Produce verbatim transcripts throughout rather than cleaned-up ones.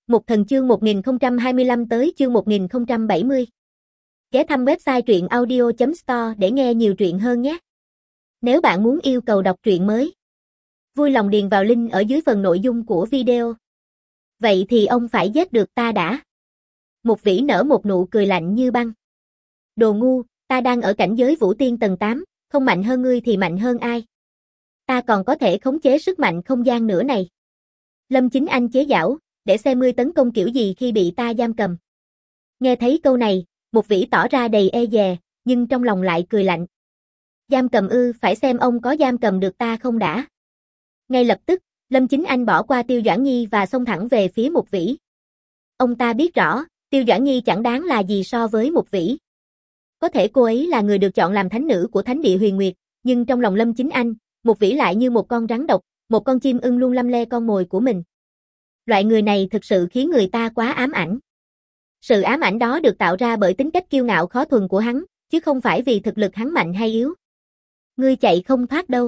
Mục Thần chương một nghìn không trăm hai mươi lăm tới chương một nghìn không trăm bảy mươi. Ghé thăm website truyện audio chấm store để nghe nhiều truyện hơn nhé. Nếu bạn muốn yêu cầu đọc truyện mới, vui lòng điền vào link ở dưới phần nội dung của video. Vậy thì ông phải giết được ta đã. Mục Vĩ nở một nụ cười lạnh như băng. Đồ ngu, ta đang ở cảnh giới Vũ Tiên tầng tám, không mạnh hơn ngươi thì mạnh hơn ai? Ta còn có thể khống chế sức mạnh không gian nữa này. Lâm Chính Anh chế giễu, để xem ngươi tấn công kiểu gì khi bị ta giam cầm. Nghe thấy câu này, Mục Vĩ tỏ ra đầy e dè, nhưng trong lòng lại cười lạnh. Giam cầm ư, phải xem ông có giam cầm được ta không đã. Ngay lập tức, Lâm Chính Anh bỏ qua Tiêu Doãn Nhi và xông thẳng về phía Mục Vĩ. Ông ta biết rõ, Tiêu Doãn Nhi chẳng đáng là gì so với Mục Vĩ. Có thể cô ấy là người được chọn làm thánh nữ của Thánh địa Huyền Nguyệt, nhưng trong lòng Lâm Chính Anh, Mục Vĩ lại như một con rắn độc, một con chim ưng luôn lăm le con mồi của mình. Loại người này thực sự khiến người ta quá ám ảnh. Sự ám ảnh đó được tạo ra bởi tính cách kiêu ngạo khó thuần của hắn, chứ không phải vì thực lực hắn mạnh hay yếu. Ngươi chạy không thoát đâu.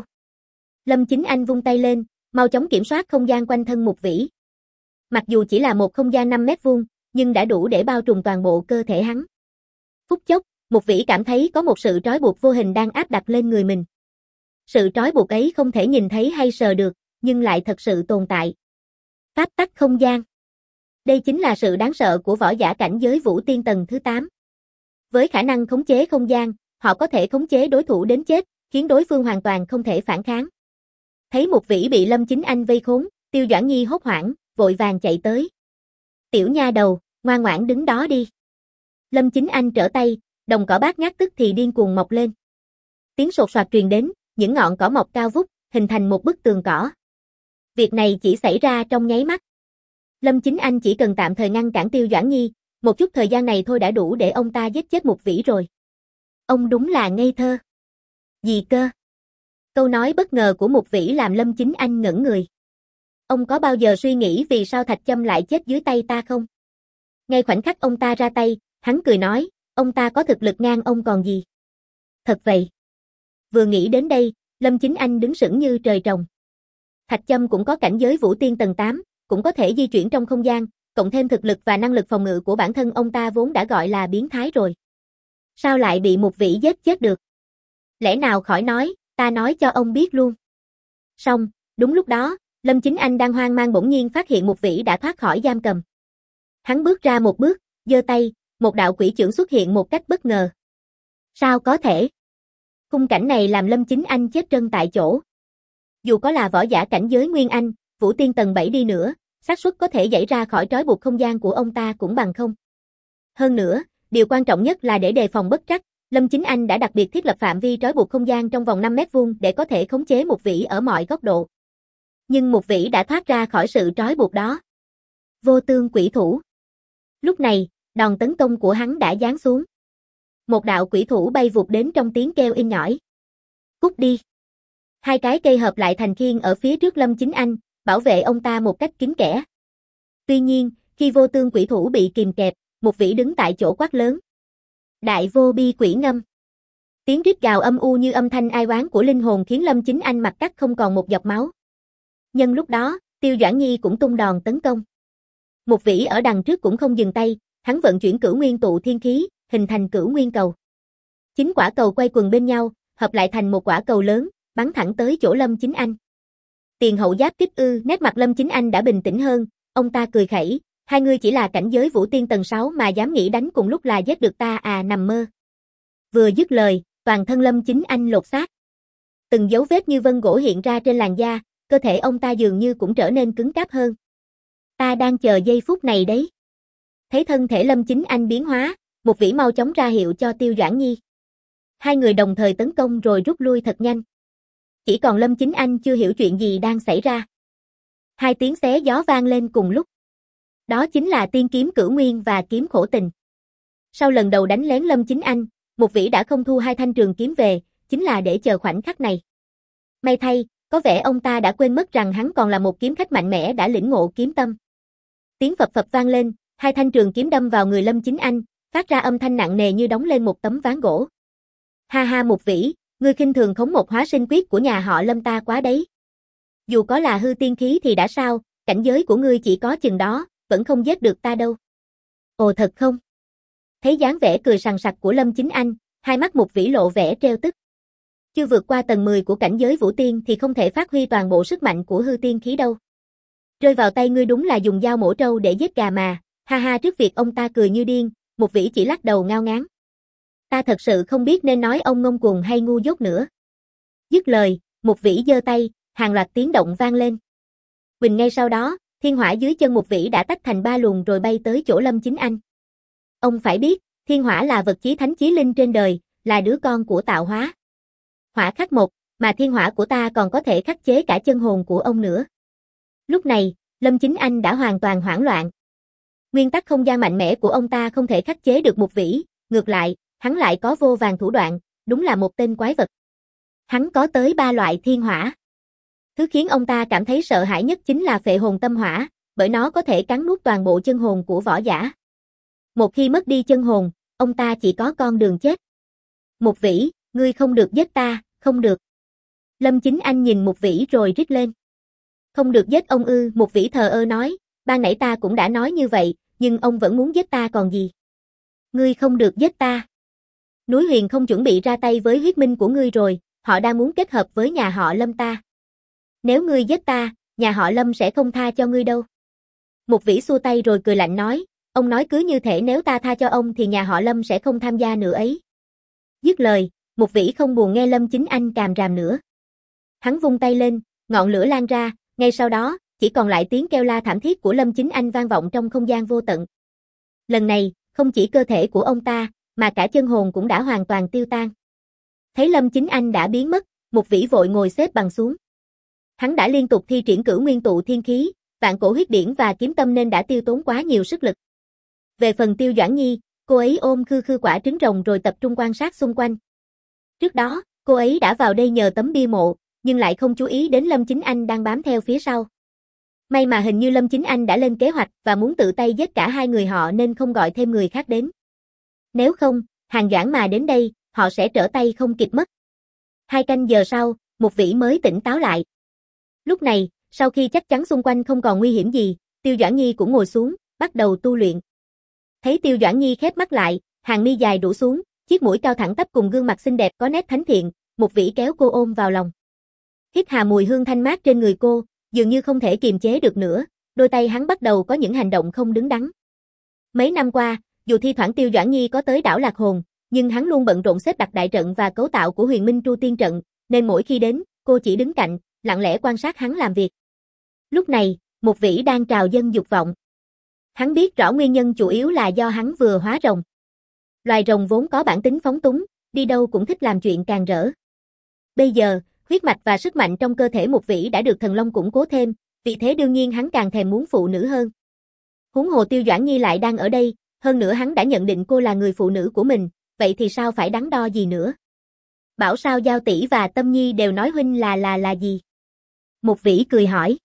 Lâm Chính Anh vung tay lên, mau chóng kiểm soát không gian quanh thân Mục Vĩ. Mặc dù chỉ là một không gian năm mét vuông, nhưng đã đủ để bao trùm toàn bộ cơ thể hắn. Phút chốc, Mục Vĩ cảm thấy có một sự trói buộc vô hình đang áp đặt lên người mình. Sự trói buộc ấy không thể nhìn thấy hay sờ được, nhưng lại thật sự tồn tại. Pháp tắc không gian. Đây chính là sự đáng sợ của võ giả cảnh giới Vũ Tiên tầng thứ tám. Với khả năng khống chế không gian, họ có thể khống chế đối thủ đến chết, khiến đối phương hoàn toàn không thể phản kháng. Thấy Mục Vĩ bị Lâm Chính Anh vây khốn, Tiêu Doãn Nhi hốt hoảng, vội vàng chạy tới. Tiểu nha đầu, ngoan ngoãn đứng đó đi. Lâm Chính Anh trở tay, đồng cỏ bát ngát tức thì điên cuồng mọc lên. Tiếng sột soạt truyền đến, những ngọn cỏ mọc cao vút, hình thành một bức tường cỏ. Việc này chỉ xảy ra trong nháy mắt. Lâm Chính Anh chỉ cần tạm thời ngăn cản Tiêu Doãn Nhi, một chút thời gian này thôi đã đủ để ông ta giết chết Mục Vĩ rồi. Ông đúng là ngây thơ. Gì cơ? Câu nói bất ngờ của Mục Vĩ làm Lâm Chính Anh ngẩn người. Ông có bao giờ suy nghĩ vì sao Thạch Châm lại chết dưới tay ta không? Ngay khoảnh khắc ông ta ra tay, hắn cười nói, ông ta có thực lực ngang ông còn gì? Thật vậy. Vừa nghĩ đến đây, Lâm Chính Anh đứng sững như trời trồng. Thạch Châm cũng có cảnh giới Vũ Tiên tầng tám, cũng có thể di chuyển trong không gian, cộng thêm thực lực và năng lực phòng ngự của bản thân ông ta vốn đã gọi là biến thái rồi. Sao lại bị Mục Vĩ giết chết được? Lẽ nào khỏi nói, ta nói cho ông biết luôn. Xong, đúng lúc đó, Lâm Chính Anh đang hoang mang bỗng nhiên phát hiện Mục Vĩ đã thoát khỏi giam cầm. Hắn bước ra một bước, giơ tay, một đạo quỷ chưởng xuất hiện một cách bất ngờ. Sao có thể? Khung cảnh này làm Lâm Chính Anh chết trân tại chỗ. Dù có là võ giả cảnh giới Nguyên Anh, Vũ Tiên tầng bảy đi nữa, xác suất có thể giãy ra khỏi trói buộc không gian của ông ta cũng bằng không. Hơn nữa, điều quan trọng nhất là để đề phòng bất trắc, Lâm Chính Anh đã đặc biệt thiết lập phạm vi trói buộc không gian trong vòng năm mét vuông để có thể khống chế Mục Vĩ ở mọi góc độ. Nhưng Mục Vĩ đã thoát ra khỏi sự trói buộc đó. Vô tương quỷ thủ. Lúc này, đòn tấn công của hắn đã giáng xuống. Một đạo quỷ thủ bay vụt đến trong tiếng kêu in nhỏi. Cút đi. Hai cái cây hợp lại thành khiên ở phía trước Lâm Chính Anh, bảo vệ ông ta một cách kín kẽ. Tuy nhiên, khi vô tương quỷ thủ bị kìm kẹp, Mục Vĩ đứng tại chỗ quát lớn. Đại vô bi quỷ ngâm. Tiếng rít gào âm u như âm thanh ai oán của linh hồn khiến Lâm Chính Anh mặt cắt không còn một giọt máu. Nhân lúc đó, Tiêu Doãn Nhi cũng tung đòn tấn công. Mục Vĩ ở đằng trước cũng không dừng tay, hắn vận chuyển cửu nguyên tụ thiên khí, hình thành cửu nguyên cầu. Chín quả cầu quay quần bên nhau, hợp lại thành một quả cầu lớn, bắn thẳng tới chỗ Lâm Chính Anh. Tiền hậu giáp kích ư, nét mặt Lâm Chính Anh đã bình tĩnh hơn, ông ta cười khẩy, hai người chỉ là cảnh giới Vũ Tiên tầng sáu mà dám nghĩ đánh cùng lúc là giết được ta à, nằm mơ. Vừa dứt lời, toàn thân Lâm Chính Anh lột xác. Từng dấu vết như vân gỗ hiện ra trên làn da, cơ thể ông ta dường như cũng trở nên cứng cáp hơn. Ta đang chờ giây phút này đấy. Thấy thân thể Lâm Chính Anh biến hóa, Mục Vĩ mau chóng ra hiệu cho Tiêu Doãn Nhi. Hai người đồng thời tấn công rồi rút lui thật nhanh. Chỉ còn Lâm Chính Anh chưa hiểu chuyện gì đang xảy ra. Hai tiếng xé gió vang lên cùng lúc. Đó chính là tiên kiếm cửu nguyên và kiếm khổ tình. Sau lần đầu đánh lén Lâm Chính Anh, Mục Vĩ đã không thu hai thanh trường kiếm về, chính là để chờ khoảnh khắc này. May thay, có vẻ ông ta đã quên mất rằng hắn còn là một kiếm khách mạnh mẽ đã lĩnh ngộ kiếm tâm. Tiếng phập phập vang lên, hai thanh trường kiếm đâm vào người Lâm Chính Anh, phát ra âm thanh nặng nề như đóng lên một tấm ván gỗ. Ha ha Mục Vĩ, ngươi khinh thường khống một hóa sinh quyết của nhà họ Lâm ta quá đấy. Dù có là hư tiên khí thì đã sao, cảnh giới của ngươi chỉ có chừng đó, vẫn không giết được ta đâu. Ồ thật không? Thấy dáng vẻ cười sằng sặc của Lâm Chính Anh, hai mắt Mục Vĩ lộ vẻ trêu tức. Chưa vượt qua tầng mười của cảnh giới vũ tiên thì không thể phát huy toàn bộ sức mạnh của hư tiên khí đâu. Rơi vào tay ngươi đúng là dùng dao mổ trâu để giết gà mà, ha ha. Trước việc ông ta cười như điên, Mục Vĩ chỉ lắc đầu ngao ngán. Ta thật sự không biết nên nói ông ngông cuồng hay ngu dốt nữa. Dứt lời, Mục Vĩ giơ tay, hàng loạt tiếng động vang lên. Quỳnh ngay sau đó, thiên hỏa dưới chân Mục Vĩ đã tách thành ba luồng rồi bay tới chỗ Lâm Chính Anh. Ông phải biết, thiên hỏa là vật chí thánh chí linh trên đời, là đứa con của tạo hóa. Hỏa khắc một, mà thiên hỏa của ta còn có thể khắc chế cả chân hồn của ông nữa. Lúc này, Lâm Chính Anh đã hoàn toàn hoảng loạn. Nguyên tắc không gian mạnh mẽ của ông ta không thể khắc chế được Mục Vĩ, ngược lại, hắn lại có vô vàn thủ đoạn, đúng là một tên quái vật. Hắn có tới ba loại thiên hỏa. Thứ khiến ông ta cảm thấy sợ hãi nhất chính là phệ hồn tâm hỏa, bởi nó có thể cắn nuốt toàn bộ chân hồn của võ giả. Một khi mất đi chân hồn, ông ta chỉ có con đường chết. Mục Vĩ, ngươi không được giết ta, không được. Lâm Chính Anh nhìn Mục Vĩ rồi rít lên. Không được giết ông ư? Mục Vĩ thờ ơ nói, ban nãy ta cũng đã nói như vậy, nhưng ông vẫn muốn giết ta còn gì. Ngươi không được giết ta. Núi Huyền không chuẩn bị ra tay với huyết minh của ngươi rồi, họ đang muốn kết hợp với nhà họ Lâm ta. Nếu ngươi giết ta, nhà họ Lâm sẽ không tha cho ngươi đâu. Mục Vĩ xua tay rồi cười lạnh nói, ông nói cứ như thể nếu ta tha cho ông thì nhà họ Lâm sẽ không tham gia nữa ấy. Dứt lời, Mục Vĩ không buồn nghe Lâm Chính Anh càm ràm nữa. Hắn vung tay lên, ngọn lửa lan ra, ngay sau đó, chỉ còn lại tiếng kêu la thảm thiết của Lâm Chính Anh vang vọng trong không gian vô tận. Lần này, không chỉ cơ thể của ông ta, mà cả chân hồn cũng đã hoàn toàn tiêu tan. Thấy Lâm Chính Anh đã biến mất, Mục Vĩ vội ngồi xếp bằng xuống. Hắn đã liên tục thi triển cửu nguyên tụ thiên khí, vạn cổ huyết điển và kiếm tâm nên đã tiêu tốn quá nhiều sức lực. Về phần Tiêu Doãn Nhi, cô ấy ôm khư khư quả trứng rồng rồi tập trung quan sát xung quanh. Trước đó, cô ấy đã vào đây nhờ tấm bia mộ, nhưng lại không chú ý đến Lâm Chính Anh đang bám theo phía sau. May mà hình như Lâm Chính Anh đã lên kế hoạch và muốn tự tay giết cả hai người họ nên không gọi thêm người khác đến. Nếu không, Hàn Doãn mà đến đây, họ sẽ trở tay không kịp mất. Hai canh giờ sau, Mục Vĩ mới tỉnh táo lại. Lúc này, sau khi chắc chắn xung quanh không còn nguy hiểm gì, Tiêu Doãn Nhi cũng ngồi xuống, bắt đầu tu luyện. Thấy Tiêu Doãn Nhi khép mắt lại, hàng mi dài rũ xuống, chiếc mũi cao thẳng tắp cùng gương mặt xinh đẹp có nét thánh thiện, Mục Vĩ kéo cô ôm vào lòng. Hít hà mùi hương thanh mát trên người cô, dường như không thể kiềm chế được nữa, đôi tay hắn bắt đầu có những hành động không đứng đắn. Mấy năm qua, dù thi thoảng Tiêu Doãn Nhi có tới đảo Lạc Hồn, nhưng hắn luôn bận rộn xếp đặt đại trận và cấu tạo của Huyền Minh Tru Tiên trận, nên mỗi khi đến, cô chỉ đứng cạnh, lặng lẽ quan sát hắn làm việc. Lúc này, Mục Vĩ đang trào dâng dục vọng. Hắn biết rõ nguyên nhân chủ yếu là do hắn vừa hóa rồng. Loài rồng vốn có bản tính phóng túng, đi đâu cũng thích làm chuyện càng rỡ. Bây giờ, huyết mạch và sức mạnh trong cơ thể Mục Vĩ đã được thần long củng cố thêm, vì thế đương nhiên hắn càng thèm muốn phụ nữ hơn. Huống hồ Tiêu Doãn Nhi lại đang ở đây, hơn nữa hắn đã nhận định cô là người phụ nữ của mình, vậy thì sao phải đắn đo gì nữa. Bảo sao Giao tỷ và Tâm Nhi đều nói huynh là là là gì? Mục Vĩ cười hỏi.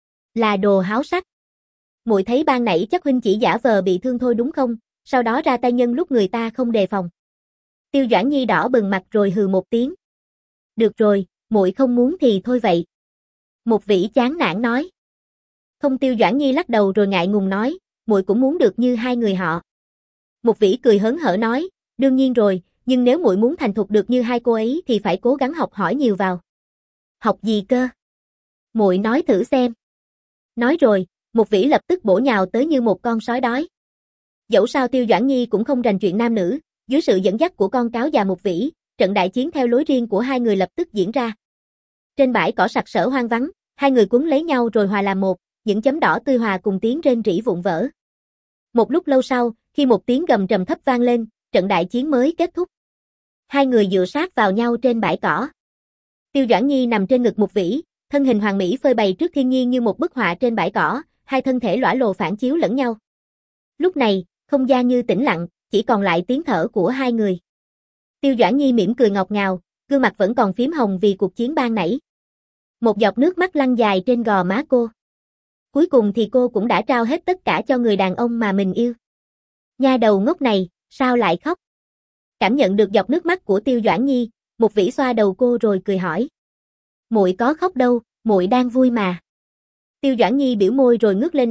Là đồ háo sắc. Muội thấy ban nãy chắc huynh chỉ giả vờ bị thương thôi đúng không, sau đó ra tay nhân lúc người ta không đề phòng. Tiêu Doãn Nhi đỏ bừng mặt rồi hừ một tiếng. Được rồi, muội không muốn thì thôi vậy. Mục Vĩ chán nản nói. Không. Tiêu Doãn Nhi lắc đầu rồi ngại ngùng nói, muội cũng muốn được như hai người họ. Mục Vĩ cười hớn hở nói, đương nhiên rồi, nhưng nếu muội muốn thành thục được như hai cô ấy thì phải cố gắng học hỏi nhiều vào. Học gì cơ? Muội nói thử xem. Nói rồi, Mục Vĩ lập tức bổ nhào tới như một con sói đói. Dẫu sao Tiêu Doãn Nhi cũng không rành chuyện nam nữ, dưới sự dẫn dắt của con cáo già Mục Vĩ, trận đại chiến theo lối riêng của hai người lập tức diễn ra. Trên bãi cỏ sặc sỡ hoang vắng, hai người quấn lấy nhau rồi hòa làm một, những chấm đỏ tươi hòa cùng tiếng rên rỉ vụn vỡ. Một lúc lâu sau, khi một tiếng gầm trầm thấp vang lên, trận đại chiến mới kết thúc. Hai người dựa sát vào nhau trên bãi cỏ. Tiêu Doãn Nhi nằm trên ngực Mục Vĩ, thân hình hoàn mỹ phơi bày trước thiên nhiên như một bức họa trên bãi cỏ, hai thân thể lõa lồ phản chiếu lẫn nhau. Lúc này, không gian như tĩnh lặng, chỉ còn lại tiếng thở của hai người. Tiêu Doãn Nhi mỉm cười ngọt ngào, gương mặt vẫn còn phím hồng vì cuộc chiến ban nãy. Một giọt nước mắt lăn dài trên gò má cô. Cuối cùng thì cô cũng đã trao hết tất cả cho người đàn ông mà mình yêu. Nha đầu ngốc này, sao lại khóc? Cảm nhận được giọt nước mắt của Tiêu Doãn Nhi, Mục Vĩ xoa đầu cô rồi cười hỏi. Muội có khóc đâu, muội đang vui mà. Tiêu Doãn Nhi biểu môi rồi ngước lên nói,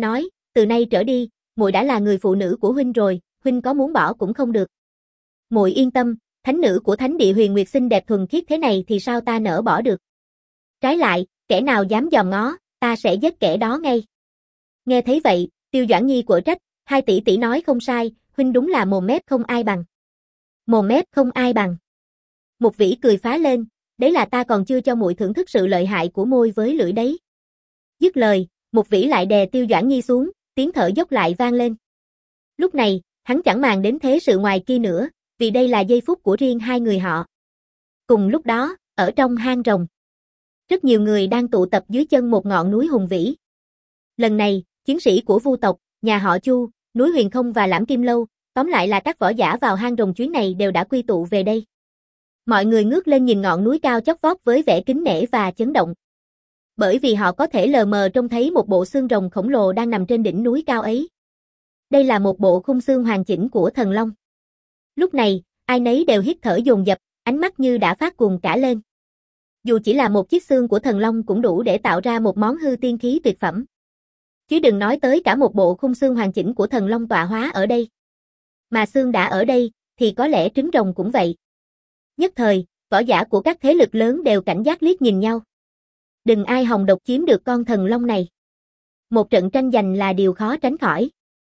từ nay trở đi, muội đã là người phụ nữ của huynh rồi, huynh có muốn bỏ cũng không được. Muội yên tâm, thánh nữ của thánh địa Huyền Nguyệt xinh đẹp thuần khiết thế này thì sao ta nỡ bỏ được. Trái lại, kẻ nào dám dòm ngó, ta sẽ giết kẻ đó ngay. Nghe thấy vậy, Tiêu Doãn Nhi quở trách, hai tỷ tỷ nói không sai, huynh đúng là mồm mép không ai bằng. Mồm mép không ai bằng. Một vĩ cười phá lên, đấy là ta còn chưa cho muội thưởng thức sự lợi hại của môi với lưỡi đấy. Dứt lời, một vĩ lại đè Tiêu Doãn Nhi xuống, tiếng thở dốc lại vang lên. Lúc này, hắn chẳng màng đến thế sự ngoài kia nữa, vì đây là giây phút của riêng hai người họ. Cùng lúc đó, ở trong hang rồng, rất nhiều người đang tụ tập dưới chân một ngọn núi hùng vĩ. Lần này, chiến sĩ của Vu tộc, nhà họ Chu, núi Huyền Không và Lãm Kim Lâu, tóm lại là các võ giả vào hang rồng chuyến này đều đã quy tụ về đây. Mọi người ngước lên nhìn ngọn núi cao chót vót với vẻ kính nể và chấn động. Bởi vì họ có thể lờ mờ trông thấy một bộ xương rồng khổng lồ đang nằm trên đỉnh núi cao ấy. Đây là một bộ khung xương hoàn chỉnh của thần long. Lúc này, ai nấy đều hít thở dồn dập, ánh mắt như đã phát cuồng cả lên. Dù chỉ là một chiếc xương của thần long cũng đủ để tạo ra một món hư tiên khí tuyệt phẩm. Chứ đừng nói tới cả một bộ khung xương hoàn chỉnh của thần long tọa hóa ở đây. Mà xương đã ở đây, thì có lẽ trứng rồng cũng vậy. Nhất thời, võ giả của các thế lực lớn đều cảnh giác liếc nhìn nhau. Đừng ai hòng độc chiếm được con thần long này. Một trận tranh giành là điều khó tránh khỏi.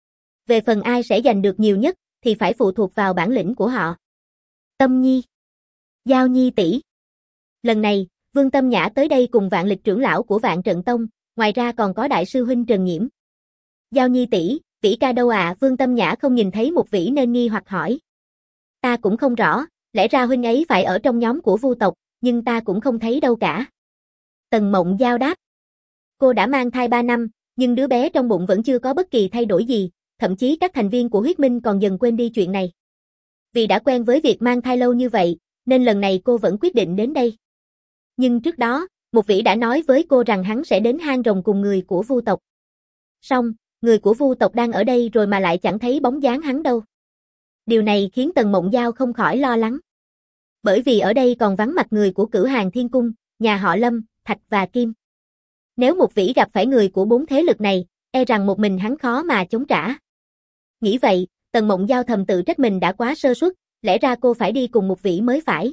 Về phần ai sẽ giành được nhiều nhất, thì phải phụ thuộc vào bản lĩnh của họ. Tâm Nhi, Giao Nhi tỷ. Lần này, Vương Tâm Nhã tới đây cùng Vạn Lịch trưởng lão của Vạn Trận Tông, ngoài ra còn có đại sư huynh Trần Nhiễm. Giao Nhi tỷ, Vĩ ca đâu ạ? À? Vương Tâm Nhã không nhìn thấy một Vĩ nên nghi hoặc hỏi. Ta cũng không rõ, lẽ ra huynh ấy phải ở trong nhóm của Vu tộc, nhưng ta cũng không thấy đâu cả. Tần Mộng Giao đáp. Cô đã mang thai ba năm, nhưng đứa bé trong bụng vẫn chưa có bất kỳ thay đổi gì, thậm chí các thành viên của huyết minh còn dần quên đi chuyện này. Vì đã quen với việc mang thai lâu như vậy, nên lần này cô vẫn quyết định đến đây. Nhưng trước đó, một Vĩ đã nói với cô rằng hắn sẽ đến hang rồng cùng người của Vu tộc. Song, người của Vu tộc đang ở đây rồi mà lại chẳng thấy bóng dáng hắn đâu. Điều này khiến Tần Mộng Giao không khỏi lo lắng. Bởi vì ở đây còn vắng mặt người của Cửu Hàng Thiên Cung, nhà họ Lâm, Thạch và Kim. Nếu một Vĩ gặp phải người của bốn thế lực này, e rằng một mình hắn khó mà chống trả. Nghĩ vậy, Tần Mộng Giao thầm tự trách mình đã quá sơ suất, lẽ ra cô phải đi cùng một Vĩ mới phải.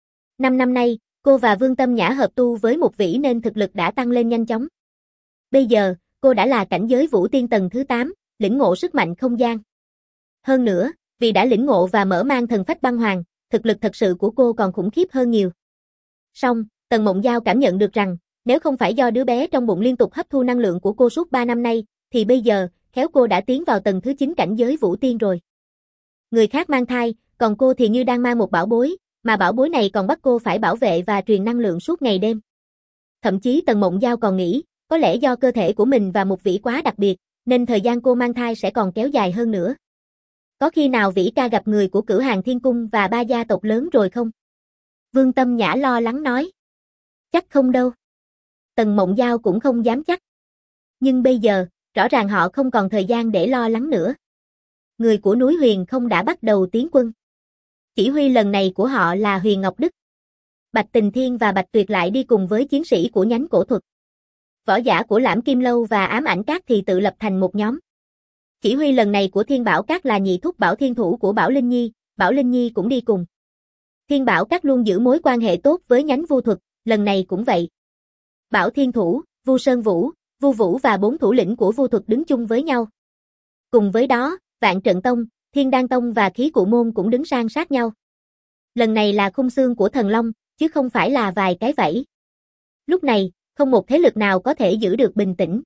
Năm năm nay, cô và Vương Tâm Nhã hợp tu với một Vĩ nên thực lực đã tăng lên nhanh chóng. Bây giờ, cô đã là cảnh giới Vũ Tiên tầng thứ tám, lĩnh ngộ sức mạnh không gian. Hơn nữa, vì đã lĩnh ngộ và mở mang thần phách băng hoàng, thực lực thật sự của cô còn khủng khiếp hơn nhiều. Song, Tần Mộng Giao cảm nhận được rằng, nếu không phải do đứa bé trong bụng liên tục hấp thu năng lượng của cô suốt ba năm nay, thì bây giờ, khéo cô đã tiến vào tầng thứ chín cảnh giới Vũ Tiên rồi. Người khác mang thai, còn cô thì như đang mang một bảo bối, mà bảo bối này còn bắt cô phải bảo vệ và truyền năng lượng suốt ngày đêm. Thậm chí Tần Mộng Giao còn nghĩ, có lẽ do cơ thể của mình và một Vĩ quá đặc biệt, nên thời gian cô mang thai sẽ còn kéo dài hơn nữa. Có khi nào Vĩ ca gặp người của Cửu Hàng Thiên Cung và ba gia tộc lớn rồi không? Vương Tâm Nhã lo lắng nói. Chắc không đâu. Tần Mộng Giao cũng không dám chắc. Nhưng bây giờ, rõ ràng họ không còn thời gian để lo lắng nữa. Người của núi Huyền Không đã bắt đầu tiến quân. Chỉ huy lần này của họ là Huyền Ngọc Đức. Bạch Tình Thiên và Bạch Tuyệt lại đi cùng với chiến sĩ của nhánh cổ thuật. Võ giả của Lãm Kim Lâu và Ám Ảnh Các thì tự lập thành một nhóm. Chỉ huy lần này của Thiên Bảo Các là nhị thúc Bảo Thiên Thủ của Bảo Linh Nhi, Bảo Linh Nhi cũng đi cùng. Thiên Bảo Các luôn giữ mối quan hệ tốt với nhánh Vu thuật, lần này cũng vậy. Bảo Thiên Thủ, Vu Sơn Vũ, Vu Vũ và bốn thủ lĩnh của Vu thuật đứng chung với nhau. Cùng với đó, Vạn Trận Tông, Thiên Đan Tông và Khí Cụ Môn cũng đứng san sát nhau. Lần này là khung xương của thần long, chứ không phải là vài cái vảy. Lúc này, không một thế lực nào có thể giữ được bình tĩnh.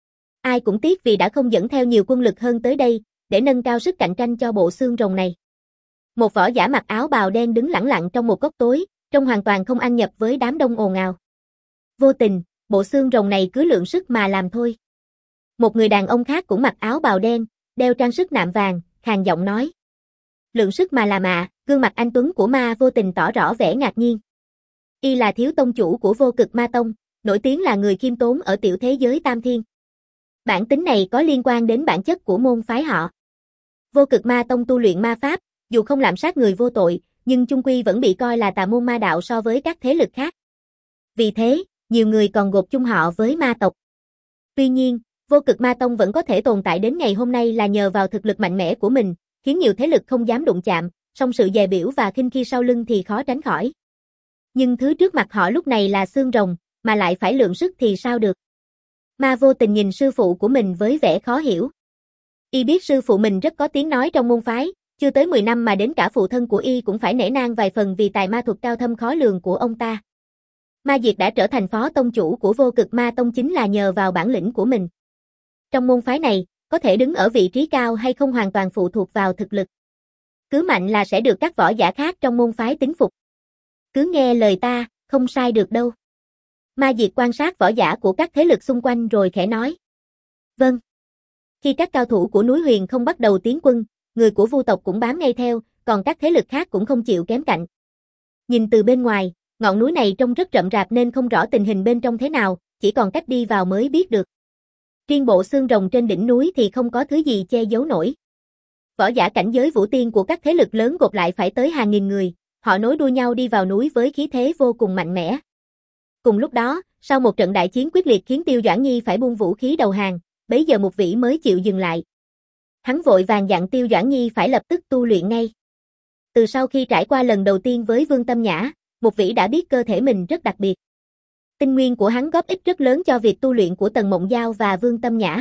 Ai cũng tiếc vì đã không dẫn theo nhiều quân lực hơn tới đây, để nâng cao sức cạnh tranh cho bộ xương rồng này. Một võ giả mặc áo bào đen đứng lẳng lặng trong một góc tối, trông hoàn toàn không ăn nhập với đám đông ồn ào. Vô tình, bộ xương rồng này cứ lượng sức mà làm thôi. Một người đàn ông khác cũng mặc áo bào đen, đeo trang sức nạm vàng, khàn giọng nói. Lượng sức mà làm ạ, à, gương mặt anh Tuấn của Ma Vô Tình tỏ rõ vẻ ngạc nhiên. Y là thiếu tông chủ của Vô Cực Ma Tông, nổi tiếng là người khiêm tốn ở tiểu thế giới Tam Thiên. Bản tính này có liên quan đến bản chất của môn phái họ. Vô Cực Ma Tông tu luyện ma pháp, dù không lạm sát người vô tội, nhưng chung quy vẫn bị coi là tà môn ma đạo so với các thế lực khác. Vì thế, nhiều người còn gộp chung họ với ma tộc. Tuy nhiên, Vô Cực Ma Tông vẫn có thể tồn tại đến ngày hôm nay là nhờ vào thực lực mạnh mẽ của mình, khiến nhiều thế lực không dám đụng chạm, song sự dè bỉu và khinh khi sau lưng thì khó tránh khỏi. Nhưng thứ trước mặt họ lúc này là xương rồng, mà lại phải lượng sức thì sao được. Ma vô tình nhìn sư phụ của mình với vẻ khó hiểu. Y biết sư phụ mình rất có tiếng nói trong môn phái, chưa tới mười năm mà đến cả phụ thân của Y cũng phải nể nang vài phần vì tài ma thuật cao thâm khó lường của ông ta. Ma Diệt đã trở thành phó tông chủ của Vô Cực Ma Tông chính là nhờ vào bản lĩnh của mình. Trong môn phái này, có thể đứng ở vị trí cao hay không hoàn toàn phụ thuộc vào thực lực. Cứ mạnh là sẽ được các võ giả khác trong môn phái tín phục. Cứ nghe lời ta, không sai được đâu. Ma Diệt quan sát võ giả của các thế lực xung quanh rồi khẽ nói. Vâng. Khi các cao thủ của núi Huyền không bắt đầu tiến quân, người của Vu tộc cũng bám ngay theo, còn các thế lực khác cũng không chịu kém cạnh. Nhìn từ bên ngoài, ngọn núi này trông rất rậm rạp nên không rõ tình hình bên trong thế nào, chỉ còn cách đi vào mới biết được. Riêng bộ xương rồng trên đỉnh núi thì không có thứ gì che giấu nổi. Võ giả cảnh giới vũ tiên của các thế lực lớn gộp lại phải tới hàng nghìn người, họ nối đuôi nhau đi vào núi với khí thế vô cùng mạnh mẽ. Cùng lúc đó, sau một trận đại chiến quyết liệt khiến Tiêu Doãn Nhi phải buông vũ khí đầu hàng, bấy giờ Mục Vĩ mới chịu dừng lại. Hắn vội vàng dặn Tiêu Doãn Nhi phải lập tức tu luyện ngay. Từ sau khi trải qua lần đầu tiên với Vương Tâm Nhã, Mục Vĩ đã biết cơ thể mình rất đặc biệt. Tinh nguyên của hắn góp ích rất lớn cho việc tu luyện của Tần Mộng Giao và Vương Tâm Nhã.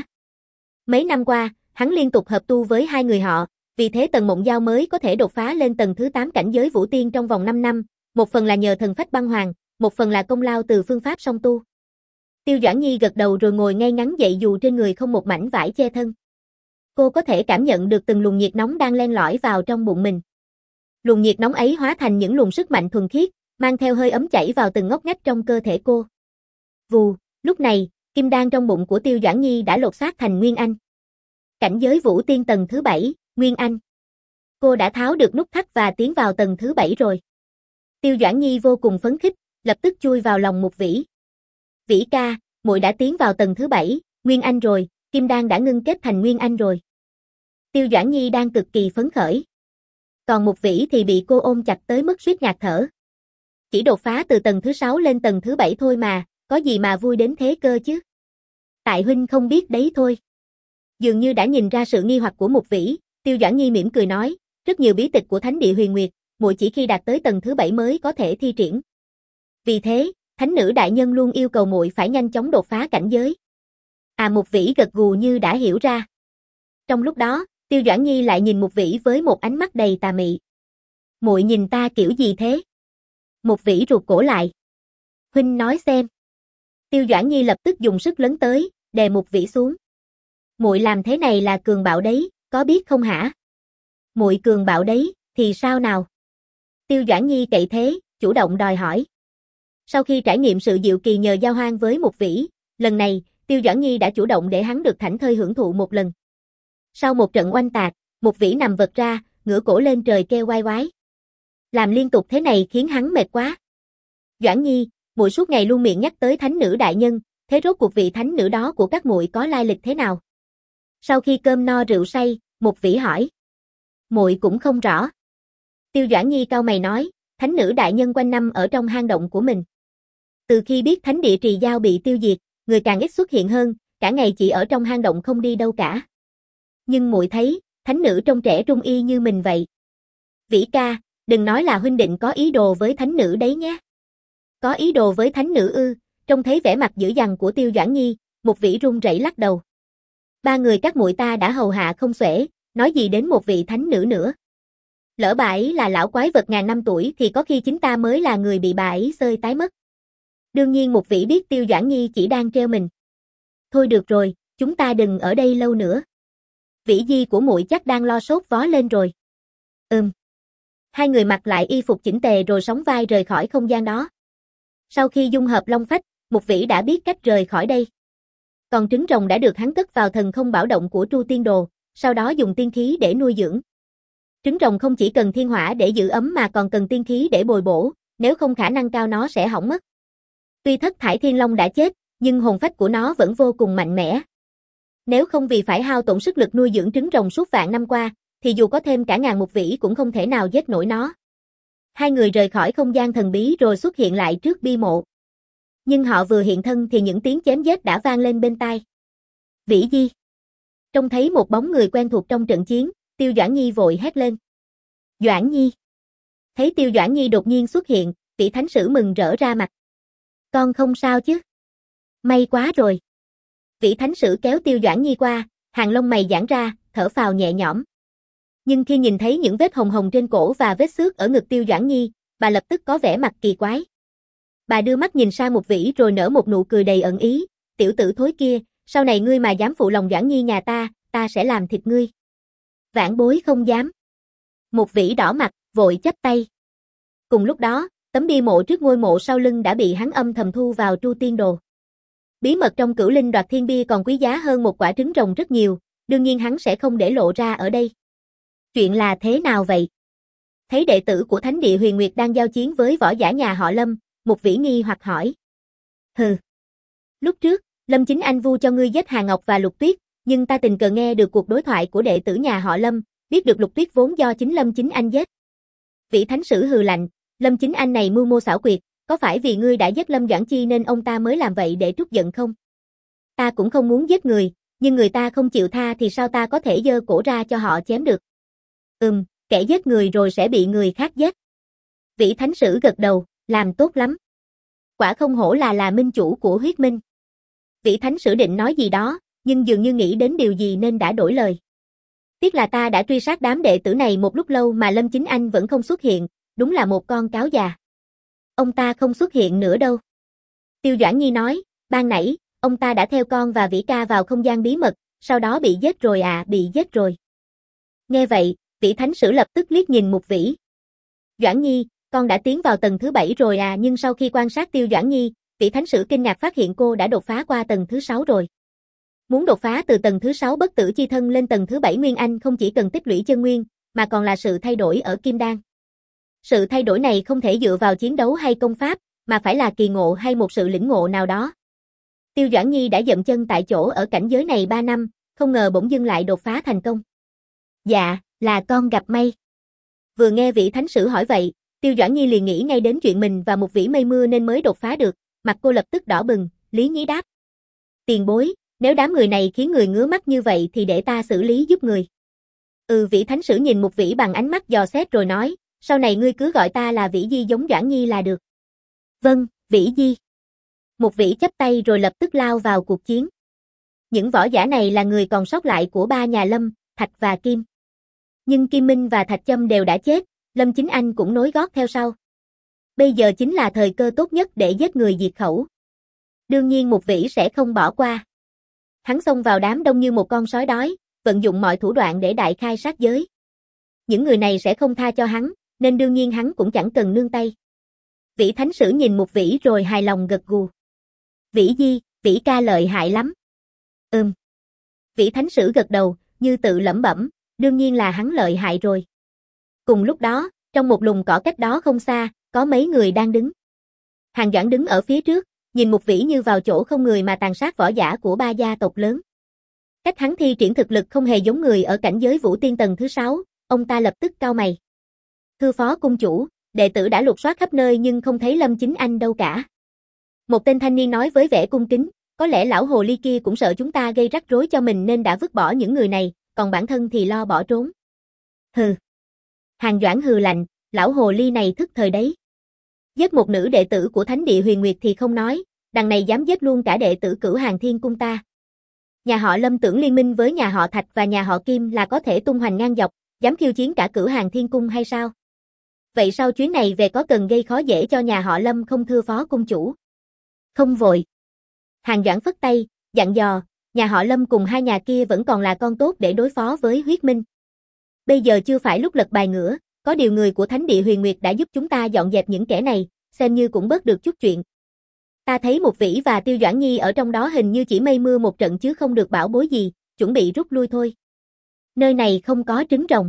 Mấy năm qua, hắn liên tục hợp tu với hai người họ, vì thế Tần Mộng Giao mới có thể đột phá lên tầng thứ tám cảnh giới vũ tiên trong vòng năm năm, một phần là nhờ thần phách băng hoàng, một phần là công lao từ phương pháp song tu. Tiêu Doãn Nhi gật đầu rồi ngồi ngay ngắn dậy dù trên người không một mảnh vải che thân. Cô có thể cảm nhận được từng luồng nhiệt nóng đang len lỏi vào trong bụng mình. Luồng nhiệt nóng ấy hóa thành những luồng sức mạnh thuần khiết, mang theo hơi ấm chảy vào từng ngóc ngách trong cơ thể cô. Vù, lúc này, kim đan trong bụng của Tiêu Doãn Nhi đã lột xác thành Nguyên Anh. Cảnh giới vũ tiên tầng thứ bảy, Nguyên Anh. Cô đã tháo được nút thắt và tiến vào tầng thứ bảy rồi. Tiêu Doãn Nhi vô cùng phấn khích, lập tức chui vào lòng Mục Vĩ. Vĩ ca, muội đã tiến vào tầng thứ bảy, Nguyên Anh rồi, kim đan đã ngưng kết thành Nguyên Anh rồi. Tiêu Doãn Nhi đang cực kỳ phấn khởi. Còn Mục Vĩ thì bị cô ôm chặt tới mức suýt ngạt thở. Chỉ đột phá từ tầng thứ sáu lên tầng thứ bảy thôi mà, có gì mà vui đến thế cơ chứ? Tại huynh không biết đấy thôi. Dường như đã nhìn ra sự nghi hoặc của Mục Vĩ, Tiêu Doãn Nhi mỉm cười nói, rất nhiều bí tịch của Thánh địa Huyền Nguyệt, muội chỉ khi đạt tới tầng thứ bảy mới có thể thi triển. Vì thế, Thánh nữ đại nhân luôn yêu cầu muội phải nhanh chóng đột phá cảnh giới. À, Mục Vĩ gật gù như đã hiểu ra. Trong lúc đó, Tiêu Doãn Nhi lại nhìn Mục Vĩ với một ánh mắt đầy tà mị. Muội nhìn ta kiểu gì thế? Mục Vĩ rụt cổ lại. Huynh nói xem. Tiêu Doãn Nhi lập tức dùng sức lấn tới, đè Mục Vĩ xuống. Muội làm thế này là cường bạo đấy, có biết không hả? Muội cường bạo đấy, thì sao nào? Tiêu Doãn Nhi cậy thế, chủ động đòi hỏi. Sau khi trải nghiệm sự diệu kỳ nhờ giao hoan với Mục Vĩ, lần này, Tiêu Doãn Nhi đã chủ động để hắn được thảnh thơi hưởng thụ một lần. Sau một trận oanh tạc, Mục Vĩ nằm vật ra, ngửa cổ lên trời kêu oai oái. Làm liên tục thế này khiến hắn mệt quá. Doãn Nhi, muội suốt ngày luôn miệng nhắc tới thánh nữ đại nhân, thế rốt cuộc vị thánh nữ đó của các muội có lai lịch thế nào? Sau khi cơm no rượu say, Mục Vĩ hỏi. Muội cũng không rõ. Tiêu Doãn Nhi cau mày nói, thánh nữ đại nhân quanh năm ở trong hang động của mình. Từ khi biết thánh địa Trì Giao bị tiêu diệt, người càng ít xuất hiện hơn, cả ngày chỉ ở trong hang động không đi đâu cả. Nhưng muội thấy, thánh nữ trông trẻ trung y như mình vậy. Vĩ ca, đừng nói là huynh định có ý đồ với thánh nữ đấy nhé. Có ý đồ với thánh nữ ư? Trông thấy vẻ mặt dữ dằn của Tiêu Doãn Nhi, Mục Vĩ run rẩy lắc đầu. Ba người các muội ta đã hầu hạ không xuể, nói gì đến một vị thánh nữ nữa. Lỡ bà ấy là lão quái vật ngàn năm tuổi thì có khi chính ta mới là người bị bà ấy xơi tái mất. Đương nhiên Mục Vĩ biết Tiêu Doãn Nhi chỉ đang trêu mình. Thôi được rồi, chúng ta đừng ở đây lâu nữa. Vĩ di của muội chắc đang lo sốt vó lên rồi. Ừm. Hai người mặc lại y phục chỉnh tề rồi sóng vai rời khỏi không gian đó. Sau khi dung hợp long phách, Mục Vĩ đã biết cách rời khỏi đây. Còn trứng rồng đã được hắn cất vào thần không bảo động của Tru Tiên Đồ, sau đó dùng tiên khí để nuôi dưỡng. Trứng rồng không chỉ cần thiên hỏa để giữ ấm mà còn cần tiên khí để bồi bổ, nếu không khả năng cao nó sẽ hỏng mất. Tuy thất thải thiên long đã chết, nhưng hồn phách của nó vẫn vô cùng mạnh mẽ. Nếu không vì phải hao tổn sức lực nuôi dưỡng trứng rồng suốt vạn năm qua, thì dù có thêm cả ngàn Mục Vĩ cũng không thể nào giết nổi nó. Hai người rời khỏi không gian thần bí rồi xuất hiện lại trước bia mộ. Nhưng họ vừa hiện thân thì những tiếng chém giết đã vang lên bên tai. Vĩ Di. Trông thấy một bóng người quen thuộc trong trận chiến, Tiêu Doãn Nhi vội hét lên. Doãn Nhi. Thấy Tiêu Doãn Nhi đột nhiên xuất hiện, Vĩ Thánh Sử mừng rỡ ra mặt. Con không sao chứ? May quá rồi. Vĩ Thánh Sử kéo Tiêu Doãn Nhi qua, hàng lông mày giãn ra, thở phào nhẹ nhõm. Nhưng khi nhìn thấy những vết hồng hồng trên cổ và vết xước ở ngực Tiêu Doãn Nhi, bà lập tức có vẻ mặt kỳ quái. Bà đưa mắt nhìn sang Mục Vĩ rồi nở một nụ cười đầy ẩn ý. Tiểu tử thối kia, sau này ngươi mà dám phụ lòng Doãn Nhi nhà ta, ta sẽ làm thịt ngươi. Vãn bối không dám. Mục Vĩ đỏ mặt, vội chắp tay. Cùng lúc đó, tấm bia mộ trước ngôi mộ sau lưng đã bị hắn âm thầm thu vào Tru Tiên Đồ. Bí mật trong Cửu Linh Đoạt Thiên Bia còn quý giá hơn một quả trứng rồng rất nhiều, đương nhiên hắn sẽ không để lộ ra ở đây. Chuyện là thế nào vậy? Thấy đệ tử của Thánh Địa Huyền Nguyệt đang giao chiến với võ giả nhà họ Lâm, Mục Vĩ nghi hoặc hỏi. Hừ. Lúc trước, Lâm Chính Anh vu cho ngươi giết Hà Ngọc và Lục Tuyết, nhưng ta tình cờ nghe được cuộc đối thoại của đệ tử nhà họ Lâm, biết được Lục Tuyết vốn do chính Lâm Chính Anh giết. Vĩ Thánh Sử hừ lạnh, Lâm Chính Anh này mưu mô xảo quyệt, có phải vì ngươi đã giết Lâm Doãn Chi nên ông ta mới làm vậy để trút giận không? Ta cũng không muốn giết người, nhưng người ta không chịu tha thì sao ta có thể giơ cổ ra cho họ chém được? Ừm, kẻ giết người rồi sẽ bị người khác giết. Vĩ Thánh Sử gật đầu, làm tốt lắm. Quả không hổ là là minh chủ của huyết minh. Vĩ Thánh Sử định nói gì đó, nhưng dường như nghĩ đến điều gì nên đã đổi lời. Tiếc là ta đã truy sát đám đệ tử này một lúc lâu mà Lâm Chính Anh vẫn không xuất hiện, đúng là một con cáo già. Ông ta không xuất hiện nữa đâu. Tiêu Doãn Nhi nói, ban nãy, ông ta đã theo con và Vĩ ca vào không gian bí mật, sau đó bị giết rồi à, bị giết rồi. Nghe vậy, Vĩ Thánh Sử lập tức liếc nhìn Mục Vĩ. Doãn Nhi, con đã tiến vào tầng thứ bảy rồi à, nhưng sau khi quan sát Tiêu Doãn Nhi, Vĩ Thánh Sử kinh ngạc phát hiện cô đã đột phá qua tầng thứ sáu rồi. Muốn đột phá từ tầng thứ sáu bất tử chi thân lên tầng thứ bảy nguyên anh không chỉ cần tích lũy chân nguyên, mà còn là sự thay đổi ở kim đan. Sự thay đổi này không thể dựa vào chiến đấu hay công pháp, mà phải là kỳ ngộ hay một sự lĩnh ngộ nào đó. Tiêu Doãn Nhi đã dậm chân tại chỗ ở cảnh giới này ba năm, không ngờ bỗng dưng lại đột phá thành công. Dạ, là con gặp may. Vừa nghe Vĩ Thánh Sử hỏi vậy, Tiêu Doãn Nhi liền nghĩ ngay đến chuyện mình và Mục Vĩ mây mưa nên mới đột phá được, mặt cô lập tức đỏ bừng, lý nhí đáp. Tiền bối, nếu đám người này khiến người ngứa mắt như vậy thì để ta xử lý giúp người. Ừ, Vĩ Thánh Sử nhìn Mục Vĩ bằng ánh mắt dò xét rồi nói, sau này ngươi cứ gọi ta là Vĩ Di giống Doãn Nhi là được. Vâng, Vĩ Di. Mục Vĩ chắp tay rồi lập tức lao vào cuộc chiến. Những võ giả này là người còn sót lại của ba nhà Lâm, Thạch và Kim. Nhưng Kim Minh và Thạch Châm đều đã chết, Lâm Chính Anh cũng nối gót theo sau. Bây giờ chính là thời cơ tốt nhất để giết người diệt khẩu. Đương nhiên Mục Vĩ sẽ không bỏ qua. Hắn xông vào đám đông như một con sói đói, vận dụng mọi thủ đoạn để đại khai sát giới. Những người này sẽ không tha cho hắn, nên đương nhiên hắn cũng chẳng cần nương tay. Vĩ Thánh Sử nhìn Mục Vĩ rồi hài lòng gật gù. Vĩ Di, Vĩ ca lợi hại lắm. Ừm. Vĩ Thánh Sử gật đầu, như tự lẩm bẩm, đương nhiên là hắn lợi hại rồi. Cùng lúc đó, trong một lùm cỏ cách đó không xa, có mấy người đang đứng. Hàng Doãn đứng ở phía trước, nhìn Mục Vĩ như vào chỗ không người mà tàn sát võ giả của ba gia tộc lớn. Cách hắn thi triển thực lực không hề giống người ở cảnh giới Vũ Tiên tầng thứ sáu, ông ta lập tức cau mày. Thưa phó cung chủ, đệ tử đã lục soát khắp nơi nhưng không thấy Lâm Chính Anh đâu cả. Một tên thanh niên nói với vẻ cung kính, có lẽ lão hồ ly kia cũng sợ chúng ta gây rắc rối cho mình nên đã vứt bỏ những người này, còn bản thân thì lo bỏ trốn. Hừ. Hàng Doãn hừ lạnh, lão hồ ly này thức thời đấy. Giết một nữ đệ tử của Thánh Địa Huyền Nguyệt thì không nói, đằng này dám giết luôn cả đệ tử Cửu Hàng Thiên Cung ta. Nhà họ Lâm tưởng liên minh với nhà họ Thạch và nhà họ Kim là có thể tung hoành ngang dọc, dám khiêu chiến cả Cửu Hàng Thiên Cung hay sao? Vậy sau chuyến này về có cần gây khó dễ cho nhà họ Lâm không thưa phó cung chủ? Không vội. Hàng Doãn phất tay, dặn dò, nhà họ Lâm cùng hai nhà kia vẫn còn là con tốt để đối phó với huyết minh. Bây giờ chưa phải lúc lật bài ngửa, có điều người của Thánh Địa Huyền Nguyệt đã giúp chúng ta dọn dẹp những kẻ này, xem như cũng bớt được chút chuyện. Ta thấy Mục Vĩ và Tiêu Doãn Nhi ở trong đó hình như chỉ mây mưa một trận chứ không được bảo bối gì, chuẩn bị rút lui thôi. Nơi này không có trứng rồng.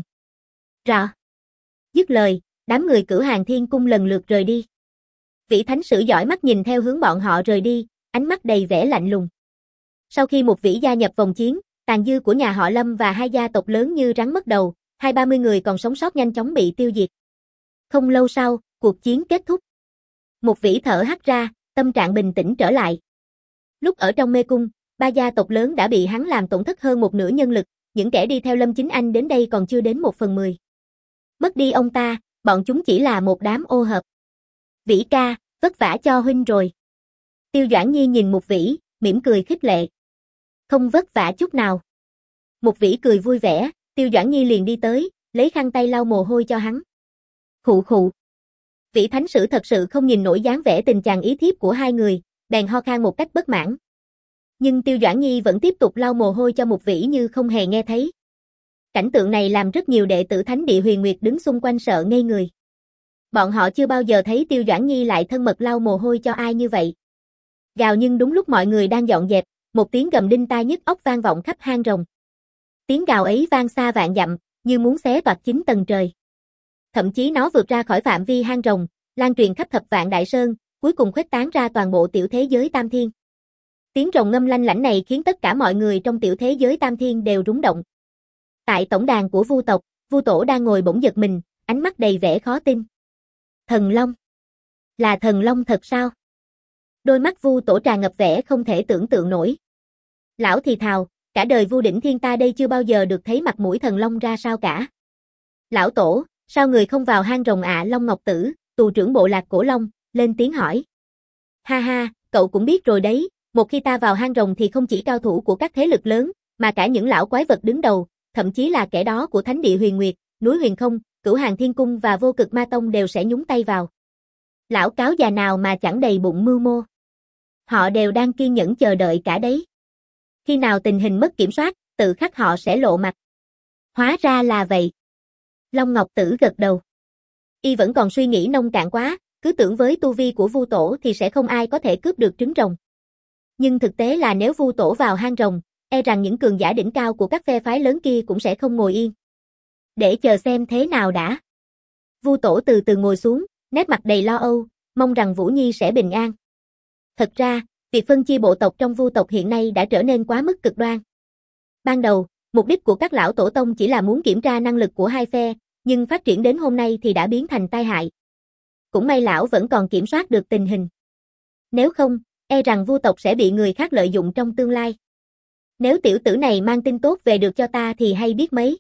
Rõ. Dứt lời, đám người Cửu Hàng Thiên Cung lần lượt rời đi. Vĩ Thánh Sử dõi mắt nhìn theo hướng bọn họ rời đi, ánh mắt đầy vẻ lạnh lùng. Sau khi Mục Vĩ gia nhập vòng chiến, tàn dư của nhà họ Lâm và hai gia tộc lớn như rắn mất đầu, hai ba mươi người còn sống sót nhanh chóng bị tiêu diệt. Không lâu sau, cuộc chiến kết thúc. Mục Vĩ thở hắt ra, tâm trạng bình tĩnh trở lại. Lúc ở trong mê cung, ba gia tộc lớn đã bị hắn làm tổn thất hơn một nửa nhân lực, những kẻ đi theo Lâm Chính Anh đến đây còn chưa đến một phần mười. Mất đi ông ta, bọn chúng chỉ là một đám ô hợp. Vĩ ca, vất vả cho huynh rồi. Tiêu Doãn Nhi nhìn Mục Vĩ, mỉm cười khích lệ. Không vất vả chút nào. Mục Vĩ cười vui vẻ, Tiêu Doãn Nhi liền đi tới, lấy khăn tay lau mồ hôi cho hắn. Khụ khụ. Vĩ Thánh Sử thật sự không nhìn nổi dáng vẻ tình chàng ý thiếp của hai người, bèn ho khan một cách bất mãn. Nhưng Tiêu Doãn Nhi vẫn tiếp tục lau mồ hôi cho Mục Vĩ như không hề nghe thấy. Cảnh tượng này làm rất nhiều đệ tử Thánh Địa Huyền Nguyệt đứng xung quanh sợ ngây người. Bọn họ chưa bao giờ thấy Tiêu Doãn Nhi lại thân mật lau mồ hôi cho ai như vậy. Gào, nhưng đúng lúc mọi người đang dọn dẹp, một tiếng gầm đinh tai nhức óc vang vọng khắp hang rồng. Tiếng gào ấy vang xa vạn dặm, như muốn xé toạc chín tầng trời. Thậm chí nó vượt ra khỏi phạm vi hang rồng, lan truyền khắp thập vạn đại sơn, cuối cùng khuếch tán ra toàn bộ tiểu thế giới Tam Thiên. Tiếng rồng ngâm lanh lảnh này khiến tất cả mọi người trong tiểu thế giới Tam Thiên đều rung động. Tại tổng đàn của Vu tộc, Vu Tổ đang ngồi bỗng giật mình, ánh mắt đầy vẻ khó tin. Thần Long? Là thần Long thật sao? Đôi mắt Vu Tổ tràn ngập vẻ không thể tưởng tượng nổi. Lão thì thào, cả đời Vu Đỉnh Thiên ta đây chưa bao giờ được thấy mặt mũi thần Long ra sao cả. Lão Tổ, sao người không vào hang rồng ạ? Long Ngọc Tử, tù trưởng bộ lạc Cổ Long, lên tiếng hỏi. Ha ha, cậu cũng biết rồi đấy, một khi ta vào hang rồng thì không chỉ cao thủ của các thế lực lớn, mà cả những lão quái vật đứng đầu, thậm chí là kẻ đó của Thánh Địa Huyền Nguyệt, núi Huyền Không, Cửu Hàng Thiên Cung và Vô Cực Ma Tông đều sẽ nhúng tay vào. Lão cáo già nào mà chẳng đầy bụng mưu mô. Họ đều đang kiên nhẫn chờ đợi cả đấy. Khi nào tình hình mất kiểm soát, tự khắc họ sẽ lộ mặt. Hóa ra là vậy. Long Ngọc Tử gật đầu. Y vẫn còn suy nghĩ nông cạn quá, cứ tưởng với tu vi của Vu Tổ thì sẽ không ai có thể cướp được trứng rồng. Nhưng thực tế là nếu Vu Tổ vào hang rồng, e rằng những cường giả đỉnh cao của các phe phái lớn kia cũng sẽ không ngồi yên. Để chờ xem thế nào đã. Vu Tổ từ từ ngồi xuống, nét mặt đầy lo âu, mong rằng Vũ Nhi sẽ bình an. Thật ra, việc phân chia bộ tộc trong Vu tộc hiện nay đã trở nên quá mức cực đoan. Ban đầu, mục đích của các lão tổ tông chỉ là muốn kiểm tra năng lực của hai phe, nhưng phát triển đến hôm nay thì đã biến thành tai hại. Cũng may lão vẫn còn kiểm soát được tình hình. Nếu không, e rằng Vu tộc sẽ bị người khác lợi dụng trong tương lai. Nếu tiểu tử này mang tin tốt về được cho ta thì hay biết mấy.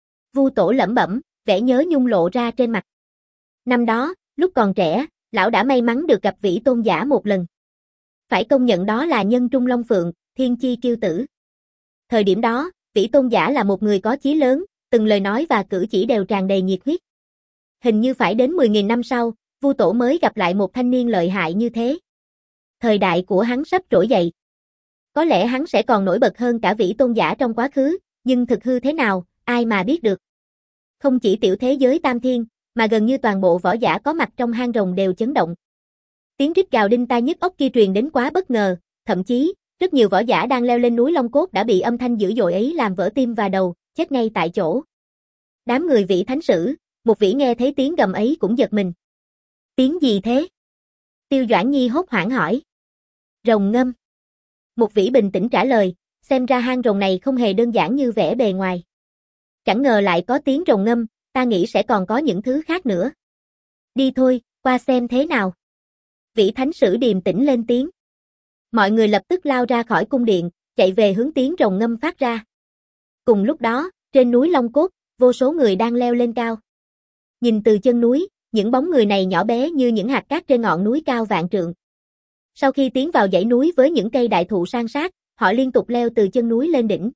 Vu Tổ lẩm bẩm, vẻ nhớ nhung lộ ra trên mặt. Năm đó, lúc còn trẻ, lão đã may mắn được gặp Vĩ Tôn giả một lần. Phải công nhận đó là nhân trung long phượng, thiên chi kiêu tử. Thời điểm đó, Vĩ Tôn giả là một người có chí lớn, từng lời nói và cử chỉ đều tràn đầy nhiệt huyết. Hình như phải đến mười nghìn năm sau, Vu Tổ mới gặp lại một thanh niên lợi hại như thế. Thời đại của hắn sắp trỗi dậy. Có lẽ hắn sẽ còn nổi bật hơn cả Vĩ Tôn giả trong quá khứ, nhưng thực hư thế nào, ai mà biết được. Không chỉ tiểu thế giới Tam Thiên, mà gần như toàn bộ võ giả có mặt trong hang rồng đều chấn động. Tiếng rít gào đinh tai nhức óc kia truyền đến quá bất ngờ, thậm chí, rất nhiều võ giả đang leo lên núi Long Cốt đã bị âm thanh dữ dội ấy làm vỡ tim và đầu, chết ngay tại chỗ. Đám người Vĩ Thánh Sử, một Vĩ nghe thấy tiếng gầm ấy cũng giật mình. Tiếng gì thế? Tiêu Doãn Nhi hốt hoảng hỏi. Rồng ngâm. Một Vĩ bình tĩnh trả lời, xem ra hang rồng này không hề đơn giản như vẻ bề ngoài. Chẳng ngờ lại có tiếng rồng ngâm, ta nghĩ sẽ còn có những thứ khác nữa. Đi thôi, qua xem thế nào. Vĩ Thánh Sử điềm tĩnh lên tiếng. Mọi người lập tức lao ra khỏi cung điện, chạy về hướng tiếng rồng ngâm phát ra. Cùng lúc đó, trên núi Long Cốt, vô số người đang leo lên cao. Nhìn từ chân núi, những bóng người này nhỏ bé như những hạt cát trên ngọn núi cao vạn trượng. Sau khi tiến vào dãy núi với những cây đại thụ san sát, họ liên tục leo từ chân núi lên đỉnh.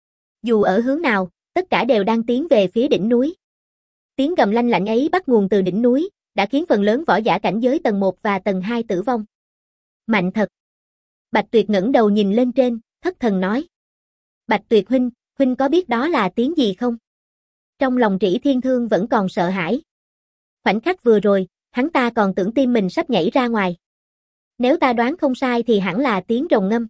Dù ở hướng nào, tất cả đều đang tiến về phía đỉnh núi. Tiếng gầm lanh lảnh ấy bắt nguồn từ đỉnh núi, đã khiến phần lớn võ giả cảnh giới tầng một và tầng hai tử vong. Mạnh thật. Bạch Tuyệt ngẩng đầu nhìn lên trên, thất thần nói. Bạch Tuyệt huynh, huynh có biết đó là tiếng gì không? Trong lòng Trĩ Thiên Thương vẫn còn sợ hãi. Khoảnh khắc vừa rồi, hắn ta còn tưởng tim mình sắp nhảy ra ngoài. Nếu ta đoán không sai thì hẳn là tiếng rồng ngâm.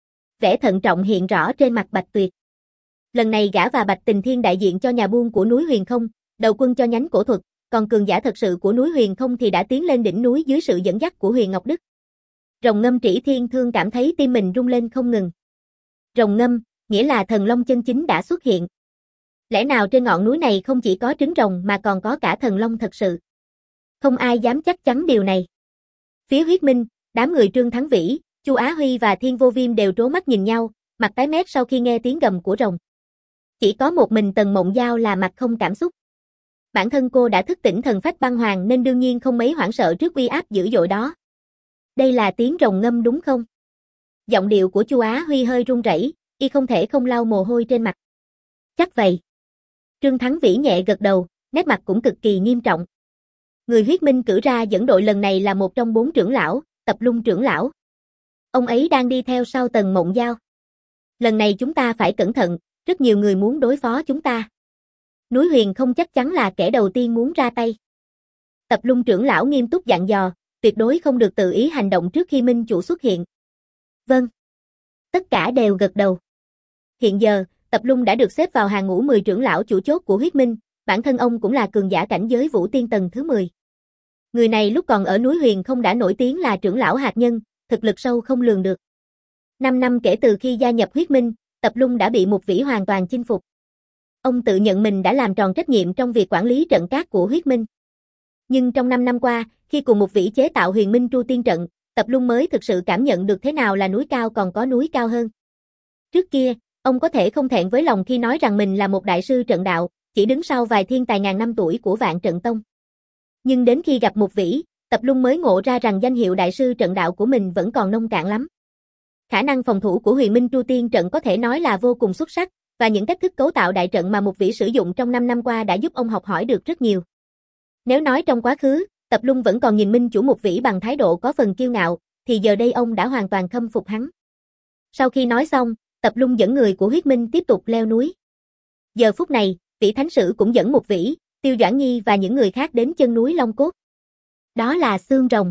Vẻ thận trọng hiện rõ trên mặt Bạch Tuyệt. Lần này gã và Bạch Tình Thiên đại diện cho nhà buôn của núi Huyền Không, đầu quân cho nhánh cổ thuật, còn cường giả thật sự của núi Huyền Không thì đã tiến lên đỉnh núi dưới sự dẫn dắt của Huyền Ngọc Đức. Rồng ngâm. Trĩ Thiên Thương cảm thấy tim mình rung lên không ngừng. Rồng ngâm, nghĩa là thần long chân chính đã xuất hiện. Lẽ nào trên ngọn núi này không chỉ có trứng rồng mà còn có cả thần long thật sự? Không ai dám chắc chắn điều này. Phía Huyết Minh, đám người Trương Thắng Vĩ, Chu Á Huy và Thiên Vô Viêm đều trố mắt nhìn nhau, mặt tái mét sau khi nghe tiếng gầm của rồng. Chỉ có một mình Tần Mộng Giao là mặt không cảm xúc. Bản thân cô đã thức tỉnh thần phách băng hoàng nên đương nhiên không mấy hoảng sợ trước uy áp dữ dội đó. Đây là tiếng rồng ngâm đúng không? Giọng điệu của Chu Á Huy hơi run rẩy, y không thể không lau mồ hôi trên mặt. Chắc vậy. Trương Thắng Vĩ nhẹ gật đầu, nét mặt cũng cực kỳ nghiêm trọng. Người huyết minh cử ra dẫn đội lần này là một trong bốn trưởng lão, Tập Lung trưởng lão. Ông ấy đang đi theo sau Tần Mộng Giao. Lần này chúng ta phải cẩn thận, rất nhiều người muốn đối phó chúng ta. Núi Huyền không chắc chắn là kẻ đầu tiên muốn ra tay. Tập Lung trưởng lão nghiêm túc dặn dò, tuyệt đối không được tự ý hành động trước khi minh chủ xuất hiện. Vâng. Tất cả đều gật đầu. Hiện giờ, Tập Lung đã được xếp vào hàng ngũ mười trưởng lão chủ chốt của huyết minh, bản thân ông cũng là cường giả cảnh giới vũ tiên tầng thứ mười. Người này lúc còn ở núi Huyền không đã nổi tiếng là trưởng lão hạt nhân, thực lực sâu không lường được. Năm năm kể từ khi gia nhập huyết minh, Tập Lung đã bị Mục Vĩ hoàn toàn chinh phục. Ông tự nhận mình đã làm tròn trách nhiệm trong việc quản lý trận cát của huyết minh. Nhưng trong năm năm qua, khi cùng Mục Vĩ chế tạo Huyền Minh Tru Tiên trận, Tập Lung mới thực sự cảm nhận được thế nào là núi cao còn có núi cao hơn. Trước kia, ông có thể không thẹn với lòng khi nói rằng mình là một đại sư trận đạo, chỉ đứng sau vài thiên tài ngàn năm tuổi của Vạn Trận Tông. Nhưng đến khi gặp Mục Vĩ, Tập Lung mới ngộ ra rằng danh hiệu đại sư trận đạo của mình vẫn còn nông cạn lắm. Khả năng phòng thủ của Huyền Minh Tru Tiên trận có thể nói là vô cùng xuất sắc, và những cách thức cấu tạo đại trận mà Mục Vĩ sử dụng trong năm năm qua đã giúp ông học hỏi được rất nhiều. Nếu nói trong quá khứ, Tập Lung vẫn còn nhìn minh chủ Mục Vĩ bằng thái độ có phần kiêu ngạo, thì giờ đây ông đã hoàn toàn khâm phục hắn. Sau khi nói xong, Tập Lung dẫn người của huyết minh tiếp tục leo núi. Giờ phút này, Vĩ Thánh Sử cũng dẫn Mục Vĩ, Tiêu Doãn Nhi và những người khác đến chân núi Long Cốt. Đó là xương rồng.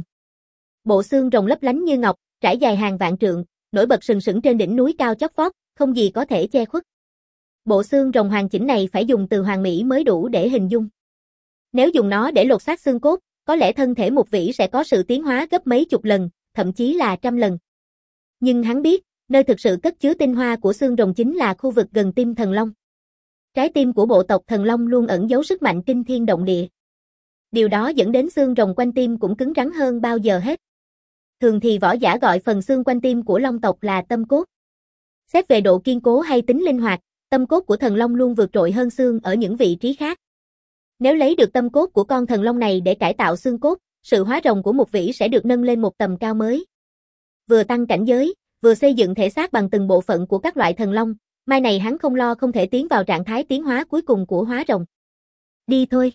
Bộ xương rồng lấp lánh như ngọc, trải dài hàng vạn trượng, nổi bật sừng sững trên đỉnh núi cao chót vót, không gì có thể che khuất. Bộ xương rồng hoàn chỉnh này phải dùng từ hoàn mỹ mới đủ để hình dung. Nếu dùng nó để lột xác xương cốt, có lẽ thân thể Mục Vĩ sẽ có sự tiến hóa gấp mấy chục lần, thậm chí là trăm lần. Nhưng hắn biết, nơi thực sự cất chứa tinh hoa của xương rồng chính là khu vực gần tim thần long. Trái tim của bộ tộc thần long luôn ẩn giấu sức mạnh kinh thiên động địa. Điều đó dẫn đến xương rồng quanh tim cũng cứng rắn hơn bao giờ hết. Thường thì võ giả gọi phần xương quanh tim của long tộc là tâm cốt. Xét về độ kiên cố hay tính linh hoạt, tâm cốt của thần long luôn vượt trội hơn xương ở những vị trí khác. Nếu lấy được tâm cốt của con thần long này để cải tạo xương cốt, sự hóa rồng của Mục Vĩ sẽ được nâng lên một tầm cao mới. Vừa tăng cảnh giới, vừa xây dựng thể xác bằng từng bộ phận của các loại thần long, mai này hắn không lo không thể tiến vào trạng thái tiến hóa cuối cùng của hóa rồng. Đi thôi.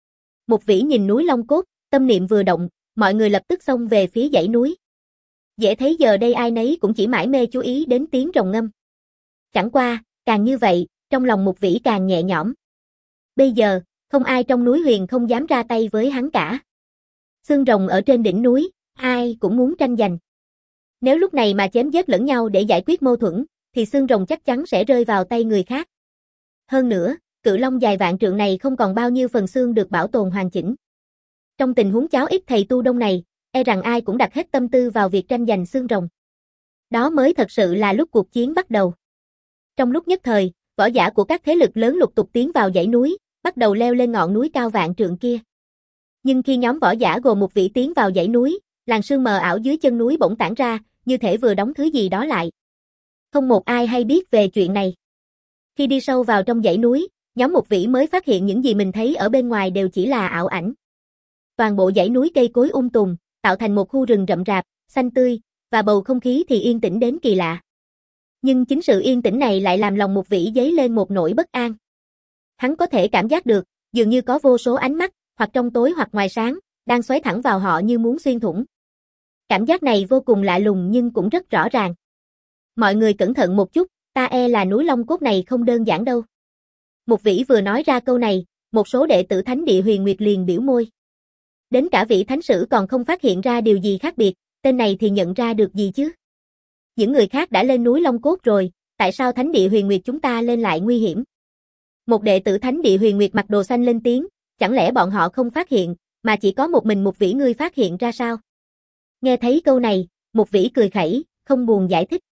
Mục Vĩ nhìn núi Long Cốt, tâm niệm vừa động, mọi người lập tức xông về phía dãy núi. Dễ thấy giờ đây ai nấy cũng chỉ mải mê chú ý đến tiếng rồng ngâm. Chẳng qua, càng như vậy, trong lòng Mục Vĩ càng nhẹ nhõm. Bây giờ, không ai trong núi Huyền không dám ra tay với hắn cả. Xương rồng ở trên đỉnh núi, ai cũng muốn tranh giành. Nếu lúc này mà chém giết lẫn nhau để giải quyết mâu thuẫn, thì xương rồng chắc chắn sẽ rơi vào tay người khác. Hơn nữa, cự long dài vạn trượng này không còn bao nhiêu phần xương được bảo tồn hoàn chỉnh. Trong tình huống cháo ít thầy tu đông này, e rằng ai cũng đặt hết tâm tư vào việc tranh giành xương rồng. Đó mới thật sự là lúc cuộc chiến bắt đầu. Trong lúc nhất thời, võ giả của các thế lực lớn lục tục tiến vào dãy núi, bắt đầu leo lên ngọn núi cao vạn trượng kia. Nhưng khi nhóm võ giả gồm Mục Vĩ tiến vào dãy núi, làn sương mờ ảo dưới chân núi bỗng tản ra, như thể vừa đóng thứ gì đó lại. Không một ai hay biết về chuyện này. Khi đi sâu vào trong dãy núi, nhóm Mục Vĩ mới phát hiện những gì mình thấy ở bên ngoài đều chỉ là ảo ảnh. Toàn bộ dãy núi cây cối um tùm, tạo thành một khu rừng rậm rạp, xanh tươi, và bầu không khí thì yên tĩnh đến kỳ lạ. Nhưng chính sự yên tĩnh này lại làm lòng Mục Vĩ dấy lên một nỗi bất an. Hắn có thể cảm giác được, dường như có vô số ánh mắt, hoặc trong tối hoặc ngoài sáng, đang xoáy thẳng vào họ như muốn xuyên thủng. Cảm giác này vô cùng lạ lùng nhưng cũng rất rõ ràng. Mọi người cẩn thận một chút, ta e là núi Long Cốt này không đơn giản đâu. Mục Vĩ vừa nói ra câu này, một số đệ tử Thánh Địa Huyền Nguyệt liền biểu môi. Đến cả vị thánh sử còn không phát hiện ra điều gì khác biệt, tên này thì nhận ra được gì chứ? Những người khác đã lên núi Long Cốt rồi, tại sao Thánh Địa Huyền Nguyệt chúng ta lên lại nguy hiểm? Một đệ tử Thánh Địa Huyền Nguyệt mặc đồ xanh lên tiếng, chẳng lẽ bọn họ không phát hiện, mà chỉ có một mình Mục Vĩ ngươi phát hiện ra sao? Nghe thấy câu này, Mục Vĩ cười khẩy, không buồn giải thích.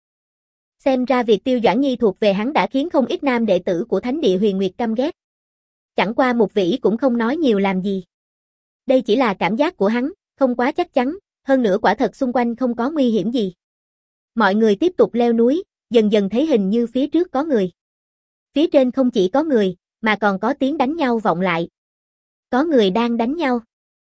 Xem ra việc Tiêu Doãn Nhi thuộc về hắn đã khiến không ít nam đệ tử của Thánh Địa Huyền Nguyệt căm ghét. Chẳng qua Mục Vĩ cũng không nói nhiều làm gì. Đây chỉ là cảm giác của hắn, không quá chắc chắn, hơn nữa quả thật xung quanh không có nguy hiểm gì. Mọi người tiếp tục leo núi, dần dần thấy hình như phía trước có người. Phía trên không chỉ có người, mà còn có tiếng đánh nhau vọng lại. Có người đang đánh nhau.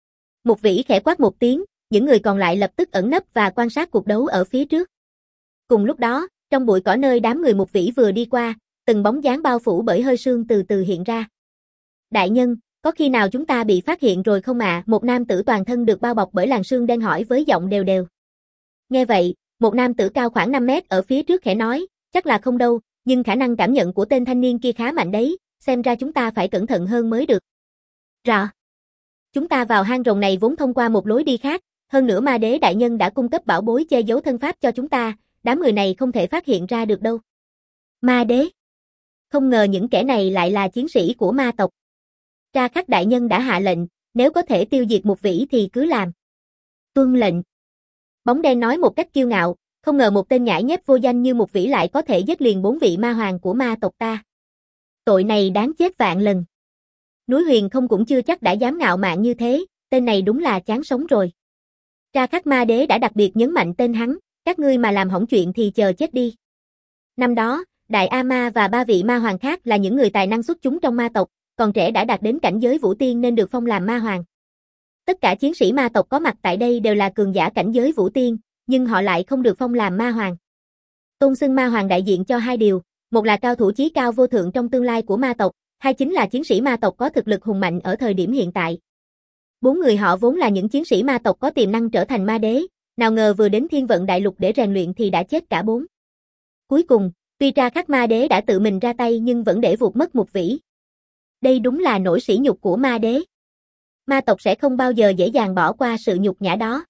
Mục Vĩ khẽ quát một tiếng, những người còn lại lập tức ẩn nấp và quan sát cuộc đấu ở phía trước. Cùng lúc đó, trong bụi cỏ nơi đám người Mục Vĩ vừa đi qua, từng bóng dáng bao phủ bởi hơi sương từ từ hiện ra. Đại nhân, có khi nào chúng ta bị phát hiện rồi không ạ? À? Một nam tử toàn thân được bao bọc bởi làn sương đen hỏi với giọng đều đều. Nghe vậy, một nam tử cao khoảng năm mét ở phía trước khẽ nói, chắc là không đâu, nhưng khả năng cảm nhận của tên thanh niên kia khá mạnh đấy, xem ra chúng ta phải cẩn thận hơn mới được. Rõ. Chúng ta vào hang rồng này vốn thông qua một lối đi khác, hơn nữa ma đế đại nhân đã cung cấp bảo bối che giấu thân pháp cho chúng ta, đám người này không thể phát hiện ra được đâu. Ma đế? Không ngờ những kẻ này lại là chiến sĩ của ma tộc. Tra Khắc đại nhân đã hạ lệnh, nếu có thể tiêu diệt Mục Vĩ thì cứ làm. Tuân lệnh. Bóng đen nói một cách kiêu ngạo, không ngờ một tên nhãi nhép vô danh như Mục Vĩ lại có thể giết liền bốn vị ma hoàng của ma tộc ta. Tội này đáng chết vạn lần. Núi Huyền không cũng chưa chắc đã dám ngạo mạn như thế, tên này đúng là chán sống rồi. Tra Khắc ma đế đã đặc biệt nhấn mạnh tên hắn, các ngươi mà làm hỏng chuyện thì chờ chết đi. Năm đó, Đại A Ma và ba vị ma hoàng khác là những người tài năng xuất chúng trong ma tộc, còn trẻ đã đạt đến cảnh giới vũ tiên nên được phong làm ma hoàng. Tất cả chiến sĩ ma tộc có mặt tại đây đều là cường giả cảnh giới vũ tiên, nhưng họ lại không được phong làm ma hoàng. Tôn xưng ma hoàng đại diện cho hai điều, một là cao thủ chí cao vô thượng trong tương lai của ma tộc, hai chính là chiến sĩ ma tộc có thực lực hùng mạnh ở thời điểm hiện tại. Bốn người họ vốn là những chiến sĩ ma tộc có tiềm năng trở thành ma đế, nào ngờ vừa đến Thiên Vận Đại Lục để rèn luyện thì đã chết cả bốn. Cuối cùng, tuy Tra Khắc ma đế đã tự mình ra tay nhưng vẫn để vụt mất Mục Vĩ. Đây đúng là nỗi sỉ nhục của ma đế. Ma tộc sẽ không bao giờ dễ dàng bỏ qua sự nhục nhã đó.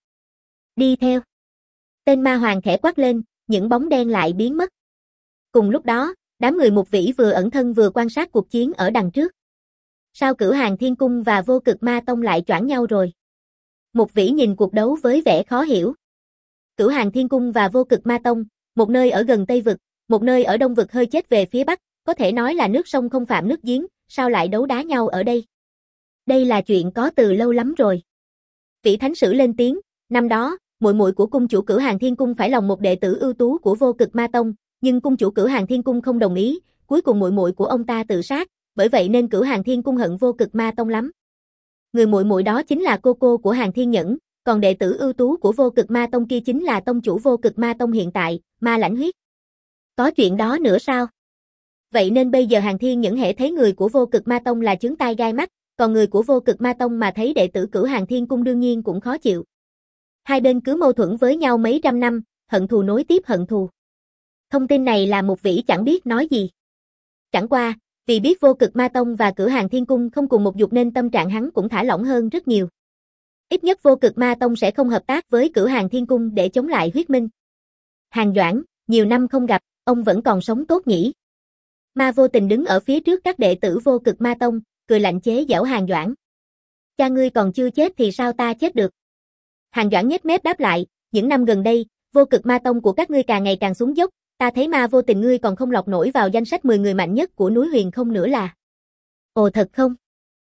Đi theo. Tên ma hoàng khẽ quát lên, những bóng đen lại biến mất. Cùng lúc đó, đám người Mục Vĩ vừa ẩn thân vừa quan sát cuộc chiến ở đằng trước. Sao Cửu Hàng Thiên Cung và Vô Cực Ma Tông lại choảng nhau rồi? Mục Vĩ nhìn cuộc đấu với vẻ khó hiểu. Cửu Hàng Thiên Cung và Vô Cực Ma Tông, một nơi ở gần Tây Vực, một nơi ở Đông Vực hơi chết về phía Bắc, có thể nói là nước sông không phạm nước giếng, sao lại đấu đá nhau ở đây? Đây là chuyện có từ lâu lắm rồi. Vị thánh sử lên tiếng, năm đó, muội muội của cung chủ Cửu Hàng Thiên Cung phải lòng một đệ tử ưu tú của Vô Cực Ma Tông, nhưng cung chủ Cửu Hàng Thiên Cung không đồng ý, cuối cùng muội muội của ông ta tự sát, bởi vậy nên Cửu Hàng Thiên Cung hận Vô Cực Ma Tông lắm. Người muội muội đó chính là cô cô của Hàng Thiên Nhẫn, còn đệ tử ưu tú của Vô Cực Ma Tông kia chính là tông chủ Vô Cực Ma Tông hiện tại, Ma Lãnh Huyết. Có chuyện đó nữa sao? Vậy nên bây giờ Hàng Thiên Nhẫn hễ thấy người của Vô Cực Ma Tông là chướng tai gai mắt, còn người của Vô Cực Ma Tông mà thấy đệ tử Cửu Hàng Thiên Cung đương nhiên cũng khó chịu. Hai bên cứ mâu thuẫn với nhau mấy trăm năm, hận thù nối tiếp hận thù. Thông tin này là Mục Vĩ chẳng biết nói gì. Chẳng qua, vì biết Vô Cực Ma Tông và Cửu Hàng Thiên Cung không cùng một dục nên tâm trạng hắn cũng thả lỏng hơn rất nhiều. Ít nhất Vô Cực Ma Tông sẽ không hợp tác với Cửu Hàng Thiên Cung để chống lại Huyết Minh. Hàn Doãn, nhiều năm không gặp, ông vẫn còn sống tốt nhỉ? Ma Vô Tình đứng ở phía trước các đệ tử Vô Cực Ma Tông, cười lạnh chế giễu Hàn Doãn. Cha ngươi còn chưa chết thì sao ta chết được? Hàn Doãn nhếch mép đáp lại, những năm gần đây, Vô Cực Ma Tông của các ngươi càng ngày càng xuống dốc, ta thấy Ma Vô Tình ngươi còn không lọt nổi vào danh sách mười người mạnh nhất của núi Huyền không nữa là. Ồ thật không?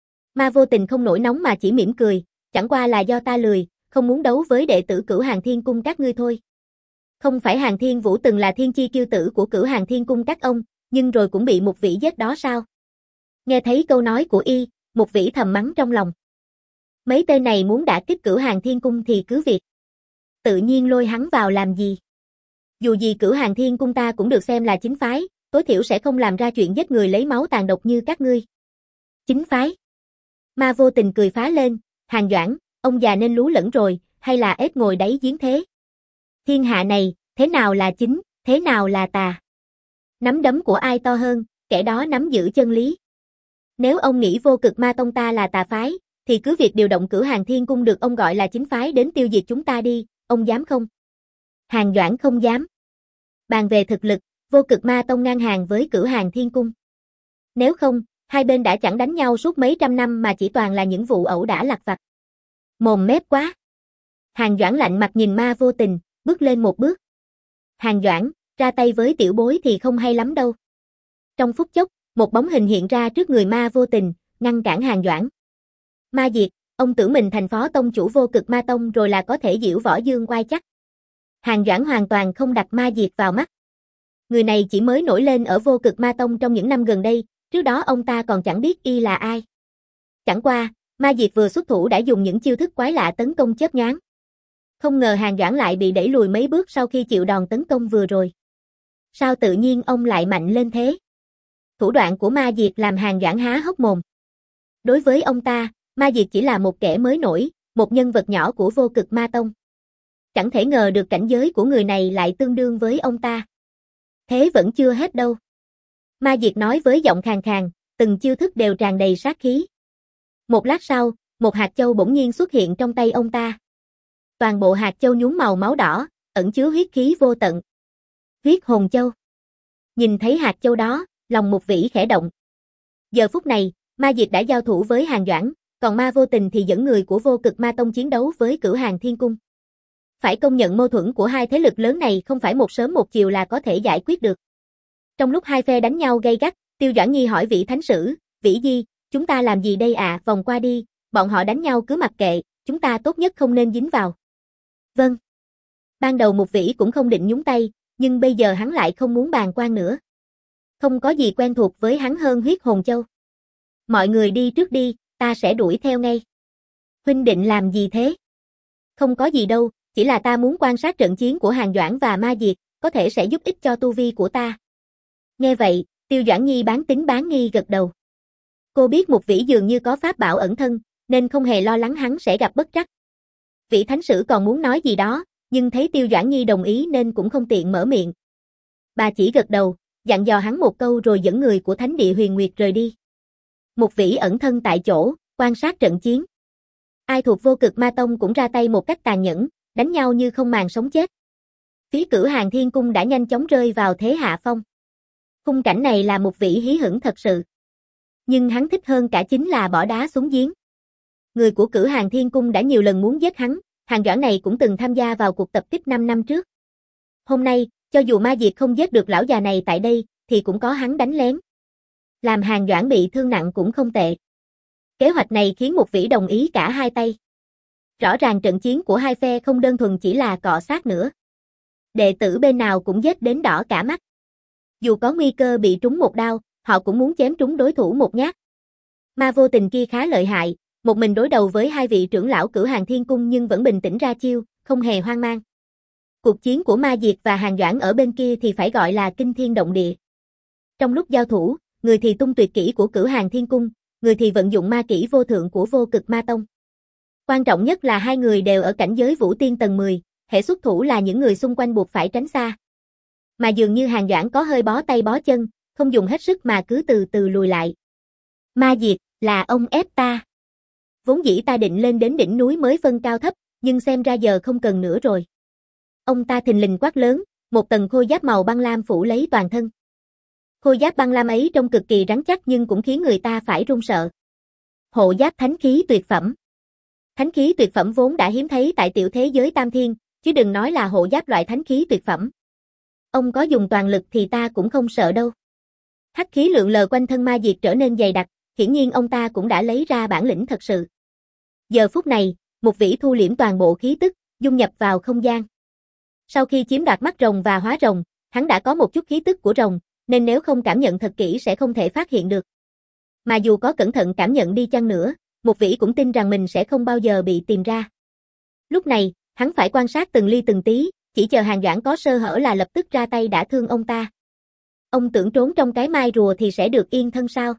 Ma Vô Tình không nổi nóng mà chỉ mỉm cười, chẳng qua là do ta lười, không muốn đấu với đệ tử Cửu Hàng Thiên Cung các ngươi thôi. Không phải Hàng Thiên Vũ từng là thiên chi kiêu tử của Cửu Hàng Thiên Cung các ông, nhưng rồi cũng bị Mục Vĩ giết đó sao? Nghe thấy câu nói của y, Mục Vĩ thầm mắng trong lòng. Mấy tên này muốn đả kích Cửu Hàng Thiên Cung thì cứ việc. Tự nhiên lôi hắn vào làm gì? Dù gì Cửu Hàng Thiên Cung ta cũng được xem là chính phái, tối thiểu sẽ không làm ra chuyện giết người lấy máu tàn độc như các ngươi. Chính phái? Ma Vô Tình cười phá lên, Hàn Doãn, ông già nên lú lẫn rồi, hay là ếch ngồi đáy giếng thế? Thiên hạ này, thế nào là chính, thế nào là tà? Nắm đấm của ai to hơn, kẻ đó nắm giữ chân lý. Nếu ông nghĩ Vô Cực Ma Tông ta là tà phái, thì cứ việc điều động Cửu Hàng Thiên Cung được ông gọi là chính phái đến tiêu diệt chúng ta đi, ông dám không? Hàn Doãn không dám. Bàn về thực lực, Vô Cực Ma Tông ngang hàng với Cửu Hàng Thiên Cung. Nếu không, hai bên đã chẳng đánh nhau suốt mấy trăm năm mà chỉ toàn là những vụ ẩu đả lặt vặt. Mồm mép quá. Hàn Doãn lạnh mặt nhìn Ma Vô Tình, bước lên một bước. Hàn Doãn, ra tay với tiểu bối thì không hay lắm đâu. Trong phút chốc, một bóng hình hiện ra trước người Ma Vô Tình, ngăn cản Hàn Doãn. Ma Diệt, ông tưởng mình thành phó tông chủ Vô Cực Ma Tông rồi là có thể diễu võ dương oai chắc. Hàn Doãn hoàn toàn không đặt Ma Diệt vào mắt. Người này chỉ mới nổi lên ở Vô Cực Ma Tông trong những năm gần đây, trước đó ông ta còn chẳng biết y là ai. Chẳng qua, Ma Diệt vừa xuất thủ đã dùng những chiêu thức quái lạ tấn công chớp nhoáng. Không ngờ Hàn Doãn lại bị đẩy lùi mấy bước sau khi chịu đòn tấn công vừa rồi. Sao tự nhiên ông lại mạnh lên thế? Thủ đoạn của Ma Diệt làm Hàn Doãn há hốc mồm. Đối với ông ta, Ma Diệt chỉ là một kẻ mới nổi, một nhân vật nhỏ của Vô Cực Ma Tông. Chẳng thể ngờ được cảnh giới của người này lại tương đương với ông ta. Thế vẫn chưa hết đâu. Ma Diệt nói với giọng khàn khàn, từng chiêu thức đều tràn đầy sát khí. Một lát sau, một hạt châu bỗng nhiên xuất hiện trong tay ông ta. Toàn bộ hạt châu nhuốm màu máu đỏ, ẩn chứa huyết khí vô tận. Huyết hồn châu. Nhìn thấy hạt châu đó, lòng Mục Vĩ khẽ động. Giờ phút này, Ma Diệt đã giao thủ với Hàn Doãn, còn Ma Vô Tình thì dẫn người của Vô Cực Ma Tông chiến đấu với Cửu Hàn Thiên Cung. Phải công nhận mâu thuẫn của hai thế lực lớn này không phải một sớm một chiều là có thể giải quyết được. Trong lúc hai phe đánh nhau gay gắt, Tiêu Doãn Nhi hỏi Vĩ Thánh Sử, Vĩ Di, chúng ta làm gì đây à, vòng qua đi, bọn họ đánh nhau cứ mặc kệ, chúng ta tốt nhất không nên dính vào. Vâng. Ban đầu Mục Vĩ cũng không định nhúng tay, nhưng bây giờ hắn lại không muốn bàn quan nữa. Không có gì quen thuộc với hắn hơn huyết hồn châu. Mọi người đi trước đi, ta sẽ đuổi theo ngay. Huynh định làm gì thế? Không có gì đâu, chỉ là ta muốn quan sát trận chiến của Hàn Doãn và Ma Diệt, có thể sẽ giúp ích cho tu vi của ta. Nghe vậy, Tiêu Doãn Nhi bán tín bán nghi gật đầu. Cô biết Mục Vĩ dường như có pháp bảo ẩn thân, nên không hề lo lắng hắn sẽ gặp bất trắc. Vĩ Thánh Sử còn muốn nói gì đó, nhưng thấy Tiêu Doãn Nhi đồng ý nên cũng không tiện mở miệng. Bà chỉ gật đầu, dặn dò hắn một câu rồi dẫn người của Thánh Địa Huyền Nguyệt rời đi. Mục Vĩ ẩn thân tại chỗ, quan sát trận chiến. Ai thuộc Vô Cực Ma Tông cũng ra tay một cách tàn nhẫn, đánh nhau như không màng sống chết. Phía Cửu Hàn Thiên Cung đã nhanh chóng rơi vào thế hạ phong. Khung cảnh này là Mục Vĩ hí hửng thật sự. Nhưng hắn thích hơn cả chính là bỏ đá xuống giếng. Người của Cửu Hàn Thiên Cung đã nhiều lần muốn giết hắn, Hàn Doãn này cũng từng tham gia vào cuộc tập kích năm năm trước. Hôm nay, cho dù Ma Diệt không giết được lão già này tại đây, thì cũng có hắn đánh lén. Làm Hàn Doãn bị thương nặng cũng không tệ. Kế hoạch này khiến Mục Vĩ đồng ý cả hai tay. Rõ ràng trận chiến của hai phe không đơn thuần chỉ là cọ sát nữa. Đệ tử bên nào cũng giết đến đỏ cả mắt. Dù có nguy cơ bị trúng một đao, họ cũng muốn chém trúng đối thủ một nhát. Ma Vô Tình kia khá lợi hại, một mình đối đầu với hai vị trưởng lão Cửu Hàn Thiên Cung nhưng vẫn bình tĩnh ra chiêu, không hề hoang mang. Cuộc chiến của Ma Diệt và Hàn Doãn ở bên kia thì phải gọi là kinh thiên động địa. Trong lúc giao thủ, người thì tung tuyệt kỹ của Cửu Hàn Thiên Cung, người thì vận dụng ma kỹ vô thượng của Vô Cực Ma Tông. Quan trọng nhất là hai người đều ở cảnh giới Vũ Tiên tầng mười, hệ xuất thủ là những người xung quanh buộc phải tránh xa. Mà dường như Hàn Doãn có hơi bó tay bó chân, không dùng hết sức mà cứ từ từ lùi lại. Ma Diệt, là ông ép ta. Vốn dĩ ta định lên đến đỉnh núi mới phân cao thấp, nhưng xem ra giờ không cần nữa rồi. Ông ta thình lình quát lớn, một tầng khôi giáp màu băng lam phủ lấy toàn thân. Khôi giáp băng lam ấy trông cực kỳ rắn chắc nhưng cũng khiến người ta phải run sợ. Hộ giáp thánh khí tuyệt phẩm. Thánh khí tuyệt phẩm vốn đã hiếm thấy tại tiểu thế giới Tam Thiên, chứ đừng nói là hộ giáp loại thánh khí tuyệt phẩm. Ông có dùng toàn lực thì ta cũng không sợ đâu. Hắc khí lượn lờ quanh thân Ma Diệt trở nên dày đặc, hiển nhiên ông ta cũng đã lấy ra bản lĩnh thật sự. Giờ phút này, Mục Vĩ thu liễm toàn bộ khí tức, dung nhập vào không gian. Sau khi chiếm đoạt mắt rồng và hóa rồng, hắn đã có một chút khí tức của rồng, nên nếu không cảm nhận thật kỹ sẽ không thể phát hiện được. Mà dù có cẩn thận cảm nhận đi chăng nữa, Mục Vĩ cũng tin rằng mình sẽ không bao giờ bị tìm ra. Lúc này, hắn phải quan sát từng ly từng tí, chỉ chờ Hàn Doãn có sơ hở là lập tức ra tay đả thương ông ta. Ông tưởng trốn trong cái mai rùa thì sẽ được yên thân sao?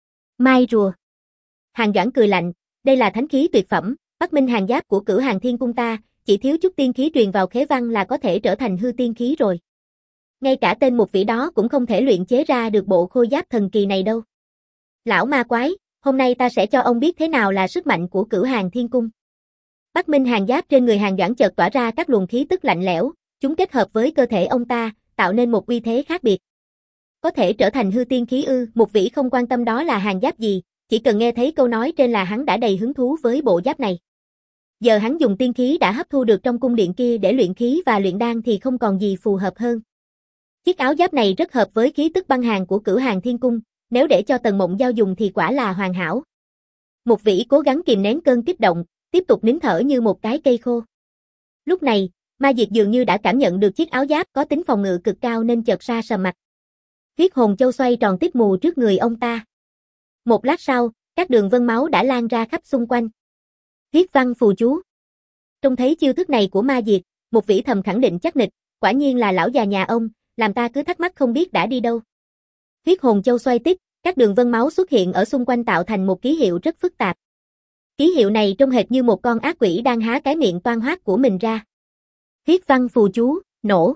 Mai rùa. Hàn Doãn cười lạnh, đây là thánh khí tuyệt phẩm, Bắc Minh Hàn Giáp của Cửu Hàn Thiên Cung ta, chỉ thiếu chút tiên khí truyền vào khế văn là có thể trở thành hư tiên khí rồi. Ngay cả tên Mục Vĩ đó cũng không thể luyện chế ra được bộ khôi giáp thần kỳ này đâu. Lão ma quái, hôm nay ta sẽ cho ông biết thế nào là sức mạnh của Cửu Hàn Thiên Cung. Bắc Minh Hàn Giáp trên người Hàn Doãn chợt tỏa ra các luồng khí tức lạnh lẽo, chúng kết hợp với cơ thể ông ta, tạo nên một uy thế khác biệt. Có thể trở thành hư tiên khí ư? Mục Vĩ không quan tâm đó là hàn giáp gì, chỉ cần nghe thấy câu nói trên là hắn đã đầy hứng thú với bộ giáp này. Giờ hắn dùng tiên khí đã hấp thu được trong cung điện kia để luyện khí và luyện đan thì không còn gì phù hợp hơn. Chiếc áo giáp này rất hợp với khí tức băng hàn của Cửu Hàn Thiên Cung, nếu để cho Tần Mộng Giao dùng thì quả là hoàn hảo. Mục Vĩ cố gắng kìm nén cơn kích động, tiếp tục nín thở như một cái cây khô. Lúc này, Ma Diệt dường như đã cảm nhận được chiếc áo giáp có tính phòng ngự cực cao nên chợt sa sầm mặt. Huyết hồn châu xoay tròn tiếp mù trước người ông ta. Một lát sau, các đường vân máu đã lan ra khắp xung quanh. Viết văn phù chú. Trông thấy chiêu thức này của Ma Diệt, một vĩ thầm khẳng định chắc nịch, quả nhiên là lão già nhà ông, làm ta cứ thắc mắc không biết đã đi đâu. Huyết hồn châu xoay tiếp, các đường vân máu xuất hiện ở xung quanh tạo thành một ký hiệu rất phức tạp. Ký hiệu này trông hệt như một con ác quỷ đang há cái miệng toan hoác của mình ra. Huyết văn phù chú, nổ.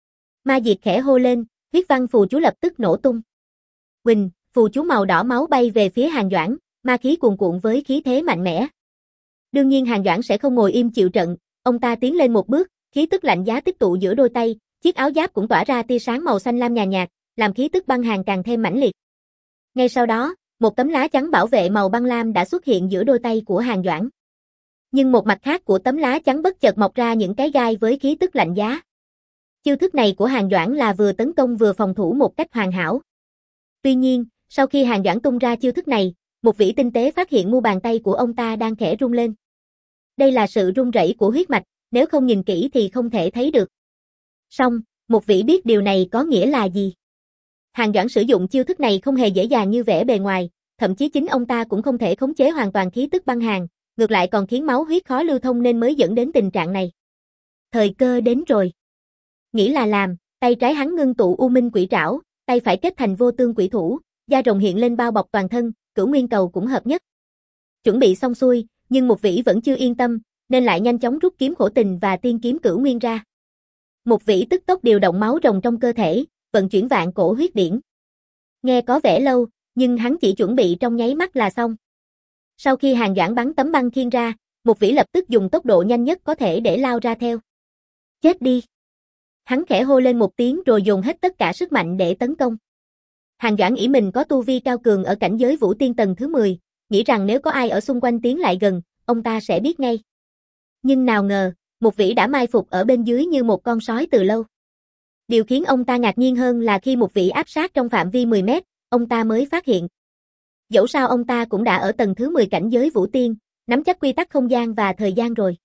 Ma Diệt khẽ hô lên, huyết văn phù chú lập tức nổ tung. Quỳnh, phù chú màu đỏ máu bay về phía Hàn Doãn, ma khí cuồn cuộn với khí thế mạnh mẽ. Đương nhiên Hàn Doãn sẽ không ngồi im chịu trận, ông ta tiến lên một bước, khí tức lạnh giá tích tụ giữa đôi tay, chiếc áo giáp cũng tỏa ra tia sáng màu xanh lam nhàn nhạt, làm khí tức băng hàn càng thêm mãnh liệt. Ngay sau đó, một tấm lá chắn bảo vệ màu băng lam đã xuất hiện giữa đôi tay của Hàn Doãn. Nhưng một mặt khác của tấm lá chắn bất chợt mọc ra những cái gai với khí tức lạnh giá. Chiêu thức này của Hàn Doãn là vừa tấn công vừa phòng thủ một cách hoàn hảo. Tuy nhiên, sau khi Hàn Doãn tung ra chiêu thức này, một vĩ tinh tế phát hiện mu bàn tay của ông ta đang khẽ rung lên. Đây là sự rung rẩy của huyết mạch, nếu không nhìn kỹ thì không thể thấy được. Song, một vĩ biết điều này có nghĩa là gì. Hàn Doãn sử dụng chiêu thức này không hề dễ dàng như vẻ bề ngoài, thậm chí chính ông ta cũng không thể khống chế hoàn toàn khí tức băng hàn, ngược lại còn khiến máu huyết khó lưu thông nên mới dẫn đến tình trạng này. Thời cơ đến rồi. Nghĩ là làm, tay trái hắn ngưng tụ U Minh Quỷ Trảo, tay phải kết thành Vô Tương Quỷ Thủ, da rồng hiện lên bao bọc toàn thân, Cửu Nguyên Cầu cũng hợp nhất. Chuẩn bị xong xuôi, nhưng một vĩ vẫn chưa yên tâm, nên lại nhanh chóng rút kiếm Khổ Tình và tiên kiếm Cửu Nguyên ra. Một vĩ tức tốc điều động máu rồng trong cơ thể, vận chuyển vạn cổ huyết điển. Nghe có vẻ lâu, nhưng hắn chỉ chuẩn bị trong nháy mắt là xong. Sau khi Hàn Doãn bắn tấm băng khiên ra, một vĩ lập tức dùng tốc độ nhanh nhất có thể để lao ra theo. Chết đi! Hắn khẽ hô lên một tiếng rồi dồn hết tất cả sức mạnh để tấn công. Hàn Doãn nghĩ mình có tu vi cao cường ở cảnh giới Vũ Tiên tầng thứ mười, nghĩ rằng nếu có ai ở xung quanh tiến lại gần, ông ta sẽ biết ngay. Nhưng nào ngờ, một vĩ đã mai phục ở bên dưới như một con sói từ lâu. Điều khiến ông ta ngạc nhiên hơn là khi một vĩ áp sát trong phạm vi mười mét, ông ta mới phát hiện. Dẫu sao ông ta cũng đã ở tầng thứ mười cảnh giới Vũ Tiên, nắm chắc quy tắc không gian và thời gian rồi.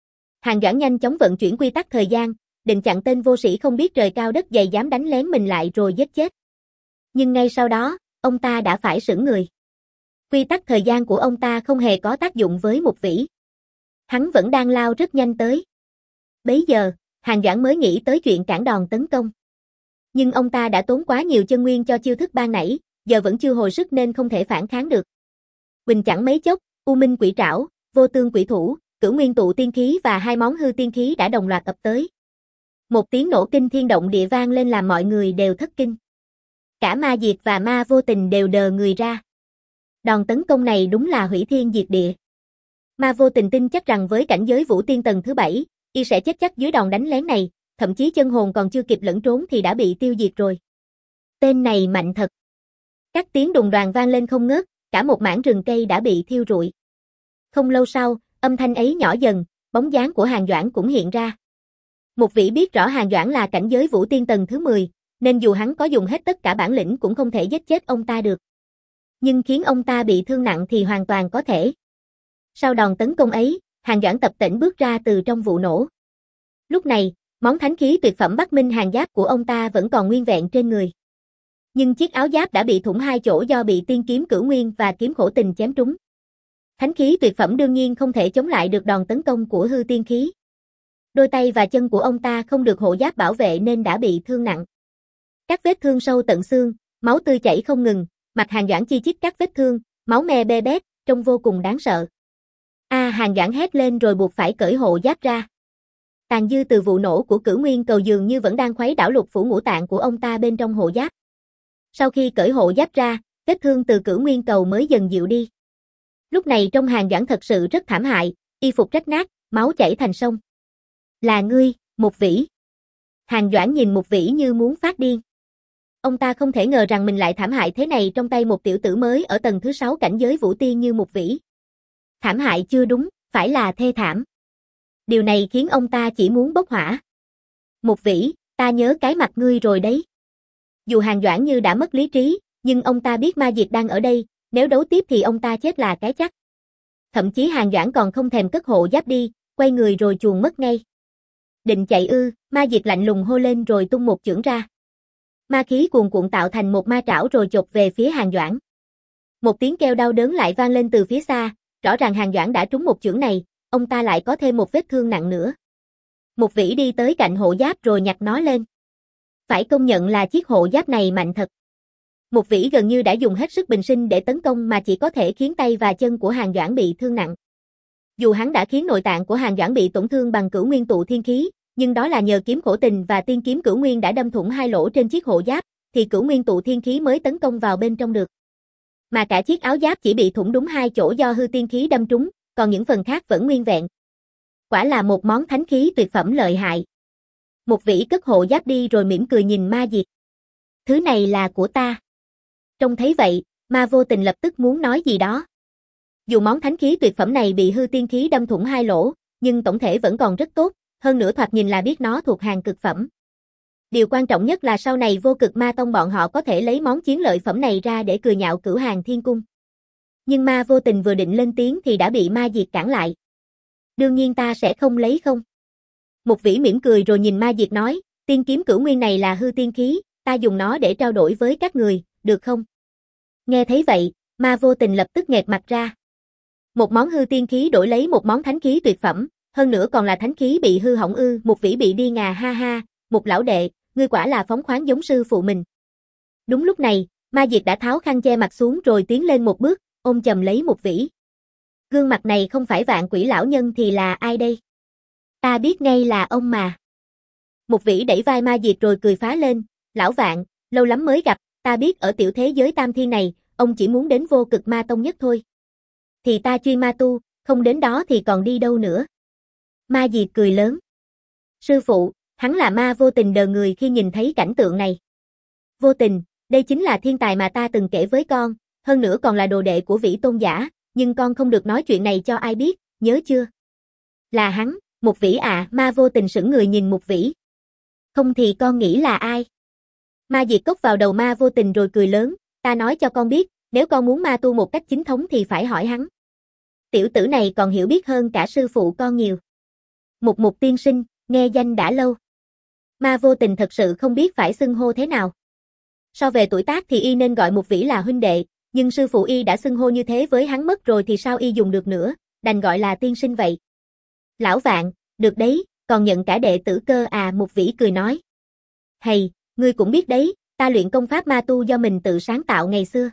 Hàn Doãn nhanh chóng vận chuyển quy tắc thời gian, định chặn tên vô sĩ không biết trời cao đất dày dám đánh lén mình lại rồi giết chết. Nhưng ngay sau đó, ông ta đã phải sững người. Quy tắc thời gian của ông ta không hề có tác dụng với một vĩ. Hắn vẫn đang lao rất nhanh tới. Bấy giờ, Hàn Doãn mới nghĩ tới chuyện cản đòn tấn công. Nhưng ông ta đã tốn quá nhiều chân nguyên cho chiêu thức ban nãy, giờ vẫn chưa hồi sức nên không thể phản kháng được. Quỳnh chẳng mấy chốc, U Minh Quỷ Trảo, Vô Tương Quỷ Thủ, Cửu Nguyên Tụ Tiên Khí và hai món hư tiên khí đã đồng loạt ập tới. Một tiếng nổ kinh thiên động địa vang lên làm mọi người đều thất kinh. Cả Ma Diệt và Ma Vô Tình đều đờ người ra. Đòn tấn công này đúng là hủy thiên diệt địa. Ma Vô Tình tin chắc rằng với cảnh giới Vũ Tiên tầng thứ bảy, y sẽ chết chắc dưới đòn đánh lén này, thậm chí chân hồn còn chưa kịp lẫn trốn thì đã bị tiêu diệt rồi. Tên này mạnh thật. Các tiếng đùng đoàng vang lên không ngớt, cả một mảng rừng cây đã bị thiêu rụi. Không lâu sau, âm thanh ấy nhỏ dần, bóng dáng của Hàn Doãn cũng hiện ra. Một vĩ biết rõ Hàn Doãn là cảnh giới Vũ Tiên tầng thứ mười, nên dù hắn có dùng hết tất cả bản lĩnh cũng không thể giết chết ông ta được. Nhưng khiến ông ta bị thương nặng thì hoàn toàn có thể. Sau đòn tấn công ấy, Hàn Doãn tập tễnh bước ra từ trong vụ nổ. Lúc này, món thánh khí tuyệt phẩm Bắc Minh Hàn Giáp của ông ta vẫn còn nguyên vẹn trên người. Nhưng chiếc áo giáp đã bị thủng hai chỗ do bị tiên kiếm Cửu Nguyên và kiếm Khổ Tình chém trúng. Thánh khí tuyệt phẩm đương nhiên không thể chống lại được đòn tấn công của hư tiên khí. Đôi tay và chân của ông ta không được hộ giáp bảo vệ nên đã bị thương nặng. Các vết thương sâu tận xương, máu tươi chảy không ngừng, mặt Hàn Doãn chi chít các vết thương, máu me be bét, trông vô cùng đáng sợ. A à, Hàn Doãn hét lên rồi buộc phải cởi hộ giáp ra. Tàn dư từ vụ nổ của Cửu Nguyên Cầu dường như vẫn đang khuấy đảo lục phủ ngũ tạng của ông ta bên trong hộ giáp. Sau khi cởi hộ giáp ra, vết thương từ Cửu Nguyên Cầu mới dần dịu đi. Lúc này trong Hàn Doãn thật sự rất thảm hại, y phục rách nát, máu chảy thành sông. Là ngươi, Một Vĩ. Hàn Doãn nhìn Một Vĩ như muốn phát điên. Ông ta không thể ngờ rằng mình lại thảm hại thế này trong tay một tiểu tử mới ở tầng thứ sáu cảnh giới Vũ Tiên như Một Vĩ. Thảm hại chưa đúng, phải là thê thảm. Điều này khiến ông ta chỉ muốn bốc hỏa. Một Vĩ, ta nhớ cái mặt ngươi rồi đấy. Dù Hàn Doãn như đã mất lý trí, nhưng ông ta biết Ma Diệt đang ở đây, nếu đấu tiếp thì ông ta chết là cái chắc. Thậm chí Hàn Doãn còn không thèm cất hộ giáp đi, quay người rồi chuồn mất ngay. Định chạy ư? Ma Diệt lạnh lùng hô lên rồi tung một chưởng ra. Ma khí cuồn cuộn tạo thành một ma trảo rồi chộp về phía Hàn Doãn. Một tiếng kêu đau đớn lại vang lên từ phía xa, rõ ràng Hàn Doãn đã trúng một chưởng này, ông ta lại có thêm một vết thương nặng nữa. Một vĩ đi tới cạnh hộ giáp rồi nhặt nó lên. Phải công nhận là chiếc hộ giáp này mạnh thật. Một vĩ gần như đã dùng hết sức bình sinh để tấn công mà chỉ có thể khiến tay và chân của Hàn Doãn bị thương nặng. Dù hắn đã khiến nội tạng của Hàn Doãn bị tổn thương bằng cửu nguyên tụ thiên khí, nhưng đó là nhờ kiếm khổ tình và tiên kiếm cửu nguyên đã đâm thủng hai lỗ trên chiếc hộ giáp, thì cửu nguyên tụ thiên khí mới tấn công vào bên trong được. Mà cả chiếc áo giáp chỉ bị thủng đúng hai chỗ do hư tiên khí đâm trúng, còn những phần khác vẫn nguyên vẹn. Quả là một món thánh khí tuyệt phẩm lợi hại. Một vĩ cất hộ giáp đi rồi mỉm cười nhìn Ma Diệt. Thứ này là của ta. Trông thấy vậy, Ma Vô Tình lập tức muốn nói gì đó. Dù món thánh khí tuyệt phẩm này bị hư tiên khí đâm thủng hai lỗ, nhưng tổng thể vẫn còn rất tốt, hơn nữa thoạt nhìn là biết nó thuộc hàng cực phẩm. Điều quan trọng nhất là sau này Vô Cực Ma Tông bọn họ có thể lấy món chiến lợi phẩm này ra để cười nhạo Cửu Hàng Thiên Cung. Nhưng Ma Vô Tình vừa định lên tiếng thì đã bị Ma Diệt cản lại. Đương nhiên ta sẽ không lấy không. Một vĩ mỉm cười rồi nhìn Ma Diệt nói, tiên kiếm cửu nguyên này là hư tiên khí, ta dùng nó để trao đổi với các người, được không? Nghe thấy vậy, Ma Vô Tình lập tức nghẹt mặt ra. Một món hư tiên khí đổi lấy một món thánh khí tuyệt phẩm, hơn nữa còn là thánh khí bị hư hỏng ư? Một vĩ bị đi ngà ha ha, một lão đệ, ngươi quả là phóng khoáng giống sư phụ mình. Đúng lúc này, Ma Diệt đã tháo khăn che mặt xuống rồi tiến lên một bước, ôm chầm lấy một vĩ. Gương mặt này không phải Vạn Quỷ lão nhân thì là ai đây? Ta biết ngay là ông mà. Một vĩ đẩy vai Ma Diệt rồi cười phá lên, lão Vạn, lâu lắm mới gặp, ta biết ở tiểu thế giới tam thiên này, ông chỉ muốn đến Vô Cực Ma Tông nhất thôi. Thì ta chuyên ma tu, không đến đó thì còn đi đâu nữa. Ma Diệt cười lớn. Sư phụ, hắn là Ma Vô Tình đờ người khi nhìn thấy cảnh tượng này. Vô Tình, đây chính là thiên tài mà ta từng kể với con, hơn nữa còn là đồ đệ của Vĩ Tôn giả, nhưng con không được nói chuyện này cho ai biết, nhớ chưa? Là hắn, Một Vĩ à? Ma Vô Tình sững người nhìn Một Vĩ. Không thì con nghĩ là ai? Ma Diệt cốc vào đầu Ma Vô Tình rồi cười lớn, ta nói cho con biết, nếu con muốn ma tu một cách chính thống thì phải hỏi hắn. Tiểu tử này còn hiểu biết hơn cả sư phụ con nhiều. Một Mục tiên sinh, nghe danh đã lâu. Ma Vô Tình thật sự không biết phải xưng hô thế nào. So về tuổi tác thì y nên gọi Một Vĩ là huynh đệ, nhưng sư phụ y đã xưng hô như thế với hắn mất rồi thì sao y dùng được nữa, đành gọi là tiên sinh vậy. Lão Vạn, được đấy, còn nhận cả đệ tử cơ à? Một Vĩ cười nói. Hay, ngươi cũng biết đấy, ta luyện công pháp ma tu do mình tự sáng tạo ngày xưa.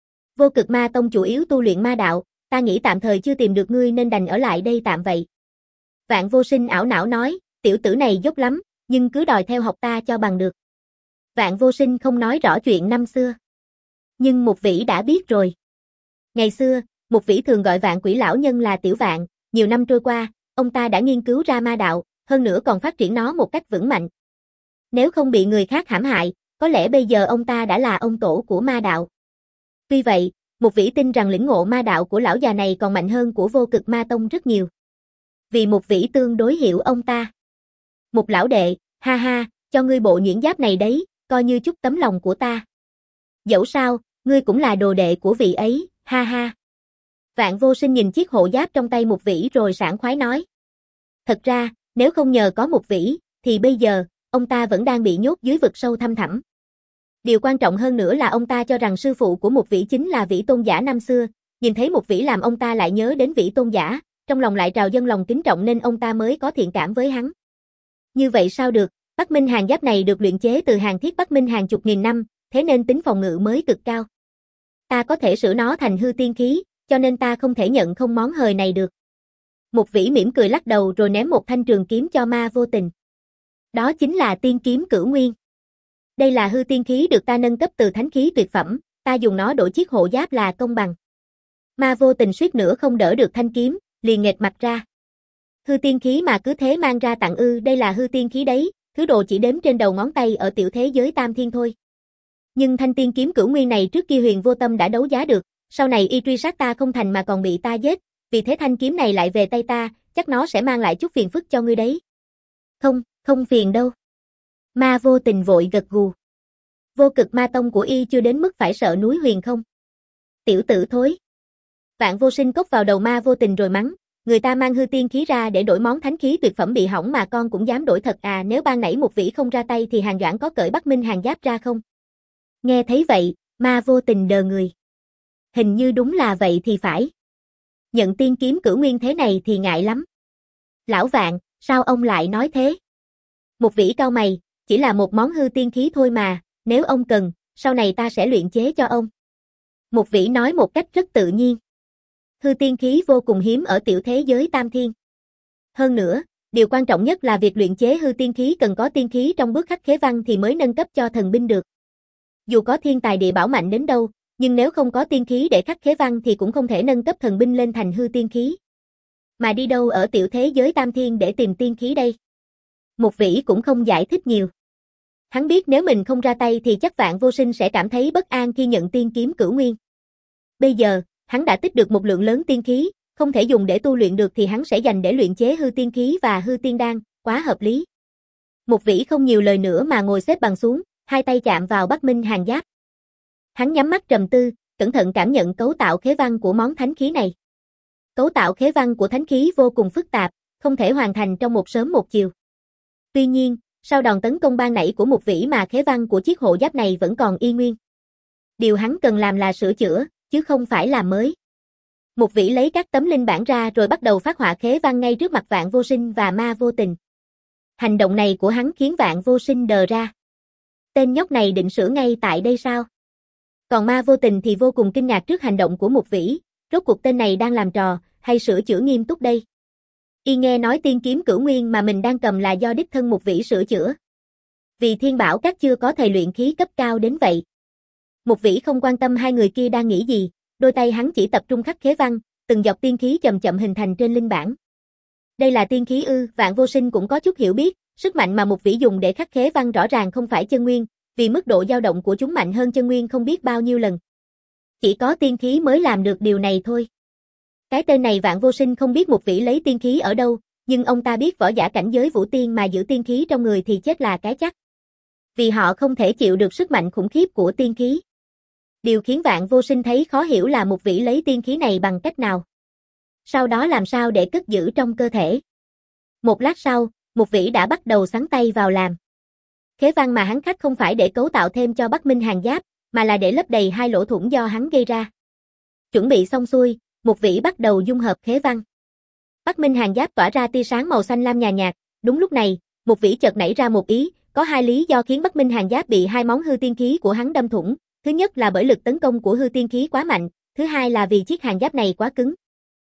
Vô Cực Ma Tông chủ yếu tu luyện ma đạo, ta nghĩ tạm thời chưa tìm được ngươi nên đành ở lại đây tạm vậy. Vạn Vô Sinh ảo não nói, tiểu tử này dốt lắm, nhưng cứ đòi theo học ta cho bằng được. Vạn Vô Sinh không nói rõ chuyện năm xưa. Nhưng Một Vĩ đã biết rồi. Ngày xưa, Một Vĩ thường gọi Vạn Quỷ lão nhân là Tiểu Vạn, nhiều năm trôi qua, ông ta đã nghiên cứu ra ma đạo, hơn nữa còn phát triển nó một cách vững mạnh. Nếu không bị người khác hãm hại, có lẽ bây giờ ông ta đã là ông tổ của ma đạo. Tuy vậy, Một Vĩ tin rằng lĩnh ngộ ma đạo của lão già này còn mạnh hơn của Vô Cực Ma Tông rất nhiều. Vì Một Vĩ tương đối hiểu ông ta. Một lão đệ, ha ha, cho ngươi bộ nhuyễn giáp này đấy, coi như chút tấm lòng của ta. Dẫu sao, ngươi cũng là đồ đệ của vị ấy, ha ha. Vạn Vô Sinh nhìn chiếc hộ giáp trong tay Một Vĩ rồi sảng khoái nói. Thật ra, nếu không nhờ có Một Vĩ, thì bây giờ, ông ta vẫn đang bị nhốt dưới vực sâu thăm thẳm. Điều quan trọng hơn nữa là ông ta cho rằng sư phụ của Một Vĩ chính là Vĩ Tôn giả năm xưa, nhìn thấy Một Vĩ làm ông ta lại nhớ đến Vĩ Tôn giả, trong lòng lại trào dâng lòng kính trọng nên ông ta mới có thiện cảm với hắn. Như vậy sao được, Bắc Minh Hàng giáp này được luyện chế từ hàng thiết Bắc Minh hàng chục nghìn năm, thế nên tính phòng ngự mới cực cao. Ta có thể sửa nó thành hư tiên khí, cho nên ta không thể nhận không món hời này được. Một Vĩ mỉm cười lắc đầu rồi ném một thanh trường kiếm cho Ma Vô Tình. Đó chính là tiên kiếm cửu nguyên. Đây là hư tiên khí được ta nâng cấp từ thánh khí tuyệt phẩm, ta dùng nó đổi chiếc hộ giáp là công bằng. Ma Vô Tình suýt nữa không đỡ được thanh kiếm, liền nghệt mặt ra. Hư tiên khí mà cứ thế mang ra tặng ư? Đây là hư tiên khí đấy, thứ đồ chỉ đếm trên đầu ngón tay ở tiểu thế giới tam thiên thôi. Nhưng thanh tiên kiếm cửu nguyên này trước kia Huyền Vô Tâm đã đấu giá được, sau này y truy sát ta không thành mà còn bị ta giết, vì thế thanh kiếm này lại về tay ta, chắc nó sẽ mang lại chút phiền phức cho ngươi đấy. Không, không phiền đâu. Ma Vô Tình vội gật gù. Vô Cực Ma Tông của y chưa đến mức phải sợ núi Huyền không? Tiểu tử thối. Vạn Vô Sinh cốc vào đầu Ma Vô Tình rồi mắng, Người ta mang hư tiên khí ra để đổi món thánh khí tuyệt phẩm bị hỏng mà con cũng dám đổi thật à, nếu ban nãy một vĩ không ra tay thì Hàn Doãn có cởi Bắc Minh Hàn giáp ra không? Nghe thấy vậy, Ma Vô Tình đờ người. Hình như đúng là vậy thì phải. Nhận tiên kiếm cửu nguyên thế này thì ngại lắm. Lão Vạn, sao ông lại nói thế? Một vĩ cau mày, chỉ là một món hư tiên khí thôi mà, nếu ông cần, sau này ta sẽ luyện chế cho ông. Một vĩ nói một cách rất tự nhiên. Hư tiên khí vô cùng hiếm ở tiểu thế giới Tam Thiên. Hơn nữa, điều quan trọng nhất là việc luyện chế hư tiên khí cần có tiên khí trong bước khắc khế văn thì mới nâng cấp cho thần binh được. Dù có thiên tài địa bảo mạnh đến đâu, nhưng nếu không có tiên khí để khắc khế văn thì cũng không thể nâng cấp thần binh lên thành hư tiên khí. Mà đi đâu ở tiểu thế giới Tam Thiên để tìm tiên khí đây? Một vĩ cũng không giải thích nhiều. Hắn biết nếu mình không ra tay thì chắc Vạn Vô Sinh sẽ cảm thấy bất an khi nhận tiên kiếm cửu nguyên. Bây giờ, hắn đã tích được một lượng lớn tiên khí, không thể dùng để tu luyện được thì hắn sẽ dành để luyện chế hư tiên khí và hư tiên đan, quá hợp lý. Một vĩ không nhiều lời nữa mà ngồi xếp bằng xuống, hai tay chạm vào Bắc Minh Hàn giáp. Hắn nhắm mắt trầm tư, cẩn thận cảm nhận cấu tạo khế văn của món thánh khí này. Cấu tạo khế văn của thánh khí vô cùng phức tạp, không thể hoàn thành trong một sớm một chiều. Tuy nhiên, sau đòn tấn công ban nãy của một vĩ mà khế văn của chiếc hộ giáp này vẫn còn y nguyên. Điều hắn cần làm là sửa chữa, chứ không phải làm mới. Một vĩ lấy các tấm linh bản ra rồi bắt đầu phát họa khế văn ngay trước mặt Vạn Vô Sinh và Ma Vô Tình. Hành động này của hắn khiến Vạn Vô Sinh đờ ra. Tên nhóc này định sửa ngay tại đây sao? Còn Ma Vô Tình thì vô cùng kinh ngạc trước hành động của một vĩ, rốt cuộc tên này đang làm trò, hay sửa chữa nghiêm túc đây? Y nghe nói tiên kiếm cửu nguyên mà mình đang cầm là do đích thân một vĩ sửa chữa. Vì Thiên Bảo Các chưa có thầy luyện khí cấp cao đến vậy. Một vĩ không quan tâm hai người kia đang nghĩ gì, đôi tay hắn chỉ tập trung khắc khế văn, từng dọc tiên khí chậm chậm hình thành trên linh bản. Đây là tiên khí ư? Vạn Vô Sinh cũng có chút hiểu biết, sức mạnh mà một vĩ dùng để khắc khế văn rõ ràng không phải chân nguyên, vì mức độ dao động của chúng mạnh hơn chân nguyên không biết bao nhiêu lần. Chỉ có tiên khí mới làm được điều này thôi. Cái tên này Vạn Vô Sinh không biết một vĩ lấy tiên khí ở đâu, nhưng ông ta biết võ giả cảnh giới vũ tiên mà giữ tiên khí trong người thì chết là cái chắc. Vì họ không thể chịu được sức mạnh khủng khiếp của tiên khí. Điều khiến Vạn Vô Sinh thấy khó hiểu là một vĩ lấy tiên khí này bằng cách nào. Sau đó làm sao để cất giữ trong cơ thể. Một lát sau, một vĩ đã bắt đầu xắn tay vào làm. Khế văn mà hắn khắc không phải để cấu tạo thêm cho Bắc Minh Hàn giáp, mà là để lấp đầy hai lỗ thủng do hắn gây ra. Chuẩn bị xong xuôi, một vĩ bắt đầu dung hợp khế văn. Bắc Minh Hàn giáp tỏa ra tia sáng màu xanh lam nhàn nhạt, đúng lúc này, một vĩ chợt nảy ra một ý, có hai lý do khiến Bắc Minh Hàn giáp bị hai món hư tiên khí của hắn đâm thủng, thứ nhất là bởi lực tấn công của hư tiên khí quá mạnh, thứ hai là vì chiếc hàn giáp này quá cứng.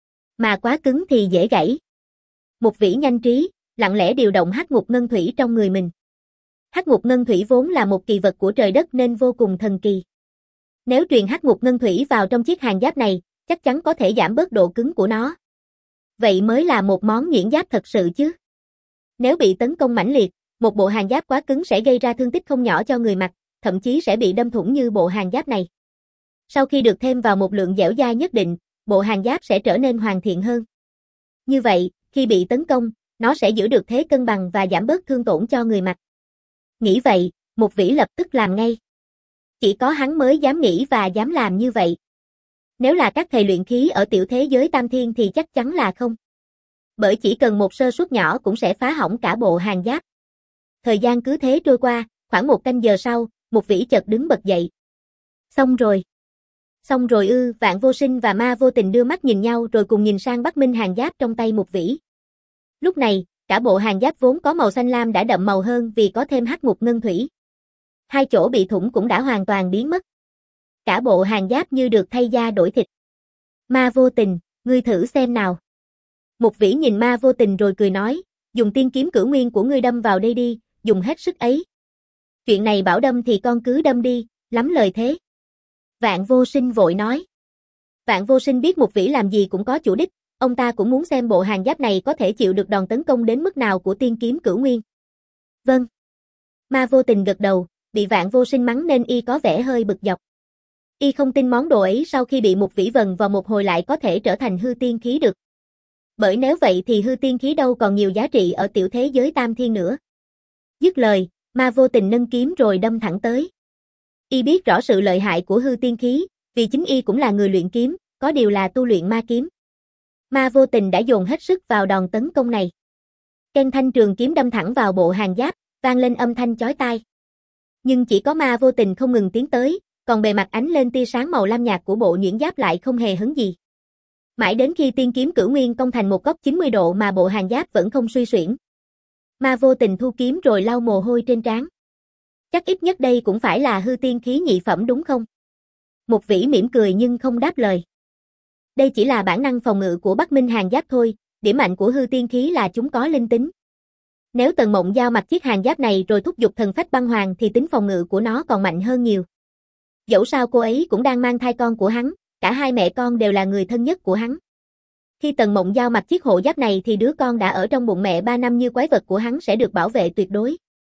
Mà quá cứng thì dễ gãy. Một vĩ nhanh trí, lặng lẽ điều động hắc ngục ngân thủy trong người mình. Hắc ngục ngân thủy vốn là một kỳ vật của trời đất nên vô cùng thần kỳ. Nếu truyền hắc ngục ngân thủy vào trong chiếc hàn giáp này, chắc chắn có thể giảm bớt độ cứng của nó. Vậy mới là một món nghiễn giáp thật sự chứ. Nếu bị tấn công mãnh liệt, một bộ hàn giáp quá cứng sẽ gây ra thương tích không nhỏ cho người mặc, thậm chí sẽ bị đâm thủng như bộ hàn giáp này. Sau khi được thêm vào một lượng dẻo dai nhất định, bộ hàn giáp sẽ trở nên hoàn thiện hơn. Như vậy, khi bị tấn công, nó sẽ giữ được thế cân bằng và giảm bớt thương tổn cho người mặc. Nghĩ vậy, một vĩ lập tức làm ngay. Chỉ có hắn mới dám nghĩ và dám làm như vậy. Nếu là các thầy luyện khí ở tiểu thế giới Tam Thiên thì chắc chắn là không. Bởi chỉ cần một sơ suất nhỏ cũng sẽ phá hỏng cả bộ hàn giáp. Thời gian cứ thế trôi qua, khoảng một canh giờ sau, một vĩ chợt đứng bật dậy. Xong rồi. Xong rồi ư? Vạn Vô Sinh và Ma Vô Tình đưa mắt nhìn nhau rồi cùng nhìn sang Bắc Minh Hàn giáp trong tay một vĩ. Lúc này, cả bộ hàn giáp vốn có màu xanh lam đã đậm màu hơn vì có thêm hắc ngục ngân thủy. Hai chỗ bị thủng cũng đã hoàn toàn biến mất. Cả bộ hàn giáp như được thay da đổi thịt. Ma Vô Tình, ngươi thử xem nào. Một vĩ nhìn Ma Vô Tình rồi cười nói, dùng tiên kiếm cửu nguyên của ngươi đâm vào đây đi, dùng hết sức ấy. Chuyện này bảo đâm thì con cứ đâm đi, lắm lời thế. Vạn Vô Sinh vội nói. Vạn Vô Sinh biết một vĩ làm gì cũng có chủ đích, ông ta cũng muốn xem bộ hàn giáp này có thể chịu được đòn tấn công đến mức nào của tiên kiếm cửu nguyên. Vâng. Ma Vô Tình gật đầu, bị Vạn Vô Sinh mắng nên y có vẻ hơi bực dọc. Y không tin món đồ ấy sau khi bị một vĩ vần vào một hồi lại có thể trở thành hư tiên khí được. Bởi nếu vậy thì hư tiên khí đâu còn nhiều giá trị ở tiểu thế giới Tam Thiên nữa. Dứt lời, Ma Vô Tình nâng kiếm rồi đâm thẳng tới. Y biết rõ sự lợi hại của hư tiên khí, vì chính y cũng là người luyện kiếm, có điều là tu luyện ma kiếm. Ma vô tình đã dồn hết sức vào đòn tấn công này. Ken thanh trường kiếm đâm thẳng vào bộ hàng giáp, vang lên âm thanh chói tai. Nhưng chỉ có ma vô tình không ngừng tiến tới, còn bề mặt ánh lên tia sáng màu lam nhạt của bộ nhuyễn giáp lại không hề hấn gì. Mãi đến khi tiên kiếm cửu nguyên cong thành một góc chín mươi độ mà bộ hàng giáp vẫn không suy xuyển. Ma vô tình thu kiếm rồi lau mồ hôi trên trán. Chắc ít nhất đây cũng phải là hư tiên khí nhị phẩm đúng không? Mục Vĩ mỉm cười nhưng không đáp lời. Đây chỉ là bản năng phòng ngự của Bắc Minh hàng giáp thôi, điểm mạnh của hư tiên khí là chúng có linh tính. Nếu Tần Mộng Giao mặc chiếc hàng giáp này rồi thúc giục thần phách băng hoàng thì tính phòng ngự của nó còn mạnh hơn nhiều. Dẫu sao cô ấy cũng đang mang thai con của hắn, cả hai mẹ con đều là người thân nhất của hắn. Khi Tần Mộng Giao mặc chiếc hộ giáp này thì đứa con đã ở trong bụng mẹ ba năm như quái vật của hắn sẽ được bảo vệ tuyệt đối.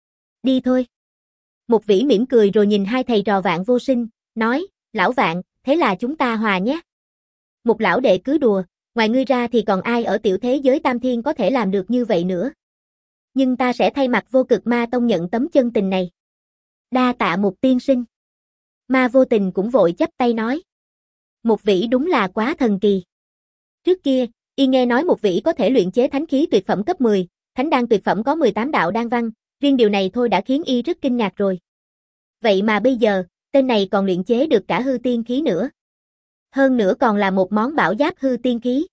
Đi thôi. Mục Vĩ mỉm cười rồi nhìn hai thầy trò Vạn Vô Sinh, nói, lão Vạn, thế là chúng ta hòa nhé. Mục lão đệ cứ đùa, ngoài ngươi ra thì còn ai ở tiểu thế giới Tam Thiên có thể làm được như vậy nữa. Nhưng ta sẽ thay mặt Vô Cực Ma Tông nhận tấm chân tình này. Đa tạ Mục tiên sinh. Ma vô tình cũng vội chắp tay nói. Mục Vĩ đúng là quá thần kỳ. Trước kia, y nghe nói Mục Vĩ có thể luyện chế thánh khí tuyệt phẩm cấp mười, thánh đan tuyệt phẩm có mười tám đạo đan văn, riêng điều này thôi đã khiến y rất kinh ngạc rồi. Vậy mà bây giờ, tên này còn luyện chế được cả hư tiên khí nữa. Hơn nữa còn là một món bảo giáp hư tiên khí.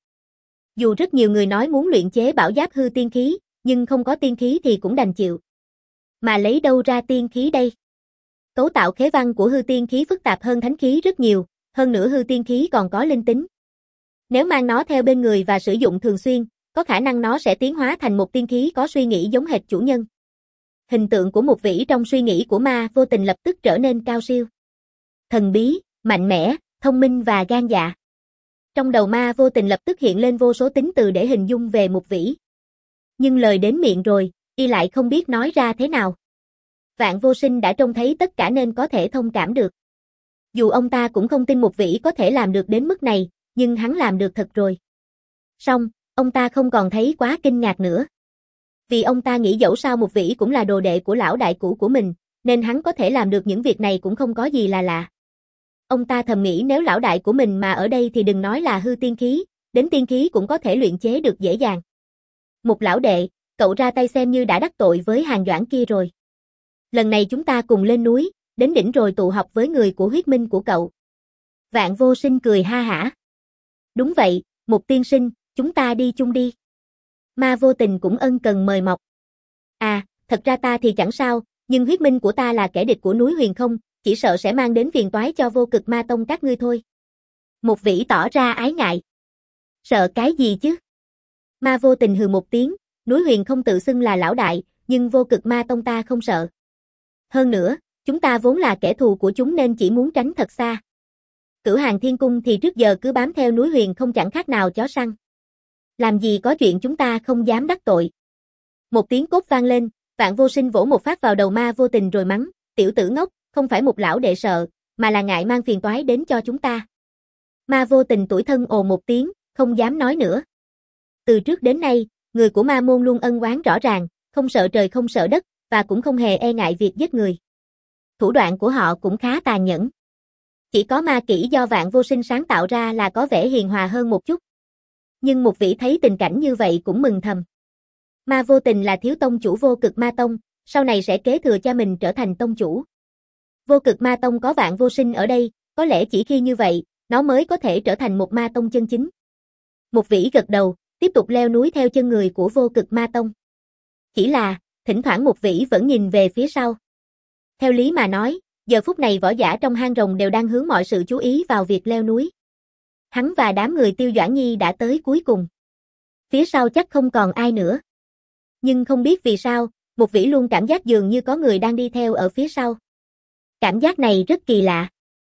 Dù rất nhiều người nói muốn luyện chế bảo giáp hư tiên khí, nhưng không có tiên khí thì cũng đành chịu. Mà lấy đâu ra tiên khí đây? Cấu tạo khế văn của hư tiên khí phức tạp hơn thánh khí rất nhiều, hơn nữa hư tiên khí còn có linh tính. Nếu mang nó theo bên người và sử dụng thường xuyên, có khả năng nó sẽ tiến hóa thành một tiên khí có suy nghĩ giống hệt chủ nhân. Hình tượng của Mục Vĩ trong suy nghĩ của ma vô tình lập tức trở nên cao siêu. Thần bí, mạnh mẽ, thông minh và gan dạ. Trong đầu ma vô tình lập tức hiện lên vô số tính từ để hình dung về Mục Vĩ. Nhưng lời đến miệng rồi, y lại không biết nói ra thế nào. Vạn Vô Sinh đã trông thấy tất cả nên có thể thông cảm được. Dù ông ta cũng không tin Mục Vĩ có thể làm được đến mức này, nhưng hắn làm được thật rồi. Xong, ông ta không còn thấy quá kinh ngạc nữa. Vì ông ta nghĩ dẫu sao Mục Vĩ cũng là đồ đệ của lão đại cũ của mình, nên hắn có thể làm được những việc này cũng không có gì là lạ. Ông ta thầm nghĩ nếu lão đại của mình mà ở đây thì đừng nói là hư tiên khí, đến tiên khí cũng có thể luyện chế được dễ dàng. Mục lão đệ, cậu ra tay xem như đã đắc tội với Hàn Doãn kia rồi. Lần này chúng ta cùng lên núi, đến đỉnh rồi tụ họp với người của huyết minh của cậu. Vạn Vô Sinh cười ha hả. Đúng vậy, Mục tiên sinh, chúng ta đi chung đi. Ma vô tình cũng ân cần mời mọc. À, thật ra ta thì chẳng sao, nhưng huyết minh của ta là kẻ địch của núi Huyền Không, chỉ sợ sẽ mang đến phiền toái cho Vô Cực Ma Tông các ngươi thôi. Mục Vĩ tỏ ra ái ngại. Sợ cái gì chứ? Ma vô tình hừ một tiếng, núi Huyền Không tự xưng là lão đại, nhưng Vô Cực Ma Tông ta không sợ. Hơn nữa, chúng ta vốn là kẻ thù của chúng nên chỉ muốn tránh thật xa. Cửu Hàng Thiên Cung thì trước giờ cứ bám theo núi Huyền Không chẳng khác nào chó săn. Làm gì có chuyện chúng ta không dám đắc tội. Một tiếng cốt vang lên, Vạn Vô Sinh vỗ một phát vào đầu ma vô tình rồi mắng, tiểu tử ngốc, không phải Mục lão đệ sợ, mà là ngại mang phiền toái đến cho chúng ta. Ma vô tình tủi thân ồ một tiếng, không dám nói nữa. Từ trước đến nay, người của ma môn luôn ân oán rõ ràng, không sợ trời không sợ đất, và cũng không hề e ngại việc giết người. Thủ đoạn của họ cũng khá tàn nhẫn. Chỉ có ma kỹ do Vạn Vô Sinh sáng tạo ra là có vẻ hiền hòa hơn một chút. Nhưng Mục Vĩ thấy tình cảnh như vậy cũng mừng thầm. Ma vô tình là thiếu tông chủ Vô Cực Ma Tông, sau này sẽ kế thừa cha mình trở thành tông chủ. Vô Cực Ma Tông có Vạn Vô Sinh ở đây, có lẽ chỉ khi như vậy, nó mới có thể trở thành một ma tông chân chính. Mục Vĩ gật đầu, tiếp tục leo núi theo chân người của Vô Cực Ma Tông. Chỉ là, thỉnh thoảng Mục Vĩ vẫn nhìn về phía sau. Theo lý mà nói, giờ phút này võ giả trong hang rồng đều đang hướng mọi sự chú ý vào việc leo núi. Hắn và đám người Tiêu Doãn Nhi đã tới cuối cùng. Phía sau chắc không còn ai nữa. Nhưng không biết vì sao, Mục Vĩ luôn cảm giác dường như có người đang đi theo ở phía sau. Cảm giác này rất kỳ lạ.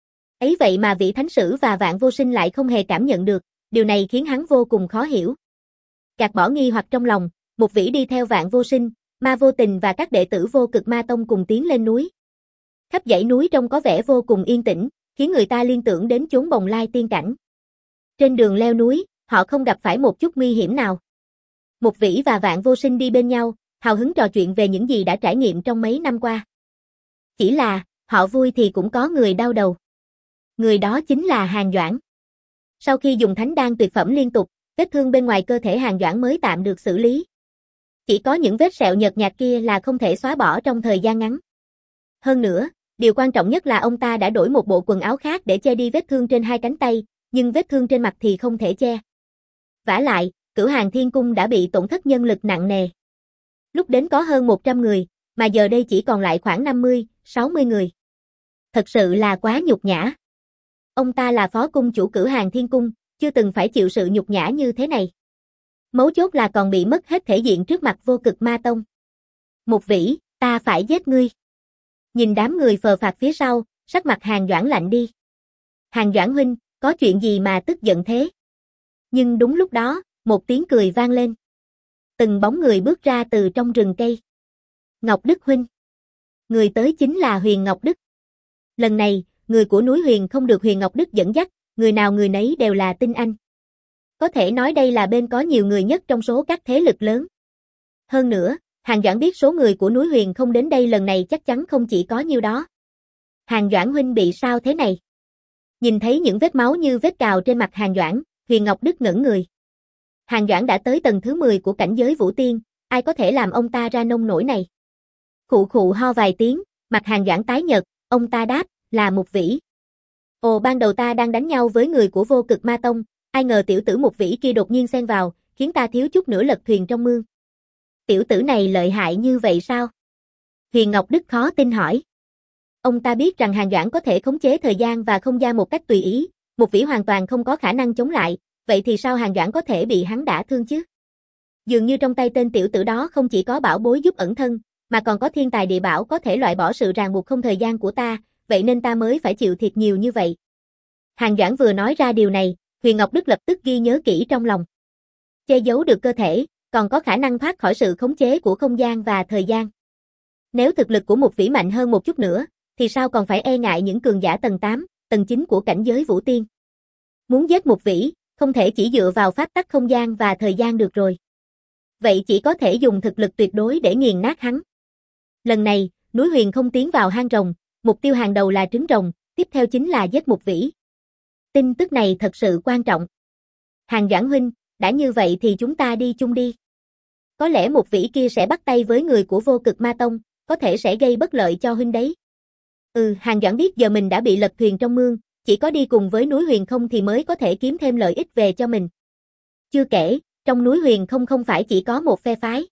Ấy vậy mà vị thánh sử và Vạn Vô Sinh lại không hề cảm nhận được, điều này khiến hắn vô cùng khó hiểu. Gạt bỏ nghi hoặc trong lòng, Mục Vĩ đi theo Vạn Vô Sinh, Ma Vô Tình và các đệ tử Vô Cực Ma Tông cùng tiến lên núi. Khắp dãy núi trông có vẻ vô cùng yên tĩnh, khiến người ta liên tưởng đến chốn bồng lai tiên cảnh. Trên đường leo núi, họ không gặp phải một chút nguy hiểm nào. Mục Vĩ và Vạn Vô Sinh đi bên nhau, hào hứng trò chuyện về những gì đã trải nghiệm trong mấy năm qua. Chỉ là, họ vui thì cũng có người đau đầu. Người đó chính là Hàn Doãn. Sau khi dùng thánh đan tuyệt phẩm liên tục, vết thương bên ngoài cơ thể Hàn Doãn mới tạm được xử lý. Chỉ có những vết sẹo nhợt nhạt kia là không thể xóa bỏ trong thời gian ngắn. Hơn nữa, điều quan trọng nhất là ông ta đã đổi một bộ quần áo khác để che đi vết thương trên hai cánh tay, nhưng vết thương trên mặt thì không thể che. Vả lại, Cửu Hàn Thiên Cung đã bị tổn thất nhân lực nặng nề. Lúc đến có hơn một trăm người, mà giờ đây chỉ còn lại khoảng năm mươi, sáu mươi người. Thật sự là quá nhục nhã. Ông ta là phó cung chủ Cửu Hàn Thiên Cung, chưa từng phải chịu sự nhục nhã như thế này. Mấu chốt là còn bị mất hết thể diện trước mặt Vô Cực Ma Tông. Mục Vĩ, ta phải giết ngươi. Nhìn đám người phờ phạc phía sau, sắc mặt Hàn Doãn lạnh đi. Hàn Doãn huynh, có chuyện gì mà tức giận thế? Nhưng đúng lúc đó, một tiếng cười vang lên. Từng bóng người bước ra từ trong rừng cây. Ngọc Đức huynh. Người tới chính là Huyền Ngọc Đức. Lần này, người của núi Huyền không được Huyền Ngọc Đức dẫn dắt, người nào người nấy đều là tinh anh. Có thể nói đây là bên có nhiều người nhất trong số các thế lực lớn. Hơn nữa, Hàn Doãn biết số người của núi Huyền không đến đây lần này chắc chắn không chỉ có nhiêu đó. Hàn Doãn huynh bị sao thế này? Nhìn thấy những vết máu như vết cào trên mặt Hàn Doãn, Huyền Ngọc Đức ngẩn người. Hàn Doãn đã tới tầng thứ mười của cảnh giới Vũ Tiên, ai có thể làm ông ta ra nông nổi này? Khụ khụ ho vài tiếng, mặt Hàn Doãn tái nhợt, ông ta đáp, là Mục Vĩ. Ồ, ban đầu ta đang đánh nhau với người của Vô Cực Ma Tông, ai ngờ tiểu tử Mục Vĩ kia đột nhiên xen vào, khiến ta thiếu chút nữa lật thuyền trong mương. Tiểu tử này lợi hại như vậy sao? Huyền Ngọc Đức khó tin hỏi. Ông ta biết rằng Hàn Doãn có thể khống chế thời gian và không gian một cách tùy ý, Mục Vĩ hoàn toàn không có khả năng chống lại, vậy thì sao Hàn Doãn có thể bị hắn đả thương chứ? Dường như trong tay tên tiểu tử đó không chỉ có bảo bối giúp ẩn thân, mà còn có thiên tài địa bảo có thể loại bỏ sự ràng buộc không thời gian của ta, vậy nên ta mới phải chịu thiệt nhiều như vậy. Hàn Doãn vừa nói ra điều này, Huyền Ngọc Đức lập tức ghi nhớ kỹ trong lòng. Che giấu được cơ thể, còn có khả năng thoát khỏi sự khống chế của không gian và thời gian. Nếu thực lực của Mục Vĩ mạnh hơn một chút nữa, thì sao còn phải e ngại những cường giả tầng tám, tầng chín của cảnh giới Vũ Tiên. Muốn giết Mục Vĩ, không thể chỉ dựa vào pháp tắc không gian và thời gian được rồi. Vậy chỉ có thể dùng thực lực tuyệt đối để nghiền nát hắn. Lần này, núi Huyền không tiến vào hang rồng, mục tiêu hàng đầu là trứng rồng, tiếp theo chính là giết Mục Vĩ. Tin tức này thật sự quan trọng. Hàn Doãn huynh, đã như vậy thì chúng ta đi chung đi. Có lẽ Mục Vĩ kia sẽ bắt tay với người của Vô Cực Ma Tông, có thể sẽ gây bất lợi cho huynh đấy. Ừ, Hàn Doãn biết giờ mình đã bị lật thuyền trong mương, chỉ có đi cùng với núi Huyền không thì mới có thể kiếm thêm lợi ích về cho mình. Chưa kể, trong núi Huyền không không phải chỉ có một phe phái.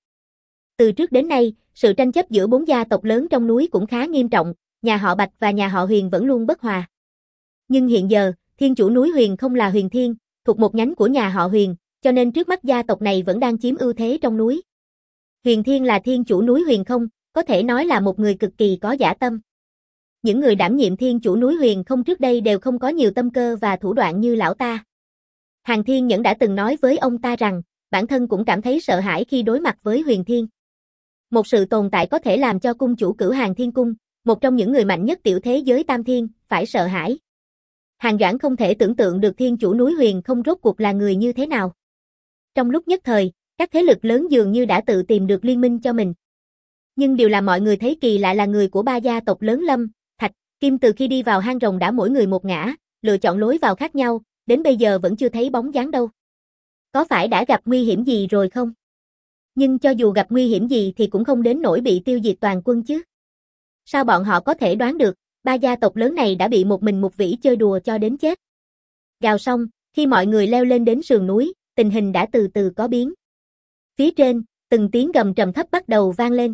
Từ trước đến nay, sự tranh chấp giữa bốn gia tộc lớn trong núi cũng khá nghiêm trọng, nhà họ Bạch và nhà họ Huyền vẫn luôn bất hòa. Nhưng hiện giờ, thiên chủ núi Huyền không là Huyền Thiên, thuộc một nhánh của nhà họ Huyền, cho nên trước mắt gia tộc này vẫn đang chiếm ưu thế trong núi. Huyền Thiên là thiên chủ núi Huyền không, có thể nói là một người cực kỳ có dã tâm. Những người đảm nhiệm thiên chủ núi Huyền không trước đây đều không có nhiều tâm cơ và thủ đoạn như lão ta. Hàn Thiên Nhẫn đã từng nói với ông ta rằng, bản thân cũng cảm thấy sợ hãi khi đối mặt với Huyền Thiên. Một sự tồn tại có thể làm cho cung chủ Cửu Hàn Thiên Cung, một trong những người mạnh nhất tiểu thế giới Tam Thiên, phải sợ hãi. Hàn Doãn không thể tưởng tượng được thiên chủ núi Huyền không rốt cuộc là người như thế nào. Trong lúc nhất thời, các thế lực lớn dường như đã tự tìm được liên minh cho mình. Nhưng điều làm mọi người thấy kỳ lạ là người của ba gia tộc lớn Lâm, Thạch, Kim từ khi đi vào hang rồng đã mỗi người một ngã, lựa chọn lối vào khác nhau, đến bây giờ vẫn chưa thấy bóng dáng đâu. Có phải đã gặp nguy hiểm gì rồi không? Nhưng cho dù gặp nguy hiểm gì thì cũng không đến nỗi bị tiêu diệt toàn quân chứ. Sao bọn họ có thể đoán được, ba gia tộc lớn này đã bị một mình Mục Vĩ chơi đùa cho đến chết. Gào xong, khi mọi người leo lên đến sườn núi, tình hình đã từ từ có biến. Phía trên, từng tiếng gầm trầm thấp bắt đầu vang lên.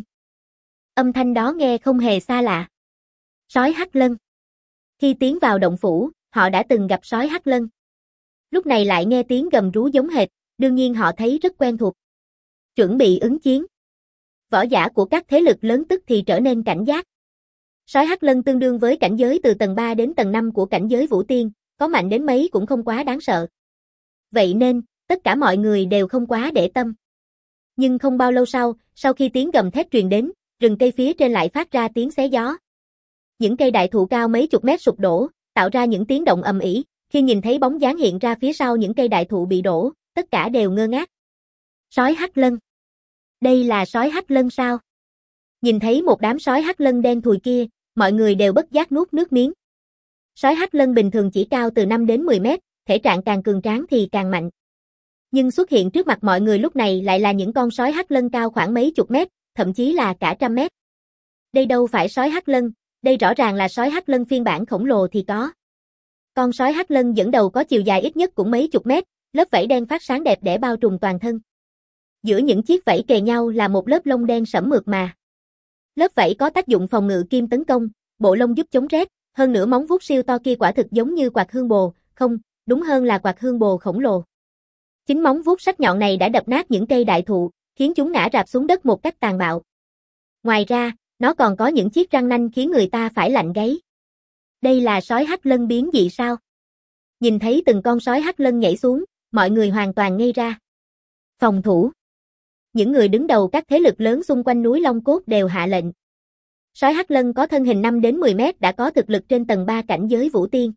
Âm thanh đó nghe không hề xa lạ. Sói Hắc Lân. Khi tiến vào động phủ, họ đã từng gặp sói Hắc Lân. Lúc này lại nghe tiếng gầm rú giống hệt, đương nhiên họ thấy rất quen thuộc. Chuẩn bị ứng chiến. Võ giả của các thế lực lớn tức thì trở nên cảnh giác. Sói Hắc Lân tương đương với cảnh giới từ tầng ba đến tầng năm của cảnh giới Vũ Tiên, có mạnh đến mấy cũng không quá đáng sợ. Vậy nên, tất cả mọi người đều không quá để tâm. Nhưng không bao lâu sau, sau khi tiếng gầm thét truyền đến, rừng cây phía trên lại phát ra tiếng xé gió. Những cây đại thụ cao mấy chục mét sụp đổ, tạo ra những tiếng động ầm ĩ. Khi nhìn thấy bóng dáng hiện ra phía sau những cây đại thụ bị đổ, tất cả đều ngơ ngác. Sói Hắc Lân. Đây là sói Hắc Lân sao? Nhìn thấy một đám sói Hắc Lân đen thùi kia, mọi người đều bất giác nuốt nước miếng. Sói Hắc Lân bình thường chỉ cao từ năm đến mười mét, thể trạng càng cường tráng thì càng mạnh. Nhưng xuất hiện trước mặt mọi người lúc này lại là những con sói hắc lân cao khoảng mấy chục mét, thậm chí là cả trăm mét. Đây đâu phải sói hắc lân, đây rõ ràng là sói hắc lân phiên bản khổng lồ thì có. Con sói hắc lân dẫn đầu có chiều dài ít nhất cũng mấy chục mét, lớp vảy đen phát sáng đẹp đẽ bao trùm toàn thân. Giữa những chiếc vảy kề nhau là một lớp lông đen sẫm mượt mà. Lớp vảy có tác dụng phòng ngự kim tấn công, bộ lông giúp chống rét, hơn nữa móng vuốt siêu to kia quả thực giống như quạt hương bồ, không, đúng hơn là quạt hương bồ khổng lồ. Chính móng vuốt sắc nhọn này đã đập nát những cây đại thụ, khiến chúng ngã rạp xuống đất một cách tàn bạo. Ngoài ra, nó còn có những chiếc răng nanh khiến người ta phải lạnh gáy. Đây là sói hắc lân biến dị sao? Nhìn thấy từng con sói hắc lân nhảy xuống, mọi người hoàn toàn ngây ra. Phòng thủ. Những người đứng đầu các thế lực lớn xung quanh núi Long Cốt đều hạ lệnh. Sói hắc lân có thân hình năm đến mười mét đã có thực lực trên tầng ba cảnh giới vũ tiên.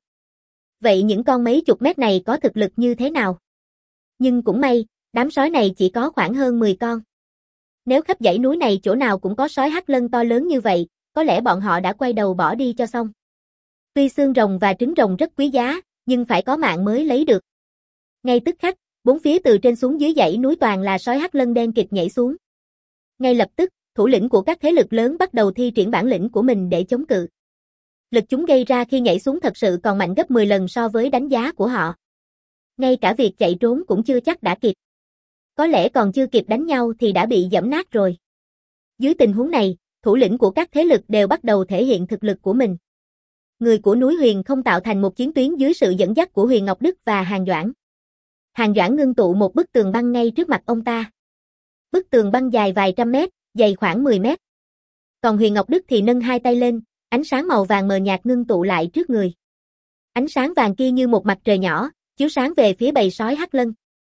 Vậy những con mấy chục mét này có thực lực như thế nào? Nhưng cũng may, đám sói này chỉ có khoảng hơn mười con. Nếu khắp dãy núi này chỗ nào cũng có sói hắc lân to lớn như vậy, có lẽ bọn họ đã quay đầu bỏ đi cho xong. Tuy xương rồng và trứng rồng rất quý giá, nhưng phải có mạng mới lấy được. Ngay tức khắc, bốn phía từ trên xuống dưới dãy núi toàn là sói hắc lân đen kịt nhảy xuống. Ngay lập tức, thủ lĩnh của các thế lực lớn bắt đầu thi triển bản lĩnh của mình để chống cự. Lực chúng gây ra khi nhảy xuống thật sự còn mạnh gấp mười lần so với đánh giá của họ. Ngay cả việc chạy trốn cũng chưa chắc đã kịp. Có lẽ còn chưa kịp đánh nhau thì đã bị giẫm nát rồi. Dưới tình huống này, thủ lĩnh của các thế lực đều bắt đầu thể hiện thực lực của mình. Người của núi Huyền không tạo thành một chiến tuyến dưới sự dẫn dắt của Huyền Ngọc Đức và Hàn Doãn. Hàn Doãn ngưng tụ một bức tường băng ngay trước mặt ông ta. Bức tường băng dài vài trăm mét, dày khoảng mười mét. Còn Huyền Ngọc Đức thì nâng hai tay lên, ánh sáng màu vàng mờ nhạt ngưng tụ lại trước người. Ánh sáng vàng kia như một mặt trời nhỏ, chiếu sáng về phía bầy sói hắc lân.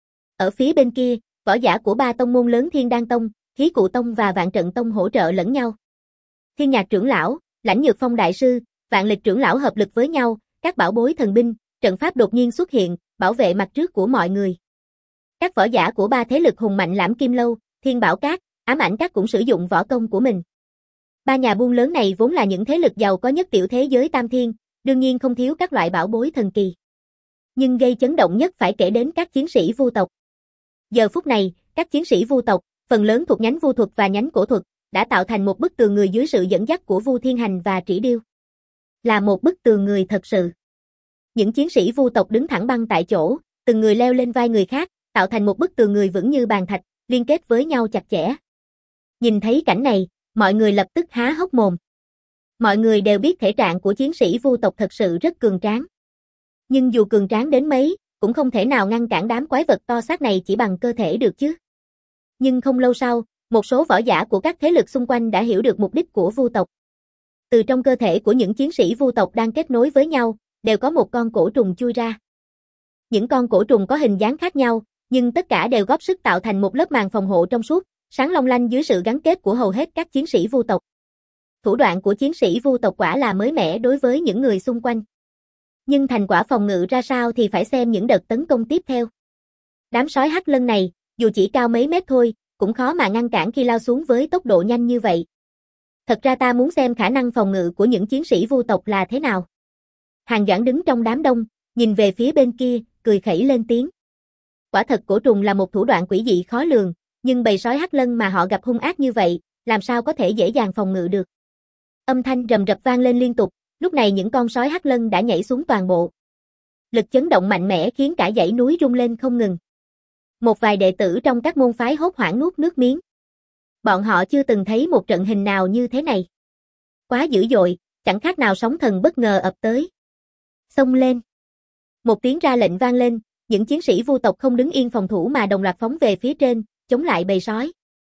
Ở phía bên kia, võ giả của ba tông môn lớn Thiên Đan Tông, Khí Cụ Tông và Vạn Trận Tông hỗ trợ lẫn nhau. Thiên Nhạc trưởng lão, Lãnh Nhược Phong đại sư, Vạn Lịch trưởng lão hợp lực với nhau, các bảo bối thần binh, trận pháp đột nhiên xuất hiện, bảo vệ mặt trước của mọi người. Các võ giả của ba thế lực hùng mạnh Lãm Kim Lâu, Thiên Bảo Các, Ám Ảnh Các cũng sử dụng võ công của mình. Ba nhà buôn lớn này vốn là những thế lực giàu có nhất tiểu thế giới Tam Thiên, đương nhiên không thiếu các loại bảo bối thần kỳ. Nhưng gây chấn động nhất phải kể đến các chiến sĩ vu tộc. Giờ phút này, các chiến sĩ vu tộc, phần lớn thuộc nhánh vu thuật và nhánh cổ thuật, đã tạo thành một bức tường người dưới sự dẫn dắt của Vu Thiên Hành và Trĩ Điêu. Là một bức tường người thật sự. Những chiến sĩ vu tộc đứng thẳng băng tại chỗ, từng người leo lên vai người khác, tạo thành một bức tường người vững như bàn thạch, liên kết với nhau chặt chẽ. Nhìn thấy cảnh này, mọi người lập tức há hốc mồm. Mọi người đều biết thể trạng của chiến sĩ vu tộc thật sự rất cường tráng. Nhưng dù cường tráng đến mấy, cũng không thể nào ngăn cản đám quái vật to xác này chỉ bằng cơ thể được chứ. Nhưng không lâu sau, một số võ giả của các thế lực xung quanh đã hiểu được mục đích của vu tộc. Từ trong cơ thể của những chiến sĩ vu tộc đang kết nối với nhau, đều có một con cổ trùng chui ra. Những con cổ trùng có hình dáng khác nhau, nhưng tất cả đều góp sức tạo thành một lớp màng phòng hộ trong suốt, sáng long lanh dưới sự gắn kết của hầu hết các chiến sĩ vu tộc. Thủ đoạn của chiến sĩ vu tộc quả là mới mẻ đối với những người xung quanh. Nhưng thành quả phòng ngự ra sao thì phải xem những đợt tấn công tiếp theo. Đám sói hắc lân này, dù chỉ cao mấy mét thôi, cũng khó mà ngăn cản khi lao xuống với tốc độ nhanh như vậy. Thật ra ta muốn xem khả năng phòng ngự của những chiến sĩ vu tộc là thế nào. Hàn Doãn đứng trong đám đông, nhìn về phía bên kia, cười khẩy lên tiếng. Quả thật cổ trùng là một thủ đoạn quỷ dị khó lường, nhưng bầy sói hắc lân mà họ gặp hung ác như vậy, làm sao có thể dễ dàng phòng ngự được. Âm thanh rầm rập vang lên liên tục, lúc này những con sói hắc lân đã nhảy xuống toàn bộ. Lực chấn động mạnh mẽ khiến cả dãy núi rung lên không ngừng. Một vài đệ tử trong các môn phái hốt hoảng nuốt nước miếng. Bọn họ chưa từng thấy một trận hình nào như thế này. Quá dữ dội, chẳng khác nào sóng thần bất ngờ ập tới. Xông lên. Một tiếng ra lệnh vang lên, những chiến sĩ vu tộc không đứng yên phòng thủ mà đồng loạt phóng về phía trên, chống lại bầy sói.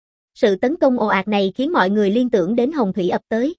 Sự tấn công ồ ạt này khiến mọi người liên tưởng đến hồng thủy ập tới.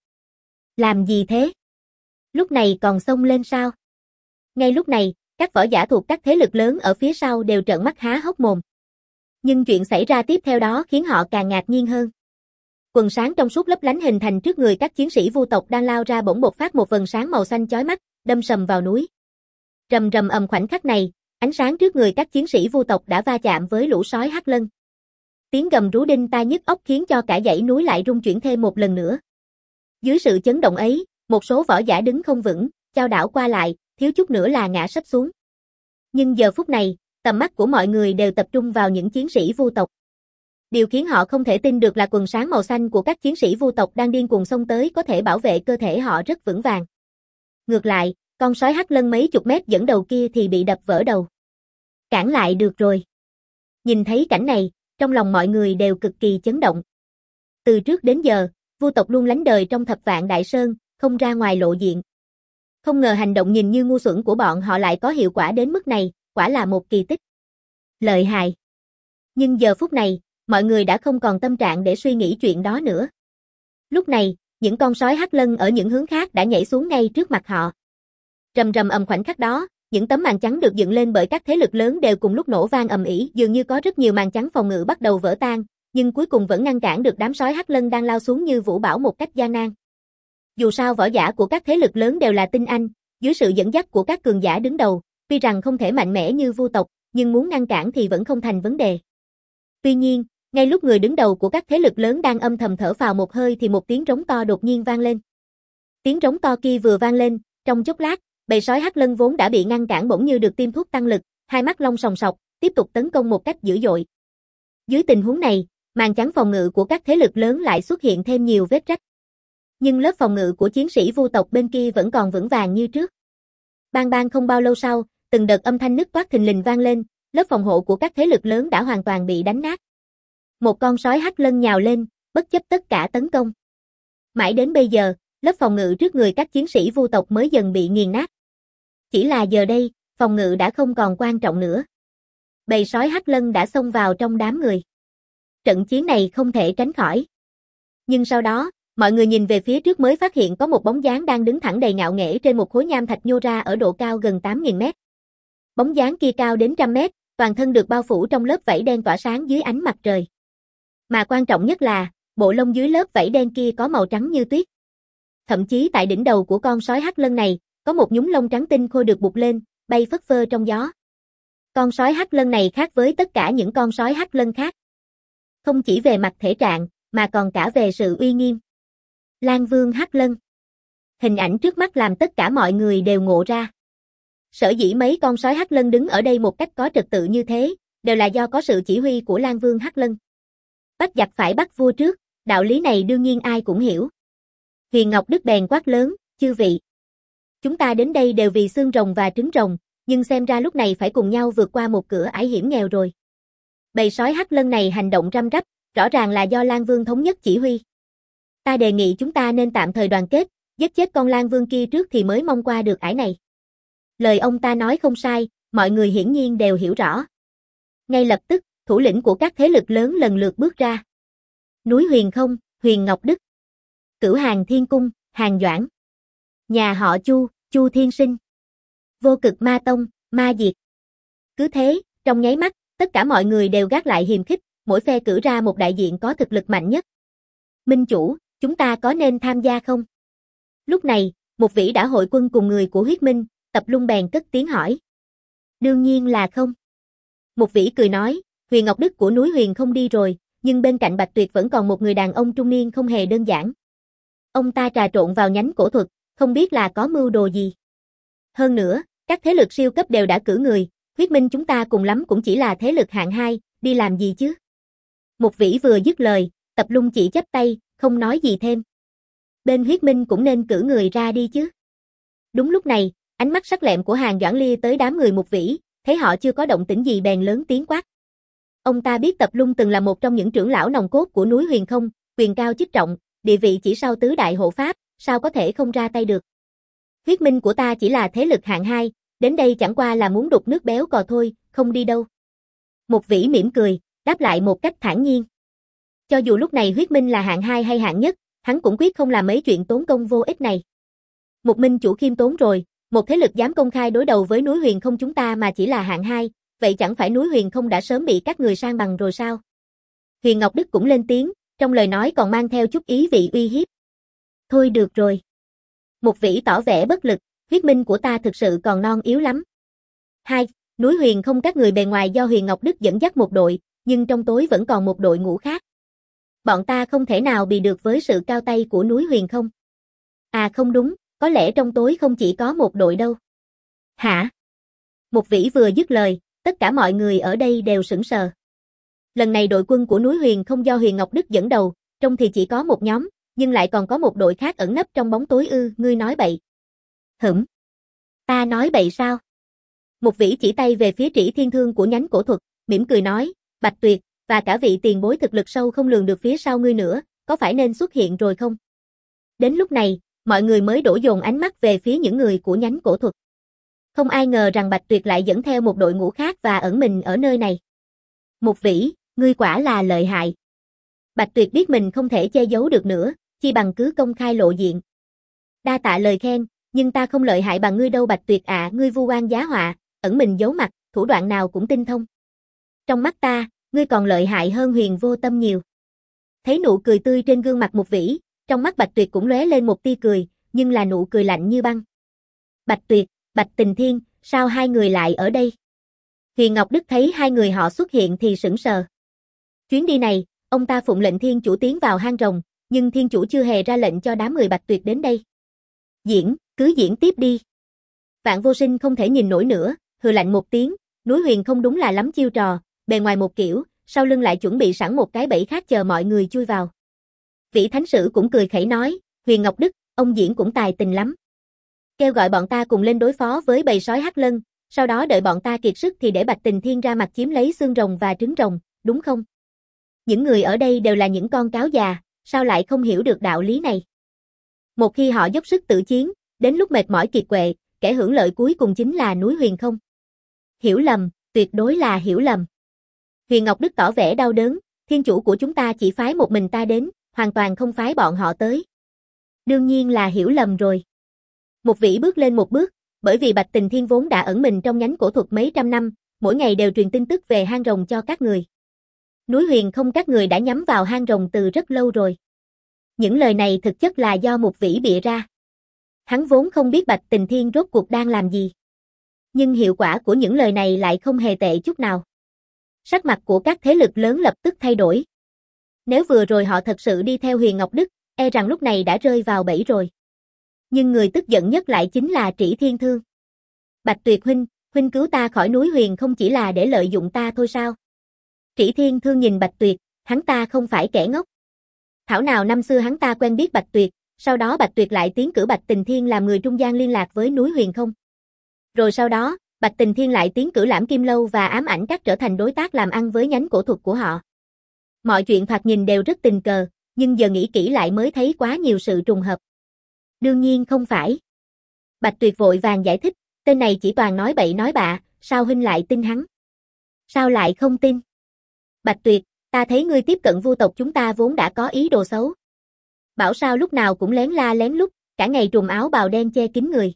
Làm gì thế? Lúc này còn xông lên sao? Ngay lúc này, các võ giả thuộc các thế lực lớn ở phía sau đều trợn mắt há hốc mồm. Nhưng chuyện xảy ra tiếp theo đó khiến họ càng ngạc nhiên hơn. Quần sáng trong suốt lấp lánh hình thành trước người các chiến sĩ vu tộc đang lao ra bỗng bộc phát một vầng sáng màu xanh chói mắt, đâm sầm vào núi. Rầm rầm ầm khoảnh khắc này, ánh sáng trước người các chiến sĩ vu tộc đã va chạm với lũ sói hắc lân. Tiếng gầm rú đinh tai nhức óc khiến cho cả dãy núi lại rung chuyển thêm một lần nữa. Dưới sự chấn động ấy, một số võ giả đứng không vững, chao đảo qua lại, thiếu chút nữa là ngã sấp xuống. Nhưng giờ phút này, Tầm mắt của mọi người đều tập trung vào những chiến sĩ vu tộc. Điều khiến họ không thể tin được là quần sáng màu xanh của các chiến sĩ vu tộc đang điên cuồng xông tới có thể bảo vệ cơ thể họ rất vững vàng. Ngược lại, con sói hắc lân mấy chục mét dẫn đầu kia thì bị đập vỡ đầu. Cản lại được rồi. Nhìn thấy cảnh này, trong lòng mọi người đều cực kỳ chấn động. Từ trước đến giờ, vu tộc luôn lánh đời trong thập vạn đại sơn, không ra ngoài lộ diện. Không ngờ hành động nhìn như ngu xuẩn của bọn họ lại có hiệu quả đến mức này, quả là một kỳ tích. Lợi hại. Nhưng giờ phút này, mọi người đã không còn tâm trạng để suy nghĩ chuyện đó nữa. Lúc này, những con sói hắc lân ở những hướng khác đã nhảy xuống ngay trước mặt họ. Rầm rầm ầm, khoảnh khắc đó, những tấm màn trắng được dựng lên bởi các thế lực lớn đều cùng lúc nổ vang ầm ĩ, dường như có rất nhiều màn trắng phòng ngự bắt đầu vỡ tan, nhưng cuối cùng vẫn ngăn cản được đám sói hắc lân đang lao xuống như vũ bão một cách gian nan. Dù sao võ giả của các thế lực lớn đều là tinh anh, dưới sự dẫn dắt của các cường giả đứng đầu, tuy rằng không thể mạnh mẽ như vu tộc, nhưng muốn ngăn cản thì vẫn không thành vấn đề. Tuy nhiên, ngay lúc người đứng đầu của các thế lực lớn đang âm thầm thở phào một hơi thì một tiếng rống to đột nhiên vang lên. Tiếng rống to kia vừa vang lên, trong chốc lát, bầy sói hắc lân vốn đã bị ngăn cản bỗng như được tiêm thuốc tăng lực, hai mắt long sòng sọc, tiếp tục tấn công một cách dữ dội. Dưới tình huống này, màn trắng phòng ngự của các thế lực lớn lại xuất hiện thêm nhiều vết rách. Nhưng lớp phòng ngự của chiến sĩ vu tộc bên kia vẫn còn vững vàng như trước. Bang bang, không bao lâu sau, từng đợt âm thanh nứt toát thình lình vang lên, lớp phòng hộ của các thế lực lớn đã hoàn toàn bị đánh nát. Một con sói hắc lân nhào lên, bất chấp tất cả tấn công. Mãi đến bây giờ, lớp phòng ngự trước người các chiến sĩ vu tộc mới dần bị nghiền nát. Chỉ là giờ đây, phòng ngự đã không còn quan trọng nữa. Bầy sói hắc lân đã xông vào trong đám người. Trận chiến này không thể tránh khỏi. Nhưng sau đó, mọi người nhìn về phía trước mới phát hiện có một bóng dáng đang đứng thẳng đầy ngạo nghễ trên một khối nham thạch nhô ra ở độ cao gần tám nghìn mét. Bóng dáng kia cao đến trăm mét, toàn thân được bao phủ trong lớp vảy đen tỏa sáng dưới ánh mặt trời. Mà quan trọng nhất là, bộ lông dưới lớp vảy đen kia có màu trắng như tuyết. Thậm chí tại đỉnh đầu của con sói hắc lân này, có một nhúm lông trắng tinh khôi được bụt lên, bay phất phơ trong gió. Con sói hắc lân này khác với tất cả những con sói hắc lân khác. Không chỉ về mặt thể trạng, mà còn cả về sự uy nghiêm. Lang Vương Hắc Lân. Hình ảnh trước mắt làm tất cả mọi người đều ngộ ra. Sở dĩ mấy con sói hắc lân đứng ở đây một cách có trật tự như thế, đều là do có sự chỉ huy của Lang Vương Hắc Lân. Bắt giặc phải bắt vua trước, đạo lý này đương nhiên ai cũng hiểu. Huyền Ngọc Đức bèn quát lớn, chư vị. Chúng ta đến đây đều vì xương rồng và trứng rồng, nhưng xem ra lúc này phải cùng nhau vượt qua một cửa ải hiểm nghèo rồi. Bầy sói hắc lân này hành động răm rắp, rõ ràng là do Lang Vương thống nhất chỉ huy. Ta đề nghị chúng ta nên tạm thời đoàn kết, giết chết con Lang Vương kia trước thì mới mong qua được ải này. Lời ông ta nói không sai, mọi người hiển nhiên đều hiểu rõ. Ngay lập tức, thủ lĩnh của các thế lực lớn lần lượt bước ra. Núi Huyền Không, Huyền Ngọc Đức. Cửu Hàng Thiên Cung, Hàng Doãn. Nhà họ Chu, Chu Thiên Sinh. Vô Cực Ma Tông, Ma Diệt. Cứ thế, trong nháy mắt, tất cả mọi người đều gác lại hiềm khích, mỗi phe cử ra một đại diện có thực lực mạnh nhất. Minh chủ, chúng ta có nên tham gia không? Lúc này, một vĩ đã hội quân cùng người của huyết minh, Tập Lung bèn cất tiếng hỏi. Đương nhiên là không. Một vĩ cười nói, Huyền Ngọc Đức của núi Huyền không đi rồi, nhưng bên cạnh Bạch Tuyệt vẫn còn một người đàn ông trung niên không hề đơn giản. Ông ta trà trộn vào nhánh cổ thuật, không biết là có mưu đồ gì. Hơn nữa, các thế lực siêu cấp đều đã cử người, huyết minh chúng ta cùng lắm cũng chỉ là thế lực hạng hai, đi làm gì chứ? Một vĩ vừa dứt lời, Tập Lung chỉ chắp tay, không nói gì thêm. Bên huyết minh cũng nên cử người ra đi chứ. Đúng lúc này, ánh mắt sắc lẹm của Hàng Doãn lia tới đám người một vĩ, thấy họ chưa có động tĩnh gì bèn lớn tiếng quát. Ông ta biết Tập Lung từng là một trong những trưởng lão nòng cốt của núi Huyền Không, quyền cao chức trọng, địa vị chỉ sau tứ đại hộ pháp, sao có thể không ra tay được. Huyết minh của ta chỉ là thế lực hạng hai, đến đây chẳng qua là muốn đục nước béo cò thôi, không đi đâu. Một vĩ mỉm cười, đáp lại một cách thản nhiên. Cho dù lúc này huyết minh là hạng hai hay hạng nhất, hắn cũng quyết không làm mấy chuyện tốn công vô ích này. Một minh chủ khiêm tốn rồi, một thế lực dám công khai đối đầu với núi Huyền Không chúng ta mà chỉ là hạng hai, vậy chẳng phải núi Huyền Không đã sớm bị các người san bằng rồi sao? Huyền Ngọc Đức cũng lên tiếng, trong lời nói còn mang theo chút ý vị uy hiếp. Thôi được rồi. Một vĩ tỏ vẻ bất lực, huyết minh của ta thực sự còn non yếu lắm. Hai, núi Huyền Không các người bề ngoài do Huyền Ngọc Đức dẫn dắt một đội, nhưng trong tối vẫn còn một đội ngũ khác. Bọn ta không thể nào bị được với sự cao tay của núi Huyền Không. À không đúng, có lẽ trong tối không chỉ có một đội đâu. Hả? Một vĩ vừa dứt lời, Tất cả mọi người ở đây đều sững sờ. Lần này đội quân của núi Huyền không do Huyền Ngọc Đức dẫn đầu, trông thì chỉ có một nhóm, nhưng lại còn có một đội khác ẩn nấp trong bóng tối ư, ngươi nói bậy. Hửm. Ta nói bậy sao? Một vĩ chỉ tay về phía Trĩ Thiên Thương của nhánh cổ thuật, mỉm cười nói, Bạch Tuyệt, và cả vị tiền bối thực lực sâu không lường được phía sau ngươi nữa, có phải nên xuất hiện rồi không? Đến lúc này, mọi người mới đổ dồn ánh mắt về phía những người của nhánh cổ thuật. Không ai ngờ rằng Bạch Tuyệt lại dẫn theo một đội ngũ khác và ẩn mình ở nơi này. Một vĩ, ngươi quả là lợi hại. Bạch Tuyệt biết mình không thể che giấu được nữa, chi bằng cứ công khai lộ diện. Đa tạ lời khen, nhưng ta không lợi hại bằng ngươi đâu Bạch Tuyệt ạ, à, ngươi vu oan giá họa, ẩn mình giấu mặt, thủ đoạn nào cũng tinh thông. Trong mắt ta, ngươi còn lợi hại hơn Huyền Vô Tâm nhiều. Thấy nụ cười tươi trên gương mặt một vĩ, trong mắt Bạch Tuyệt cũng lóe lên một tia cười, nhưng là nụ cười lạnh như băng. Bạch Tuyệt, Bạch Tình Thiên, sao hai người lại ở đây? Huyền Ngọc Đức thấy hai người họ xuất hiện thì sững sờ. Chuyến đi này, ông ta phụng lệnh Thiên Chủ tiến vào hang rồng, nhưng Thiên Chủ chưa hề ra lệnh cho đám người Bạch Tuyệt đến đây. Diễn, cứ diễn tiếp đi. Vạn Vô Sinh không thể nhìn nổi nữa, hừ lạnh một tiếng, núi Huyền không đúng là lắm chiêu trò, bề ngoài một kiểu, sau lưng lại chuẩn bị sẵn một cái bẫy khác chờ mọi người chui vào. Vĩ Thánh Sử cũng cười khẩy nói, Huyền Ngọc Đức, ông diễn cũng tài tình lắm. Kêu gọi bọn ta cùng lên đối phó với bầy sói Hắc Lân, sau đó đợi bọn ta kiệt sức thì để Bạch Tình Thiên ra mặt chiếm lấy xương rồng và trứng rồng, đúng không? Những người ở đây đều là những con cáo già, sao lại không hiểu được đạo lý này? Một khi họ dốc sức tự chiến, đến lúc mệt mỏi kiệt quệ, kẻ hưởng lợi cuối cùng chính là núi Huyền không. Hiểu lầm, tuyệt đối là hiểu lầm. Huyền Ngọc Đức tỏ vẻ đau đớn, Thiên Chủ của chúng ta chỉ phái một mình ta đến, hoàn toàn không phái bọn họ tới. Đương nhiên là hiểu lầm rồi. Một vĩ bước lên một bước, bởi vì Bạch Tình Thiên vốn đã ẩn mình trong nhánh cổ thuật mấy trăm năm, mỗi ngày đều truyền tin tức về hang rồng cho các người. Núi Huyền không các người đã nhắm vào hang rồng từ rất lâu rồi. Những lời này thực chất là do một vĩ bịa ra. Hắn vốn không biết Bạch Tình Thiên rốt cuộc đang làm gì. Nhưng hiệu quả của những lời này lại không hề tệ chút nào. Sắc mặt của các thế lực lớn lập tức thay đổi. Nếu vừa rồi họ thật sự đi theo Huyền Ngọc Đức, e rằng lúc này đã rơi vào bẫy rồi. Nhưng người tức giận nhất lại chính là Trĩ Thiên Thương. Bạch Tuyệt huynh, huynh cứu ta khỏi núi Huyền không chỉ là để lợi dụng ta thôi sao? Trĩ Thiên Thương nhìn Bạch Tuyệt, hắn ta không phải kẻ ngốc. Thảo nào năm xưa hắn ta quen biết Bạch Tuyệt, sau đó Bạch Tuyệt lại tiến cử Bạch Tình Thiên làm người trung gian liên lạc với núi Huyền không. Rồi sau đó, Bạch Tình Thiên lại tiến cử Lãm Kim Lâu và Ám Ảnh Các trở thành đối tác làm ăn với nhánh cổ thuật của họ. Mọi chuyện thoạt nhìn đều rất tình cờ, nhưng giờ nghĩ kỹ lại mới thấy quá nhiều sự trùng hợp. Đương nhiên không phải. Bạch Tuyệt vội vàng giải thích, tên này chỉ toàn nói bậy nói bạ, sao huynh lại tin hắn? Sao lại không tin? Bạch Tuyệt, ta thấy ngươi tiếp cận vu tộc chúng ta vốn đã có ý đồ xấu. Bảo sao lúc nào cũng lén la lén lút, cả ngày trùm áo bào đen che kín người.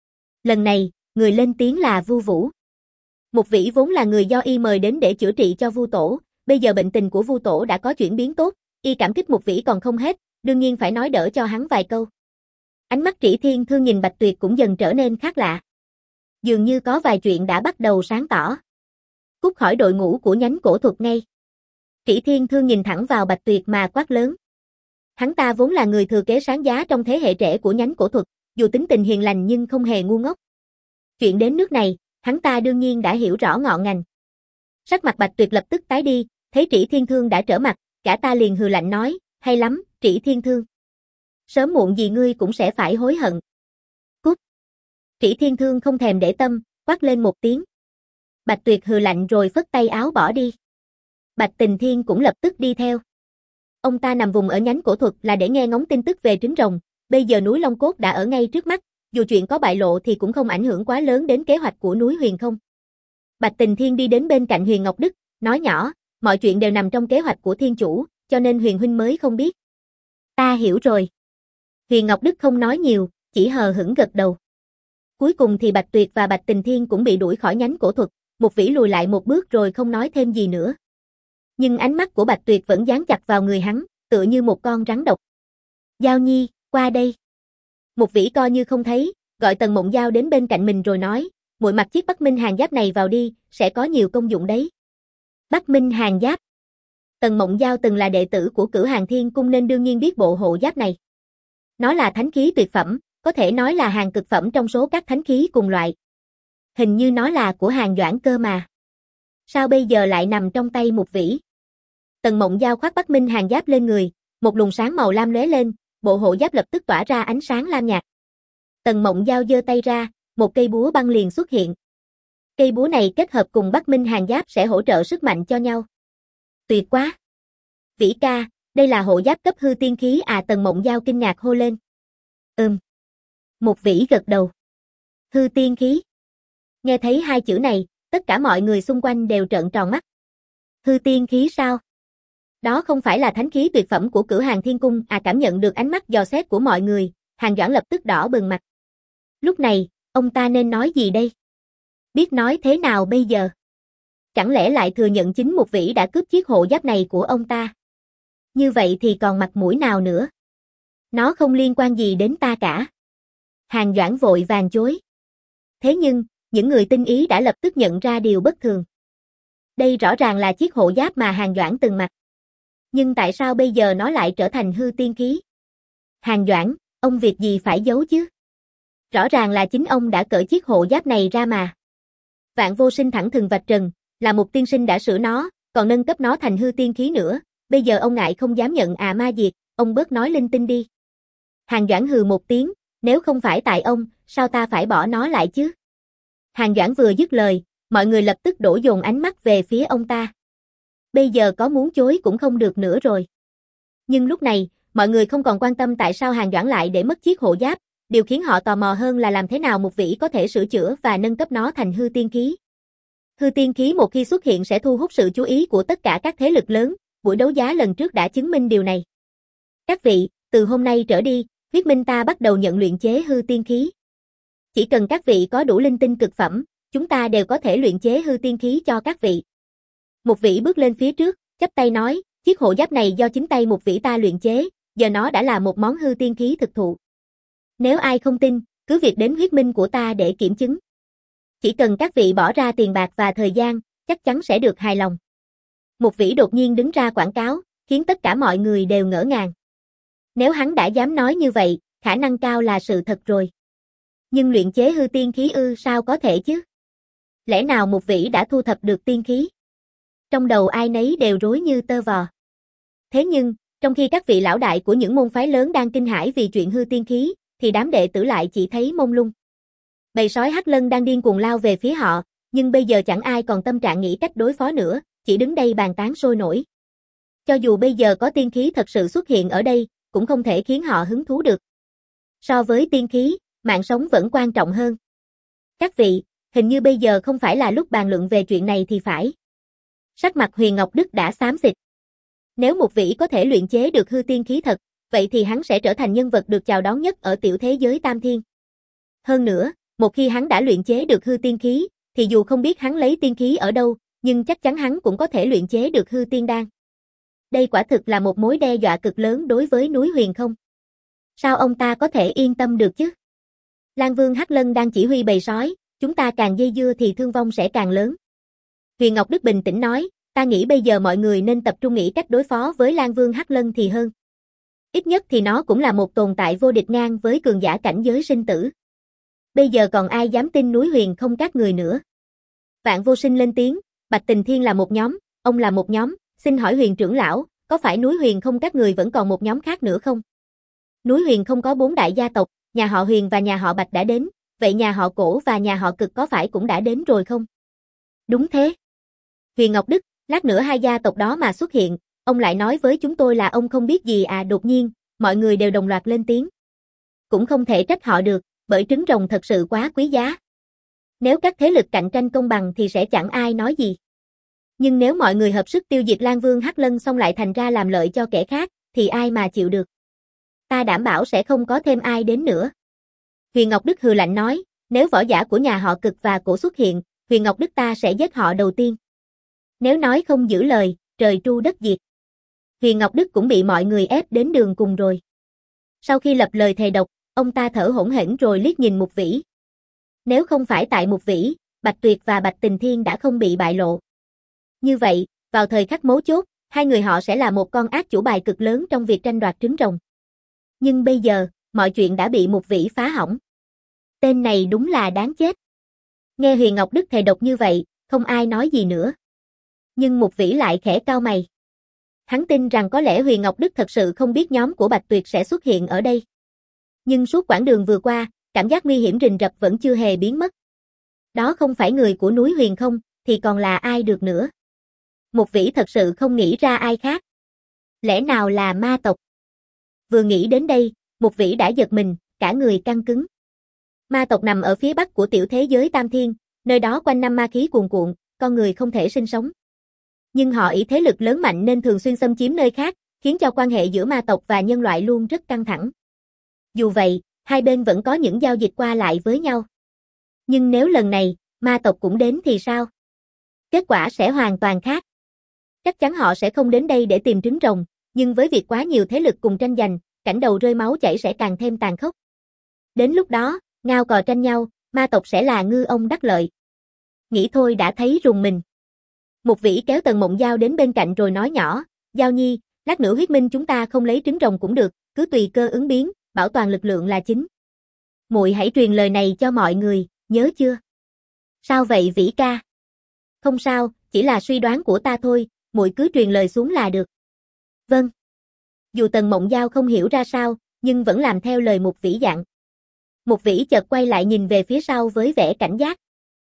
Lần này, người lên tiếng là Vu Vũ. Một vĩ vốn là người do y mời đến để chữa trị cho Vu Tổ, bây giờ bệnh tình của Vu Tổ đã có chuyển biến tốt, y cảm kích một vĩ còn không hết, đương nhiên phải nói đỡ cho hắn vài câu. Ánh mắt Trĩ Thiên Thương nhìn Bạch Tuyệt cũng dần trở nên khác lạ. Dường như có vài chuyện đã bắt đầu sáng tỏ. Cút khỏi đội ngũ của nhánh cổ thuật ngay. Trĩ Thiên Thương nhìn thẳng vào Bạch Tuyệt mà quát lớn. Hắn ta vốn là người thừa kế sáng giá trong thế hệ trẻ của nhánh cổ thuật, dù tính tình hiền lành nhưng không hề ngu ngốc. Chuyện đến nước này, hắn ta đương nhiên đã hiểu rõ ngọn ngành. Sắc mặt Bạch Tuyệt lập tức tái đi, thấy Trĩ Thiên Thương đã trở mặt, cả ta liền hừ lạnh nói, hay lắm, Trĩ Thiên Thương. Sớm muộn gì ngươi cũng sẽ phải hối hận. Cút. Trĩ Thiên Thương không thèm để tâm, quát lên một tiếng. Bạch Tuyệt hừ lạnh rồi phất tay áo bỏ đi. Bạch Tình Thiên cũng lập tức đi theo. Ông ta nằm vùng ở nhánh cổ thuật là để nghe ngóng tin tức về trứng rồng, bây giờ núi Long Cốt đã ở ngay trước mắt, dù chuyện có bại lộ thì cũng không ảnh hưởng quá lớn đến kế hoạch của núi Huyền không. Bạch Tình Thiên đi đến bên cạnh Huyền Ngọc Đức, nói nhỏ, mọi chuyện đều nằm trong kế hoạch của Thiên Chủ, cho nên Huyền huynh mới không biết. Ta hiểu rồi. Huyền Ngọc Đức không nói nhiều, chỉ hờ hững gật đầu. Cuối cùng thì Bạch Tuyệt và Bạch Tình Thiên cũng bị đuổi khỏi nhánh cổ thuật, một vĩ lùi lại một bước rồi không nói thêm gì nữa. Nhưng ánh mắt của Bạch Tuyệt vẫn dán chặt vào người hắn, tựa như một con rắn độc. Giao Nhi, qua đây. Một vĩ coi như không thấy, gọi Tần Mộng Giao đến bên cạnh mình rồi nói, muội mặc chiếc Bắc Minh hàng giáp này vào đi, sẽ có nhiều công dụng đấy. Bắc Minh hàng giáp. Tần Mộng Giao từng là đệ tử của Cửu Hàng Thiên Cung nên đương nhiên biết bộ hộ giáp này. Nó là thánh khí tuyệt phẩm, có thể nói là hàng cực phẩm trong số các thánh khí cùng loại. Hình như nó là của Hàng Doãn cơ mà. Sao bây giờ lại nằm trong tay Mục Vĩ? Tần Mộng Giao khoác Bắc Minh Hàn giáp lên người, một luồng sáng màu lam lóe lên, bộ hộ giáp lập tức tỏa ra ánh sáng lam nhạt. Tần Mộng Giao giơ tay ra, một cây búa băng liền xuất hiện. Cây búa này kết hợp cùng Bắc Minh Hàn giáp sẽ hỗ trợ sức mạnh cho nhau. Tuyệt quá! Vĩ ca, đây là hộ giáp cấp hư tiên khí à? Tần Mộng Giao kinh ngạc hô lên. Ừm. Mục Vĩ gật đầu. Hư tiên khí. Nghe thấy hai chữ này, tất cả mọi người xung quanh đều trợn tròn mắt. Hư tiên khí sao? Đó không phải là thánh khí tuyệt phẩm của Cửu Hàng Thiên Cung à? Cảm nhận được ánh mắt dò xét của mọi người, Hàn Doãn lập tức đỏ bừng mặt. Lúc này, ông ta nên nói gì đây? Biết nói thế nào bây giờ? Chẳng lẽ lại thừa nhận chính Mục Vĩ đã cướp chiếc hộ giáp này của ông ta? Như vậy thì còn mặt mũi nào nữa? Nó không liên quan gì đến ta cả. Hàn Doãn vội vàng chối. Thế nhưng, những người tinh ý đã lập tức nhận ra điều bất thường. Đây rõ ràng là chiếc hộ giáp mà Hàn Doãn từng mặc. Nhưng tại sao bây giờ nó lại trở thành hư tiên khí? Hàn Doãn, ông việc gì phải giấu chứ? Rõ ràng là chính ông đã cởi chiếc hộ giáp này ra mà. Vạn Vô Sinh thẳng thừng vạch trần, là một tiên sinh đã sửa nó, còn nâng cấp nó thành hư tiên khí nữa, bây giờ ông ngại không dám nhận à? Ma Diệt, ông bớt nói linh tinh đi. Hàn Doãn hừ một tiếng, nếu không phải tại ông, sao ta phải bỏ nó lại chứ? Hàn Doãn vừa dứt lời, mọi người lập tức đổ dồn ánh mắt về phía ông ta. Bây giờ có muốn chối cũng không được nữa rồi. Nhưng lúc này, mọi người không còn quan tâm tại sao Hàn Doãn lại để mất chiếc hộ giáp, điều khiến họ tò mò hơn là làm thế nào Mục Vĩ có thể sửa chữa và nâng cấp nó thành hư tiên khí. Hư tiên khí một khi xuất hiện sẽ thu hút sự chú ý của tất cả các thế lực lớn, buổi đấu giá lần trước đã chứng minh điều này. Các vị, từ hôm nay trở đi, Huyết Minh ta bắt đầu nhận luyện chế hư tiên khí. Chỉ cần các vị có đủ linh tinh cực phẩm, chúng ta đều có thể luyện chế hư tiên khí cho các vị. Mục Vĩ bước lên phía trước, chắp tay nói, chiếc hộ giáp này do chính tay Mục Vĩ ta luyện chế, giờ nó đã là một món hư tiên khí thực thụ. Nếu ai không tin, cứ việc đến Huyết Minh của ta để kiểm chứng. Chỉ cần các vị bỏ ra tiền bạc và thời gian, chắc chắn sẽ được hài lòng. Mục Vĩ đột nhiên đứng ra quảng cáo, khiến tất cả mọi người đều ngỡ ngàng. Nếu hắn đã dám nói như vậy, khả năng cao là sự thật rồi. Nhưng luyện chế hư tiên khí ư? Sao có thể chứ? Lẽ nào Mục Vĩ đã thu thập được tiên khí? Trong đầu ai nấy đều rối như tơ vò. Thế nhưng, trong khi các vị lão đại của những môn phái lớn đang kinh hãi vì chuyện hư tiên khí, thì đám đệ tử lại chỉ thấy mông lung. Bầy sói Hắc Lân đang điên cuồng lao về phía họ, nhưng bây giờ chẳng ai còn tâm trạng nghĩ cách đối phó nữa, chỉ đứng đây bàn tán sôi nổi. Cho dù bây giờ có tiên khí thật sự xuất hiện ở đây, cũng không thể khiến họ hứng thú được. So với tiên khí, mạng sống vẫn quan trọng hơn. Các vị, hình như bây giờ không phải là lúc bàn luận về chuyện này thì phải. Sắc mặt Huyền Ngọc Đức đã xám xịt. Nếu Mục Vĩ có thể luyện chế được hư tiên khí thật, vậy thì hắn sẽ trở thành nhân vật được chào đón nhất ở tiểu thế giới Tam Thiên. Hơn nữa, một khi hắn đã luyện chế được hư tiên khí, thì dù không biết hắn lấy tiên khí ở đâu, nhưng chắc chắn hắn cũng có thể luyện chế được hư tiên đan. Đây quả thực là một mối đe dọa cực lớn đối với núi Huyền Không. Sao ông ta có thể yên tâm được chứ? Lan Vương Hắc Lân đang chỉ huy bầy sói, chúng ta càng dây dưa thì thương vong sẽ càng lớn. Huyền Ngọc Đức bình tĩnh nói, ta nghĩ bây giờ mọi người nên tập trung nghĩ cách đối phó với Lan Vương Hắc Lân thì hơn. Ít nhất thì nó cũng là một tồn tại vô địch ngang với cường giả cảnh giới sinh tử. Bây giờ còn ai dám tin núi Huyền Không các người nữa? Vạn Vô Sinh lên tiếng, Bạch Tình Thiên là một nhóm, ông là một nhóm, xin hỏi Huyền trưởng lão, có phải núi Huyền Không các người vẫn còn một nhóm khác nữa không? Núi Huyền Không có bốn đại gia tộc, nhà họ Huyền và nhà họ Bạch đã đến, vậy nhà họ Cổ và nhà họ Cực có phải cũng đã đến rồi không? Đúng thế. Huyền Ngọc Đức, lát nữa hai gia tộc đó mà xuất hiện, ông lại nói với chúng tôi là ông không biết gì à? Đột nhiên, mọi người đều đồng loạt lên tiếng. Cũng không thể trách họ được, bởi trứng rồng thật sự quá quý giá. Nếu các thế lực cạnh tranh công bằng thì sẽ chẳng ai nói gì. Nhưng nếu mọi người hợp sức tiêu diệt Lan Vương Hắc Lân xong lại thành ra làm lợi cho kẻ khác, thì ai mà chịu được. Ta đảm bảo sẽ không có thêm ai đến nữa. Huyền Ngọc Đức hừ lạnh nói, nếu võ giả của nhà họ Cực và Cổ xuất hiện, Huyền Ngọc Đức ta sẽ giết họ đầu tiên. Nếu nói không giữ lời, trời tru đất diệt. Huyền Ngọc Đức cũng bị mọi người ép đến đường cùng rồi. Sau khi lập lời thề độc, ông ta thở hổn hển rồi liếc nhìn Mục Vĩ. Nếu không phải tại Mục Vĩ, Bạch Tuyệt và Bạch Tình Thiên đã không bị bại lộ. Như vậy, vào thời khắc mấu chốt, hai người họ sẽ là một con ác chủ bài cực lớn trong việc tranh đoạt trứng rồng. Nhưng bây giờ, mọi chuyện đã bị Mục Vĩ phá hỏng. Tên này đúng là đáng chết. Nghe Huyền Ngọc Đức thề độc như vậy, không ai nói gì nữa. Nhưng Mục Vĩ lại khẽ cau mày. Hắn tin rằng có lẽ Huyền Ngọc Đức thật sự không biết nhóm của Bạch Tuyệt sẽ xuất hiện ở đây. Nhưng suốt quãng đường vừa qua, cảm giác nguy hiểm rình rập vẫn chưa hề biến mất. Đó không phải người của núi Huyền không, thì còn là ai được nữa. Mục Vĩ thật sự không nghĩ ra ai khác. Lẽ nào là ma tộc? Vừa nghĩ đến đây, Mục Vĩ đã giật mình, cả người căng cứng. Ma tộc nằm ở phía bắc của tiểu thế giới Tam Thiên, nơi đó quanh năm ma khí cuồn cuộn, con người không thể sinh sống. Nhưng họ ý thế lực lớn mạnh nên thường xuyên xâm chiếm nơi khác, khiến cho quan hệ giữa ma tộc và nhân loại luôn rất căng thẳng. Dù vậy, hai bên vẫn có những giao dịch qua lại với nhau. Nhưng nếu lần này, ma tộc cũng đến thì sao? Kết quả sẽ hoàn toàn khác. Chắc chắn họ sẽ không đến đây để tìm trứng rồng, nhưng với việc quá nhiều thế lực cùng tranh giành, cảnh đầu rơi máu chảy sẽ càng thêm tàn khốc. Đến lúc đó, ngao cò tranh nhau, ma tộc sẽ là ngư ông đắc lợi. Nghĩ thôi đã thấy rùng mình. Mục Vĩ kéo Tần Mộng Giao đến bên cạnh rồi nói nhỏ, Giao Nhi, lát nữa huyết minh chúng ta không lấy trứng rồng cũng được, cứ tùy cơ ứng biến, bảo toàn lực lượng là chính. Muội hãy truyền lời này cho mọi người, nhớ chưa? Sao vậy Vĩ ca? Không sao, chỉ là suy đoán của ta thôi, muội cứ truyền lời xuống là được. Vâng. Dù Tần Mộng Giao không hiểu ra sao, nhưng vẫn làm theo lời Mục Vĩ dặn. Mục Vĩ chợt quay lại nhìn về phía sau với vẻ cảnh giác.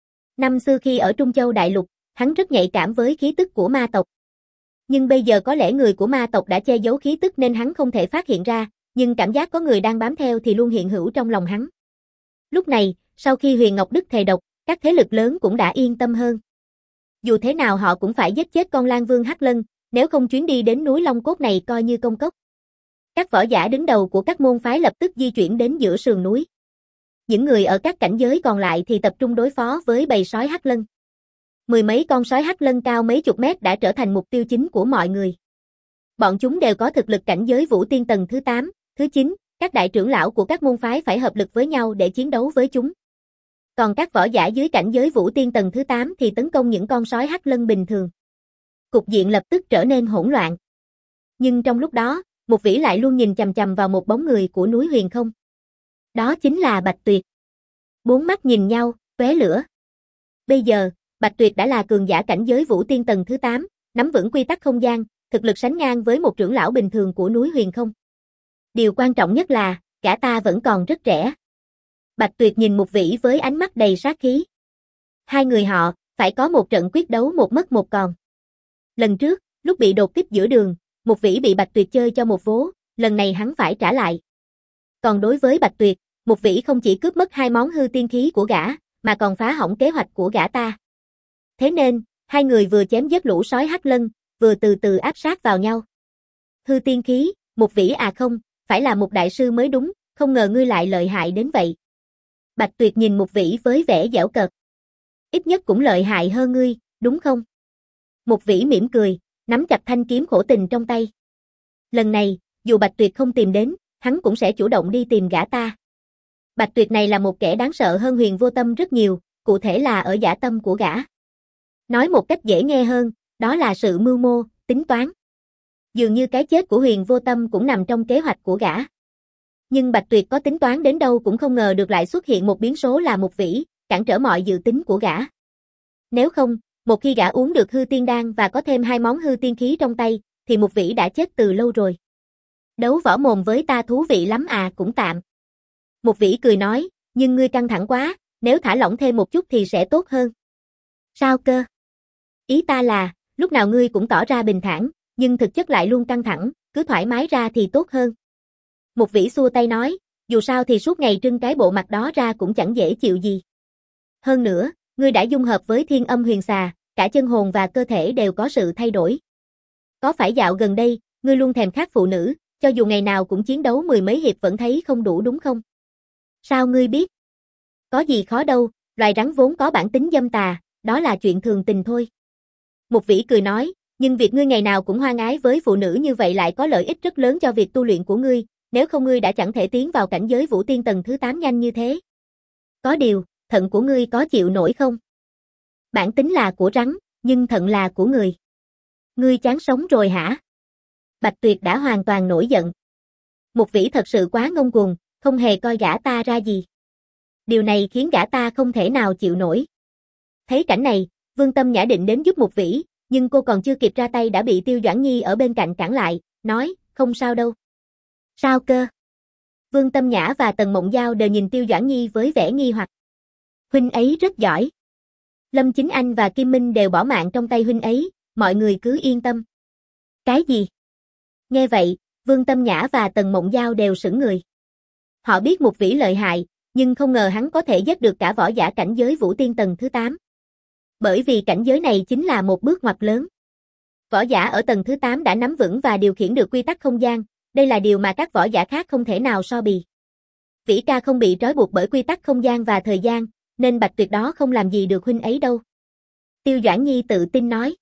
Năm xưa khi ở Trung Châu Đại Lục, hắn rất nhạy cảm với khí tức của ma tộc. Nhưng bây giờ có lẽ người của ma tộc đã che giấu khí tức nên hắn không thể phát hiện ra, nhưng cảm giác có người đang bám theo thì luôn hiện hữu trong lòng hắn. Lúc này, sau khi Huyền Ngọc Đức thề độc, các thế lực lớn cũng đã yên tâm hơn. Dù thế nào họ cũng phải giết chết con Lang Vương Hắc Lân, nếu không chuyến đi đến núi Long Cốt này coi như công cốc. Các võ giả đứng đầu của các môn phái lập tức di chuyển đến giữa sườn núi. Những người ở các cảnh giới còn lại thì tập trung đối phó với bầy sói Hắc Lân. Mười mấy con sói Hắc Lân cao mấy chục mét đã trở thành mục tiêu chính của mọi người. Bọn chúng đều có thực lực cảnh giới Vũ Tiên tầng thứ tám, thứ chín, các đại trưởng lão của các môn phái phải hợp lực với nhau để chiến đấu với chúng. Còn các võ giả dưới cảnh giới Vũ Tiên tầng thứ tám thì tấn công những con sói Hắc Lân bình thường. Cục diện lập tức trở nên hỗn loạn. Nhưng trong lúc đó, Mục Vĩ lại luôn nhìn chằm chằm vào một bóng người của núi Huyền không. Đó chính là Bạch Tuyệt. Bốn mắt nhìn nhau, tóe lửa. Bây giờ, Bạch Tuyệt đã là cường giả cảnh giới Vũ Tiên tầng thứ tám, nắm vững quy tắc không gian, thực lực sánh ngang với một trưởng lão bình thường của núi Huyền không. Điều quan trọng nhất là, gã ta vẫn còn rất trẻ. Bạch Tuyệt nhìn Mục Vĩ với ánh mắt đầy sát khí. Hai người họ, phải có một trận quyết đấu một mất một còn. Lần trước, lúc bị đột kích giữa đường, Mục Vĩ bị Bạch Tuyệt chơi cho một vố, lần này hắn phải trả lại. Còn đối với Bạch Tuyệt, Mục Vĩ không chỉ cướp mất hai món hư tiên khí của gã, mà còn phá hỏng kế hoạch của gã ta. Thế nên, hai người vừa chém giết lũ sói Hắc Lân, vừa từ từ áp sát vào nhau. Hư tiên khí, Mục Vĩ à không, phải là một đại sư mới đúng, không ngờ ngươi lại lợi hại đến vậy. Bạch Tuyệt nhìn Mục Vĩ với vẻ giễu cợt. Ít nhất cũng lợi hại hơn ngươi, đúng không? Mục Vĩ mỉm cười, nắm chặt thanh kiếm khổ tình trong tay. Lần này, dù Bạch Tuyệt không tìm đến, hắn cũng sẽ chủ động đi tìm gã ta. Bạch Tuyệt này là một kẻ đáng sợ hơn Huyền Vô Tâm rất nhiều, cụ thể là ở dã tâm của gã. Nói một cách dễ nghe hơn, đó là sự mưu mô, tính toán. Dường như cái chết của Huyền Vô Tâm cũng nằm trong kế hoạch của gã. Nhưng Bạch Tuyệt có tính toán đến đâu cũng không ngờ được lại xuất hiện một biến số là Mục Vĩ, cản trở mọi dự tính của gã. Nếu không, một khi gã uống được hư tiên đan và có thêm hai món hư tiên khí trong tay, thì Mục Vĩ đã chết từ lâu rồi. Đấu võ mồm với ta thú vị lắm à, cũng tạm. Mục Vĩ cười nói, nhưng ngươi căng thẳng quá, nếu thả lỏng thêm một chút thì sẽ tốt hơn. Sao cơ? Ý ta là, lúc nào ngươi cũng tỏ ra bình thản, nhưng thực chất lại luôn căng thẳng, cứ thoải mái ra thì tốt hơn. Mục Vĩ xua tay nói, dù sao thì suốt ngày trưng cái bộ mặt đó ra cũng chẳng dễ chịu gì. Hơn nữa, ngươi đã dung hợp với Thiên Âm Huyền Xà, cả chân hồn và cơ thể đều có sự thay đổi. Có phải dạo gần đây, ngươi luôn thèm khát phụ nữ, cho dù ngày nào cũng chiến đấu mười mấy hiệp vẫn thấy không đủ đúng không? Sao ngươi biết? Có gì khó đâu, loài rắn vốn có bản tính dâm tà, đó là chuyện thường tình thôi. Mục Vĩ cười nói, nhưng việc ngươi ngày nào cũng hoang ái với phụ nữ như vậy lại có lợi ích rất lớn cho việc tu luyện của ngươi, nếu không ngươi đã chẳng thể tiến vào cảnh giới Vũ Tiên tầng thứ tám nhanh như thế. Có điều, thận của ngươi có chịu nổi không? Bản tính là của rắn, nhưng thận là của người. Ngươi chán sống rồi hả? Bạch Tuyệt đã hoàn toàn nổi giận. Mục Vĩ thật sự quá ngông cuồng, không hề coi gã ta ra gì. Điều này khiến gã ta không thể nào chịu nổi. Thấy cảnh này, Vương Tâm Nhã định đến giúp Mục Vĩ, nhưng cô còn chưa kịp ra tay đã bị Tiêu Doãn Nhi ở bên cạnh cản lại, nói, không sao đâu. Sao cơ? Vương Tâm Nhã và Tần Mộng Giao đều nhìn Tiêu Doãn Nhi với vẻ nghi hoặc. Huynh ấy rất giỏi. Lâm Chính Anh và Kim Minh đều bỏ mạng trong tay huynh ấy, mọi người cứ yên tâm. Cái gì? Nghe vậy, Vương Tâm Nhã và Tần Mộng Giao đều sững người. Họ biết Mục Vĩ lợi hại, nhưng không ngờ hắn có thể giết được cả võ giả cảnh giới Vũ Tiên tầng thứ tám. Bởi vì cảnh giới này chính là một bước ngoặt lớn. Võ giả ở tầng thứ tám đã nắm vững và điều khiển được quy tắc không gian, đây là điều mà các võ giả khác không thể nào so bì. Vĩ ca không bị trói buộc bởi quy tắc không gian và thời gian, nên Bạch Tuyệt đó không làm gì được huynh ấy đâu. Tiêu Doãn Nhi tự tin nói.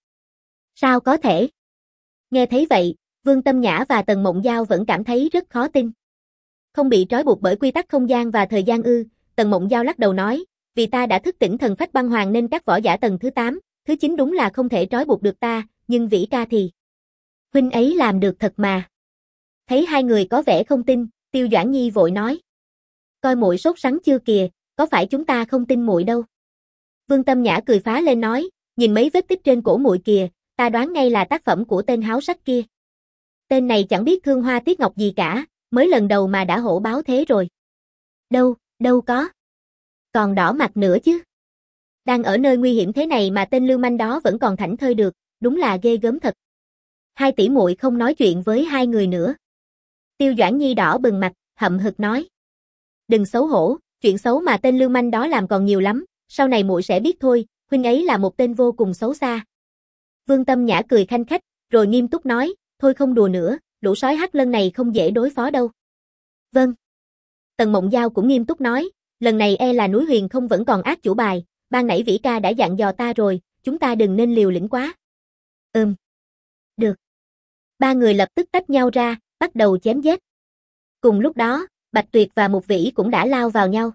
Sao có thể? Nghe thấy vậy, Vương Tâm Nhã và Tần Mộng Giao vẫn cảm thấy rất khó tin. Không bị trói buộc bởi quy tắc không gian và thời gian ư? Tần Mộng Giao lắc đầu nói, vì ta đã thức tỉnh thần phách băng hoàng nên các võ giả tầng thứ tám, thứ chín đúng là không thể trói buộc được ta, nhưng Vĩ ca thì... Huynh ấy làm được thật mà. Thấy hai người có vẻ không tin, Tiêu Doãn Nhi vội nói. Coi muội sốt sắng chưa kìa, có phải chúng ta không tin muội đâu. Vương Tâm Nhã cười phá lên nói, nhìn mấy vết tích trên cổ muội kìa, ta đoán ngay là tác phẩm của tên háo sắc kia. Tên này chẳng biết thương hoa tiếc ngọc gì cả, mới lần đầu mà đã hổ báo thế rồi. Đâu, đâu có. Còn đỏ mặt nữa chứ. Đang ở nơi nguy hiểm thế này mà tên lưu manh đó vẫn còn thảnh thơi được, đúng là ghê gớm thật. Hai tỷ muội không nói chuyện với hai người nữa. Tiêu Doãn Nhi đỏ bừng mặt, hậm hực nói. Đừng xấu hổ, chuyện xấu mà tên lưu manh đó làm còn nhiều lắm, sau này muội sẽ biết thôi, huynh ấy là một tên vô cùng xấu xa. Vương Tâm Nhã cười khanh khách, rồi nghiêm túc nói, thôi không đùa nữa, lũ sói hắc lân này không dễ đối phó đâu. Vâng. Tần Mộng Giao cũng nghiêm túc nói, lần này e là núi Huyền không vẫn còn ác chủ bài, ban nãy Vĩ ca đã dặn dò ta rồi, chúng ta đừng nên liều lĩnh quá. Ừm. Được. Ba người lập tức tách nhau ra, bắt đầu chém giết. Cùng lúc đó, Bạch Tuyệt và Mục Vĩ cũng đã lao vào nhau.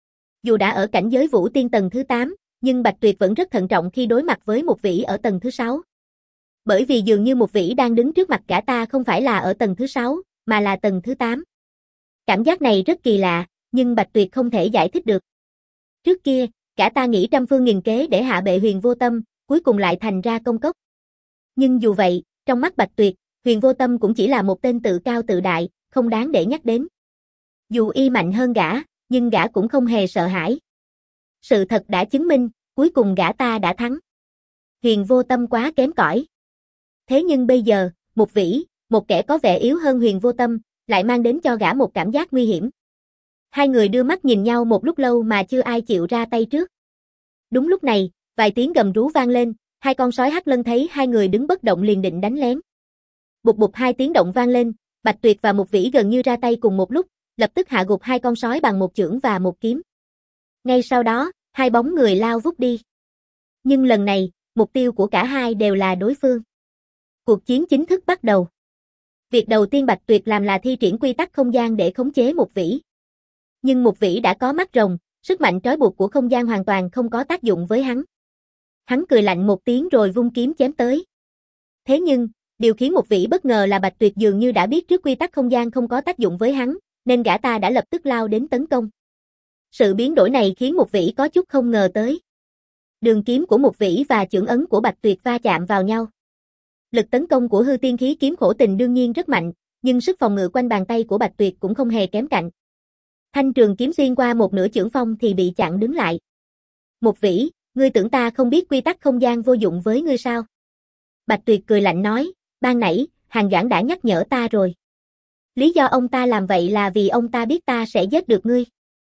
Dù đã ở cảnh giới Vũ Tiên tầng thứ tám, nhưng Bạch Tuyệt vẫn rất thận trọng khi đối mặt với Mục Vĩ ở tầng thứ sáu. Bởi vì dường như Mục Vĩ đang đứng trước mặt cả ta không phải là ở tầng thứ sáu, mà là tầng thứ tám. Cảm giác này rất kỳ lạ, nhưng Bạch Tuyệt không thể giải thích được. Trước kia, cả ta nghĩ trăm phương nghìn kế để hạ bệ Huyền Vô Tâm, cuối cùng lại thành ra công cốc. Nhưng dù vậy, trong mắt Bạch Tuyệt, Huyền Vô Tâm cũng chỉ là một tên tự cao tự đại, không đáng để nhắc đến. Dù y mạnh hơn gã, nhưng gã cũng không hề sợ hãi. Sự thật đã chứng minh, cuối cùng gã ta đã thắng. Huyền Vô Tâm quá kém cỏi. Thế nhưng bây giờ, Mục Vĩ, một kẻ có vẻ yếu hơn Huyền Vô Tâm, lại mang đến cho gã một cảm giác nguy hiểm. Hai người đưa mắt nhìn nhau một lúc lâu mà chưa ai chịu ra tay trước. Đúng lúc này, vài tiếng gầm rú vang lên, hai con sói hắc lân thấy hai người đứng bất động liền định đánh lén. Bụp bụp hai tiếng động vang lên, Bạch Tuyệt và Mục Vĩ gần như ra tay cùng một lúc, lập tức hạ gục hai con sói bằng một chưởng và một kiếm. Ngay sau đó, hai bóng người lao vút đi. Nhưng lần này, mục tiêu của cả hai đều là đối phương. Cuộc chiến chính thức bắt đầu. Việc đầu tiên Bạch Tuyệt làm là thi triển quy tắc không gian để khống chế Mục Vĩ. Nhưng Mục Vĩ đã có mắt rồng, sức mạnh trói buộc của không gian hoàn toàn không có tác dụng với hắn. Hắn cười lạnh một tiếng rồi vung kiếm chém tới. Thế nhưng, điều khiến Mục Vĩ bất ngờ là Bạch Tuyệt dường như đã biết trước quy tắc không gian không có tác dụng với hắn, nên gã ta đã lập tức lao đến tấn công. Sự biến đổi này khiến Mục Vĩ có chút không ngờ tới. Đường kiếm của Mục Vĩ và chưởng ấn của Bạch Tuyệt va chạm vào nhau. Lực tấn công của hư tiên khí kiếm khổ tình đương nhiên rất mạnh, nhưng sức phòng ngự quanh bàn tay của Bạch Tuyệt cũng không hề kém cạnh. Thanh trường kiếm xuyên qua một nửa chưởng phong thì bị chặn đứng lại. Mục Vĩ, ngươi tưởng ta không biết quy tắc không gian vô dụng với ngươi sao? Bạch Tuyệt cười lạnh nói, ban nãy, Hàn Doãn đã nhắc nhở ta rồi. Lý do ông ta làm vậy là vì ông ta biết ta sẽ giết được ngươi.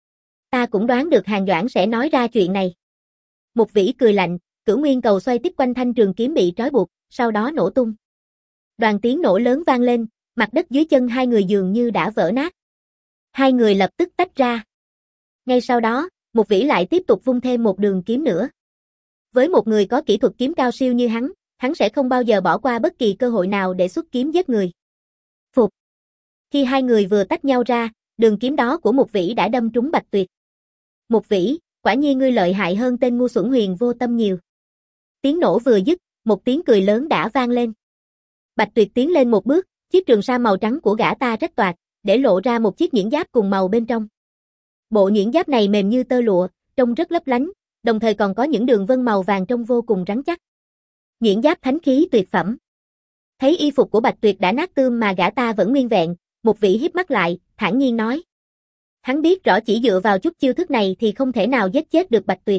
Ta cũng đoán được Hàn Doãn sẽ nói ra chuyện này. Mục Vĩ cười lạnh, cửu nguyên cầu xoay tiếp quanh thanh trường kiếm bị trói buộc, sau đó nổ tung. Đoàn tiếng nổ lớn vang lên, mặt đất dưới chân hai người dường như đã vỡ nát. Hai người lập tức tách ra. Ngay sau đó, Mục Vĩ lại tiếp tục vung thêm một đường kiếm nữa. Với một người có kỹ thuật kiếm cao siêu như hắn, hắn sẽ không bao giờ bỏ qua bất kỳ cơ hội nào để xuất kiếm giết người. Phục. Khi hai người vừa tách nhau ra, đường kiếm đó của Mục Vĩ đã đâm trúng Bạch Tuyệt. Mục Vĩ, quả nhiên ngươi lợi hại hơn tên ngu xuẩn Huyền Vô Tâm nhiều. Tiếng nổ vừa dứt, một tiếng cười lớn đã vang lên. Bạch Tuyệt tiến lên một bước, chiếc trường sa màu trắng của gã ta rách toạc, để lộ ra một chiếc nhuyễn giáp cùng màu bên trong. Bộ nhuyễn giáp này mềm như tơ lụa, trông rất lấp lánh, đồng thời còn có những đường vân màu vàng trông vô cùng rắn chắc. Nhuyễn giáp thánh khí tuyệt phẩm. Thấy y phục của Bạch Tuyệt đã nát tươm mà gã ta vẫn nguyên vẹn, Mục Vĩ híp mắt lại, thản nhiên nói. Hắn biết rõ chỉ dựa vào chút chiêu thức này thì không thể nào giết chết được Bạch Tuyệt.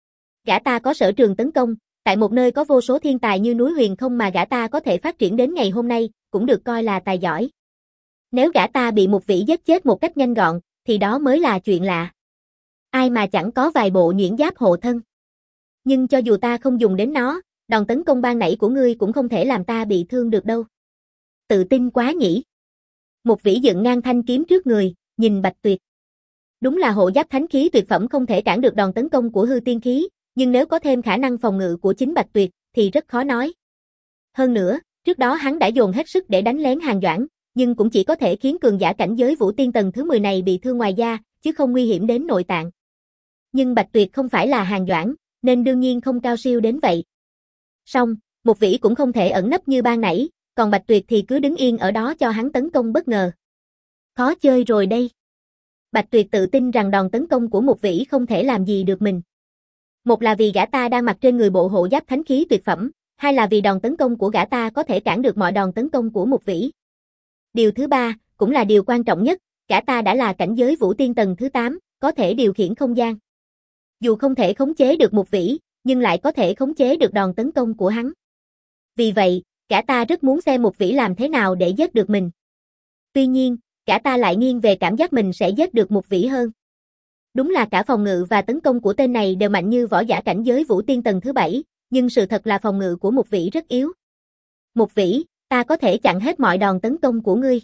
Gã ta có sở trường tấn công, tại một nơi có vô số thiên tài như núi Huyền Không mà gã ta có thể phát triển đến ngày hôm nay, cũng được coi là tài giỏi. Nếu gã ta bị Mục Vĩ giết chết một cách nhanh gọn, thì đó mới là chuyện lạ. Ai mà chẳng có vài bộ nhuyễn giáp hộ thân. Nhưng cho dù ta không dùng đến nó, đòn tấn công ban nãy của ngươi cũng không thể làm ta bị thương được đâu. Tự tin quá nhỉ. Mục Vĩ dựng ngang thanh kiếm trước người, nhìn Bạch Tuyệt. Đúng là hộ giáp thánh khí tuyệt phẩm không thể cản được đòn tấn công của hư tiên khí, nhưng nếu có thêm khả năng phòng ngự của chính Bạch Tuyệt, thì rất khó nói. Hơn nữa, trước đó hắn đã dồn hết sức để đánh lén Hàn Doãn, nhưng cũng chỉ có thể khiến cường giả cảnh giới vũ tiên tầng thứ mười này bị thương ngoài da, chứ không nguy hiểm đến nội tạng. Nhưng Bạch Tuyệt không phải là Hàn Doãn, nên đương nhiên không cao siêu đến vậy. Song, Mục Vĩ cũng không thể ẩn nấp như ban nãy, còn Bạch Tuyệt thì cứ đứng yên ở đó cho hắn tấn công bất ngờ. Khó chơi rồi đây. Bạch Tuyệt tự tin rằng đòn tấn công của Mục Vĩ không thể làm gì được mình. Một là vì gã ta đang mặc trên người bộ hộ giáp thánh khí tuyệt phẩm, hai là vì đòn tấn công của gã ta có thể cản được mọi đòn tấn công của Mục Vĩ. Điều thứ ba, cũng là điều quan trọng nhất, gã ta đã là cảnh giới vũ tiên tầng thứ tám, có thể điều khiển không gian. Dù không thể khống chế được Mục Vĩ, nhưng lại có thể khống chế được đòn tấn công của hắn. Vì vậy, gã ta rất muốn xem Mục Vĩ làm thế nào để giết được mình. Tuy nhiên, gã ta lại nghiêng về cảm giác mình sẽ giết được Mục Vĩ hơn. Đúng là cả phòng ngự và tấn công của tên này đều mạnh như võ giả cảnh giới vũ tiên tầng thứ bảy, nhưng sự thật là phòng ngự của Mục Vĩ rất yếu. Mục Vĩ, ta có thể chặn hết mọi đòn tấn công của ngươi.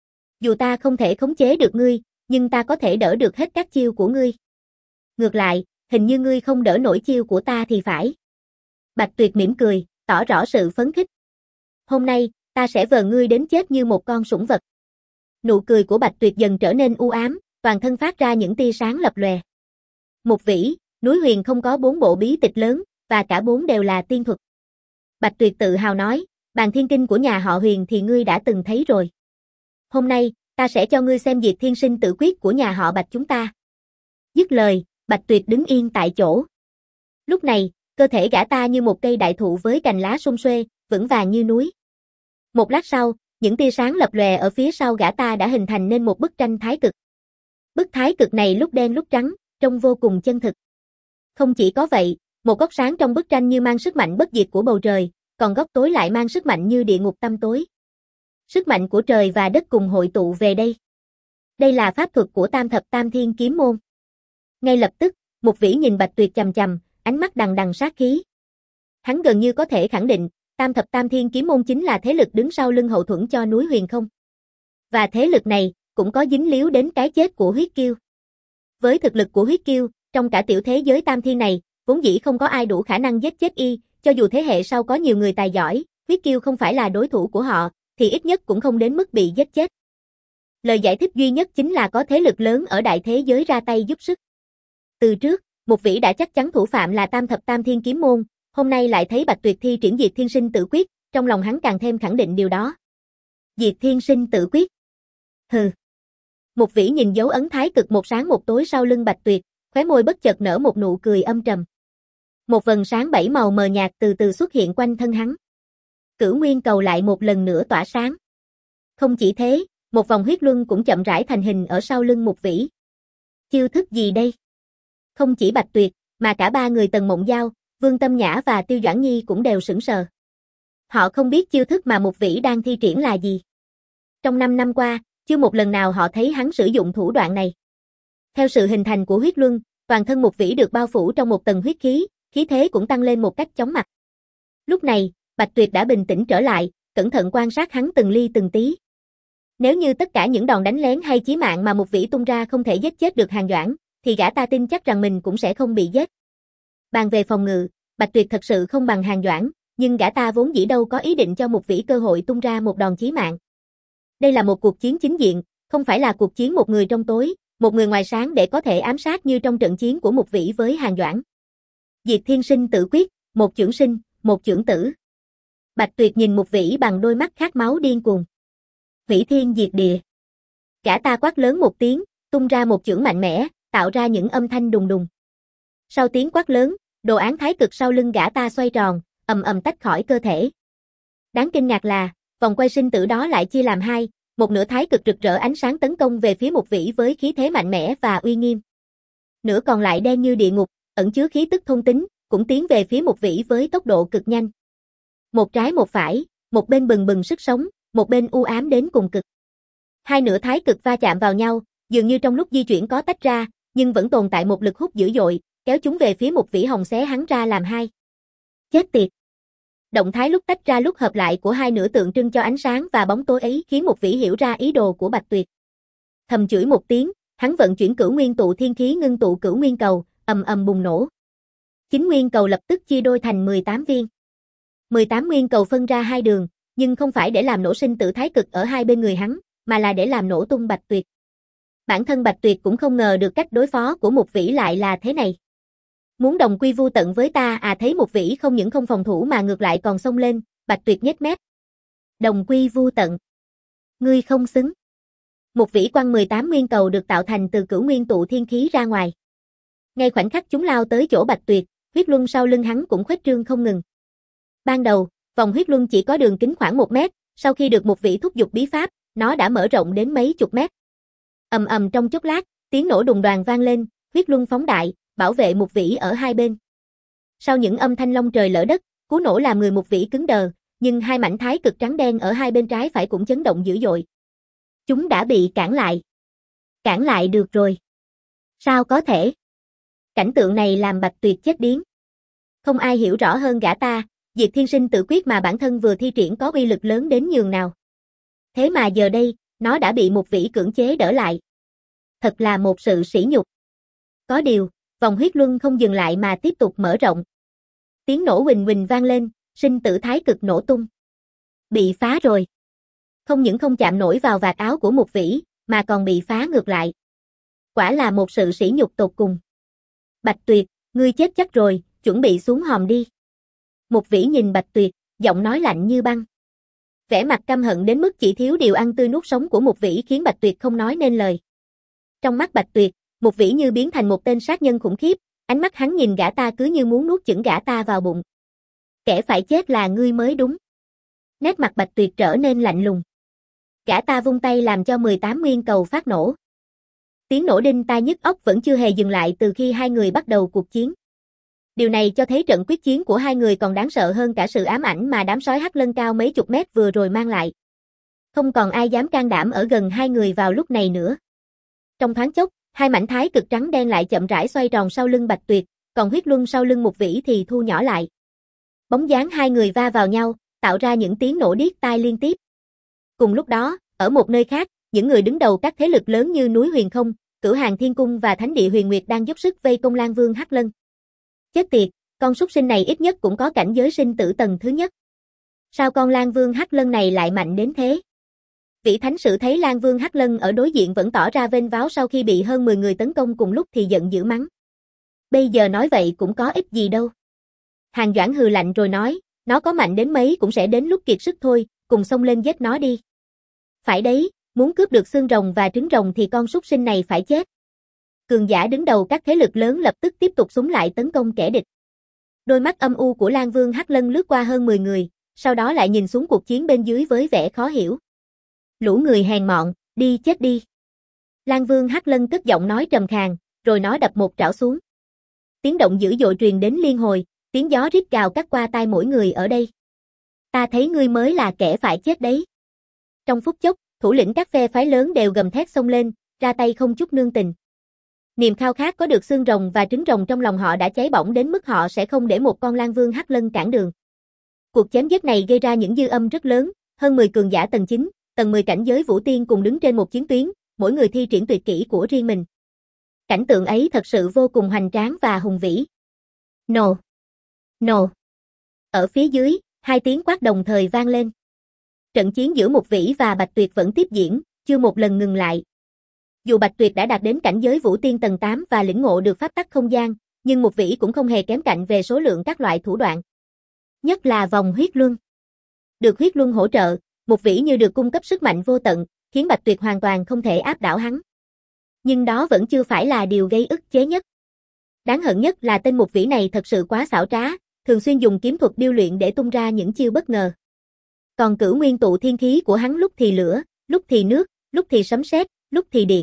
Dù ta không thể khống chế được ngươi, nhưng ta có thể đỡ được hết các chiêu của ngươi. Ngược lại, hình như ngươi không đỡ nổi chiêu của ta thì phải. Bạch Tuyệt mỉm cười, tỏ rõ sự phấn khích. Hôm nay, ta sẽ vờ ngươi đến chết như một con sủng vật. Nụ cười của Bạch Tuyệt dần trở nên u ám, toàn thân phát ra những tia sáng lập lòe. Mục Vĩ, núi Huyền không có bốn bộ bí tịch lớn, và cả bốn đều là tiên thuật. Bạch Tuyệt tự hào nói, bàn thiên kinh của nhà họ Huyền thì ngươi đã từng thấy rồi. Hôm nay, ta sẽ cho ngươi xem Diệt Thiên Sinh Tử Quyết của nhà họ Bạch chúng ta. Dứt lời, Bạch Tuyệt đứng yên tại chỗ. Lúc này, cơ thể gã ta như một cây đại thụ với cành lá sum xuê, vững vàng như núi. Một lát sau, những tia sáng lập lòe ở phía sau gã ta đã hình thành nên một bức tranh thái cực. Bức thái cực này lúc đen lúc trắng, trông vô cùng chân thực. Không chỉ có vậy, một góc sáng trong bức tranh như mang sức mạnh bất diệt của bầu trời, còn góc tối lại mang sức mạnh như địa ngục tăm tối. Sức mạnh của trời và đất cùng hội tụ về đây. Đây là pháp thuật của Tam Thập Tam Thiên Kiếm Môn. Ngay lập tức, Mục Vĩ nhìn Bạch Tuyệt chằm chằm, ánh mắt đằng đằng sát khí. Hắn gần như có thể khẳng định, Tam Thập Tam Thiên Kiếm Môn chính là thế lực đứng sau lưng hậu thuẫn cho núi Huyền Không. Và thế lực này, cũng có dính líu đến cái chết của Huyết Kiêu. Với thực lực của Huyết Kiêu, trong cả tiểu thế giới tam thiên này, vốn dĩ không có ai đủ khả năng giết chết y, cho dù thế hệ sau có nhiều người tài giỏi, Huyết Kiêu không phải là đối thủ của họ, thì ít nhất cũng không đến mức bị giết chết. Lời giải thích duy nhất chính là có thế lực lớn ở đại thế giới ra tay giúp sức. Từ trước, Mục Vĩ đã chắc chắn thủ phạm là Tam Thập Tam Thiên Kiếm Môn, hôm nay lại thấy Bạch Tuyệt thi triển Diệt Thiên Sinh Tử Quyết, trong lòng hắn càng thêm khẳng định điều đó. Diệt Thiên Sinh Tử Quyết. Hừ. Mục Vĩ nhìn dấu ấn thái cực một sáng một tối sau lưng Bạch Tuyệt, khóe môi bất chợt nở một nụ cười âm trầm. Một vầng sáng bảy màu mờ nhạt từ từ xuất hiện quanh thân hắn. Cửu Nguyên Cầu lại một lần nữa tỏa sáng. Không chỉ thế, một vòng huyết luân cũng chậm rãi thành hình ở sau lưng Mục Vĩ. Chiêu thức gì đây? Không chỉ Bạch Tuyệt, mà cả ba người Tần Mộng Giao, Vương Tâm Nhã và Tiêu Doãn Nhi cũng đều sửng sờ. Họ không biết chiêu thức mà Mục Vĩ đang thi triển là gì. Trong năm năm qua, chưa một lần nào họ thấy hắn sử dụng thủ đoạn này. Theo sự hình thành của huyết luân, toàn thân Mục Vĩ được bao phủ trong một tầng huyết khí, khí thế cũng tăng lên một cách chóng mặt. Lúc này, Bạch Tuyệt đã bình tĩnh trở lại, cẩn thận quan sát hắn từng ly từng tí. Nếu như tất cả những đòn đánh lén hay chí mạng mà Mục Vĩ tung ra không thể giết chết được Hàn Doãn, thì gã ta tin chắc rằng mình cũng sẽ không bị giết. Bàn về phòng ngự, Bạch Tuyệt thật sự không bằng Hàn Doãn, nhưng gã ta vốn dĩ đâu có ý định cho Mục Vĩ cơ hội tung ra một đòn chí mạng. Đây là một cuộc chiến chính diện, không phải là cuộc chiến một người trong tối, một người ngoài sáng để có thể ám sát như trong trận chiến của Mục Vĩ với Hàn Doãn. Diệt Thiên Sinh Tử Quyết, một chưởng sinh, một chưởng tử. Bạch Tuyệt nhìn Mục Vĩ bằng đôi mắt khát máu điên cuồng. Hủy thiên diệt địa. Gã ta quát lớn một tiếng, tung ra một chưởng mạnh mẽ, tạo ra những âm thanh đùng đùng. Sau tiếng quát lớn, đồ án thái cực sau lưng gã ta xoay tròn, ầm ầm tách khỏi cơ thể. Đáng kinh ngạc là, vòng quay sinh tử đó lại chia làm hai, một nửa thái cực rực rỡ ánh sáng tấn công về phía Mục Vĩ với khí thế mạnh mẽ và uy nghiêm. Nửa còn lại đen như địa ngục, ẩn chứa khí tức thôn tính, cũng tiến về phía Mục Vĩ với tốc độ cực nhanh. Một trái một phải, một bên bừng bừng sức sống, một bên u ám đến cùng cực. Hai nửa thái cực va chạm vào nhau, dường như trong lúc di chuyển có tách ra, nhưng vẫn tồn tại một lực hút dữ dội, kéo chúng về phía Mục Vĩ hòng xé hắn ra làm hai. Chết tiệt! Động thái lúc tách ra lúc hợp lại của hai nửa tượng trưng cho ánh sáng và bóng tối ấy khiến Mục Vĩ hiểu ra ý đồ của Bạch Tuyệt. Thầm chửi một tiếng, hắn vận chuyển Cửu Nguyên tụ thiên khí ngưng tụ Cửu Nguyên cầu, ầm ầm bùng nổ. Chín nguyên cầu lập tức chia đôi thành mười tám viên. mười tám nguyên cầu phân ra hai đường, nhưng không phải để làm nổ sinh tử thái cực ở hai bên người hắn, mà là để làm nổ tung Bạch Tuyệt. Bản thân Bạch Tuyệt cũng không ngờ được cách đối phó của Mục Vĩ lại là thế này. Muốn đồng quy vu tận với ta à? Thấy Mục Vĩ không những không phòng thủ mà ngược lại còn xông lên, Bạch Tuyệt nhếch mép. Đồng quy vu tận. Ngươi không xứng. Mục Vĩ quăng mười tám nguyên cầu được tạo thành từ Cửu Nguyên tụ thiên khí ra ngoài. Ngay khoảnh khắc chúng lao tới chỗ Bạch Tuyệt, huyết luân sau lưng hắn cũng khuếch trương không ngừng. Ban đầu, vòng huyết luân chỉ có đường kính khoảng một mét, sau khi được Mục Vĩ thúc giục bí pháp, nó đã mở rộng đến mấy chục mét. Ầm ầm trong chốc lát, tiếng nổ đùng đoàng vang lên, huyết luân phóng đại, bảo vệ Mục Vĩ ở hai bên. Sau những âm thanh long trời lở đất, cú nổ làm người Mục Vĩ cứng đờ, nhưng hai mảnh thái cực trắng đen ở hai bên trái phải cũng chấn động dữ dội. Chúng đã bị cản lại. Cản lại được rồi. Sao có thể? Cảnh tượng này làm Bạch Tuyệt chết điếng. Không ai hiểu rõ hơn gã ta, Diệt Thiên Sinh Tử Quyết mà bản thân vừa thi triển có uy lực lớn đến nhường nào. Thế mà giờ đây, nó đã bị Mục Vĩ cưỡng chế đỡ lại. Thật là một sự sỉ nhục. Có điều, vòng huyết luân không dừng lại mà tiếp tục mở rộng. Tiếng nổ huỳnh huỳnh vang lên, sinh tử thái cực nổ tung. Bị phá rồi. Không những không chạm nổi vào vạt áo của Mục Vĩ, mà còn bị phá ngược lại. Quả là một sự sỉ nhục tột cùng. Bạch Tuyệt, ngươi chết chắc rồi, chuẩn bị xuống hòm đi. Mục Vĩ nhìn Bạch Tuyệt, giọng nói lạnh như băng. Vẻ mặt căm hận đến mức chỉ thiếu điều ăn tươi nuốt sống của Mục Vĩ khiến Bạch Tuyệt không nói nên lời. Trong mắt Bạch Tuyệt, Mục Vĩ như biến thành một tên sát nhân khủng khiếp, ánh mắt hắn nhìn gã ta cứ như muốn nuốt chửng gã ta vào bụng. Kẻ phải chết là ngươi mới đúng. Nét mặt Bạch Tuyệt trở nên lạnh lùng. Gã ta vung tay làm cho mười tám nguyên cầu phát nổ. Tiếng nổ đinh tai nhức óc vẫn chưa hề dừng lại từ khi hai người bắt đầu cuộc chiến. Điều này cho thấy trận quyết chiến của hai người còn đáng sợ hơn cả sự ám ảnh mà đám sói hắc lân cao mấy chục mét vừa rồi mang lại. Không còn ai dám can đảm ở gần hai người vào lúc này nữa. Trong thoáng chốc, hai mảnh thái cực trắng đen lại chậm rãi xoay tròn sau lưng Bạch Tuyệt, còn huyết luân sau lưng Mục Vĩ thì thu nhỏ lại. Bóng dáng hai người va vào nhau, tạo ra những tiếng nổ điếc tai liên tiếp. Cùng lúc đó, ở một nơi khác, những người đứng đầu các thế lực lớn như núi Huyền Không, Cửu Hàng Thiên Cung và Thánh địa Huyền Nguyệt đang dốc sức vây công Lang Vương Hắc Lân. Chết tiệt, con súc sinh này ít nhất cũng có cảnh giới sinh tử tầng thứ nhất. Sao con Lang Vương Hắc Lân này lại mạnh đến thế? Vị thánh sử thấy Lang Vương Hắc Lân ở đối diện vẫn tỏ ra vênh váo sau khi bị hơn mười người tấn công cùng lúc thì giận dữ mắng. Bây giờ nói vậy cũng có ích gì đâu. Hàn Doãn hừ lạnh rồi nói, nó có mạnh đến mấy cũng sẽ đến lúc kiệt sức thôi, cùng xông lên giết nó đi. Phải đấy, muốn cướp được xương rồng và trứng rồng thì con súc sinh này phải chết. Cường giả đứng đầu các thế lực lớn lập tức tiếp tục xúm lại tấn công kẻ địch. Đôi mắt âm u của Lang Vương Hắc Lân lướt qua hơn mười người, sau đó lại nhìn xuống cuộc chiến bên dưới với vẻ khó hiểu. Lũ người hèn mọn, đi chết đi. Lang Vương Hắc Lân cất giọng nói trầm khàn, rồi nó đập một trảo xuống. Tiếng động dữ dội truyền đến liên hồi, tiếng gió rít gào cắt qua tai mỗi người ở đây. Ta thấy ngươi mới là kẻ phải chết đấy. Trong phút chốc, thủ lĩnh các phe phái lớn đều gầm thét xông lên, ra tay không chút nương tình. Niềm khao khát có được xương rồng và trứng rồng trong lòng họ đã cháy bỏng đến mức họ sẽ không để một con Lang Vương Hắc Lân cản đường. Cuộc chém giết này gây ra những dư âm rất lớn, hơn mười cường giả tầng chín, tầng mười cảnh giới vũ tiên cùng đứng trên một chiến tuyến, mỗi người thi triển tuyệt kỹ của riêng mình. Cảnh tượng ấy thật sự vô cùng hoành tráng và hùng vĩ. Nổ! Nổ! Ở phía dưới, hai tiếng quát đồng thời vang lên. Trận chiến giữa Mục Vĩ và Bạch Tuyệt vẫn tiếp diễn, chưa một lần ngừng lại. Dù Bạch Tuyệt đã đạt đến cảnh giới vũ tiên tầng tám và lĩnh ngộ được pháp tắc không gian, nhưng Mục Vĩ cũng không hề kém cạnh về số lượng các loại thủ đoạn. Nhất là vòng huyết luân. Được huyết luân hỗ trợ, Mục Vĩ như được cung cấp sức mạnh vô tận, khiến Bạch Tuyệt hoàn toàn không thể áp đảo hắn. Nhưng đó vẫn chưa phải là điều gây ức chế nhất. Đáng hận nhất là tên Mục Vĩ này thật sự quá xảo trá, thường xuyên dùng kiếm thuật điêu luyện để tung ra những chiêu bất ngờ. Còn cửu nguyên tụ thiên khí của hắn lúc thì lửa, lúc thì nước, lúc thì sấm sét, lúc thì điện.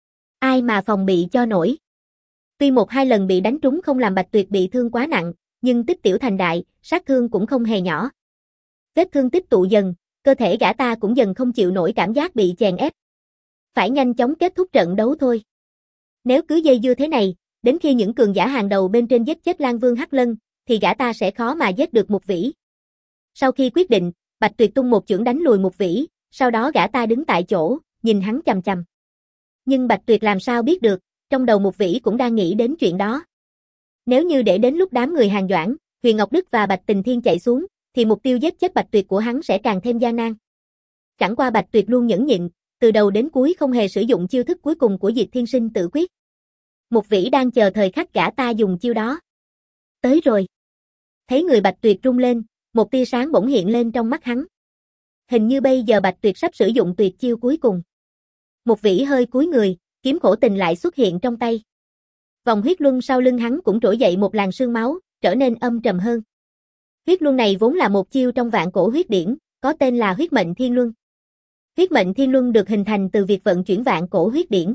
Ai mà phòng bị cho nổi. Tuy một hai lần bị đánh trúng không làm Bạch Tuyệt bị thương quá nặng, nhưng tích tiểu thành đại, sát thương cũng không hề nhỏ. Vết thương tích tụ dần, cơ thể gã ta cũng dần không chịu nổi cảm giác bị chèn ép. Phải nhanh chóng kết thúc trận đấu thôi. Nếu cứ dây dưa thế này, đến khi những cường giả hàng đầu bên trên giết chết Lang Vương Hắc Lân, thì gã ta sẽ khó mà giết được Mục Vĩ. Sau khi quyết định, Bạch Tuyệt tung một chưởng đánh lùi Mục Vĩ, sau đó gã ta đứng tại chỗ, nhìn hắn chằm chằm. Nhưng Bạch Tuyệt làm sao biết được, trong đầu Mục Vĩ cũng đang nghĩ đến chuyện đó. Nếu như để đến lúc đám người Hàn Doãn, Huyền Ngọc Đức và Bạch Tình Thiên chạy xuống, thì mục tiêu giết chết Bạch Tuyệt của hắn sẽ càng thêm gian nan. Chẳng qua Bạch Tuyệt luôn nhẫn nhịn, từ đầu đến cuối không hề sử dụng chiêu thức cuối cùng của Diệt Thiên Sinh Tử Quyết. Mục Vĩ đang chờ thời khắc gã ta dùng chiêu đó. Tới rồi. Thấy người Bạch Tuyệt rung lên, một tia sáng bỗng hiện lên trong mắt hắn. Hình như bây giờ Bạch Tuyệt sắp sử dụng tuyệt chiêu cuối cùng. Mục Vĩ hơi cúi người, kiếm khổ tình lại xuất hiện trong tay. Vòng huyết luân sau lưng hắn cũng trỗi dậy một làn sương máu, trở nên âm trầm hơn. Huyết luân này vốn là một chiêu trong vạn cổ huyết điển, có tên là huyết mệnh thiên luân. Huyết mệnh thiên luân được hình thành từ việc vận chuyển vạn cổ huyết điển.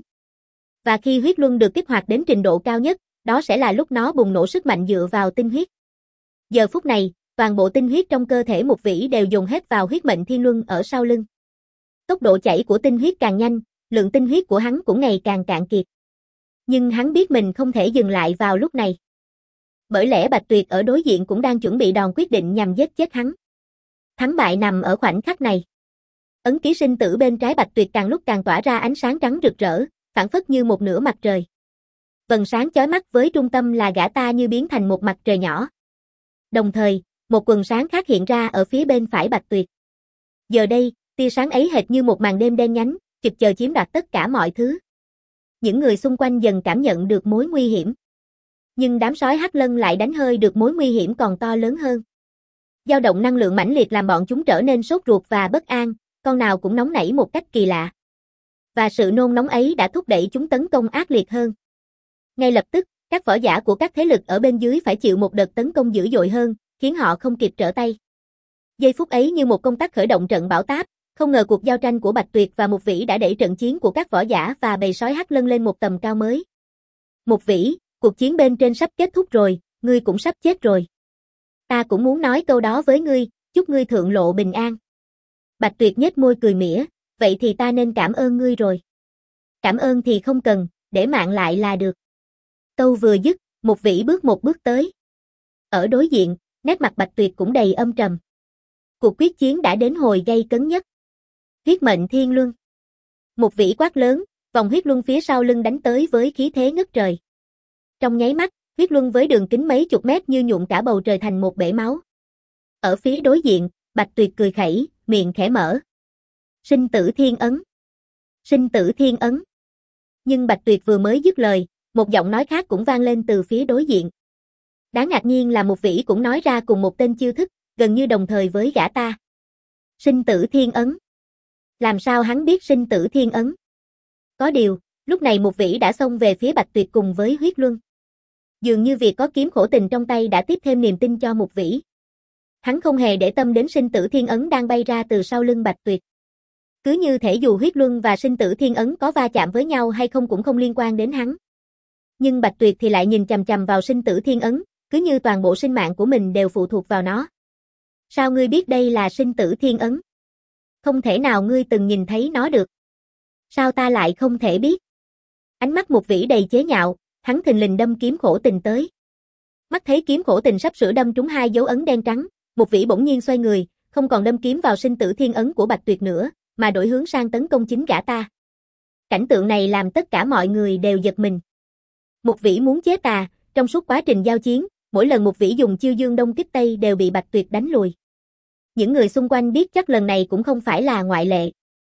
Và khi huyết luân được kích hoạt đến trình độ cao nhất, đó sẽ là lúc nó bùng nổ sức mạnh dựa vào tinh huyết. Giờ phút này, toàn bộ tinh huyết trong cơ thể Mục Vĩ đều dồn hết vào huyết mệnh thiên luân ở sau lưng. Tốc độ chảy của tinh huyết càng nhanh, lượng tinh huyết của hắn cũng ngày càng cạn kiệt. Nhưng hắn biết mình không thể dừng lại vào lúc này. Bởi lẽ Bạch Tuyệt ở đối diện cũng đang chuẩn bị đòn quyết định nhằm giết chết hắn. Thắng bại nằm ở khoảnh khắc này. Ấn ký sinh tử bên trái Bạch Tuyệt càng lúc càng tỏa ra ánh sáng trắng rực rỡ, phản phất như một nửa mặt trời. Vầng sáng chói mắt với trung tâm là gã ta như biến thành một mặt trời nhỏ. Đồng thời, một quầng sáng khác hiện ra ở phía bên phải Bạch Tuyệt. Giờ đây, tia sáng ấy hệt như một màn đêm đen nhánh, trực chờ chiếm đoạt tất cả mọi thứ. Những người xung quanh dần cảm nhận được mối nguy hiểm. Nhưng đám sói Hắc Lân lại đánh hơi được mối nguy hiểm còn to lớn hơn. Dao động năng lượng mãnh liệt làm bọn chúng trở nên sốt ruột và bất an, con nào cũng nóng nảy một cách kỳ lạ. Và sự nôn nóng ấy đã thúc đẩy chúng tấn công ác liệt hơn. Ngay lập tức, các võ giả của các thế lực ở bên dưới phải chịu một đợt tấn công dữ dội hơn, khiến họ không kịp trở tay. Giây phút ấy như một công tắc khởi động trận bão táp, không ngờ cuộc giao tranh của Bạch Tuyệt và Mục Vĩ đã đẩy trận chiến của các võ giả và bầy sói Hắc Lân lên một tầm cao mới. Mục Vĩ, cuộc chiến bên trên sắp kết thúc rồi, ngươi cũng sắp chết rồi. Ta cũng muốn nói câu đó với ngươi, chúc ngươi thượng lộ bình an. Bạch Tuyệt nhếch môi cười mỉa, vậy thì ta nên cảm ơn ngươi rồi. Cảm ơn thì không cần, để mạng lại là được. Câu vừa dứt, Mục Vĩ bước một bước tới. Ở đối diện, nét mặt Bạch Tuyệt cũng đầy âm trầm. Cuộc quyết chiến đã đến hồi gay cấn nhất. Huyết mệnh thiên luân. Mục Vĩ quát lớn, vòng huyết luân phía sau lưng đánh tới với khí thế ngất trời. Trong nháy mắt, huyết luân với đường kính mấy chục mét như nhuộm cả bầu trời thành một bể máu. Ở phía đối diện, Bạch Tuyệt cười khẩy, miệng khẽ mở. Sinh tử thiên ấn. Sinh tử thiên ấn. Nhưng Bạch Tuyệt vừa mới dứt lời, một giọng nói khác cũng vang lên từ phía đối diện. Đáng ngạc nhiên là Mục Vĩ cũng nói ra cùng một tên chiêu thức, gần như đồng thời với gã ta. Sinh tử thiên ấn. Làm sao hắn biết sinh tử thiên ấn? Có điều, lúc này Mục Vĩ đã xông về phía Bạch Tuyệt cùng với huyết luân. Dường như việc có kiếm khổ tình trong tay đã tiếp thêm niềm tin cho Mục Vĩ. Hắn không hề để tâm đến sinh tử thiên ấn đang bay ra từ sau lưng Bạch Tuyệt. Cứ như thể dù huyết luân và sinh tử thiên ấn có va chạm với nhau hay không cũng không liên quan đến hắn. Nhưng Bạch Tuyệt thì lại nhìn chằm chằm vào sinh tử thiên ấn, cứ như toàn bộ sinh mạng của mình đều phụ thuộc vào nó. Sao ngươi biết đây là sinh tử thiên ấn? Không thể nào ngươi từng nhìn thấy nó được. Sao ta lại không thể biết? Ánh mắt Mục Vĩ đầy chế nhạo, hắn thình lình đâm kiếm khổ tình tới. Mắt thấy kiếm khổ tình sắp sửa đâm trúng hai dấu ấn đen trắng, Mục Vĩ bỗng nhiên xoay người, không còn đâm kiếm vào sinh tử thiên ấn của Bạch Tuyệt nữa, mà đổi hướng sang tấn công chính gã ta. Cảnh tượng này làm tất cả mọi người đều giật mình. Mục Vĩ muốn chế tà, trong suốt quá trình giao chiến, mỗi lần Mục Vĩ dùng chiêu dương đông kích tây đều bị Bạch Tuyệt đánh lùi. Những người xung quanh biết chắc lần này cũng không phải là ngoại lệ.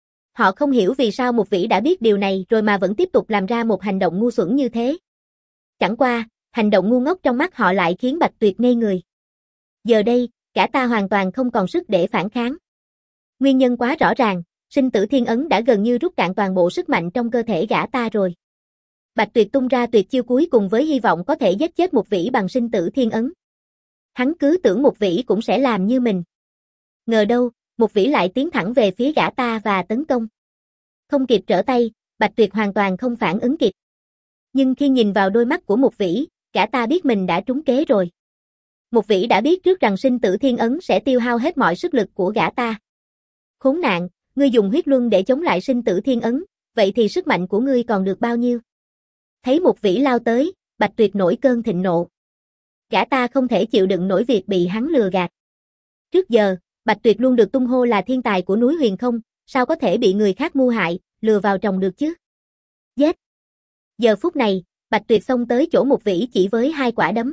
Họ không hiểu vì sao Mục Vĩ đã biết điều này rồi mà vẫn tiếp tục làm ra một hành động ngu xuẩn như thế. Chẳng qua, hành động ngu ngốc trong mắt họ lại khiến Bạch Tuyệt ngây người. Giờ đây, cả ta hoàn toàn không còn sức để phản kháng. Nguyên nhân quá rõ ràng, sinh tử thiên ấn đã gần như rút cạn toàn bộ sức mạnh trong cơ thể gã ta rồi. Bạch Tuyệt tung ra tuyệt chiêu cuối cùng với hy vọng có thể giết chết Mục Vĩ bằng sinh tử thiên ấn. Hắn cứ tưởng Mục Vĩ cũng sẽ làm như mình. Ngờ đâu, Mục Vĩ lại tiến thẳng về phía gã ta và tấn công. Không kịp trở tay, Bạch Tuyệt hoàn toàn không phản ứng kịp. Nhưng khi nhìn vào đôi mắt của Mục Vĩ, gã ta biết mình đã trúng kế rồi. Mục Vĩ đã biết trước rằng sinh tử thiên ấn sẽ tiêu hao hết mọi sức lực của gã ta. Khốn nạn, ngươi dùng huyết luân để chống lại sinh tử thiên ấn, vậy thì sức mạnh của ngươi còn được bao nhiêu? Thấy Mục Vĩ lao tới, Bạch Tuyệt nổi cơn thịnh nộ. Gã ta không thể chịu đựng nổi việc bị hắn lừa gạt. Trước giờ, Bạch Tuyệt luôn được tung hô là thiên tài của núi Huyền Không, sao có thể bị người khác mưu hại, lừa vào chồng được chứ? Giết! Giờ phút này, Bạch Tuyệt xông tới chỗ Mục Vĩ chỉ với hai quả đấm.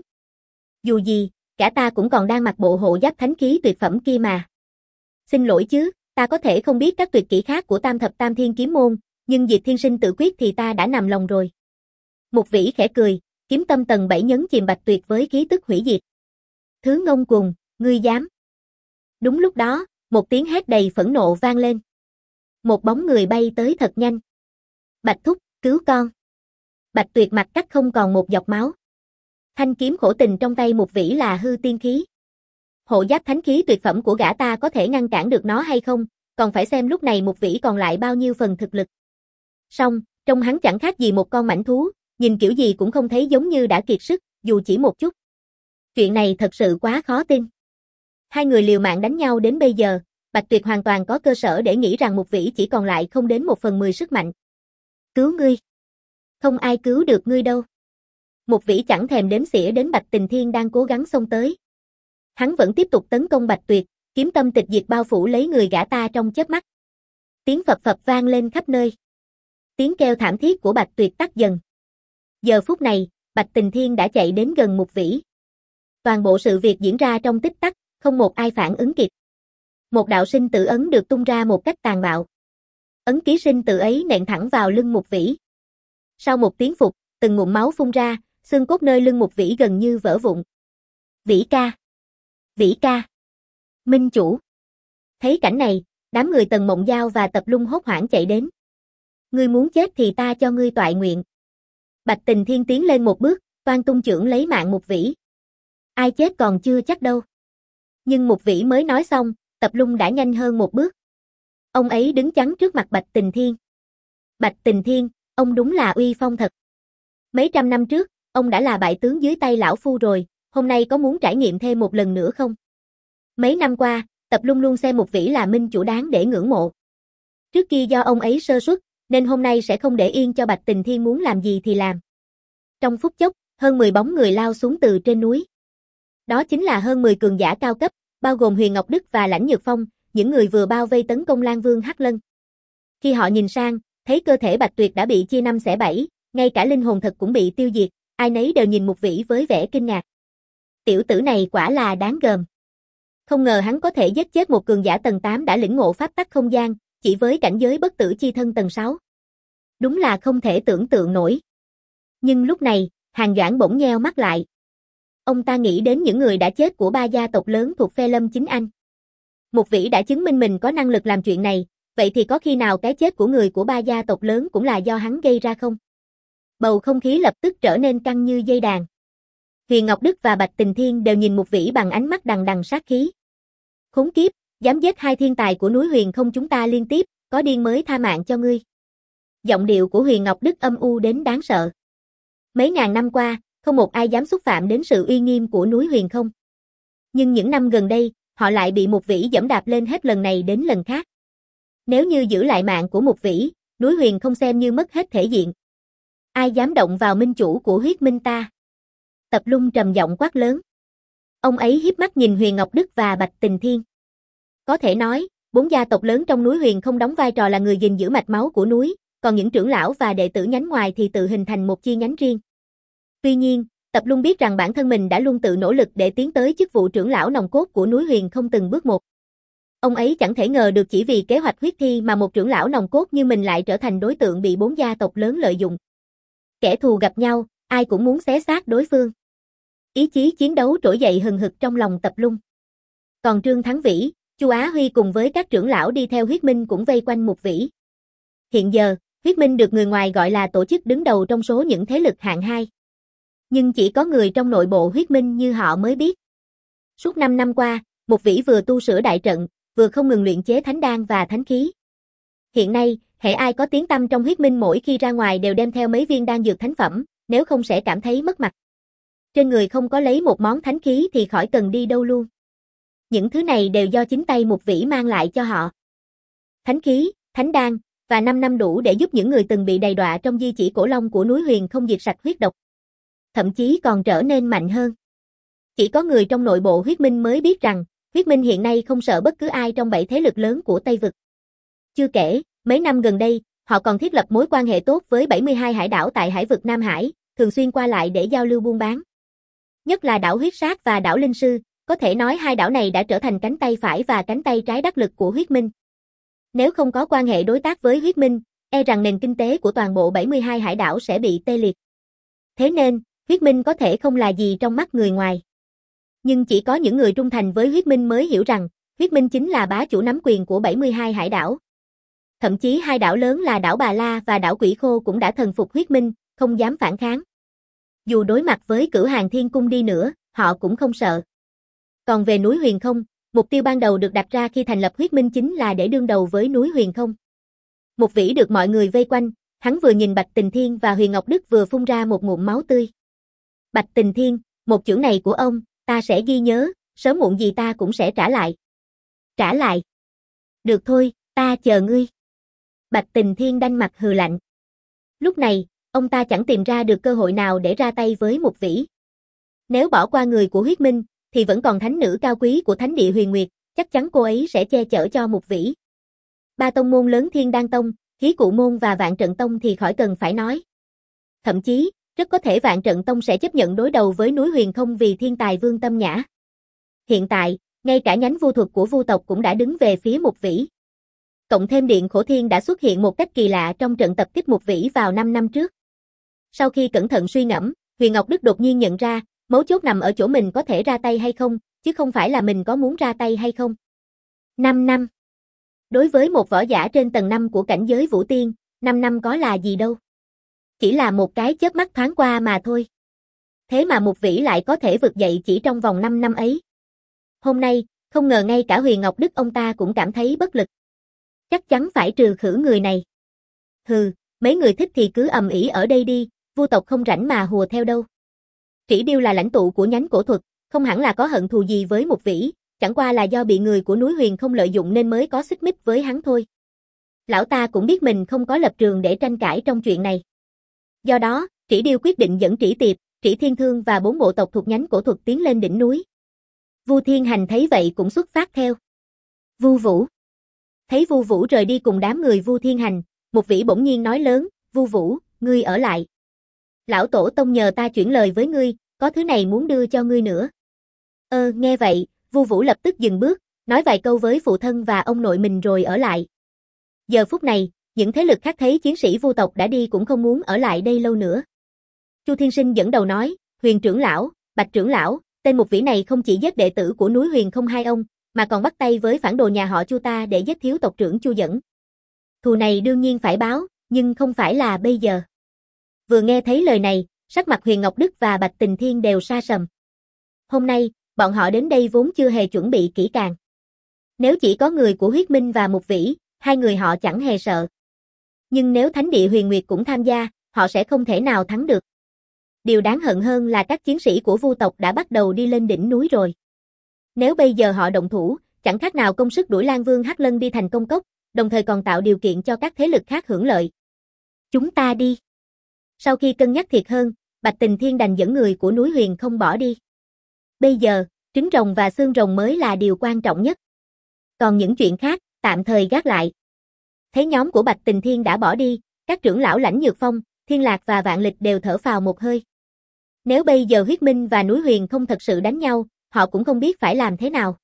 Dù gì, gã ta cũng còn đang mặc bộ hộ giáp thánh khí tuyệt phẩm kia mà. Xin lỗi chứ, ta có thể không biết các tuyệt kỹ khác của Tam Thập Tam Thiên kiếm môn, nhưng Diệt Thiên Sinh Tử Quyết thì ta đã nằm lòng rồi. Mục Vĩ khẽ cười, kiếm tâm tầng bảy nhấn chìm Bạch Tuyệt với khí tức hủy diệt. Thứ ngông cuồng, ngươi dám. Đúng lúc đó, một tiếng hét đầy phẫn nộ vang lên. Một bóng người bay tới thật nhanh. Bạch thúc, cứu con. Bạch Tuyệt mặt cắt không còn một giọt máu. Thanh kiếm khổ tình trong tay Mục Vĩ là hư tiên khí. Hộ giáp thánh khí tuyệt phẩm của gã ta có thể ngăn cản được nó hay không, còn phải xem lúc này Mục Vĩ còn lại bao nhiêu phần thực lực. Song, trông hắn chẳng khác gì một con mãnh thú, nhìn kiểu gì cũng không thấy giống như đã kiệt sức, dù chỉ một chút. Chuyện này thật sự quá khó tin. Hai người liều mạng đánh nhau đến bây giờ, Bạch Tuyệt hoàn toàn có cơ sở để nghĩ rằng Mục Vĩ chỉ còn lại không đến một phần mười sức mạnh. Cứu ngươi. Không ai cứu được ngươi đâu. Mục Vĩ chẳng thèm đếm xỉa đến Bạch Tình Thiên đang cố gắng xông tới. Hắn vẫn tiếp tục tấn công Bạch Tuyệt, kiếm tâm tịch diệt bao phủ lấy người gã ta trong chớp mắt. Tiếng phập phập vang lên khắp nơi. Tiếng kêu thảm thiết của Bạch Tuyệt tắt dần. Giờ phút này, Bạch Tình Thiên đã chạy đến gần Mục Vĩ. Toàn bộ sự việc diễn ra trong tích tắc, không một ai phản ứng kịp. Một đạo sinh tử ấn được tung ra một cách tàn bạo. Ấn ký sinh tử ấy nện thẳng vào lưng Mục Vĩ. Sau một tiếng phục, từng ngụm máu phun ra, xương cốt nơi lưng Mục Vĩ gần như vỡ vụn. Vĩ ca! Vĩ ca! Minh chủ! Thấy cảnh này, đám người Tần Mộng Giao và Tập Lung hốt hoảng chạy đến. Ngươi muốn chết thì ta cho ngươi toại nguyện. Bạch Tình Thiên tiến lên một bước, toan tung chưởng lấy mạng Mục Vĩ. Ai chết còn chưa chắc đâu. Nhưng Mục Vĩ mới nói xong, Tập Lung đã nhanh hơn một bước. Ông ấy đứng chắn trước mặt Bạch Tình Thiên. Bạch Tình Thiên, ông đúng là uy phong thật. Mấy trăm năm trước, ông đã là bại tướng dưới tay lão phu rồi, hôm nay có muốn trải nghiệm thêm một lần nữa không? Mấy năm qua, Tập Lung luôn xem Mục Vĩ là minh chủ đáng để ngưỡng mộ. Trước kia do ông ấy sơ suất, nên hôm nay sẽ không để yên cho Bạch Tình Thiên muốn làm gì thì làm. Trong phút chốc, hơn mười bóng người lao xuống từ trên núi. Đó chính là hơn mười cường giả cao cấp, bao gồm Huyền Ngọc Đức và Lãnh Nhược Phong, những người vừa bao vây tấn công Lan Vương Hắc Lân. Khi họ nhìn sang, thấy cơ thể Bạch Tuyệt đã bị chia năm xẻ bảy, ngay cả linh hồn thật cũng bị tiêu diệt, ai nấy đều nhìn Mục Vĩ với vẻ kinh ngạc. Tiểu tử này quả là đáng gờm. Không ngờ hắn có thể giết chết một cường giả tầng tám đã lĩnh ngộ pháp tắc không gian, chỉ với cảnh giới bất tử chi thân tầng sáu. Đúng là không thể tưởng tượng nổi. Nhưng lúc này, Hàn Doãn bỗng nheo mắt lại. Ông ta nghĩ đến những người đã chết của ba gia tộc lớn thuộc phe Lâm Chính Anh. Mục Vĩ đã chứng minh mình có năng lực làm chuyện này, vậy thì có khi nào cái chết của người của ba gia tộc lớn cũng là do hắn gây ra không? Bầu không khí lập tức trở nên căng như dây đàn. Huyền Ngọc Đức và Bạch Tình Thiên đều nhìn Mục Vĩ bằng ánh mắt đằng đằng sát khí. Khốn kiếp, dám giết hai thiên tài của núi Huyền Không chúng ta liên tiếp, có điên mới tha mạng cho ngươi. Giọng điệu của Huyền Ngọc Đức âm u đến đáng sợ. Mấy ngàn năm qua, không một ai dám xúc phạm đến sự uy nghiêm của núi Huyền Không. Nhưng những năm gần đây, họ lại bị Mục Vĩ giẫm đạp lên hết lần này đến lần khác. Nếu như giữ lại mạng của Mục Vĩ, núi Huyền Không xem như mất hết thể diện. Ai dám động vào minh chủ của huyết minh ta? Tập Lung trầm giọng quát lớn. Ông ấy hiếp mắt nhìn Huyền Ngọc Đức và Bạch Tình Thiên. Có thể nói, bốn gia tộc lớn trong núi Huyền Không đóng vai trò là người gìn giữ mạch máu của núi, còn những trưởng lão và đệ tử nhánh ngoài thì tự hình thành một chi nhánh riêng. Tuy nhiên, Tập Lung biết rằng bản thân mình đã luôn tự nỗ lực để tiến tới chức vụ trưởng lão nòng cốt của núi Huyền Không từng bước một. Ông ấy chẳng thể ngờ được chỉ vì kế hoạch huyết thi mà một trưởng lão nòng cốt như mình lại trở thành đối tượng bị bốn gia tộc lớn lợi dụng. Kẻ thù gặp nhau, ai cũng muốn xé xác đối phương. Ý chí chiến đấu trỗi dậy hừng hực trong lòng Tập Lung. Còn Trương Thắng Vĩ, Chu Á Huy cùng với các trưởng lão đi theo huyết minh cũng vây quanh Mục Vĩ. Hiện giờ, huyết minh được người ngoài gọi là tổ chức đứng đầu trong số những thế lực hạng hai. Nhưng chỉ có người trong nội bộ huyết minh như họ mới biết. Suốt năm năm qua, Một Vĩ vừa tu sửa đại trận, vừa không ngừng luyện chế thánh đan và thánh khí. Hiện nay, hễ ai có tiếng tăm trong huyết minh mỗi khi ra ngoài đều đem theo mấy viên đan dược thánh phẩm, nếu không sẽ cảm thấy mất mặt. Trên người không có lấy một món thánh khí thì khỏi cần đi đâu luôn. Những thứ này đều do chính tay Một Vĩ mang lại cho họ. Thánh khí, thánh đan, và năm năm đủ để giúp những người từng bị đầy đọa trong di chỉ cổ long của núi Huyền không diệt sạch huyết độc. Thậm chí còn trở nên mạnh hơn. Chỉ có người trong nội bộ huyết minh mới biết rằng, huyết minh hiện nay không sợ bất cứ ai trong bảy thế lực lớn của Tây Vực. Chưa kể, mấy năm gần đây, họ còn thiết lập mối quan hệ tốt với bảy mươi hai hải đảo tại hải vực Nam Hải, thường xuyên qua lại để giao lưu buôn bán. Nhất là đảo Huyết Sát và đảo Linh Sư, có thể nói hai đảo này đã trở thành cánh tay phải và cánh tay trái đắc lực của huyết minh. Nếu không có quan hệ đối tác với huyết minh, e rằng nền kinh tế của toàn bộ bảy mươi hai hải đảo sẽ bị tê liệt. Thế nên, huyết minh có thể không là gì trong mắt người ngoài. Nhưng chỉ có những người trung thành với huyết minh mới hiểu rằng, huyết minh chính là bá chủ nắm quyền của bảy mươi hai hải đảo. Thậm chí hai đảo lớn là đảo Bà La và đảo Quỷ Khô cũng đã thần phục huyết minh, không dám phản kháng. Dù đối mặt với Cửu Hàng Thiên Cung đi nữa, họ cũng không sợ. Còn về núi Huyền Không, mục tiêu ban đầu được đặt ra khi thành lập huyết minh chính là để đương đầu với núi Huyền Không. Một Vĩ được mọi người vây quanh, hắn vừa nhìn Bạch Tình Thiên và Huyền Ngọc Đức vừa phun ra một ngụm máu tươi. Bạch Tình Thiên, một chưởng này của ông, ta sẽ ghi nhớ, sớm muộn gì ta cũng sẽ trả lại. Trả lại? Được thôi, ta chờ ngươi. Bạch Tình Thiên đanh mặt hừ lạnh. Lúc này, ông ta chẳng tìm ra được cơ hội nào để ra tay với Một Vĩ. Nếu bỏ qua người của huyết minh, thì vẫn còn thánh nữ cao quý của thánh địa Huyền Nguyệt, chắc chắn cô ấy sẽ che chở cho Một Vĩ. Ba tông môn lớn Thiên Đan Tông, Khí Cụ Môn và Vạn Trận Tông thì khỏi cần phải nói. Thậm chí, rất có thể Vạn Trận Tông sẽ chấp nhận đối đầu với núi Huyền Không vì thiên tài Vương Tâm Nhã. Hiện tại, ngay cả nhánh vu thuật của vu tộc cũng đã đứng về phía Một Vĩ. Cộng thêm Điện Khổ Thiên đã xuất hiện một cách kỳ lạ trong trận tập kích Một Vĩ vào năm năm trước. Sau khi cẩn thận suy ngẫm, Huyền Ngọc Đức đột nhiên nhận ra, mấu chốt nằm ở chỗ mình có thể ra tay hay không, chứ không phải là mình có muốn ra tay hay không. năm năm. Đối với một võ giả trên tầng năm của cảnh giới Vũ Tiên, năm năm có là gì đâu. Chỉ là một cái chớp mắt thoáng qua mà thôi. Thế mà Một Vĩ lại có thể vực dậy chỉ trong vòng năm năm ấy. Hôm nay, không ngờ ngay cả Huyền Ngọc Đức ông ta cũng cảm thấy bất lực. Chắc chắn phải trừ khử người này. Hừ, mấy người thích thì cứ ầm ĩ ở đây đi, vu tộc không rảnh mà hùa theo đâu. Trĩ Điêu là lãnh tụ của nhánh cổ thuật, không hẳn là có hận thù gì với Một Vĩ, chẳng qua là do bị người của núi Huyền không lợi dụng nên mới có xích mích với hắn thôi. Lão ta cũng biết mình không có lập trường để tranh cãi trong chuyện này. Do đó, Trĩ Điêu quyết định dẫn Trĩ Tiệp, Trĩ Thiên Thương và bốn bộ tộc thuộc nhánh cổ thuật tiến lên đỉnh núi. Vu Thiên Hành thấy vậy cũng xuất phát theo. Vu Vũ. Thấy Vu Vũ rời đi cùng đám người Vu Thiên Hành, Một Vĩ bỗng nhiên nói lớn, Vu Vũ, ngươi ở lại. Lão tổ tông nhờ ta chuyển lời với ngươi, có thứ này muốn đưa cho ngươi nữa. Ơ, nghe vậy, Vu Vũ lập tức dừng bước, nói vài câu với phụ thân và ông nội mình rồi ở lại. Giờ phút này, những thế lực khác thấy chiến sĩ vu tộc đã đi cũng không muốn ở lại đây lâu nữa. Chu Thiên Sinh dẫn đầu nói, Huyền trưởng lão, Bạch trưởng lão, tên Một Vĩ này không chỉ giết đệ tử của núi Huyền không hai ông, mà còn bắt tay với phản đồ nhà họ Chu ta để giết thiếu tộc trưởng Chu Dẫn. Thù này đương nhiên phải báo, nhưng không phải là bây giờ. Vừa nghe thấy lời này, sắc mặt Huyền Ngọc Đức và Bạch Tình Thiên đều sa sầm. Hôm nay, bọn họ đến đây vốn chưa hề chuẩn bị kỹ càng. Nếu chỉ có người của huyết minh và Một Vĩ, hai người họ chẳng hề sợ. Nhưng nếu Thánh địa Huyền Nguyệt cũng tham gia, họ sẽ không thể nào thắng được. Điều đáng hận hơn là các chiến sĩ của vu tộc đã bắt đầu đi lên đỉnh núi rồi. Nếu bây giờ họ động thủ, chẳng khác nào công sức đuổi Lan Vương Hắc Lân đi thành công cốc, đồng thời còn tạo điều kiện cho các thế lực khác hưởng lợi. Chúng ta đi. Sau khi cân nhắc thiệt hơn, Bạch Tình Thiên đành dẫn người của núi Huyền không bỏ đi. Bây giờ, trứng rồng và xương rồng mới là điều quan trọng nhất. Còn những chuyện khác, tạm thời gác lại. Thấy nhóm của Bạch Tình Thiên đã bỏ đi, các trưởng lão Lãnh Nhược Phong, Thiên Lạc và Vạn Lịch đều thở phào một hơi. Nếu bây giờ huyết minh và núi Huyền không thật sự đánh nhau, họ cũng không biết phải làm thế nào.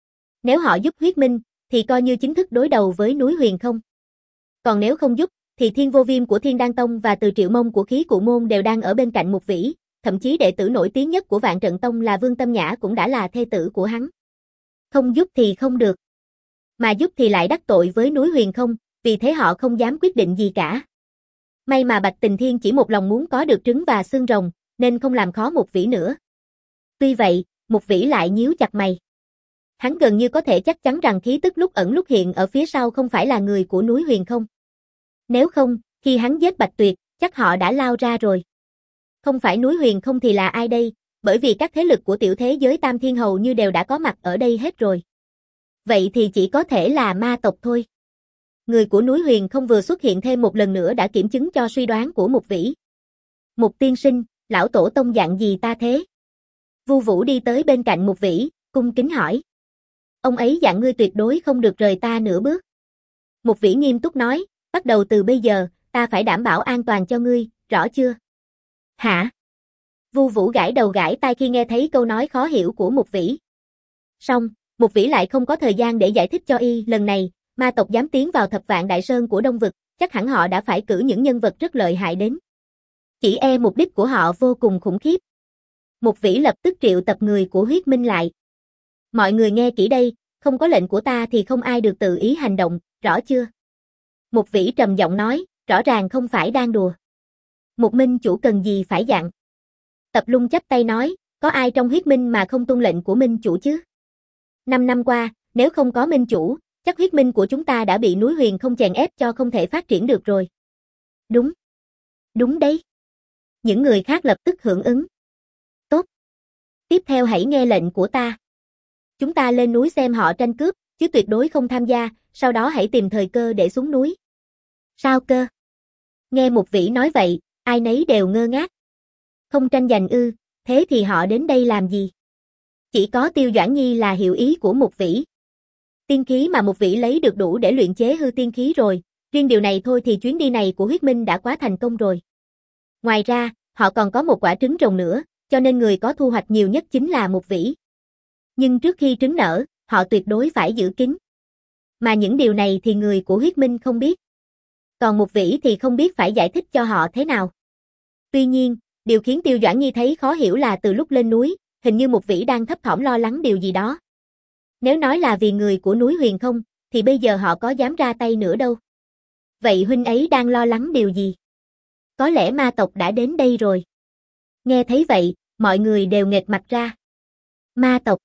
Nếu họ giúp huyết minh, thì coi như chính thức đối đầu với núi Huyền không. Còn nếu không giúp, thì Thiên Vô Viêm của Thiên Đan Tông và Từ Triệu Mông của Khí Cụ Môn đều đang ở bên cạnh Một Vĩ, thậm chí đệ tử nổi tiếng nhất của Vạn Trận Tông là Vương Tâm Nhã cũng đã là thê tử của hắn. Không giúp thì không được. Mà giúp thì lại đắc tội với núi Huyền không, vì thế họ không dám quyết định gì cả. May mà Bạch Tình Thiên chỉ một lòng muốn có được trứng và xương rồng, nên không làm khó Một Vĩ nữa. Tuy vậy, Mục Vĩ lại nhíu chặt mày. Hắn gần như có thể chắc chắn rằng khí tức lúc ẩn lúc hiện ở phía sau không phải là người của núi Huyền Không. Nếu không, khi hắn giết Bạch Tuyệt, chắc họ đã lao ra rồi. Không phải núi Huyền Không thì là ai đây, bởi vì các thế lực của tiểu thế giới Tam Thiên hầu như đều đã có mặt ở đây hết rồi. Vậy thì chỉ có thể là ma tộc thôi. Người của núi Huyền Không vừa xuất hiện thêm một lần nữa đã kiểm chứng cho suy đoán của Mục Vĩ. Mục tiên sinh, lão tổ tông dặn gì ta thế? Vu Vũ đi tới bên cạnh Mục Vĩ, cung kính hỏi. Ông ấy dặn ngươi tuyệt đối không được rời ta nửa bước. Mục Vĩ nghiêm túc nói, bắt đầu từ bây giờ, ta phải đảm bảo an toàn cho ngươi, rõ chưa? Hả? Vu Vũ gãi đầu gãi tai khi nghe thấy câu nói khó hiểu của Mục Vĩ. Xong, Mục Vĩ lại không có thời gian để giải thích cho y, lần này, ma tộc dám tiến vào Thập Vạn Đại Sơn của Đông Vực, chắc hẳn họ đã phải cử những nhân vật rất lợi hại đến. Chỉ e mục đích của họ vô cùng khủng khiếp. Mục Vĩ lập tức triệu tập người của Huyết Minh lại. Mọi người nghe kỹ đây, không có lệnh của ta thì không ai được tự ý hành động, rõ chưa? Mục Vĩ trầm giọng nói, rõ ràng không phải đang đùa. Mục Minh chủ cần gì phải dặn? Tập Lung chắp tay nói, có ai trong Huyết Minh mà không tuân lệnh của Minh chủ chứ? Năm năm qua, nếu không có Minh chủ, chắc Huyết Minh của chúng ta đã bị núi Huyền Không chèn ép cho không thể phát triển được rồi. Đúng. Đúng đấy. Những người khác lập tức hưởng ứng. Tốt. Tiếp theo hãy nghe lệnh của ta. Chúng ta lên núi xem họ tranh cướp, chứ tuyệt đối không tham gia, sau đó hãy tìm thời cơ để xuống núi. Sao cơ? Nghe Mục Vĩ nói vậy, ai nấy đều ngơ ngác. Không tranh giành ư, thế thì họ đến đây làm gì? Chỉ có Tiêu Doãn Nhi là hiểu ý của Mục Vĩ. Tiên khí mà Mục Vĩ lấy được đủ để luyện chế hư tiên khí rồi, riêng điều này thôi thì chuyến đi này của Huyết Minh đã quá thành công rồi. Ngoài ra, họ còn có một quả trứng rồng nữa, cho nên người có thu hoạch nhiều nhất chính là Mục Vĩ. Nhưng trước khi trứng nở, họ tuyệt đối phải giữ kín. Mà những điều này thì người của Huyết Minh không biết. Còn Mục Vĩ thì không biết phải giải thích cho họ thế nào. Tuy nhiên, điều khiến Tiêu Doãn Nhi thấy khó hiểu là từ lúc lên núi, hình như Mục Vĩ đang thấp thỏm lo lắng điều gì đó. Nếu nói là vì người của núi Huyền Không, thì bây giờ họ có dám ra tay nữa đâu. Vậy huynh ấy đang lo lắng điều gì? Có lẽ ma tộc đã đến đây rồi. Nghe thấy vậy, mọi người đều nghệt mặt ra. Ma tộc.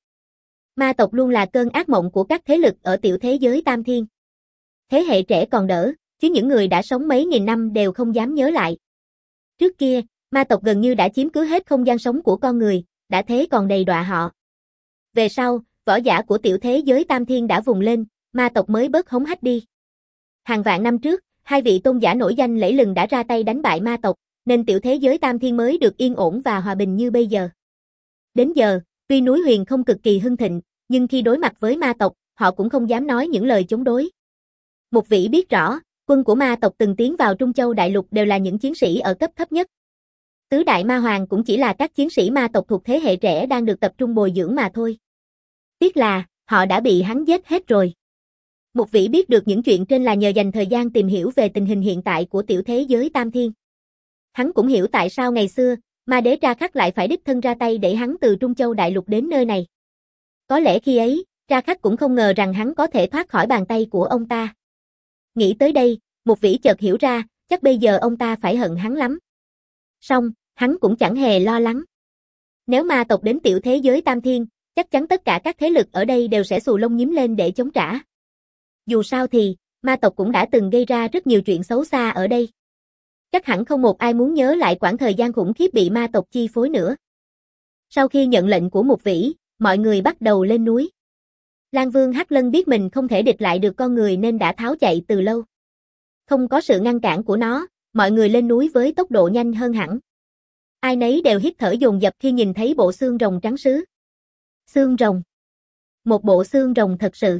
Ma tộc luôn là cơn ác mộng của các thế lực ở tiểu thế giới Tam Thiên. Thế hệ trẻ còn đỡ, chứ những người đã sống mấy nghìn năm đều không dám nhớ lại. Trước kia, ma tộc gần như đã chiếm cứ hết không gian sống của con người, đã thế còn đầy đọa họ. Về sau, võ giả của tiểu thế giới Tam Thiên đã vùng lên, ma tộc mới bớt hống hách đi. Hàng vạn năm trước, hai vị tôn giả nổi danh lẫy lừng đã ra tay đánh bại ma tộc, nên tiểu thế giới Tam Thiên mới được yên ổn và hòa bình như bây giờ. Đến giờ, tuy núi Huyền Không cực kỳ hưng thịnh, nhưng khi đối mặt với ma tộc, họ cũng không dám nói những lời chống đối. Mục Vĩ biết rõ, quân của ma tộc từng tiến vào Trung Châu Đại Lục đều là những chiến sĩ ở cấp thấp nhất. Tứ đại ma hoàng cũng chỉ là các chiến sĩ ma tộc thuộc thế hệ trẻ đang được tập trung bồi dưỡng mà thôi. Tiếc là, họ đã bị hắn giết hết rồi. Mục Vĩ biết được những chuyện trên là nhờ dành thời gian tìm hiểu về tình hình hiện tại của tiểu thế giới Tam Thiên. Hắn cũng hiểu tại sao ngày xưa, ma đế Tra Khắc lại phải đích thân ra tay để hắn từ Trung Châu Đại Lục đến nơi này. Có lẽ khi ấy, Tra Khắc cũng không ngờ rằng hắn có thể thoát khỏi bàn tay của ông ta. Nghĩ tới đây, Mục Vĩ chợt hiểu ra, chắc bây giờ ông ta phải hận hắn lắm. Song, hắn cũng chẳng hề lo lắng. Nếu ma tộc đến tiểu thế giới Tam Thiên, chắc chắn tất cả các thế lực ở đây đều sẽ xù lông nhím lên để chống trả. Dù sao thì, ma tộc cũng đã từng gây ra rất nhiều chuyện xấu xa ở đây. Chắc hẳn không một ai muốn nhớ lại quãng thời gian khủng khiếp bị ma tộc chi phối nữa. Sau khi nhận lệnh của Mục Vĩ, mọi người bắt đầu lên núi. Lan Vương Hắc Lân biết mình không thể địch lại được con người nên đã tháo chạy từ lâu. Không có sự ngăn cản của nó, mọi người lên núi với tốc độ nhanh hơn hẳn. Ai nấy đều hít thở dồn dập khi nhìn thấy bộ xương rồng trắng sứ. Xương rồng. Một bộ xương rồng thật sự.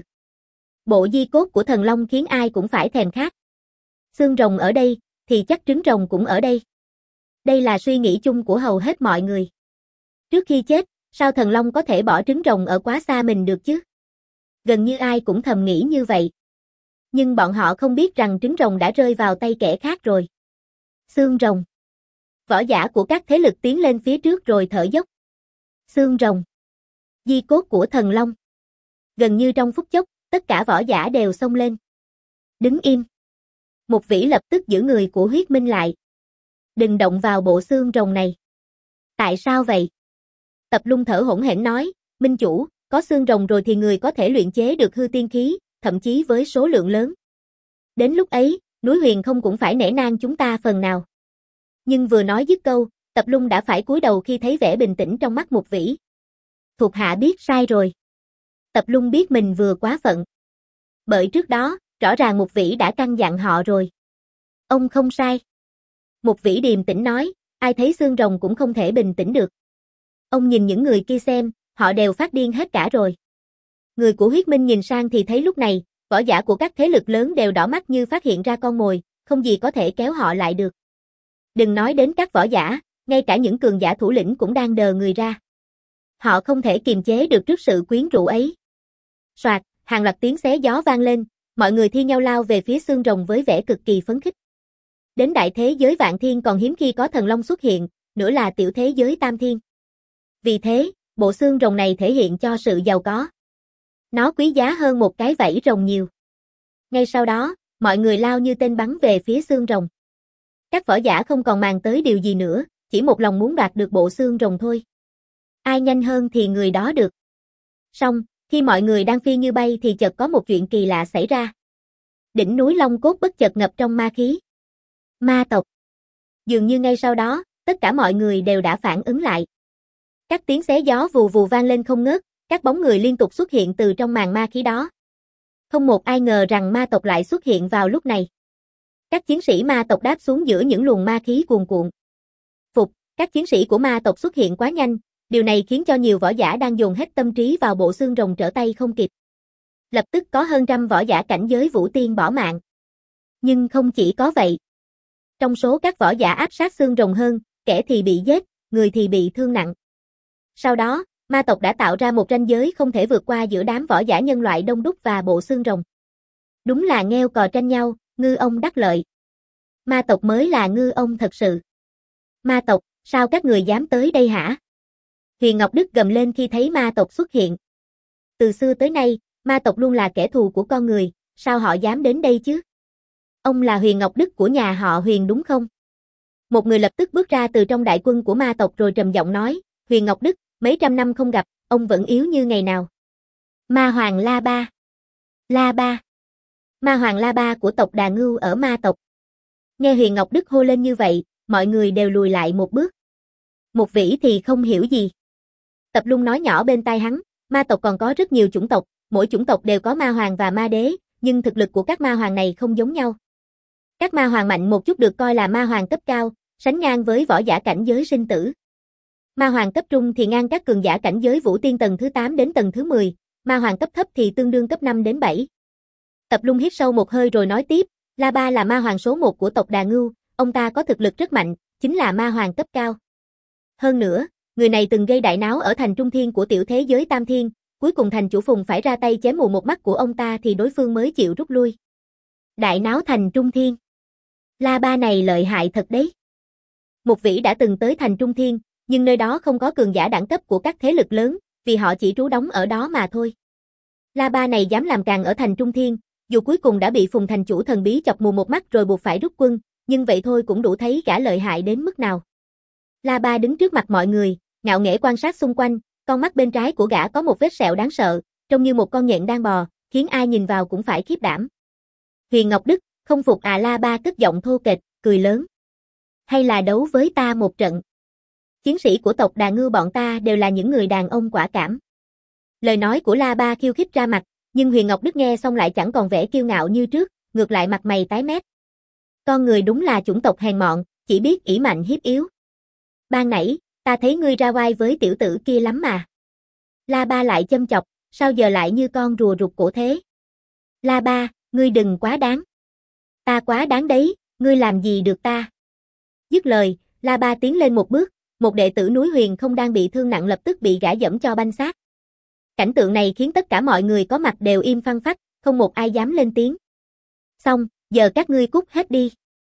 Bộ di cốt của thần long khiến ai cũng phải thèm khát. Xương rồng ở đây, thì chắc trứng rồng cũng ở đây. Đây là suy nghĩ chung của hầu hết mọi người. Trước khi chết, sao thần long có thể bỏ trứng rồng ở quá xa mình được chứ? Gần như ai cũng thầm nghĩ như vậy. Nhưng bọn họ không biết rằng trứng rồng đã rơi vào tay kẻ khác rồi. Xương rồng. Võ giả của các thế lực tiến lên phía trước rồi thở dốc. Xương rồng. Di cốt của thần long. Gần như trong phút chốc, tất cả võ giả đều xông lên. Đứng im. Mục Vĩ lập tức giữ người của Huyết Minh lại. Đừng động vào bộ xương rồng này. Tại sao vậy? Tập Lung thở hổn hển nói, minh chủ, có xương rồng rồi thì người có thể luyện chế được hư tiên khí, thậm chí với số lượng lớn. Đến lúc ấy, núi Huyền không cũng phải nể nang chúng ta phần nào. Nhưng vừa nói dứt câu, Tập Lung đã phải cúi đầu khi thấy vẻ bình tĩnh trong mắt Mục Vĩ. Thuộc hạ biết sai rồi. Tập Lung biết mình vừa quá phận. Bởi trước đó, rõ ràng Mục Vĩ đã căn dặn họ rồi. Ông không sai. Mục Vĩ điềm tĩnh nói, ai thấy xương rồng cũng không thể bình tĩnh được. Ông nhìn những người kia xem, họ đều phát điên hết cả rồi. Người của Huyết Minh nhìn sang thì thấy lúc này, võ giả của các thế lực lớn đều đỏ mắt như phát hiện ra con mồi, không gì có thể kéo họ lại được. Đừng nói đến các võ giả, ngay cả những cường giả thủ lĩnh cũng đang đờ người ra. Họ không thể kiềm chế được trước sự quyến rũ ấy. Soạt, hàng loạt tiếng xé gió vang lên, mọi người thi nhau lao về phía xương rồng với vẻ cực kỳ phấn khích. Đến đại thế giới Vạn Thiên còn hiếm khi có thần long xuất hiện, nữa là tiểu thế giới Tam Thiên. Vì thế, bộ xương rồng này thể hiện cho sự giàu có. Nó quý giá hơn một cái vảy rồng nhiều. Ngay sau đó, mọi người lao như tên bắn về phía xương rồng. Các võ giả không còn màng tới điều gì nữa, chỉ một lòng muốn đoạt được bộ xương rồng thôi. Ai nhanh hơn thì người đó được. Xong, khi mọi người đang phi như bay thì chợt có một chuyện kỳ lạ xảy ra. Đỉnh núi Long Cốt bất chợt ngập trong ma khí. Ma tộc. Dường như ngay sau đó, tất cả mọi người đều đã phản ứng lại. Các tiếng xé gió vù vù vang lên không ngớt, các bóng người liên tục xuất hiện từ trong màn ma khí đó. Không một ai ngờ rằng ma tộc lại xuất hiện vào lúc này. Các chiến sĩ ma tộc đáp xuống giữa những luồng ma khí cuồn cuộn. Phục, các chiến sĩ của ma tộc xuất hiện quá nhanh, điều này khiến cho nhiều võ giả đang dồn hết tâm trí vào bộ xương rồng trở tay không kịp. Lập tức có hơn trăm võ giả cảnh giới vũ tiên bỏ mạng. Nhưng không chỉ có vậy. Trong số các võ giả áp sát xương rồng hơn, kẻ thì bị giết, người thì bị thương nặng. Sau đó, ma tộc đã tạo ra một ranh giới không thể vượt qua giữa đám võ giả nhân loại đông đúc và bộ xương rồng. Đúng là nghêu cò tranh nhau, ngư ông đắc lợi. Ma tộc mới là ngư ông thật sự. Ma tộc, sao các người dám tới đây hả? Huyền Ngọc Đức gầm lên khi thấy ma tộc xuất hiện. Từ xưa tới nay, ma tộc luôn là kẻ thù của con người, sao họ dám đến đây chứ? Ông là Huyền Ngọc Đức của nhà họ Huyền đúng không? Một người lập tức bước ra từ trong đại quân của ma tộc rồi trầm giọng nói, Huyền Ngọc Đức, mấy trăm năm không gặp, ông vẫn yếu như ngày nào. Ma Hoàng La Ba. La Ba. Ma Hoàng La Ba của tộc Đà Ngưu ở ma tộc. Nghe Huyền Ngọc Đức hô lên như vậy, mọi người đều lùi lại một bước. Mục Vĩ thì không hiểu gì. Tập Lung nói nhỏ bên tai hắn, ma tộc còn có rất nhiều chủng tộc, mỗi chủng tộc đều có ma hoàng và ma đế, nhưng thực lực của các ma hoàng này không giống nhau. Các ma hoàng mạnh một chút được coi là ma hoàng cấp cao, sánh ngang với võ giả cảnh giới sinh tử. Ma hoàng cấp trung thì ngang các cường giả cảnh giới vũ tiên tầng thứ tám đến tầng thứ mười, ma hoàng cấp thấp thì tương đương cấp năm đến bảy. Tập Lung hít sâu một hơi rồi nói tiếp, La Ba là ma hoàng số một của tộc Đà Ngưu, ông ta có thực lực rất mạnh, chính là ma hoàng cấp cao. Hơn nữa, người này từng gây đại náo ở thành trung thiên của tiểu thế giới Tam Thiên, cuối cùng thành chủ Phùng phải ra tay chém mù một mắt của ông ta thì đối phương mới chịu rút lui. Đại náo thành trung thiên. La Ba này lợi hại thật đấy. Mục Vĩ đã từng tới thành trung thiên, nhưng nơi đó không có cường giả đẳng cấp của các thế lực lớn, vì họ chỉ trú đóng ở đó mà thôi. La Ba này dám làm càng ở thành trung thiên, dù cuối cùng đã bị Phùng thành chủ thần bí chọc mù một mắt rồi buộc phải rút quân, nhưng vậy thôi cũng đủ thấy gã lợi hại đến mức nào. La Ba đứng trước mặt mọi người, ngạo nghễ quan sát xung quanh, con mắt bên trái của gã có một vết sẹo đáng sợ, trông như một con nhện đang bò, khiến ai nhìn vào cũng phải khiếp đảm. Huyền Ngọc Đức, không phục à? La Ba cất giọng thô kệch, cười lớn. Hay là đấu với ta một trận? Chiến sĩ của tộc Đà Ngưu bọn ta đều là những người đàn ông quả cảm. Lời nói của La Ba khiêu khích ra mặt, nhưng Huyền Ngọc Đức nghe xong lại chẳng còn vẻ kiêu ngạo như trước, ngược lại mặt mày tái mét. Con người đúng là chủng tộc hèn mọn, chỉ biết ỷ mạnh hiếp yếu. Ban nãy, ta thấy ngươi ra oai với tiểu tử kia lắm mà. La Ba lại châm chọc, sao giờ lại như con rùa rụt cổ thế? La Ba, ngươi đừng quá đáng. Ta quá đáng đấy, ngươi làm gì được ta? Dứt lời, La Ba tiến lên một bước, một đệ tử núi Huyền không đang bị thương nặng lập tức bị gã dẫm cho banh xác. Cảnh tượng này khiến tất cả mọi người có mặt đều im phăng phắc, không một ai dám lên tiếng. Xong, giờ các ngươi cút hết đi.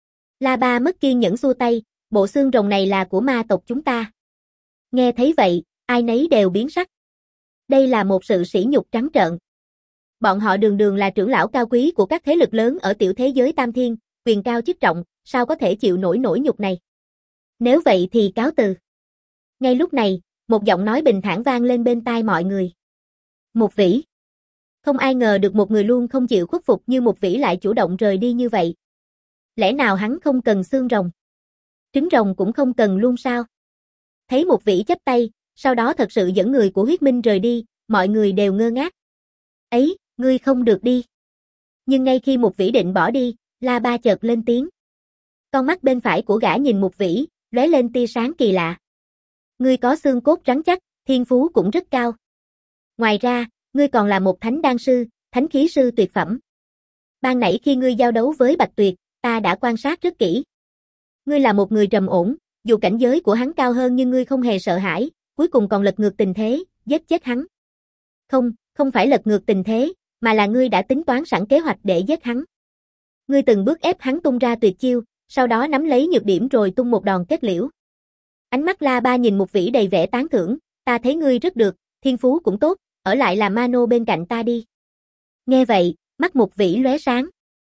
La Ba mất kiên nhẫn xua tay, bộ xương rồng này là của ma tộc chúng ta. Nghe thấy vậy, ai nấy đều biến sắc. Đây là một sự sỉ nhục trắng trợn. Bọn họ đường đường là trưởng lão cao quý của các thế lực lớn ở tiểu thế giới Tam Thiên, quyền cao chức trọng, sao có thể chịu nổi nổi nhục này. Nếu vậy thì cáo từ. Ngay lúc này, Một giọng nói bình thản vang lên bên tai mọi người. Một Vĩ. Không ai ngờ được một người luôn không chịu khuất phục như Một Vĩ lại chủ động rời đi như vậy. Lẽ nào hắn không cần xương rồng? Trứng rồng cũng không cần luôn sao? Thấy Một Vĩ chắp tay, sau đó thật sự dẫn người của huyết minh rời đi, mọi người đều ngơ ngác. Ấy, ngươi không được đi. Nhưng ngay khi Một Vĩ định bỏ đi, La Ba chợt lên tiếng. Con mắt bên phải của gã nhìn Một Vĩ, lóe lên tia sáng kỳ lạ. Ngươi có xương cốt rắn chắc, thiên phú cũng rất cao. Ngoài ra, ngươi còn là một thánh đan sư, thánh khí sư tuyệt phẩm. Ban nãy khi ngươi giao đấu với Bạch Tuyệt, ta đã quan sát rất kỹ. Ngươi là một người trầm ổn, dù cảnh giới của hắn cao hơn nhưng ngươi không hề sợ hãi, cuối cùng còn lật ngược tình thế, giết chết hắn. Không, không phải lật ngược tình thế, mà là ngươi đã tính toán sẵn kế hoạch để giết hắn. Ngươi từng bước ép hắn tung ra tuyệt chiêu, sau đó nắm lấy nhược điểm rồi tung một đòn kết liễu. Ánh mắt La Ba nhìn Một Vĩ đầy vẻ tán thưởng, ta thấy ngươi rất được, thiên phú cũng tốt, ở lại làm Mano bên cạnh ta đi. Nghe vậy, mắt Một Vĩ lóe sáng.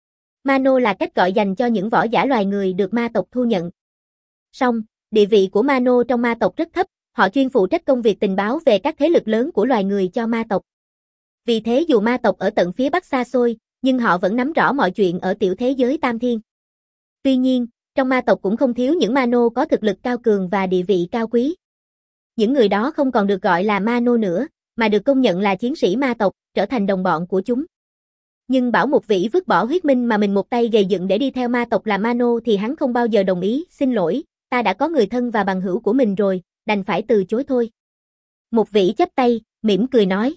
Mano là cách gọi dành cho những võ giả loài người được ma tộc thu nhận. Song, địa vị của Mano trong ma tộc rất thấp, họ chuyên phụ trách công việc tình báo về các thế lực lớn của loài người cho ma tộc. Vì thế dù ma tộc ở tận phía bắc xa xôi, nhưng họ vẫn nắm rõ mọi chuyện ở tiểu thế giới Tam Thiên. Tuy nhiên, trong ma tộc cũng không thiếu những Mano có thực lực cao cường và địa vị cao quý. Những người đó không còn được gọi là Mano nữa, mà được công nhận là chiến sĩ ma tộc, trở thành đồng bọn của chúng. Nhưng bảo Một Vĩ vứt bỏ huyết minh mà mình một tay gầy dựng để đi theo ma tộc là Mano thì hắn không bao giờ đồng ý, xin lỗi, ta đã có người thân và bằng hữu của mình rồi, đành phải từ chối thôi. Một Vĩ chắp tay, mỉm cười nói.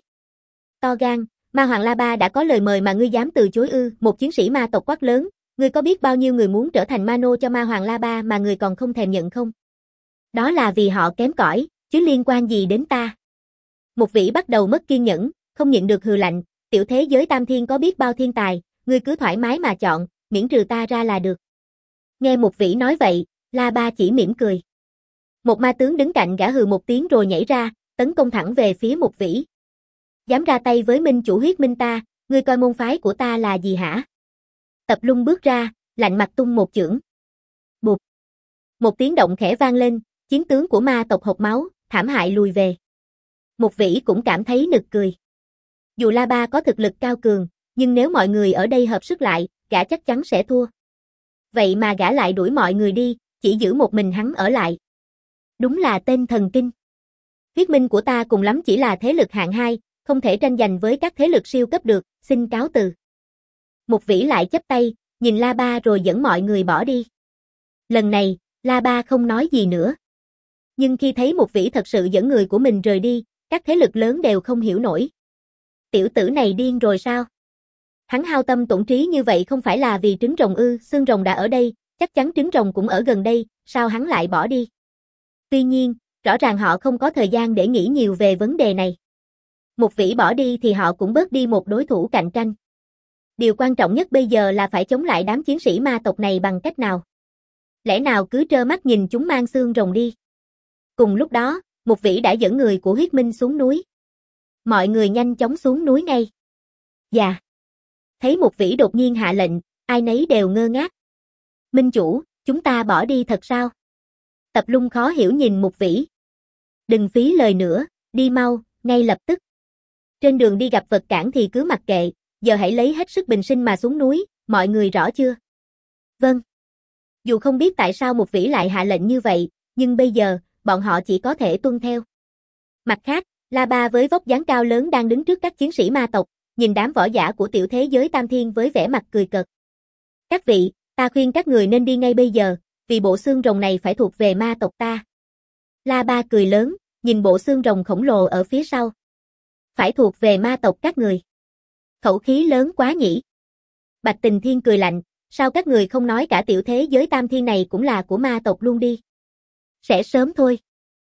To gan, Ma Hoàng La Ba đã có lời mời mà ngươi dám từ chối ư? Một chiến sĩ ma tộc quát lớn, ngươi có biết bao nhiêu người muốn trở thành Mano cho Ma Hoàng La Ba mà ngươi còn không thèm nhận không? Đó là vì họ kém cỏi, chứ liên quan gì đến ta? Một Vĩ bắt đầu mất kiên nhẫn, không nhịn được hừ lạnh, tiểu thế giới Tam Thiên có biết bao thiên tài, ngươi cứ thoải mái mà chọn, miễn trừ ta ra là được. Nghe Một Vĩ nói vậy, La Ba chỉ mỉm cười. Một ma tướng đứng cạnh gã hừ một tiếng rồi nhảy ra, tấn công thẳng về phía Một Vĩ. Dám ra tay với minh chủ huyết minh ta, ngươi coi môn phái của ta là gì hả? Tập Lung bước ra, lạnh mặt tung một chưởng. Bụp. Một tiếng động khẽ vang lên, chiến tướng của ma tộc hộc máu, thảm hại lùi về. Một Vĩ cũng cảm thấy nực cười. Dù La Ba có thực lực cao cường, nhưng nếu mọi người ở đây hợp sức lại, gã chắc chắn sẽ thua. Vậy mà gã lại đuổi mọi người đi, chỉ giữ một mình hắn ở lại. Đúng là tên thần kinh. Huyết minh của ta cùng lắm chỉ là thế lực hạng hai, không thể tranh giành với các thế lực siêu cấp được, xin cáo từ. Một Vĩ lại chắp tay, nhìn La Ba rồi dẫn mọi người bỏ đi. Lần này, La Ba không nói gì nữa. Nhưng khi thấy Một Vĩ thật sự dẫn người của mình rời đi, các thế lực lớn đều không hiểu nổi. Tiểu tử này điên rồi sao? Hắn hao tâm tổn trí như vậy không phải là vì trứng rồng ư? Xương rồng đã ở đây, chắc chắn trứng rồng cũng ở gần đây, sao hắn lại bỏ đi? Tuy nhiên, rõ ràng họ không có thời gian để nghĩ nhiều về vấn đề này. Một Vĩ bỏ đi thì họ cũng bớt đi một đối thủ cạnh tranh. Điều quan trọng nhất bây giờ là phải chống lại đám chiến sĩ ma tộc này bằng cách nào? Lẽ nào cứ trơ mắt nhìn chúng mang xương rồng đi? Cùng lúc đó, Một Vĩ đã dẫn người của huyết minh xuống núi. Mọi người nhanh chóng xuống núi ngay. Dạ. Thấy Một Vĩ đột nhiên hạ lệnh, ai nấy đều ngơ ngác. Minh chủ, chúng ta bỏ đi thật sao? Tập Lung khó hiểu nhìn Một Vĩ. Đừng phí lời nữa, đi mau, ngay lập tức. Trên đường đi gặp vật cản thì cứ mặc kệ, giờ hãy lấy hết sức bình sinh mà xuống núi, mọi người rõ chưa? Vâng. Dù không biết tại sao Một Vĩ lại hạ lệnh như vậy, nhưng bây giờ, bọn họ chỉ có thể tuân theo. Mặt khác, La Ba với vóc dáng cao lớn đang đứng trước các chiến sĩ ma tộc, nhìn đám võ giả của tiểu thế giới Tam Thiên với vẻ mặt cười cợt. Các vị, ta khuyên các người nên đi ngay bây giờ, vì bộ xương rồng này phải thuộc về ma tộc ta. La Ba cười lớn, nhìn bộ xương rồng khổng lồ ở phía sau. Phải thuộc về ma tộc các người. Khẩu khí lớn quá nhỉ. Bạch Tình Thiên cười lạnh, sao các người không nói cả tiểu thế giới Tam Thiên này cũng là của ma tộc luôn đi. Sẽ sớm thôi.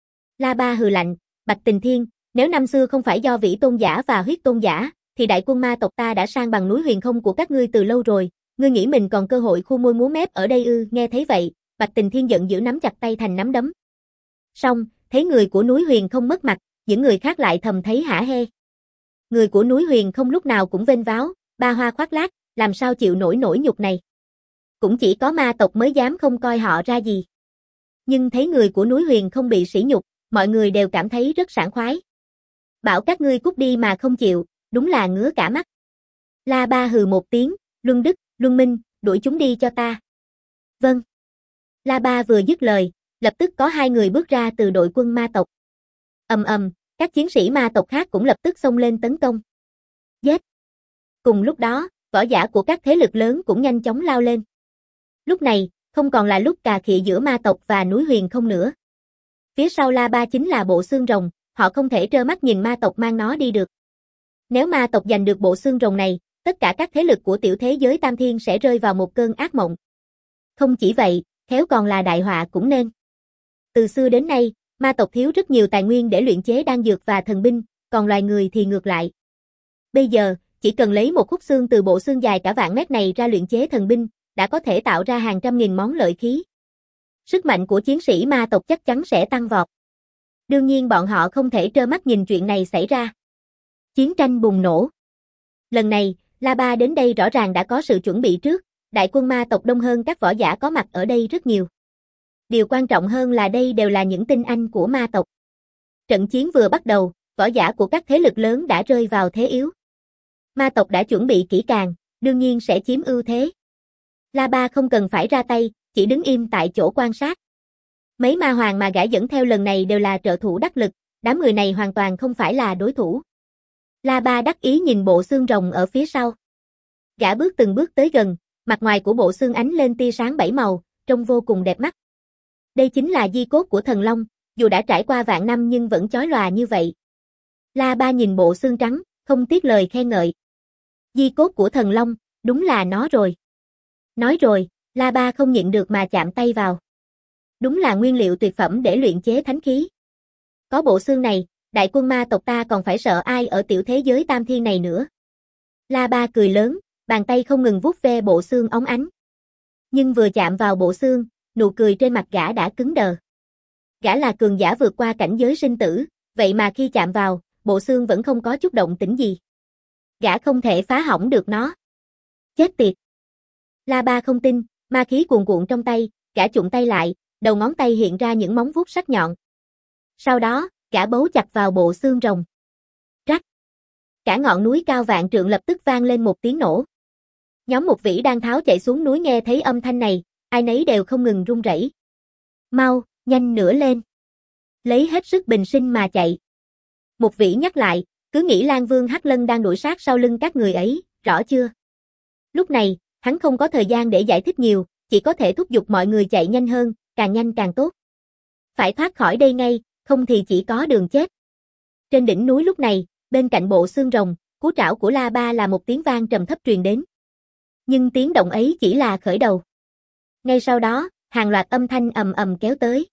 La Ba hừ lạnh, Bạch Tình Thiên, nếu năm xưa không phải do Vĩ Tôn Giả và Huyết Tôn Giả, thì đại quân ma tộc ta đã sang bằng núi huyền không của các ngươi từ lâu rồi, ngươi nghĩ mình còn cơ hội khu môi múa mép ở đây ư? Nghe thấy vậy, Bạch Tình Thiên giận dữ nắm chặt tay thành nắm đấm. Xong, thấy người của núi huyền không mất mặt, những người khác lại thầm thấy hả hê. Người của núi huyền không lúc nào cũng vênh váo, ba hoa khoác lác, làm sao chịu nổi nổi nhục này. Cũng chỉ có ma tộc mới dám không coi họ ra gì. Nhưng thấy người của núi huyền không bị sỉ nhục, mọi người đều cảm thấy rất sảng khoái. Bảo các ngươi cút đi mà không chịu, đúng là ngứa cả mắt. La Ba hừ một tiếng, Luân Đức, Luân Minh, đuổi chúng đi cho ta. Vâng. La Ba vừa dứt lời, lập tức có hai người bước ra từ đội quân ma tộc. Ầm ầm, các chiến sĩ ma tộc khác cũng lập tức xông lên tấn công. Giết. Cùng lúc đó, võ giả của các thế lực lớn cũng nhanh chóng lao lên. Lúc này, không còn là lúc cà khịa giữa ma tộc và núi huyền không nữa. Phía sau La Ba chính là bộ xương rồng, họ không thể trơ mắt nhìn ma tộc mang nó đi được. Nếu ma tộc giành được bộ xương rồng này, tất cả các thế lực của tiểu thế giới Tam Thiên sẽ rơi vào một cơn ác mộng. Không chỉ vậy, khéo còn là đại họa cũng nên. Từ xưa đến nay, ma tộc thiếu rất nhiều tài nguyên để luyện chế đan dược và thần binh, còn loài người thì ngược lại. Bây giờ, chỉ cần lấy một khúc xương từ bộ xương dài cả vạn mét này ra luyện chế thần binh, đã có thể tạo ra hàng trăm nghìn món lợi khí. Sức mạnh của chiến sĩ ma tộc chắc chắn sẽ tăng vọt. Đương nhiên bọn họ không thể trơ mắt nhìn chuyện này xảy ra. Chiến tranh bùng nổ. Lần này, La Ba đến đây rõ ràng đã có sự chuẩn bị trước, đại quân ma tộc đông hơn các võ giả có mặt ở đây rất nhiều. Điều quan trọng hơn là đây đều là những tinh anh của ma tộc. Trận chiến vừa bắt đầu, võ giả của các thế lực lớn đã rơi vào thế yếu. Ma tộc đã chuẩn bị kỹ càng, đương nhiên sẽ chiếm ưu thế. La Ba không cần phải ra tay, chỉ đứng im tại chỗ quan sát. Mấy ma hoàng mà gã dẫn theo lần này đều là trợ thủ đắc lực, đám người này hoàn toàn không phải là đối thủ. La Ba đắc ý nhìn bộ xương rồng ở phía sau. Gã bước từng bước tới gần, mặt ngoài của bộ xương ánh lên tia sáng bảy màu, trông vô cùng đẹp mắt. Đây chính là di cốt của thần long, dù đã trải qua vạn năm nhưng vẫn chói lòa như vậy. La Ba nhìn bộ xương trắng, không tiếc lời khen ngợi. Di cốt của thần long, đúng là nó rồi. Nói rồi, La Ba không nhịn được mà chạm tay vào. Đúng là nguyên liệu tuyệt phẩm để luyện chế thánh khí. Có bộ xương này, đại quân ma tộc ta còn phải sợ ai ở tiểu thế giới Tam Thiên này nữa. La Ba cười lớn, bàn tay không ngừng vuốt ve bộ xương óng ánh. Nhưng vừa chạm vào bộ xương, nụ cười trên mặt gã đã cứng đờ. Gã là cường giả vượt qua cảnh giới sinh tử, vậy mà khi chạm vào, bộ xương vẫn không có chút động tĩnh gì. Gã không thể phá hỏng được nó. Chết tiệt. La Ba không tin, ma khí cuồn cuộn trong tay, gã chụm tay lại, đầu ngón tay hiện ra những móng vuốt sắc nhọn. Sau đó, gã bấu chặt vào bộ xương rồng. Rắc. Cả ngọn núi cao vạn trượng lập tức vang lên một tiếng nổ. Nhóm Mục Vĩ đang tháo chạy xuống núi nghe thấy âm thanh này, ai nấy đều không ngừng run rẩy. Mau, nhanh nữa lên. Lấy hết sức bình sinh mà chạy. Mục Vĩ nhắc lại, cứ nghĩ Lan Vương Hắc Lân đang đuổi sát sau lưng các người ấy, rõ chưa? Lúc này, hắn không có thời gian để giải thích nhiều, chỉ có thể thúc giục mọi người chạy nhanh hơn, càng nhanh càng tốt. Phải thoát khỏi đây ngay, không thì chỉ có đường chết. Trên đỉnh núi lúc này, bên cạnh bộ xương rồng, cú trảo của La Ba là một tiếng vang trầm thấp truyền đến. Nhưng tiếng động ấy chỉ là khởi đầu. Ngay sau đó, hàng loạt âm thanh ầm ầm kéo tới.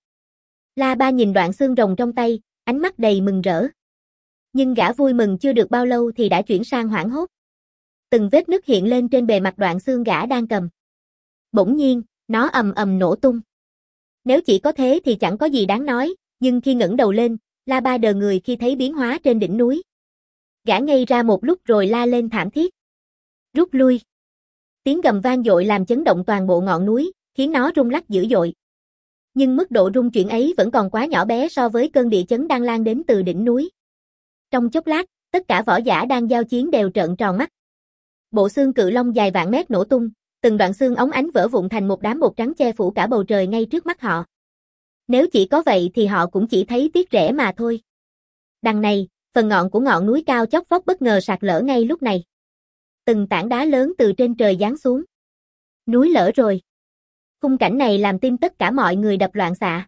La Ba nhìn đoạn xương rồng trong tay, ánh mắt đầy mừng rỡ. Nhưng gã vui mừng chưa được bao lâu thì đã chuyển sang hoảng hốt. Từng vết nứt hiện lên trên bề mặt đoạn xương gã đang cầm. Bỗng nhiên, nó ầm ầm nổ tung. Nếu chỉ có thế thì chẳng có gì đáng nói, nhưng khi ngẩng đầu lên, La Ba đờ người khi thấy biến hóa trên đỉnh núi. Gã ngây ra một lúc rồi la lên thảm thiết. Rút lui. Tiếng gầm vang dội làm chấn động toàn bộ ngọn núi, khiến nó rung lắc dữ dội. Nhưng mức độ rung chuyển ấy vẫn còn quá nhỏ bé so với cơn địa chấn đang lan đến từ đỉnh núi. Trong chốc lát, tất cả võ giả đang giao chiến đều trợn tròn mắt. Bộ xương cự long dài vạn mét nổ tung, từng đoạn xương óng ánh vỡ vụn thành một đám bột trắng che phủ cả bầu trời ngay trước mắt họ. Nếu chỉ có vậy thì họ cũng chỉ thấy tiếc rẻ mà thôi. Đằng này, phần ngọn của ngọn núi cao chót vót bất ngờ sạt lở ngay lúc này. Từng tảng đá lớn từ trên trời giáng xuống. Núi lở rồi. Khung cảnh này làm tim tất cả mọi người đập loạn xạ.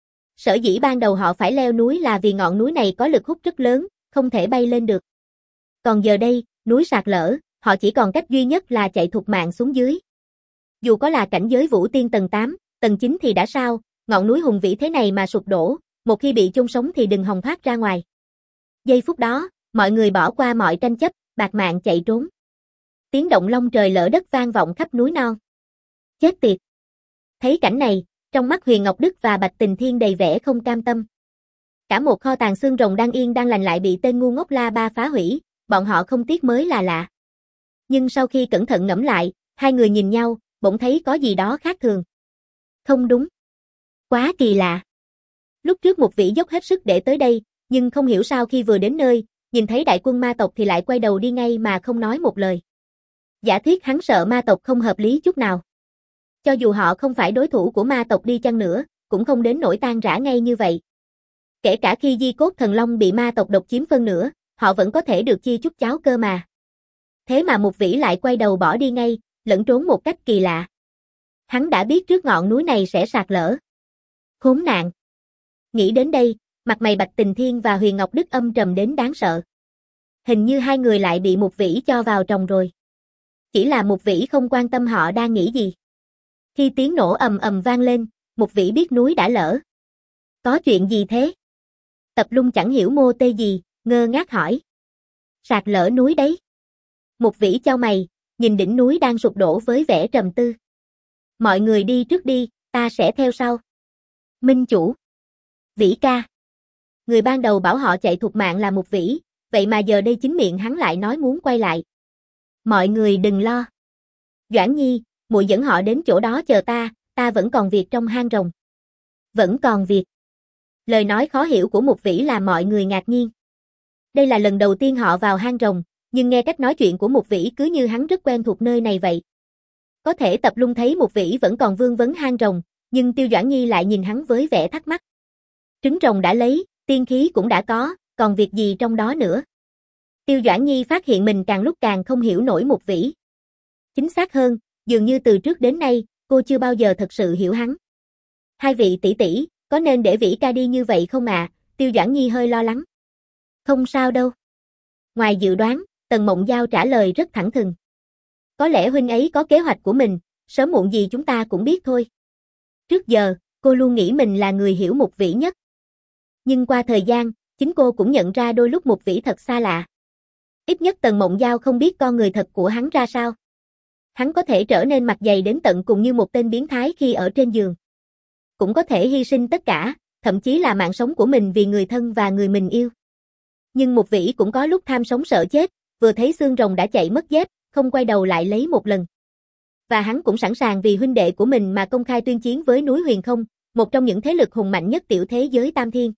Sở dĩ ban đầu họ phải leo núi là vì ngọn núi này có lực hút rất lớn, không thể bay lên được. Còn giờ đây, núi sạt lở, họ chỉ còn cách duy nhất là chạy thục mạng xuống dưới. Dù có là cảnh giới vũ tiên tầng tám, tầng chín thì đã sao, ngọn núi hùng vĩ thế này mà sụp đổ, một khi bị chôn sống thì đừng hòng thoát ra ngoài. Giây phút đó, mọi người bỏ qua mọi tranh chấp, bạt mạng chạy trốn. Tiếng động long trời lở đất vang vọng khắp núi non. Chết tiệt. Thấy cảnh này, trong mắt Huyền Ngọc Đức và Bạch Tình Thiên đầy vẻ không cam tâm. Cả một kho tàng xương rồng đang yên đang lành lại bị tên ngu ngốc La Ba phá hủy, bọn họ không tiếc mới là lạ. Nhưng sau khi cẩn thận ngẫm lại, hai người nhìn nhau, bỗng thấy có gì đó khác thường. Không đúng. Quá kỳ lạ. Lúc trước Mục Vĩ dốc hết sức để tới đây, nhưng không hiểu sao khi vừa đến nơi, nhìn thấy đại quân ma tộc thì lại quay đầu đi ngay mà không nói một lời. Giả thiết hắn sợ ma tộc không hợp lý chút nào. Cho dù họ không phải đối thủ của ma tộc đi chăng nữa, cũng không đến nỗi tan rã ngay như vậy. Kể cả khi di cốt thần long bị ma tộc độc chiếm phân nửa, họ vẫn có thể được chia chút cháo cơ mà. Thế mà Mục Vĩ lại quay đầu bỏ đi ngay, lẫn trốn một cách kỳ lạ. Hắn đã biết trước ngọn núi này sẽ sạt lở. Khốn nạn. Nghĩ đến đây, mặt mày Bạch Tình Thiên và Huyền Ngọc Đức âm trầm đến đáng sợ. Hình như hai người lại bị Mục Vĩ cho vào tròng rồi. Chỉ là Mục Vĩ không quan tâm họ đang nghĩ gì. Khi tiếng nổ ầm ầm vang lên, Mục Vĩ biết núi đã lở. Có chuyện gì thế? Tập Lung chẳng hiểu mô tê gì, ngơ ngác hỏi. Sạt lở núi đấy. Mục Vĩ chau mày, nhìn đỉnh núi đang sụp đổ với vẻ trầm tư. Mọi người đi trước đi, ta sẽ theo sau. Minh chủ. Vĩ ca. Người ban đầu bảo họ chạy thục mạng là Mục Vĩ, vậy mà giờ đây chính miệng hắn lại nói muốn quay lại. Mọi người đừng lo. Doãn Nhi, muội dẫn họ đến chỗ đó chờ ta, ta vẫn còn việc trong hang rồng. Vẫn còn việc. Lời nói khó hiểu của Mục Vĩ làm mọi người ngạc nhiên. Đây là lần đầu tiên họ vào hang rồng, nhưng nghe cách nói chuyện của Mục Vĩ cứ như hắn rất quen thuộc nơi này vậy. Có thể Tập Lung thấy Mục Vĩ vẫn còn vương vấn hang rồng, nhưng Tiêu Doãn Nhi lại nhìn hắn với vẻ thắc mắc. Trứng rồng đã lấy, tiên khí cũng đã có, còn việc gì trong đó nữa? Tiêu Doãn Nhi phát hiện mình càng lúc càng không hiểu nổi Mục Vĩ. Chính xác hơn, dường như từ trước đến nay, cô chưa bao giờ thật sự hiểu hắn. Hai vị tỷ tỷ, có nên để Vĩ ca đi như vậy không ạ? À? Tiêu Doãn Nhi hơi lo lắng. Không sao đâu. Ngoài dự đoán, Tần Mộng Giao trả lời rất thẳng thừng. Có lẽ huynh ấy có kế hoạch của mình, sớm muộn gì chúng ta cũng biết thôi. Trước giờ, cô luôn nghĩ mình là người hiểu Mục Vĩ nhất. Nhưng qua thời gian, chính cô cũng nhận ra đôi lúc Mục Vĩ thật xa lạ. Ít nhất Tần Mộng Giao không biết con người thật của hắn ra sao. Hắn có thể trở nên mặt dày đến tận cùng như một tên biến thái khi ở trên giường. Cũng có thể hy sinh tất cả, thậm chí là mạng sống của mình vì người thân và người mình yêu. Nhưng Mục Vĩ cũng có lúc tham sống sợ chết, vừa thấy xương rồng đã chạy mất dép, không quay đầu lại lấy một lần. Và hắn cũng sẵn sàng vì huynh đệ của mình mà công khai tuyên chiến với núi Huyền Không, một trong những thế lực hùng mạnh nhất tiểu thế giới Tam Thiên.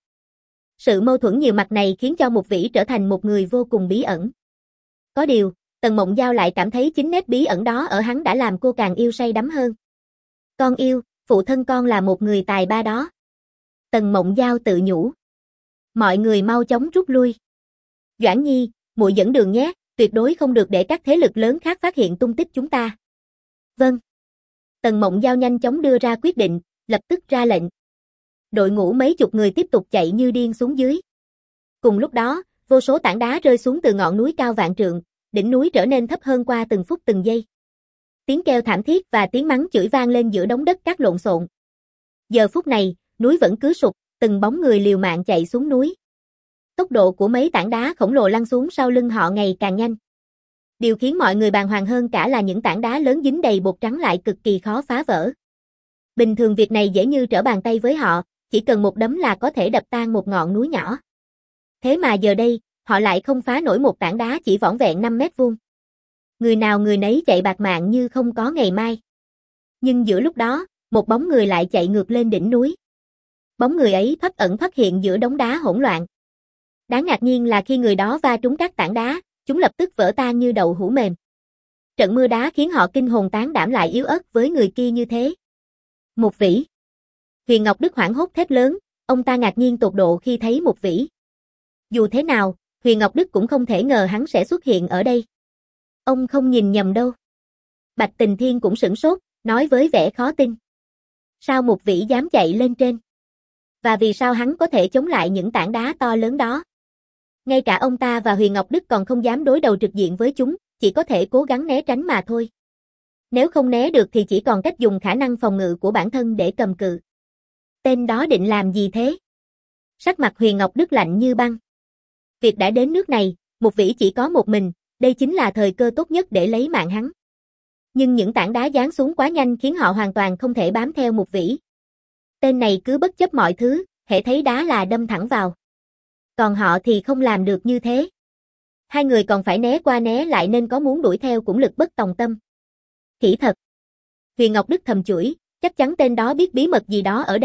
Sự mâu thuẫn nhiều mặt này khiến cho Mục Vĩ trở thành một người vô cùng bí ẩn. Có điều, Tần Mộng Giao lại cảm thấy chính nét bí ẩn đó ở hắn đã làm cô càng yêu say đắm hơn. Con yêu, phụ thân con là một người tài ba đó. Tần Mộng Giao tự nhủ. Mọi người mau chóng rút lui. Doãn Nhi, muội dẫn đường nhé, tuyệt đối không được để các thế lực lớn khác phát hiện tung tích chúng ta. Vâng. Tần Mộng Giao nhanh chóng đưa ra quyết định, lập tức ra lệnh. Đội ngũ mấy chục người tiếp tục chạy như điên xuống dưới. Cùng lúc đó, vô số tảng đá rơi xuống từ ngọn núi cao vạn trượng, đỉnh núi trở nên thấp hơn qua từng phút từng giây. Tiếng kêu thảm thiết và tiếng mắng chửi vang lên giữa đống đất cát lộn xộn. Giờ phút này, núi vẫn cứ sụp, từng bóng người liều mạng chạy xuống núi. Tốc độ của mấy tảng đá khổng lồ lăn xuống sau lưng họ ngày càng nhanh. Điều khiến mọi người bàng hoàng hơn cả là những tảng đá lớn dính đầy bột trắng lại cực kỳ khó phá vỡ. Bình thường việc này dễ như trở bàn tay với họ, chỉ cần một đấm là có thể đập tan một ngọn núi nhỏ. Thế mà giờ đây, họ lại không phá nổi một tảng đá chỉ vỏn vẹn năm mét vuông. Người nào người nấy chạy bạt mạng như không có ngày mai. Nhưng giữa lúc đó, một bóng người lại chạy ngược lên đỉnh núi. Bóng người ấy thoắt ẩn thoắt hiện giữa đống đá hỗn loạn. Đáng ngạc nhiên là khi người đó va trúng các tảng đá, chúng lập tức vỡ tan như đậu hũ mềm. Trận mưa đá khiến họ kinh hồn tán đảm lại yếu ớt với người kia như thế. Mục Vĩ. Huyền Ngọc Đức hoảng hốt thét lớn, ông ta ngạc nhiên tột độ khi thấy Mục Vĩ. Dù thế nào, Huyền Ngọc Đức cũng không thể ngờ hắn sẽ xuất hiện ở đây. Ông không nhìn nhầm đâu. Bạch Tình Thiên cũng sửng sốt, nói với vẻ khó tin. Sao Mục Vĩ dám chạy lên trên? Và vì sao hắn có thể chống lại những tảng đá to lớn đó? Ngay cả ông ta và Huyền Ngọc Đức còn không dám đối đầu trực diện với chúng, chỉ có thể cố gắng né tránh mà thôi. Nếu không né được thì chỉ còn cách dùng khả năng phòng ngự của bản thân để cầm cự. Tên đó định làm gì thế? Sắc mặt Huyền Ngọc Đức lạnh như băng. Việc đã đến nước này, Mục Vĩ chỉ có một mình, đây chính là thời cơ tốt nhất để lấy mạng hắn. Nhưng những tảng đá giáng xuống quá nhanh khiến họ hoàn toàn không thể bám theo Mục Vĩ. Tên này cứ bất chấp mọi thứ, hễ thấy đá là đâm thẳng vào. Còn họ thì không làm được như thế. Hai người còn phải né qua né lại nên có muốn đuổi theo cũng lực bất tòng tâm. Khỉ thật. Huyền Ngọc Đức thầm chửi, chắc chắn tên đó biết bí mật gì đó ở đây,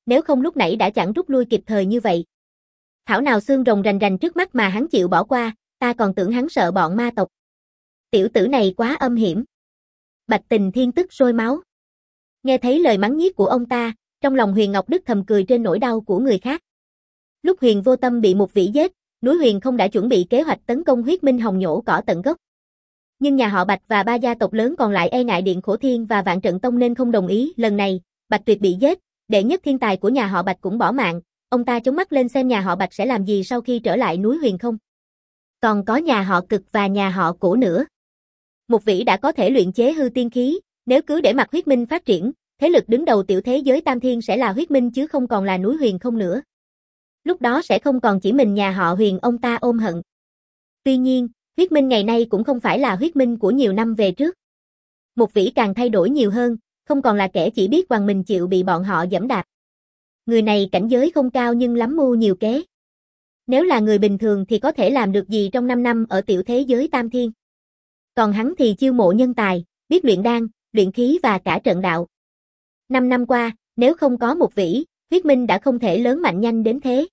nếu không lúc nãy đã chẳng rút lui kịp thời như vậy. Thảo nào xương rồng rành rành trước mắt mà hắn chịu bỏ qua, ta còn tưởng hắn sợ bọn ma tộc. Tiểu tử này quá âm hiểm. Bạch Tình Thiên tức sôi máu. Nghe thấy lời mắng nhiếc của ông ta, trong lòng Huyền Ngọc Đức thầm cười trên nỗi đau của người khác. Lúc Huyền Vô Tâm bị một vĩ giết, núi Huyền không đã chuẩn bị kế hoạch tấn công Huyết Minh Hồng nhổ cỏ tận gốc. Nhưng nhà họ Bạch và ba gia tộc lớn còn lại e ngại Điện Khổ Thiên và Vạn Trận Tông nên không đồng ý. Lần này, Bạch Tuyệt bị giết, đệ nhất thiên tài của nhà họ Bạch cũng bỏ mạng, ông ta chống mắt lên xem nhà họ Bạch sẽ làm gì sau khi trở lại núi Huyền không. Còn có nhà họ Cực và nhà họ Cổ nữa. Một vĩ đã có thể luyện chế hư tiên khí, nếu cứ để mặc Huyết Minh phát triển, thế lực đứng đầu tiểu thế giới Tam Thiên sẽ là Huyết Minh chứ không còn là núi Huyền không nữa. Lúc đó sẽ không còn chỉ mình nhà họ Huyền ông ta ôm hận. Tuy nhiên, Huyết Minh ngày nay cũng không phải là Huyết Minh của nhiều năm về trước. Một vĩ càng thay đổi nhiều hơn, không còn là kẻ chỉ biết quằn mình chịu bị bọn họ giẫm đạp. Người này cảnh giới không cao nhưng lắm mưu nhiều kế. Nếu là người bình thường thì có thể làm được gì trong năm năm ở tiểu thế giới Tam Thiên. Còn hắn thì chiêu mộ nhân tài, biết luyện đan, luyện khí và cả trận đạo. Năm năm qua, nếu không có một vĩ, Huyết Minh đã không thể lớn mạnh nhanh đến thế.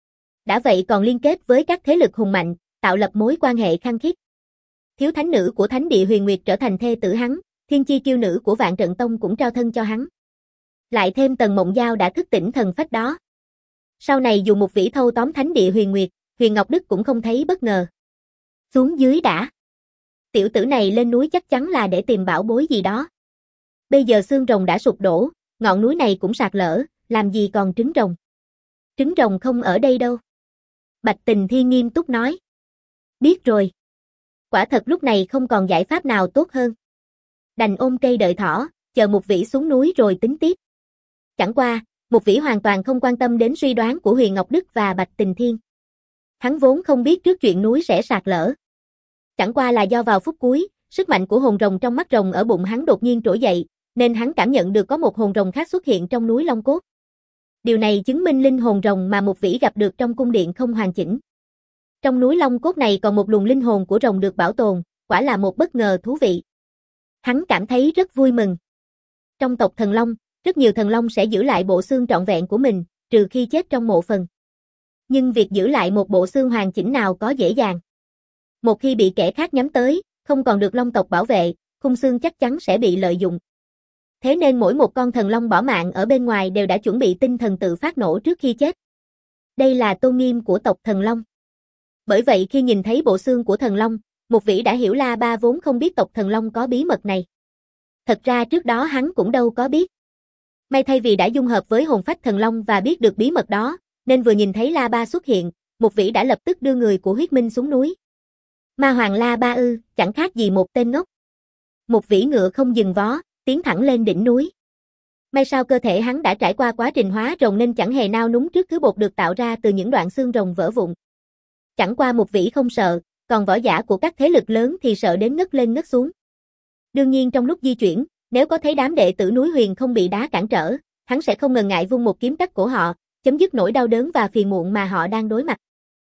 Đã vậy còn liên kết với các thế lực hùng mạnh, tạo lập mối quan hệ khăng khít. Thiếu thánh nữ của Thánh Địa Huyền Nguyệt trở thành thê tử hắn, thiên chi kiêu nữ của Vạn Trận Tông cũng trao thân cho hắn. Lại thêm Tần Mộng Giao đã thức tỉnh thần phách đó. Sau này dù một vĩ thâu tóm Thánh Địa Huyền Nguyệt, Huyền Ngọc Đức cũng không thấy bất ngờ. Xuống dưới đã. Tiểu tử này lên núi chắc chắn là để tìm bảo bối gì đó. Bây giờ xương rồng đã sụp đổ, ngọn núi này cũng sạt lở, làm gì còn trứng rồng. Trứng rồng không ở đây đâu. Bạch Tình Thiên nghiêm túc nói. Biết rồi. Quả thật lúc này không còn giải pháp nào tốt hơn. Đành ôm cây đợi thỏ, chờ một vĩ xuống núi rồi tính tiếp. Chẳng qua, một vĩ hoàn toàn không quan tâm đến suy đoán của Huyền Ngọc Đức và Bạch Tình Thiên. Hắn vốn không biết trước chuyện núi sẽ sạt lở. Chẳng qua là do vào phút cuối, sức mạnh của hồn rồng trong mắt rồng ở bụng hắn đột nhiên trỗi dậy, nên hắn cảm nhận được có một hồn rồng khác xuất hiện trong núi Long Cốt. Điều này chứng minh linh hồn rồng mà một vĩ gặp được trong cung điện không hoàn chỉnh. Trong núi Long Cốt này còn một luồng linh hồn của rồng được bảo tồn, quả là một bất ngờ thú vị. Hắn cảm thấy rất vui mừng. Trong tộc Thần Long, rất nhiều thần long sẽ giữ lại bộ xương trọn vẹn của mình, trừ khi chết trong mộ phần. Nhưng việc giữ lại một bộ xương hoàn chỉnh nào có dễ dàng. Một khi bị kẻ khác nhắm tới, không còn được long tộc bảo vệ, khung xương chắc chắn sẽ bị lợi dụng. Thế nên mỗi một con thần long bỏ mạng ở bên ngoài đều đã chuẩn bị tinh thần tự phát nổ trước khi chết. Đây là tôn nghiêm của tộc Thần Long. Bởi vậy khi nhìn thấy bộ xương của thần long, một vĩ đã hiểu La Ba vốn không biết tộc Thần Long có bí mật này. Thật ra trước đó hắn cũng đâu có biết. May thay vì đã dung hợp với hồn phách thần long và biết được bí mật đó, nên vừa nhìn thấy La Ba xuất hiện, một vĩ đã lập tức đưa người của Huyết Minh xuống núi. Ma Hoàng La Ba ư, chẳng khác gì một tên ngốc. Một vĩ ngựa không dừng vó, tiến thẳng lên đỉnh núi. May sao cơ thể hắn đã trải qua quá trình hóa rồng nên chẳng hề nao núng trước thứ bột được tạo ra từ những đoạn xương rồng vỡ vụn. Chẳng qua một vĩ không sợ, còn võ giả của các thế lực lớn thì sợ đến ngất lên ngất xuống. Đương nhiên trong lúc di chuyển, nếu có thấy đám đệ tử núi Huyền không bị đá cản trở, hắn sẽ không ngần ngại vung một kiếm cắt cổ họ, chấm dứt nỗi đau đớn và phiền muộn mà họ đang đối mặt.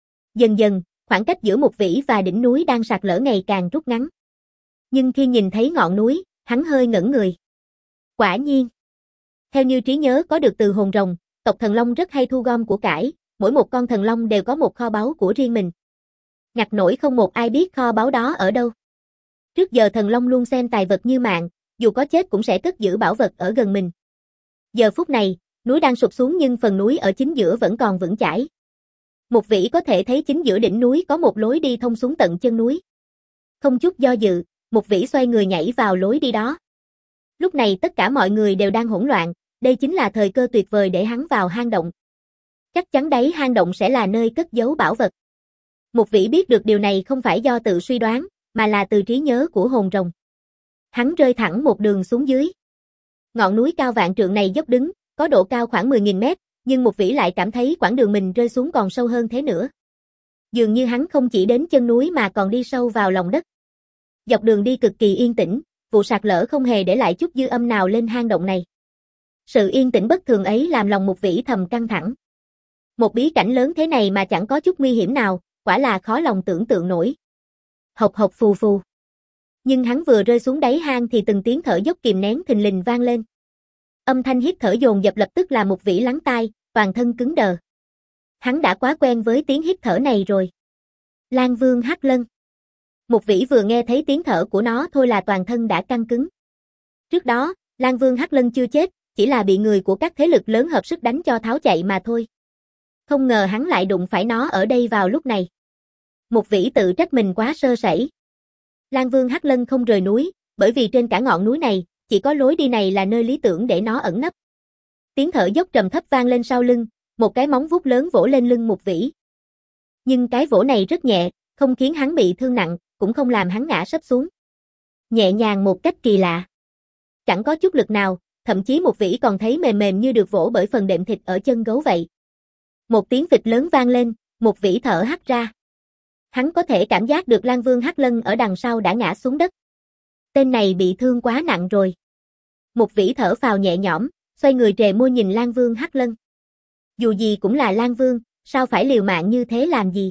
Dần dần, khoảng cách giữa một vĩ và đỉnh núi đang sạt lở ngày càng rút ngắn. Nhưng khi nhìn thấy ngọn núi, hắn hơi ngẩn người. Quả nhiên. Theo như trí nhớ có được từ hồn rồng, tộc Thần Long rất hay thu gom của cải, mỗi một con thần long đều có một kho báu của riêng mình. Ngặt nổi không một ai biết kho báu đó ở đâu. Trước giờ thần long luôn xem tài vật như mạng, dù có chết cũng sẽ cất giữ bảo vật ở gần mình. Giờ phút này, núi đang sụp xuống nhưng phần núi ở chính giữa vẫn còn vững chãi. Một vĩ có thể thấy chính giữa đỉnh núi có một lối đi thông xuống tận chân núi. Không chút do dự, một vĩ xoay người nhảy vào lối đi đó. Lúc này tất cả mọi người đều đang hỗn loạn, đây chính là thời cơ tuyệt vời để hắn vào hang động. Chắc chắn đấy hang động sẽ là nơi cất giấu bảo vật. Một vĩ biết được điều này không phải do tự suy đoán, mà là từ trí nhớ của hồn rồng. Hắn rơi thẳng một đường xuống dưới. Ngọn núi cao vạn trượng này dốc đứng, có độ cao khoảng mười nghìn mét, nhưng một vĩ lại cảm thấy quãng đường mình rơi xuống còn sâu hơn thế nữa. Dường như hắn không chỉ đến chân núi mà còn đi sâu vào lòng đất. Dọc đường đi cực kỳ yên tĩnh, vụ sạt lở không hề để lại chút dư âm nào lên hang động này. Sự yên tĩnh bất thường ấy làm lòng một vĩ thầm căng thẳng. Một bí cảnh lớn thế này mà chẳng có chút nguy hiểm nào, quả là khó lòng tưởng tượng nổi. Hộc hộc phù phù. Nhưng hắn vừa rơi xuống đáy hang thì từng tiếng thở dốc kìm nén thình lình vang lên. Âm thanh hít thở dồn dập lập tức là Mục Vĩ lắng tai, toàn thân cứng đờ. Hắn đã quá quen với tiếng hít thở này rồi. Lang Vương Hắc Lân. Mục Vĩ vừa nghe thấy tiếng thở của nó thôi là toàn thân đã căng cứng. Trước đó, Lang Vương Hắc Lân chưa chết, chỉ là bị người của các thế lực lớn hợp sức đánh cho tháo chạy mà thôi. Không ngờ hắn lại đụng phải nó ở đây vào lúc này. Mục Vĩ tự trách mình quá sơ sẩy. Lang Vương Hắc Lân không rời núi, bởi vì trên cả ngọn núi này, chỉ có lối đi này là nơi lý tưởng để nó ẩn nấp. Tiếng thở dốc trầm thấp vang lên sau lưng, một cái móng vuốt lớn vỗ lên lưng Mục Vĩ. Nhưng cái vỗ này rất nhẹ, không khiến hắn bị thương nặng, cũng không làm hắn ngã sấp xuống. Nhẹ nhàng một cách kỳ lạ. Chẳng có chút lực nào, thậm chí Mục Vĩ còn thấy mềm mềm như được vỗ bởi phần đệm thịt ở chân gấu vậy. Một tiếng phịch lớn vang lên, Mục Vĩ thở hắt ra. Hắn có thể cảm giác được Lang Vương Hắc Lân ở đằng sau đã ngã xuống đất. Tên này bị thương quá nặng rồi. Mục Vĩ thở phào nhẹ nhõm, xoay người trề môi nhìn Lang Vương Hắc Lân. Dù gì cũng là Lang Vương, sao phải liều mạng như thế làm gì?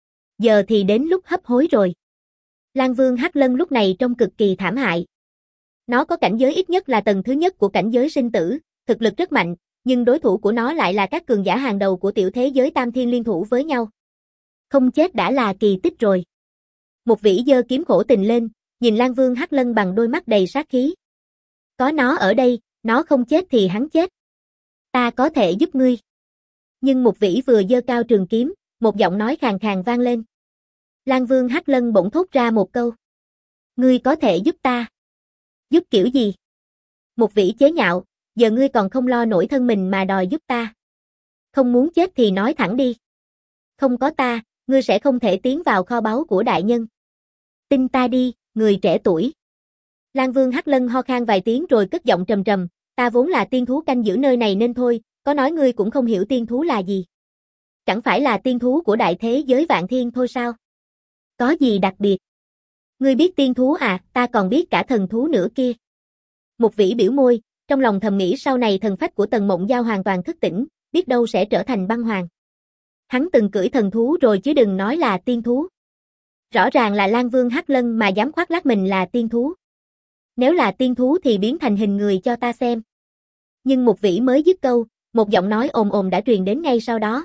Giờ thì đến lúc hấp hối rồi. Lang Vương Hắc Lân lúc này trông cực kỳ thảm hại. Nó có cảnh giới ít nhất là tầng thứ nhất của cảnh giới sinh tử, thực lực rất mạnh, nhưng đối thủ của nó lại là các cường giả hàng đầu của tiểu thế giới Tam Thiên liên thủ với nhau. Không chết đã là kỳ tích rồi. Mục Vĩ giơ kiếm khổ tình lên, nhìn Lang Vương Hắc Lân bằng đôi mắt đầy sát khí. Có nó ở đây, nó không chết thì hắn chết. Ta có thể giúp ngươi. Nhưng Mục Vĩ vừa giơ cao trường kiếm, một giọng nói khàn khàn vang lên. Lang Vương Hắc Lân bỗng thốt ra một câu. Ngươi có thể giúp ta. Giúp kiểu gì? Mục Vĩ chế nhạo, giờ ngươi còn không lo nổi thân mình mà đòi giúp ta. Không muốn chết thì nói thẳng đi. Không có ta, ngươi sẽ không thể tiến vào kho báu của đại nhân. Tin ta đi, người trẻ tuổi. Lang Vương Hắc Lân ho khan vài tiếng rồi cất giọng trầm trầm, ta vốn là tiên thú canh giữ nơi này nên thôi, có nói ngươi cũng không hiểu tiên thú là gì. Chẳng phải là tiên thú của đại thế giới Vạn Thiên thôi sao? Có gì đặc biệt? Ngươi biết tiên thú à, ta còn biết cả thần thú nữa kia. Mục Vĩ biểu môi, trong lòng thầm nghĩ sau này thần phách của Tần Mộng Giao hoàn toàn thức tỉnh, biết đâu sẽ trở thành băng hoàng. Hắn từng cưỡi thần thú rồi chứ đừng nói là tiên thú. Rõ ràng là Lang Vương Hắc Lân mà dám khoác lác mình là tiên thú. Nếu là tiên thú thì biến thành hình người cho ta xem. Nhưng Mục Vĩ mới dứt câu, một giọng nói ồm ồm đã truyền đến ngay sau đó.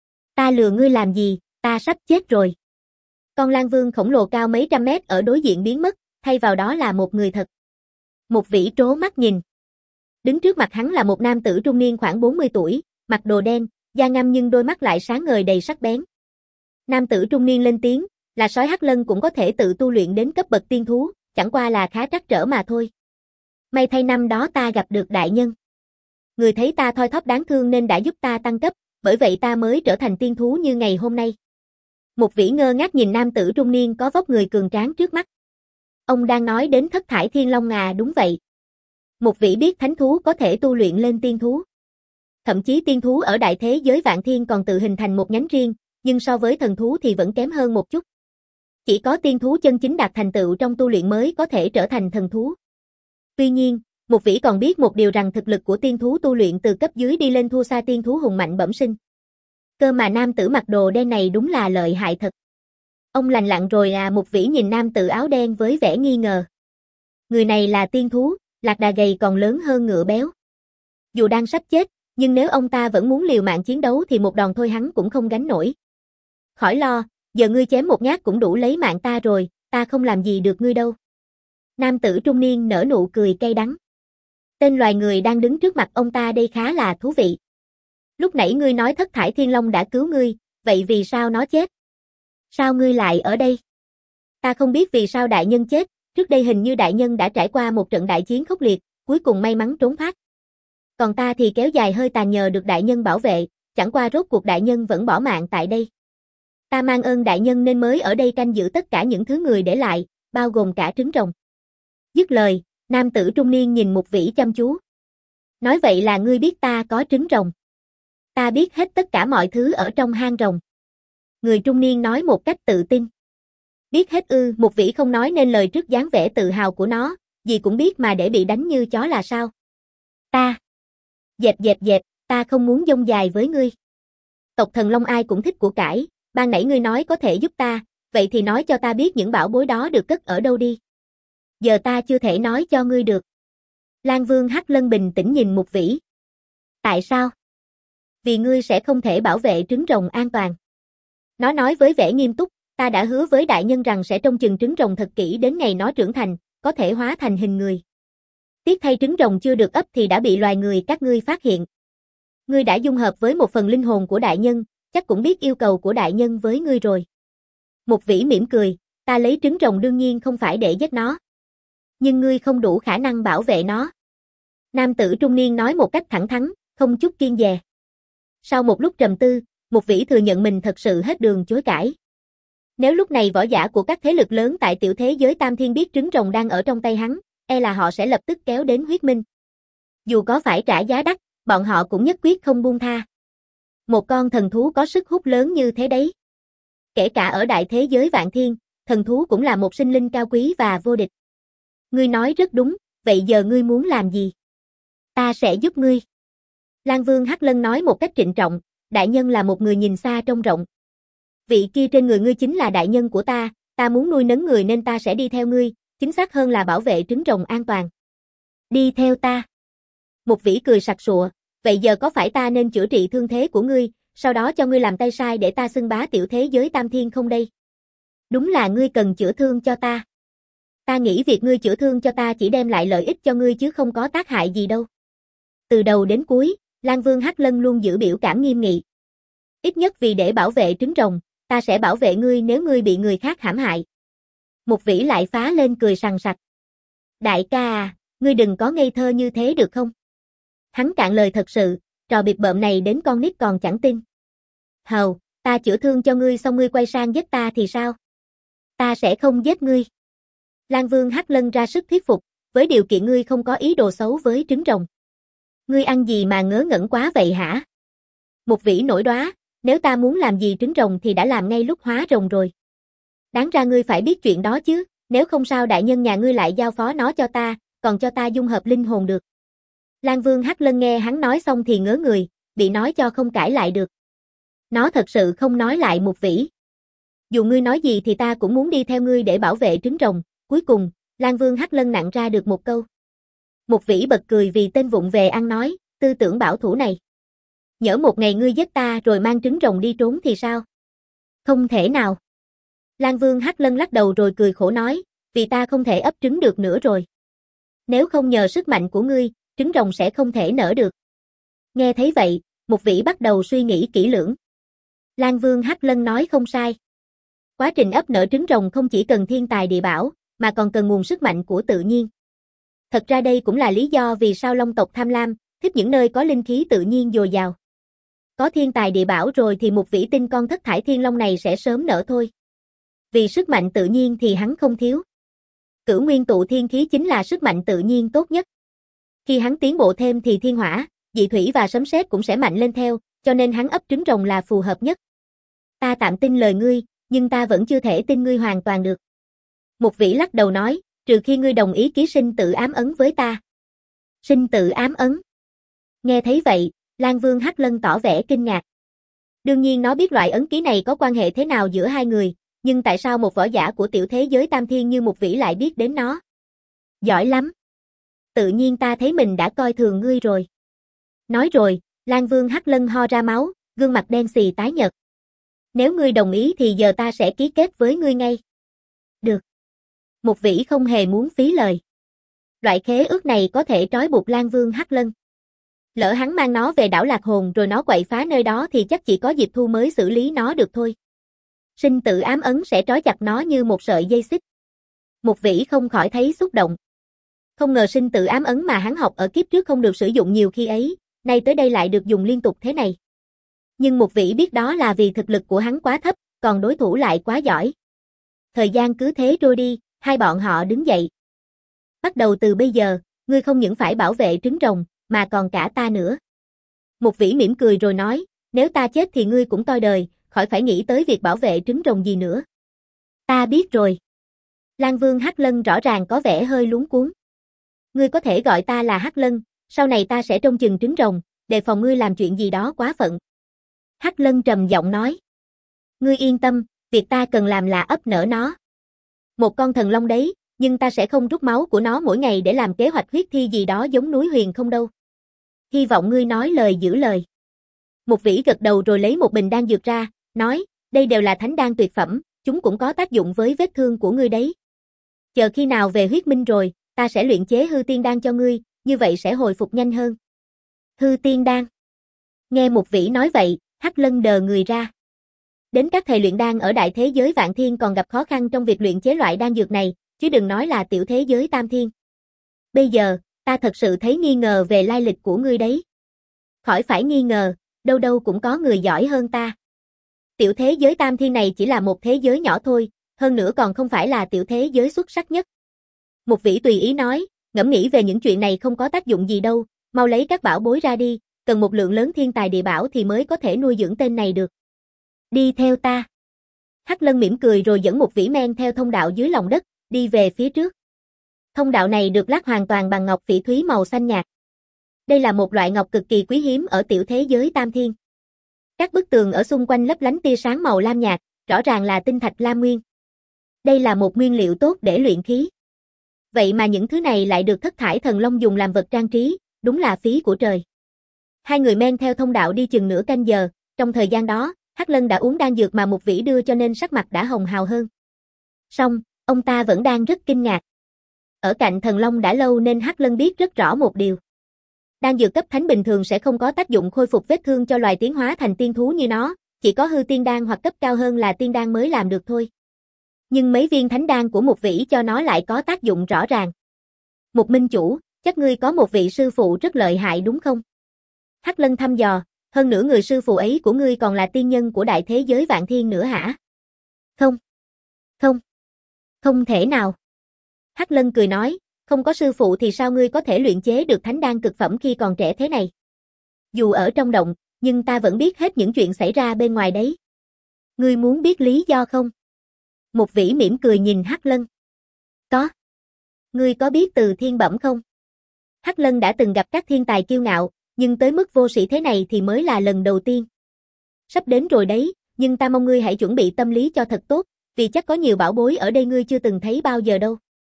Ta lừa ngươi làm gì, ta sắp chết rồi. Con Lang Vương khổng lồ cao mấy trăm mét ở đối diện biến mất, thay vào đó là một người thật. Mục Vĩ trố mắt nhìn. Đứng trước mặt hắn là một nam tử trung niên khoảng bốn mươi tuổi, mặc đồ đen, da ngăm nhưng đôi mắt lại sáng ngời đầy sắc bén. Nam tử trung niên lên tiếng, là sói Hắc Lân cũng có thể tự tu luyện đến cấp bậc tiên thú, chẳng qua là khá trắc trở mà thôi. May thay năm đó ta gặp được đại nhân. Người thấy ta thoi thóp đáng thương nên đã giúp ta tăng cấp, bởi vậy ta mới trở thành tiên thú như ngày hôm nay. Mục Vĩ ngơ ngác nhìn nam tử trung niên có vóc người cường tráng trước mắt. Ông đang nói đến Thất Thải Thiên Long à? Đúng vậy. Mục Vĩ biết thánh thú có thể tu luyện lên tiên thú. Thậm chí tiên thú ở đại thế giới Vạn Thiên còn tự hình thành một nhánh riêng, nhưng so với thần thú thì vẫn kém hơn một chút. Chỉ có tiên thú chân chính đạt thành tựu trong tu luyện mới có thể trở thành thần thú. Tuy nhiên, Mục Vĩ còn biết một điều rằng thực lực của tiên thú tu luyện từ cấp dưới đi lên thua xa tiên thú hùng mạnh bẩm sinh. Cơ mà nam tử mặc đồ đen này đúng là lợi hại thật. Ông lành lặn rồi à? Mục Vĩ nhìn nam tử áo đen với vẻ nghi ngờ. Người này là tiên thú, lạc đà gầy còn lớn hơn ngựa béo. Dù đang sắp chết, nhưng nếu ông ta vẫn muốn liều mạng chiến đấu thì một đòn thôi hắn cũng không gánh nổi. Khỏi lo, giờ ngươi chém một nhát cũng đủ lấy mạng ta rồi, ta không làm gì được ngươi đâu. Nam tử trung niên nở nụ cười cay đắng. Tên loài người đang đứng trước mặt ông ta đây khá là thú vị. Lúc nãy ngươi nói Thất Thải Thiên Long đã cứu ngươi, vậy vì sao nó chết? Sao ngươi lại ở đây? Ta không biết vì sao đại nhân chết, trước đây hình như đại nhân đã trải qua một trận đại chiến khốc liệt, cuối cùng may mắn trốn thoát. Còn ta thì kéo dài hơi tàn nhờ được đại nhân bảo vệ, chẳng qua rốt cuộc đại nhân vẫn bỏ mạng tại đây. Ta mang ơn đại nhân nên mới ở đây canh giữ tất cả những thứ người để lại, bao gồm cả trứng rồng. Dứt lời, nam tử trung niên nhìn Mục Vĩ chăm chú. Nói vậy là ngươi biết ta có trứng rồng. Ta biết hết tất cả mọi thứ ở trong hang rồng. Người trung niên nói một cách tự tin. Biết hết ư? Mục Vĩ không nói nên lời trước dáng vẻ tự hào của nó, gì cũng biết mà để bị đánh như chó là sao? Ta. Dẹp dẹp dẹp, ta không muốn dông dài với ngươi. Tộc Thần Long ai cũng thích của cải, ban nãy ngươi nói có thể giúp ta, vậy thì nói cho ta biết những bảo bối đó được cất ở đâu đi. Giờ ta chưa thể nói cho ngươi được. Lan Vương Hắc Lân bình tĩnh nhìn Mục Vĩ. Tại sao? Vì ngươi sẽ không thể bảo vệ trứng rồng an toàn. Nó nói với vẻ nghiêm túc, ta đã hứa với đại nhân rằng sẽ trông chừng trứng rồng thật kỹ đến ngày nó trưởng thành, có thể hóa thành hình người. Tiếc thay trứng rồng chưa được ấp thì đã bị loài người các ngươi phát hiện. Ngươi đã dung hợp với một phần linh hồn của đại nhân, chắc cũng biết yêu cầu của đại nhân với ngươi rồi. Mục Vĩ mỉm cười, ta lấy trứng rồng đương nhiên không phải để giết nó. Nhưng ngươi không đủ khả năng bảo vệ nó. Nam tử trung niên nói một cách thẳng thắn, không chút kiêng dè. Sau một lúc trầm tư, Mục Vĩ thừa nhận mình thật sự hết đường chối cãi. Nếu lúc này võ giả của các thế lực lớn tại tiểu thế giới Tam Thiên biết trứng rồng đang ở trong tay hắn, e là họ sẽ lập tức kéo đến huyết minh. Dù có phải trả giá đắt, bọn họ cũng nhất quyết không buông tha. Một con thần thú có sức hút lớn như thế đấy. Kể cả ở đại thế giới Vạn Thiên, thần thú cũng là một sinh linh cao quý và vô địch. Ngươi nói rất đúng, vậy giờ ngươi muốn làm gì? Ta sẽ giúp ngươi. Lan Vương Hắc Lân nói một cách trịnh trọng, đại nhân là một người nhìn xa trông rộng. Vị kia trên người ngươi chính là đại nhân của ta, ta muốn nuôi nấng người nên ta sẽ đi theo ngươi, chính xác hơn là bảo vệ trứng rồng an toàn. Đi theo ta. Mục Vĩ cười sặc sụa, vậy giờ có phải ta nên chữa trị thương thế của ngươi, sau đó cho ngươi làm tay sai để ta xưng bá tiểu thế giới Tam Thiên không đây? Đúng là ngươi cần chữa thương cho ta. Ta nghĩ việc ngươi chữa thương cho ta chỉ đem lại lợi ích cho ngươi chứ không có tác hại gì đâu. Từ đầu đến cuối, Lan Vương Hắc Lân luôn giữ biểu cảm nghiêm nghị. Ít nhất vì để bảo vệ trứng rồng, ta sẽ bảo vệ ngươi nếu ngươi bị người khác hãm hại. Mục Vĩ lại phá lên cười sằng sặc. Đại ca à, ngươi đừng có ngây thơ như thế được không? Hắn cạn lời thật sự, trò bịp bợm này đến con nít còn chẳng tin. Hầu, ta chữa thương cho ngươi xong ngươi quay sang giết ta thì sao? Ta sẽ không giết ngươi. Lan Vương Hắc Lân ra sức thuyết phục, với điều kiện ngươi không có ý đồ xấu với trứng rồng. Ngươi ăn gì mà ngớ ngẩn quá vậy hả? Mục Vĩ nổi đoá, nếu ta muốn làm gì trứng rồng thì đã làm ngay lúc hóa rồng rồi. Đáng ra ngươi phải biết chuyện đó chứ, nếu không sao đại nhân nhà ngươi lại giao phó nó cho ta, còn cho ta dung hợp linh hồn được. Lan Vương Hắc Lân nghe hắn nói xong thì ngớ người, bị nói cho không cãi lại được. Nó thật sự không nói lại Mục Vĩ. Dù ngươi nói gì thì ta cũng muốn đi theo ngươi để bảo vệ trứng rồng. Cuối cùng, Lan Vương Hắc Lân nặn ra được một câu. Mục Vĩ bật cười vì tên vụng về ăn nói, tư tưởng bảo thủ này. Nhỡ một ngày ngươi giết ta rồi mang trứng rồng đi trốn thì sao? Không thể nào. Lan Vương Hắc Lân lắc đầu rồi cười khổ nói, vì ta không thể ấp trứng được nữa rồi. Nếu không nhờ sức mạnh của ngươi, trứng rồng sẽ không thể nở được. Nghe thấy vậy, Mục Vĩ bắt đầu suy nghĩ kỹ lưỡng. Lan Vương Hắc Lân nói không sai. Quá trình ấp nở trứng rồng không chỉ cần thiên tài địa bảo, mà còn cần nguồn sức mạnh của tự nhiên. Thật ra đây cũng là lý do vì sao Long tộc tham lam, thích những nơi có linh khí tự nhiên dồi dào. Có thiên tài địa bảo rồi thì Mục Vĩ tin con thất thải thiên long này sẽ sớm nở thôi. Vì sức mạnh tự nhiên thì hắn không thiếu. Cửu nguyên tụ thiên khí chính là sức mạnh tự nhiên tốt nhất. Khi hắn tiến bộ thêm thì thiên hỏa, dị thủy và sấm sét cũng sẽ mạnh lên theo, cho nên hắn ấp trứng rồng là phù hợp nhất. Ta tạm tin lời ngươi, nhưng ta vẫn chưa thể tin ngươi hoàn toàn được. Mục Vĩ lắc đầu nói, trừ khi ngươi đồng ý ký sinh tự ám ấn với ta. Sinh tự ám ấn. Nghe thấy vậy, Lan Vương Hắc Lân tỏ vẻ kinh ngạc. Đương nhiên nó biết loại ấn ký này có quan hệ thế nào giữa hai người, nhưng tại sao một võ giả của tiểu thế giới Tam Thiên như Mục Vĩ lại biết đến nó? Giỏi lắm. Tự nhiên ta thấy mình đã coi thường ngươi rồi. Nói rồi, Lan Vương Hắc Lân ho ra máu, gương mặt đen xì tái nhợt. Nếu ngươi đồng ý thì giờ ta sẽ ký kết với ngươi ngay. Được. Mục Vĩ không hề muốn phí lời. Loại khế ước này có thể trói buộc Lan Vương Hắc Lân. Lỡ hắn mang nó về đảo Lạc Hồn rồi nó quậy phá nơi đó thì chắc chỉ có Diệp Thu mới xử lý nó được thôi. Sinh tự ám ấn sẽ trói chặt nó như một sợi dây xích. Mục Vĩ không khỏi thấy xúc động. Không ngờ sinh tự ám ấn mà hắn học ở kiếp trước không được sử dụng nhiều khi ấy, nay tới đây lại được dùng liên tục thế này. Nhưng Mục Vĩ biết đó là vì thực lực của hắn quá thấp, còn đối thủ lại quá giỏi. Thời gian cứ thế trôi đi, hai bọn họ đứng dậy. Bắt đầu từ bây giờ, ngươi không những phải bảo vệ trứng rồng, mà còn cả ta nữa. Mục Vĩ mỉm cười rồi nói, nếu ta chết thì ngươi cũng toi đời, khỏi phải nghĩ tới việc bảo vệ trứng rồng gì nữa. Ta biết rồi. Lan Vương Hắc Lân rõ ràng có vẻ hơi luống cuống. Ngươi có thể gọi ta là Hắc Lân, sau này ta sẽ trông chừng trứng rồng, đề phòng ngươi làm chuyện gì đó quá phận. Hắc Lân trầm giọng nói. Ngươi yên tâm, việc ta cần làm là ấp nở nó. Một con thần long đấy, nhưng ta sẽ không rút máu của nó mỗi ngày để làm kế hoạch huyết thi gì đó giống núi huyền không đâu. Hy vọng ngươi nói lời giữ lời. Một vĩ gật đầu rồi lấy một bình đan dược ra, nói, đây đều là thánh đan tuyệt phẩm, chúng cũng có tác dụng với vết thương của ngươi đấy. Chờ khi nào về huyết minh rồi, ta sẽ luyện chế hư tiên đan cho ngươi, như vậy sẽ hồi phục nhanh hơn. Hư tiên đan. Nghe một vĩ nói vậy, Hắc Lân đờ người ra. Đến các thầy luyện đan ở đại thế giới Vạn Thiên còn gặp khó khăn trong việc luyện chế loại đan dược này, chứ đừng nói là tiểu thế giới Tam Thiên. Bây giờ, ta thật sự thấy nghi ngờ về lai lịch của ngươi đấy. Khỏi phải nghi ngờ, đâu đâu cũng có người giỏi hơn ta. Tiểu thế giới Tam Thiên này chỉ là một thế giới nhỏ thôi, hơn nữa còn không phải là tiểu thế giới xuất sắc nhất. Một vĩ tùy ý nói, ngẫm nghĩ về những chuyện này không có tác dụng gì đâu, mau lấy các bảo bối ra đi, cần một lượng lớn thiên tài địa bảo thì mới có thể nuôi dưỡng tên này được. Đi theo ta. Hắc Lân mỉm cười rồi dẫn một vĩ men theo thông đạo dưới lòng đất, đi về phía trước. Thông đạo này được lát hoàn toàn bằng ngọc phỉ thúy màu xanh nhạt. Đây là một loại ngọc cực kỳ quý hiếm ở tiểu thế giới Tam Thiên. Các bức tường ở xung quanh lấp lánh tia sáng màu lam nhạt, rõ ràng là tinh thạch lam nguyên. Đây là một nguyên liệu tốt để luyện khí. Vậy mà những thứ này lại được Thất Thải Thần Long dùng làm vật trang trí, đúng là phí của trời. Hai người men theo thông đạo đi chừng nửa canh giờ, trong thời gian đó, Hắc Lân đã uống đan dược mà một vĩ đưa cho nên sắc mặt đã hồng hào hơn. Song, ông ta vẫn đang rất kinh ngạc. Ở cạnh Thần Long đã lâu nên Hắc Lân biết rất rõ một điều. Đan dược cấp thánh bình thường sẽ không có tác dụng khôi phục vết thương cho loài tiến hóa thành tiên thú như nó, chỉ có hư tiên đan hoặc cấp cao hơn là tiên đan mới làm được thôi. Nhưng mấy viên thánh đan của một vĩ cho nó lại có tác dụng rõ ràng. Một minh chủ, chắc ngươi có một vị sư phụ rất lợi hại đúng không? Hắc Lân thăm dò, hơn nữa người sư phụ ấy của ngươi còn là tiên nhân của đại thế giới Vạn Thiên nữa hả? Không. Không. Không thể nào. Hắc Lân cười nói, không có sư phụ thì sao ngươi có thể luyện chế được thánh đan cực phẩm khi còn trẻ thế này? Dù ở trong động, nhưng ta vẫn biết hết những chuyện xảy ra bên ngoài đấy. Ngươi muốn biết lý do không? Một vĩ mỉm cười nhìn Hắc Lân. Có. Ngươi có biết Từ Thiên Bẩm không? Hắc Lân đã từng gặp các thiên tài kiêu ngạo, nhưng tới mức vô sĩ thế này thì mới là lần đầu tiên. Sắp đến rồi đấy, nhưng ta mong ngươi hãy chuẩn bị tâm lý cho thật tốt, vì chắc có nhiều bảo bối ở đây ngươi chưa từng thấy bao giờ đâu.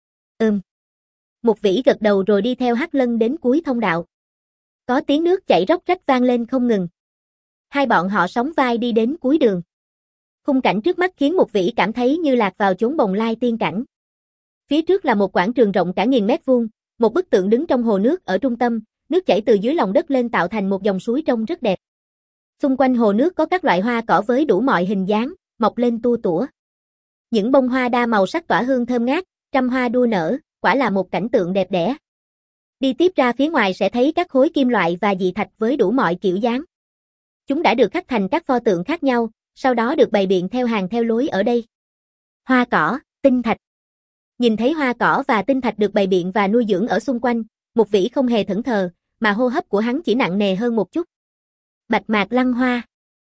Ừm. Một vĩ gật đầu rồi đi theo Hắc Lân đến cuối thông đạo. Có tiếng nước chảy róc rách vang lên không ngừng. Hai bọn họ sóng vai đi đến cuối đường. Khung cảnh trước mắt khiến một vĩ cảm thấy như lạc vào chốn bồng lai tiên cảnh. Phía trước là một quảng trường rộng cả nghìn mét vuông, một bức tượng đứng trong hồ nước ở trung tâm, nước chảy từ dưới lòng đất lên tạo thành một dòng suối trông rất đẹp. Xung quanh hồ nước có các loại hoa cỏ với đủ mọi hình dáng, mọc lên tua tủa. Những bông hoa đa màu sắc tỏa hương thơm ngát, trăm hoa đua nở, quả là một cảnh tượng đẹp đẽ. Đi tiếp ra phía ngoài sẽ thấy các khối kim loại và dị thạch với đủ mọi kiểu dáng. Chúng đã được khắc thành các pho tượng khác nhau, sau đó được bày biện theo hàng theo lối ở đây. Hoa cỏ, tinh thạch. Nhìn thấy hoa cỏ và tinh thạch được bày biện và nuôi dưỡng ở xung quanh, một vĩ không hề thẫn thờ, mà hô hấp của hắn chỉ nặng nề hơn một chút. Bạch mạc lăng hoa,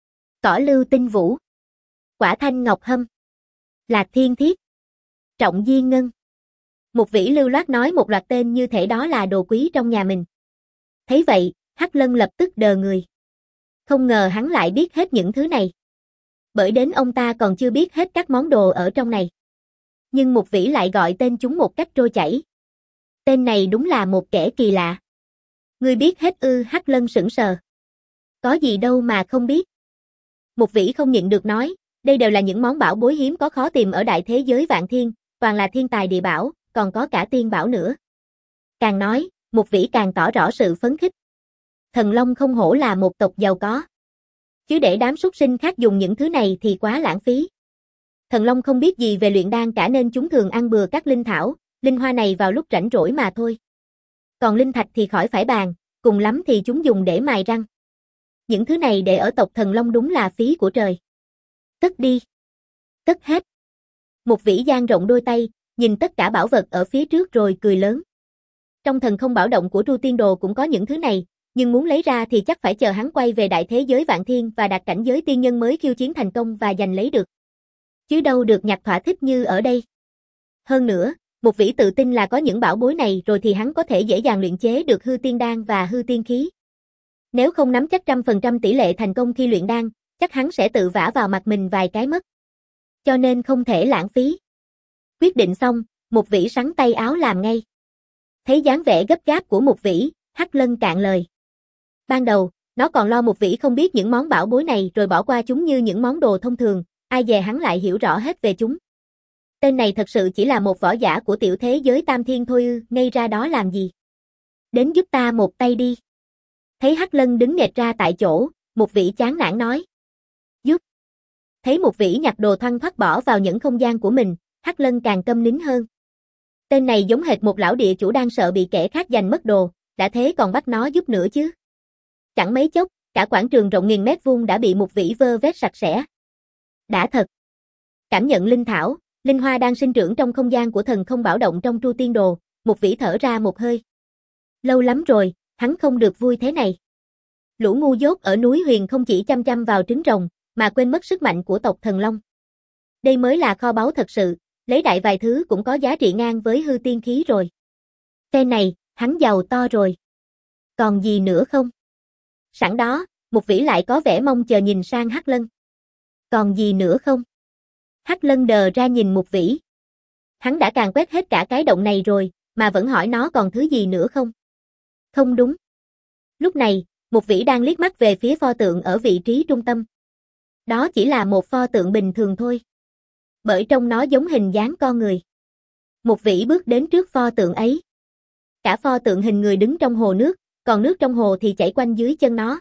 cỏ lưu tinh vũ, quả thanh ngọc hâm, lạc thiên thiết, trọng diên ngân. Một vĩ lưu loát nói một loạt tên như thể đó là đồ quý trong nhà mình. Thấy vậy, Hắc Lân lập tức đờ người. Không ngờ hắn lại biết hết những thứ này. Bởi đến ông ta còn chưa biết hết các món đồ ở trong này. Nhưng một vĩ lại gọi tên chúng một cách trôi chảy. Tên này đúng là một kẻ kỳ lạ. Ngươi biết hết ư? Hắc Lân sững sờ. Có gì đâu mà không biết. Một vĩ không nhịn được nói, đây đều là những món bảo bối hiếm có khó tìm ở đại thế giới Vạn Thiên, toàn là thiên tài địa bảo, còn có cả tiên bảo nữa. Càng nói, một vĩ càng tỏ rõ sự phấn khích. Thần Long không hổ là một tộc giàu có. Chứ để đám súc sinh khác dùng những thứ này thì quá lãng phí. Thần Long không biết gì về luyện đan cả nên chúng thường ăn bừa các linh thảo, linh hoa này vào lúc rảnh rỗi mà thôi. Còn linh thạch thì khỏi phải bàn, cùng lắm thì chúng dùng để mài răng. Những thứ này để ở tộc Thần Long đúng là phí của trời. Cất đi. Cất hết. Một vĩ dang rộng đôi tay, nhìn tất cả bảo vật ở phía trước rồi cười lớn. Trong thần không bảo động của Tru Tiên Đồ cũng có những thứ này, nhưng muốn lấy ra thì chắc phải chờ hắn quay về đại thế giới Vạn Thiên và đạt cảnh giới tiên nhân mới khiêu chiến thành công và giành lấy được. Chứ đâu được nhặt thỏa thích như ở đây. Hơn nữa, một vĩ tự tin là có những bảo bối này rồi thì hắn có thể dễ dàng luyện chế được hư tiên đan và hư tiên khí. Nếu không nắm chắc trăm phần trăm tỷ lệ thành công khi luyện đan, chắc hắn sẽ tự vả vào mặt mình vài cái mất. Cho nên không thể lãng phí. Quyết định xong, Một Vĩ sắn tay áo làm ngay. Thấy dáng vẻ gấp gáp của Một Vĩ, Hắc Lân cạn lời. Ban đầu, nó còn lo Một Vĩ không biết những món bảo bối này rồi bỏ qua chúng như những món đồ thông thường, ai dè hắn lại hiểu rõ hết về chúng. Tên này thật sự chỉ là một võ giả của tiểu thế giới Tam Thiên thôi ư, ngây ra đó làm gì? Đến giúp ta một tay đi. Thấy Hắc Lân đứng nghệt ra tại chỗ, Một Vĩ chán nản nói. Giúp. Thấy Một Vĩ nhặt đồ thoăn thoắt bỏ vào những không gian của mình, Hắc Lân càng câm nín hơn. Tên này giống hệt một lão địa chủ đang sợ bị kẻ khác giành mất đồ, đã thế còn bắt nó giúp nữa chứ. Chẳng mấy chốc, cả quảng trường rộng nghìn mét vuông đã bị Một Vĩ vơ vét sạch sẽ. Đã thật. Cảm nhận linh thảo, linh hoa đang sinh trưởng trong không gian của thần không bảo động trong Tru Tiên Đồ, Một Vĩ thở ra một hơi. Lâu lắm rồi, hắn không được vui thế này. Lũ ngu dốt ở núi Huyền không chỉ chăm chăm vào trứng rồng, mà quên mất sức mạnh của tộc Thần Long. Đây mới là kho báu thật sự, lấy đại vài thứ cũng có giá trị ngang với hư tiên khí rồi. Phe này, hắn giàu to rồi. Còn gì nữa không? Sẵn đó, Một Vĩ lại có vẻ mong chờ nhìn sang Hắc Lân. Còn gì nữa không? Hắc Lân đờ ra nhìn Một Vĩ. Hắn đã càn quét hết cả cái động này rồi, mà vẫn hỏi nó còn thứ gì nữa không? Không đúng. Lúc này, Một Vĩ đang liếc mắt về phía pho tượng ở vị trí trung tâm. Đó chỉ là một pho tượng bình thường thôi. Bởi trông nó giống hình dáng con người. Một Vĩ bước đến trước pho tượng ấy. Cả pho tượng hình người đứng trong hồ nước, còn nước trong hồ thì chảy quanh dưới chân nó.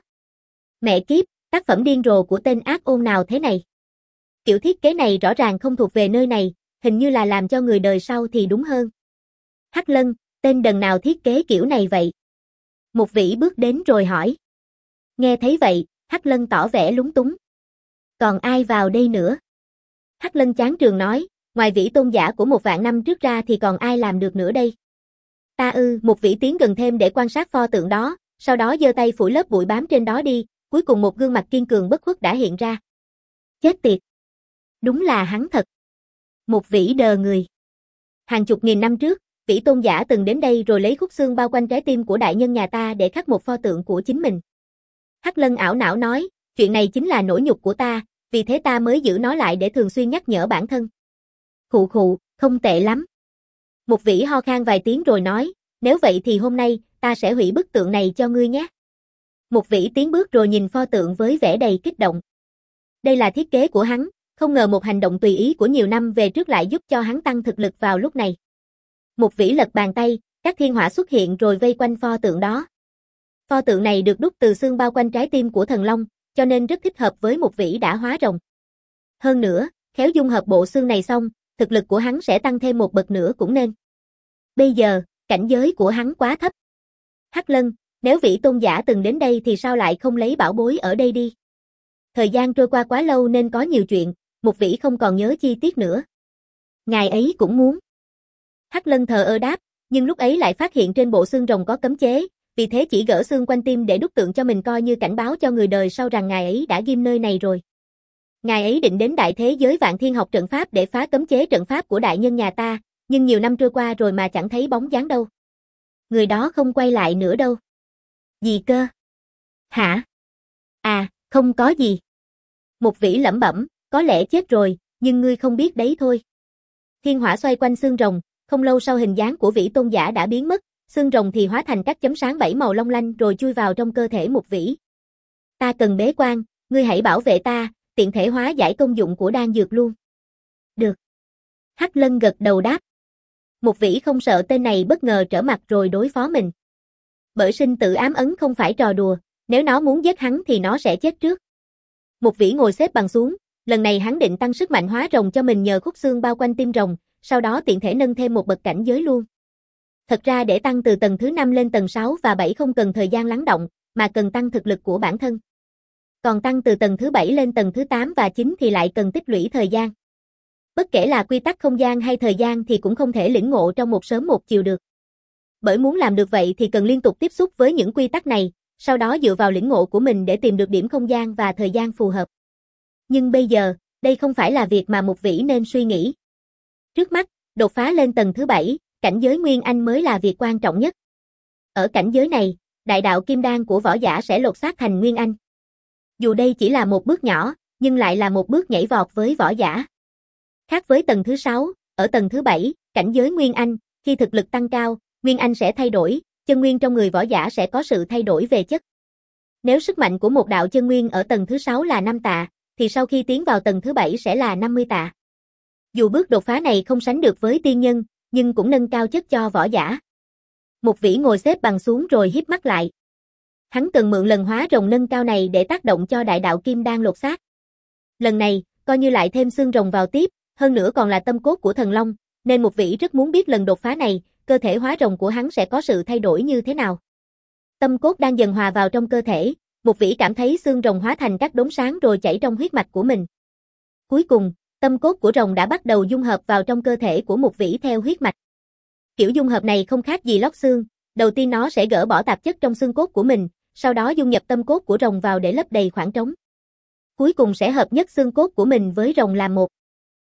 Mẹ kiếp, tác phẩm điên rồ của tên ác ôn nào thế này? Kiểu thiết kế này rõ ràng không thuộc về nơi này, hình như là làm cho người đời sau thì đúng hơn. Hắc Lân, tên đần nào thiết kế kiểu này vậy? Một Vĩ bước đến rồi hỏi. Nghe thấy vậy, Hắc Lân tỏ vẻ lúng túng. Còn ai vào đây nữa? Hắc Lân chán trường nói, ngoài Vĩ tôn giả của một vạn năm trước ra thì còn ai làm được nữa đây? Ta ư, Một Vĩ tiến gần thêm để quan sát pho tượng đó, sau đó giơ tay phủi lớp bụi bám trên đó đi, cuối cùng một gương mặt kiên cường bất khuất đã hiện ra. Chết tiệt! Đúng là hắn thật. Một Vĩ đờ người. Hàng chục nghìn năm trước, Vĩ tôn giả từng đến đây rồi lấy khúc xương bao quanh trái tim của đại nhân nhà ta để khắc một pho tượng của chính mình. Hắc Lân ảo não nói, chuyện này chính là nỗi nhục của ta, vì thế ta mới giữ nó lại để thường xuyên nhắc nhở bản thân. Khụ khụ, không tệ lắm. Một Vĩ ho khan vài tiếng rồi nói, nếu vậy thì hôm nay, ta sẽ hủy bức tượng này cho ngươi nhé. Một Vĩ tiến bước rồi nhìn pho tượng với vẻ đầy kích động. Đây là thiết kế của hắn, không ngờ một hành động tùy ý của nhiều năm về trước lại giúp cho hắn tăng thực lực vào lúc này. Một Vĩ lật bàn tay, các thiên hỏa xuất hiện rồi vây quanh pho tượng đó. Pho tượng này được đúc từ xương bao quanh trái tim của thần long, cho nên rất thích hợp với Một Vĩ đã hóa rồng. Hơn nữa, khéo dung hợp bộ xương này xong, thực lực của hắn sẽ tăng thêm một bậc nữa cũng nên. Bây giờ, cảnh giới của hắn quá thấp. Hắc Lân, nếu Vĩ tôn giả từng đến đây thì sao lại không lấy bảo bối ở đây đi? Thời gian trôi qua quá lâu nên có nhiều chuyện, Một Vĩ không còn nhớ chi tiết nữa. Ngài ấy cũng muốn. Hắc Lân thờ ơ đáp, nhưng lúc ấy lại phát hiện trên bộ xương rồng có cấm chế, vì thế chỉ gỡ xương quanh tim để đúc tượng cho mình coi như cảnh báo cho người đời sau rằng ngài ấy đã ghim nơi này rồi. Ngài ấy định đến đại thế giới Vạn Thiên học trận pháp để phá cấm chế trận pháp của đại nhân nhà ta, nhưng nhiều năm trôi qua rồi mà chẳng thấy bóng dáng đâu. Người đó không quay lại nữa đâu. Gì cơ? Hả? À, không có gì. Một Vĩ lẩm bẩm, có lẽ chết rồi, nhưng ngươi không biết đấy thôi. Thiên hỏa xoay quanh xương rồng, không lâu sau hình dáng của Vĩ tôn giả đã biến mất, xương rồng thì hóa thành các chấm sáng bảy màu long lanh rồi chui vào trong cơ thể Một Vĩ. Ta cần bế quan, ngươi hãy bảo vệ ta, tiện thể hóa giải công dụng của đan dược luôn. Được. Hắc Lân gật đầu đáp. Một Vĩ không sợ tên này bất ngờ trở mặt rồi đối phó mình. Bởi sinh tử ám ấn không phải trò đùa, nếu nó muốn giết hắn thì nó sẽ chết trước. Một Vĩ ngồi xếp bằng xuống, lần này hắn định tăng sức mạnh hóa rồng cho mình nhờ khúc xương bao quanh tim rồng, sau đó tiện thể nâng thêm một bậc cảnh giới luôn. Thật ra để tăng từ tầng thứ năm lên tầng sáu và bảy không cần thời gian lắng động, mà cần tăng thực lực của bản thân. Còn tăng từ tầng thứ bảy lên tầng thứ tám và chín thì lại cần tích lũy thời gian. Bất kể là quy tắc không gian hay thời gian thì cũng không thể lĩnh ngộ trong một sớm một chiều được. Bởi muốn làm được vậy thì cần liên tục tiếp xúc với những quy tắc này, sau đó dựa vào lĩnh ngộ của mình để tìm được điểm không gian và thời gian phù hợp. Nhưng bây giờ, đây không phải là việc mà Một Vĩ nên suy nghĩ. Trước mắt, đột phá lên tầng thứ bảy, cảnh giới Nguyên Anh mới là việc quan trọng nhất. Ở cảnh giới này, đại đạo kim đan của võ giả sẽ lột xác thành Nguyên Anh. Dù đây chỉ là một bước nhỏ, nhưng lại là một bước nhảy vọt với võ giả. Khác với tầng thứ sáu, ở tầng thứ bảy, cảnh giới Nguyên Anh, khi thực lực tăng cao, Nguyên Anh sẽ thay đổi, chân nguyên trong người võ giả sẽ có sự thay đổi về chất. Nếu sức mạnh của một đạo chân nguyên ở tầng thứ sáu là năm tạ, thì sau khi tiến vào tầng thứ bảy sẽ là năm mươi tạ. Dù bước đột phá này không sánh được với tiên nhân, nhưng cũng nâng cao chất cho võ giả. Mục Vĩ ngồi xếp bằng xuống rồi híp mắt lại. Hắn cần mượn lần hóa rồng nâng cao này để tác động cho đại đạo kim đan lột xác. Lần này, coi như lại thêm xương rồng vào tiếp, hơn nữa còn là tâm cốt của thần long, nên Mục Vĩ rất muốn biết lần đột phá này, cơ thể hóa rồng của hắn sẽ có sự thay đổi như thế nào. Tâm cốt đang dần hòa vào trong cơ thể, Mục Vĩ cảm thấy xương rồng hóa thành các đốm sáng rồi chảy trong huyết mạch của mình. Cuối cùng, tâm cốt của rồng đã bắt đầu dung hợp vào trong cơ thể của Mục Vĩ theo huyết mạch. Kiểu dung hợp này không khác gì lót xương, đầu tiên nó sẽ gỡ bỏ tạp chất trong xương cốt của mình, sau đó dung nhập tâm cốt của rồng vào để lấp đầy khoảng trống. Cuối cùng sẽ hợp nhất xương cốt của mình với rồng làm một.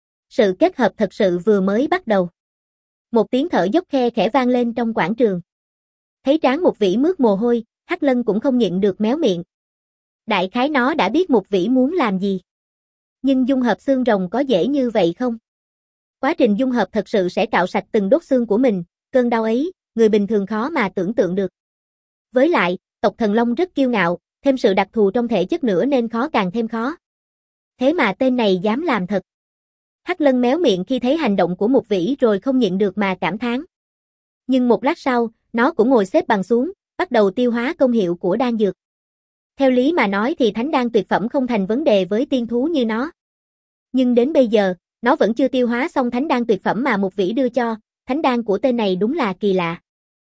Sự kết hợp thật sự vừa mới bắt đầu. Một tiếng thở dốc khe khẽ vang lên trong quảng trường. Thấy trán Mục Vĩ mướt mồ hôi, Hắc Lân cũng không nhịn được méo miệng. Đại khái nó đã biết Mục Vĩ muốn làm gì. Nhưng dung hợp xương rồng có dễ như vậy không? Quá trình dung hợp thật sự sẽ cạo sạch từng đốt xương của mình, cơn đau ấy, người bình thường khó mà tưởng tượng được. Với lại, tộc Thần Long rất kiêu ngạo, thêm sự đặc thù trong thể chất nữa nên khó càng thêm khó. Thế mà tên này dám làm thật. Hắc Lân méo miệng khi thấy hành động của Mục Vĩ rồi không nhịn được mà cảm thán. Nhưng một lát sau, nó cũng ngồi xếp bằng xuống, bắt đầu tiêu hóa công hiệu của đan dược. Theo lý mà nói thì thánh đan tuyệt phẩm không thành vấn đề với tiên thú như nó. Nhưng đến bây giờ, nó vẫn chưa tiêu hóa xong thánh đan tuyệt phẩm mà Mục Vĩ đưa cho, thánh đan của tên này đúng là kỳ lạ.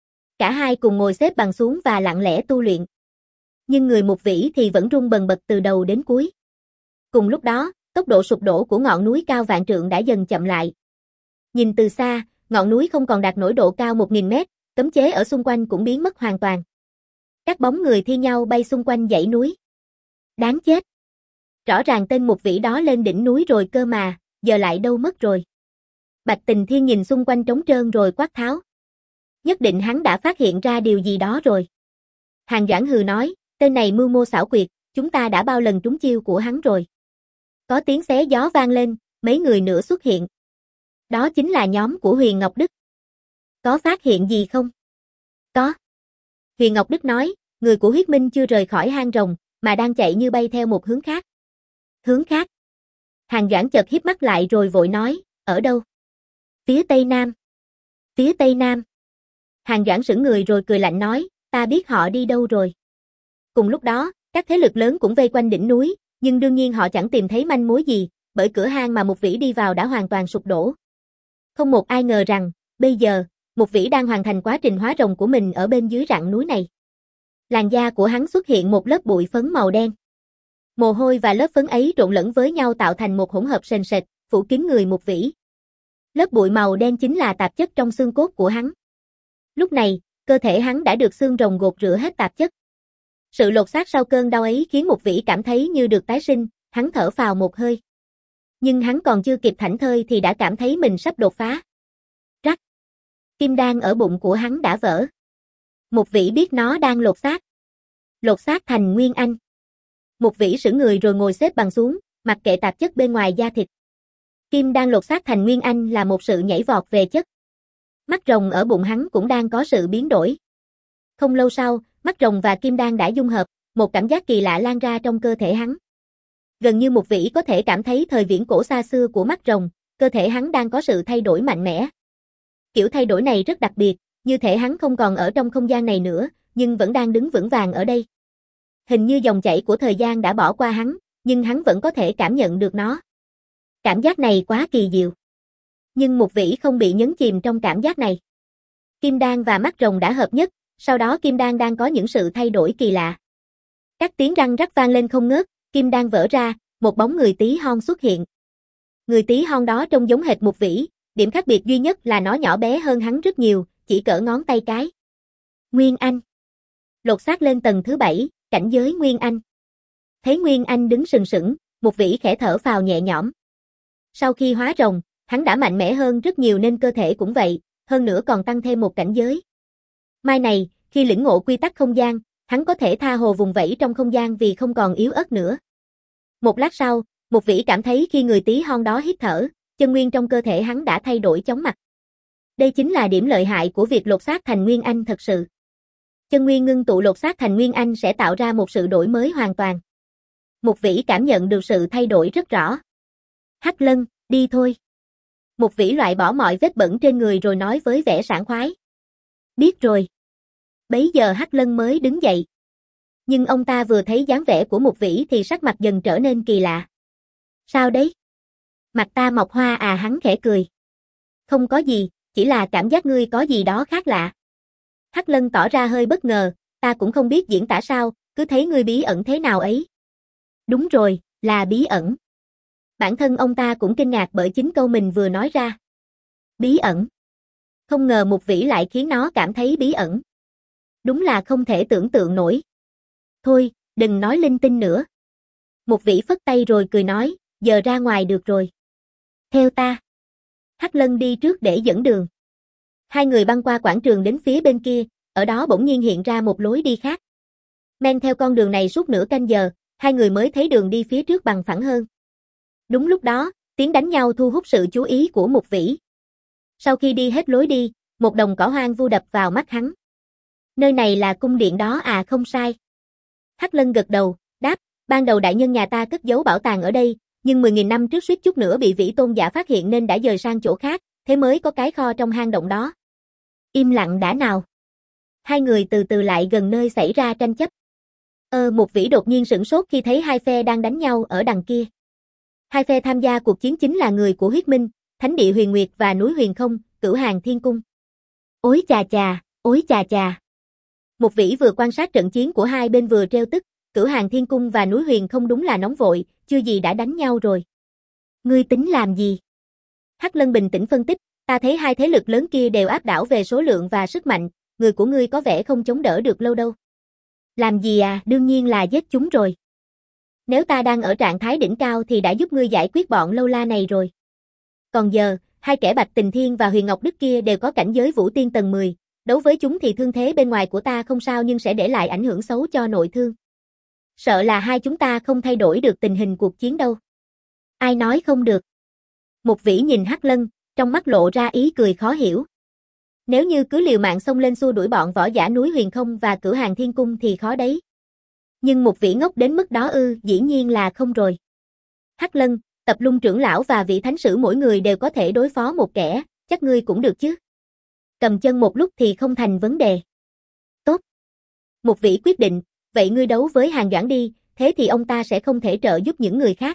Cả hai cùng ngồi xếp bằng xuống và lặng lẽ tu luyện. Nhưng người Mục Vĩ thì vẫn rung bần bật từ đầu đến cuối. Cùng lúc đó, tốc độ sụp đổ của ngọn núi cao vạn trượng đã dần chậm lại. Nhìn từ xa, ngọn núi không còn đạt nổi độ cao một nghìn mét, cấm chế ở xung quanh cũng biến mất hoàn toàn. Các bóng người thi nhau bay xung quanh dãy núi. Đáng chết! Rõ ràng tên Mục Vĩ đó lên đỉnh núi rồi cơ mà, giờ lại đâu mất rồi. Bạch Tình Thiên nhìn xung quanh trống trơn rồi quát tháo. Nhất định hắn đã phát hiện ra điều gì đó rồi. Hàn Doãn hừ nói, tên này mưu mô xảo quyệt, chúng ta đã bao lần trúng chiêu của hắn rồi. Có tiếng xé gió vang lên, mấy người nữa xuất hiện. Đó chính là nhóm của Huyền Ngọc Đức. Có phát hiện gì không? Có. Huyền Ngọc Đức nói, người của huyết minh chưa rời khỏi hang rồng, mà đang chạy như bay theo một hướng khác. Hướng khác? Hàn Doãn chợt híp mắt lại rồi vội nói, ở đâu? Phía Tây Nam. Phía Tây Nam. Hàn Doãn sững người rồi cười lạnh nói, ta biết họ đi đâu rồi. Cùng lúc đó, các thế lực lớn cũng vây quanh đỉnh núi, nhưng đương nhiên họ chẳng tìm thấy manh mối gì, bởi cửa hang mà Mục Vĩ đi vào đã hoàn toàn sụp đổ. Không một ai ngờ rằng, bây giờ, Mục Vĩ đang hoàn thành quá trình hóa rồng của mình ở bên dưới rặng núi này. Làn da của hắn xuất hiện một lớp bụi phấn màu đen. Mồ hôi và lớp phấn ấy trộn lẫn với nhau tạo thành một hỗn hợp sền sệt, phủ kín người Mục Vĩ. Lớp bụi màu đen chính là tạp chất trong xương cốt của hắn. Lúc này, cơ thể hắn đã được xương rồng gột rửa hết tạp chất. Sự lột xác sau cơn đau ấy khiến Mục Vĩ cảm thấy như được tái sinh, hắn thở phào một hơi. Nhưng hắn còn chưa kịp thảnh thơi thì đã cảm thấy mình sắp đột phá. Rắc. Kim đan ở bụng của hắn đã vỡ. Mục Vĩ biết nó đang lột xác. Lột xác thành Nguyên Anh. Mục Vĩ sững người rồi ngồi xếp bằng xuống, mặc kệ tạp chất bên ngoài da thịt. Kim đan lột xác thành Nguyên Anh là một sự nhảy vọt về chất. Mắt rồng ở bụng hắn cũng đang có sự biến đổi. Không lâu sau, mắt rồng và kim đan đã dung hợp, một cảm giác kỳ lạ lan ra trong cơ thể hắn. Gần như Mục Vĩ có thể cảm thấy thời viễn cổ xa xưa của mắt rồng, cơ thể hắn đang có sự thay đổi mạnh mẽ. Kiểu thay đổi này rất đặc biệt, như thể hắn không còn ở trong không gian này nữa, nhưng vẫn đang đứng vững vàng ở đây. Hình như dòng chảy của thời gian đã bỏ qua hắn, nhưng hắn vẫn có thể cảm nhận được nó. Cảm giác này quá kỳ diệu. Nhưng Mục Vĩ không bị nhấn chìm trong cảm giác này. Kim đan và mắt rồng đã hợp nhất, sau đó kim đan đang có những sự thay đổi kỳ lạ. Các tiếng răng rắc vang lên không ngớt, kim đan vỡ ra, một bóng người tí hon xuất hiện. Người tí hon đó trông giống hệt Mục Vĩ, điểm khác biệt duy nhất là nó nhỏ bé hơn hắn rất nhiều, chỉ cỡ ngón tay cái. Nguyên Anh. Lột xác lên tầng thứ bảy, cảnh giới Nguyên Anh. Thấy Nguyên Anh đứng sừng sững, Mục Vĩ khẽ thở phào nhẹ nhõm. Sau khi hóa rồng, hắn đã mạnh mẽ hơn rất nhiều nên cơ thể cũng vậy, hơn nữa còn tăng thêm một cảnh giới. Mai này, khi lĩnh ngộ quy tắc không gian, hắn có thể tha hồ vùng vẫy trong không gian vì không còn yếu ớt nữa. Một lát sau, Mục Vĩ cảm thấy khi người tí hon đó hít thở, chân nguyên trong cơ thể hắn đã thay đổi chóng mặt. Đây chính là điểm lợi hại của việc lột xác thành Nguyên Anh thật sự. Chân nguyên ngưng tụ lột xác thành Nguyên Anh sẽ tạo ra một sự đổi mới hoàn toàn. Mục Vĩ cảm nhận được sự thay đổi rất rõ. Hắc Lân, đi thôi. Mục Vĩ loại bỏ mọi vết bẩn trên người rồi nói với vẻ sảng khoái. Biết rồi. Bấy giờ Hắc Lân mới đứng dậy. Nhưng ông ta vừa thấy dáng vẻ của Mục Vĩ thì sắc mặt dần trở nên kỳ lạ. Sao đấy? Mặt ta mọc hoa à, hắn khẽ cười. Không có gì, chỉ là cảm giác ngươi có gì đó khác lạ. Hắc Lân tỏ ra hơi bất ngờ, ta cũng không biết diễn tả sao, cứ thấy ngươi bí ẩn thế nào ấy. Đúng rồi, là bí ẩn. Bản thân ông ta cũng kinh ngạc bởi chính câu mình vừa nói ra. Bí ẩn. Không ngờ Mục Vĩ lại khiến nó cảm thấy bí ẩn. Đúng là không thể tưởng tượng nổi. Thôi, đừng nói linh tinh nữa. Mục Vĩ phất tay rồi cười nói, giờ ra ngoài được rồi. Theo ta. Hắc Lân đi trước để dẫn đường. Hai người băng qua quảng trường đến phía bên kia, ở đó bỗng nhiên hiện ra một lối đi khác. Men theo con đường này suốt nửa canh giờ, hai người mới thấy đường đi phía trước bằng phẳng hơn. Đúng lúc đó, tiếng đánh nhau thu hút sự chú ý của Mục Vĩ. Sau khi đi hết lối đi, một đồng cỏ hoang vu đập vào mắt hắn. Nơi này là cung điện đó à? Không sai. Hắc Lân gật đầu, đáp, ban đầu đại nhân nhà ta cất giấu bảo tàng ở đây, nhưng mười nghìn năm trước suýt chút nữa bị Vĩ Tôn giả phát hiện nên đã dời sang chỗ khác, thế mới có cái kho trong hang động đó. Im lặng đã nào. Hai người từ từ lại gần nơi xảy ra tranh chấp. Ờ, Mục Vĩ đột nhiên sửng sốt khi thấy hai phe đang đánh nhau ở đằng kia. Hai phe tham gia cuộc chiến chính là người của Huyết Minh, Thánh địa Huyền Nguyệt và núi Huyền Không, Cửu Hàng Thiên Cung. Ối chà chà, ối chà chà. Mục Vĩ vừa quan sát trận chiến của hai bên vừa trêu tức, Cửu Hàng Thiên Cung và núi Huyền Không đúng là nóng vội, chưa gì đã đánh nhau rồi. Ngươi tính làm gì? Hắc Lân bình tĩnh phân tích, ta thấy hai thế lực lớn kia đều áp đảo về số lượng và sức mạnh, người của ngươi có vẻ không chống đỡ được lâu đâu. Làm gì à, đương nhiên là giết chúng rồi. Nếu ta đang ở trạng thái đỉnh cao thì đã giúp ngươi giải quyết bọn lâu la này rồi. Còn giờ, hai kẻ Bạch Tình Thiên và Huyền Ngọc Đức kia đều có cảnh giới vũ tiên tầng mười, đấu với chúng thì thương thế bên ngoài của ta không sao nhưng sẽ để lại ảnh hưởng xấu cho nội thương. Sợ là hai chúng ta không thay đổi được tình hình cuộc chiến đâu. Ai nói không được? Mục Vĩ nhìn Hắc Lân, trong mắt lộ ra ý cười khó hiểu. Nếu như cứ liều mạng xông lên xua đuổi bọn võ giả núi Huyền Không và Cửu Hàng Thiên Cung thì khó đấy. Nhưng Mục Vĩ ngốc đến mức đó ư? Dĩ nhiên là không rồi. Hắc Lân, Tập Lung trưởng lão và vị thánh sử mỗi người đều có thể đối phó một kẻ, chắc ngươi cũng được chứ. Cầm chân một lúc thì không thành vấn đề. Tốt. Mục Vĩ quyết định, vậy ngươi đấu với Hàn Doãn đi, thế thì ông ta sẽ không thể trợ giúp những người khác.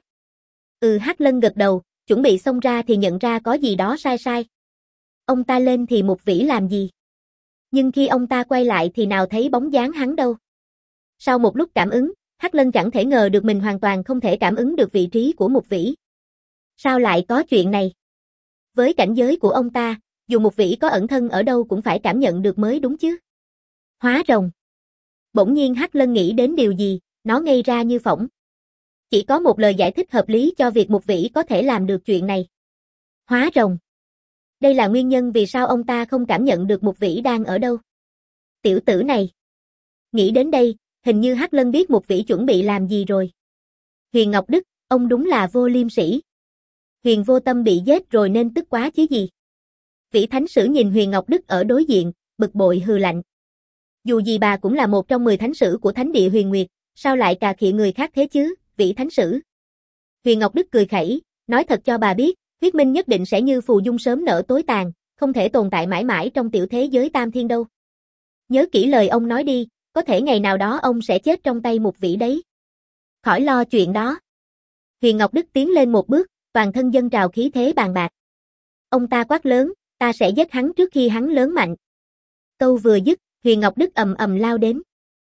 Ừ, Hắc Lân gật đầu, chuẩn bị xông ra thì nhận ra có gì đó sai sai. Ông ta lên thì Mục Vĩ làm gì? Nhưng khi ông ta quay lại thì nào thấy bóng dáng hắn đâu. Sau một lúc cảm ứng, Hắc Lân chẳng thể ngờ được mình hoàn toàn không thể cảm ứng được vị trí của Mục Vĩ. Sao lại có chuyện này? Với cảnh giới của ông ta, dù Mục Vĩ có ẩn thân ở đâu cũng phải cảm nhận được mới đúng chứ. Hóa rồng. Bỗng nhiên Hắc Lân nghĩ đến điều gì, nó ngây ra như phỏng. Chỉ có một lời giải thích hợp lý cho việc Mục Vĩ có thể làm được chuyện này. Hóa rồng. Đây là nguyên nhân vì sao ông ta không cảm nhận được Mục Vĩ đang ở đâu. Tiểu tử này. Nghĩ đến đây, hình như Hắc Lân biết Mục Vĩ chuẩn bị làm gì rồi. Huyền Ngọc Đức, ông đúng là vô liêm sỉ. Huyền Vô Tâm bị giết rồi nên tức quá chứ gì. Vĩ thánh sử nhìn Huyền Ngọc Đức ở đối diện, bực bội hừ lạnh. Dù gì bà cũng là một trong mười thánh sử của Thánh địa Huyền Nguyệt, sao lại cà khịa người khác thế chứ, Vĩ thánh sử. Huyền Ngọc Đức cười khẩy, nói thật cho bà biết, Huyết Minh nhất định sẽ như phù dung sớm nở tối tàn, không thể tồn tại mãi mãi trong tiểu thế giới tam thiên đâu. Nhớ kỹ lời ông nói đi, có thể ngày nào đó ông sẽ chết trong tay Mục Vĩ đấy. Khỏi lo chuyện đó. Huyền Ngọc Đức tiến lên một bước, toàn thân dâng trào khí thế bàn bạc. Ông ta quát lớn, ta sẽ giết hắn trước khi hắn lớn mạnh. Câu vừa dứt, Huyền Ngọc Đức ầm ầm lao đến.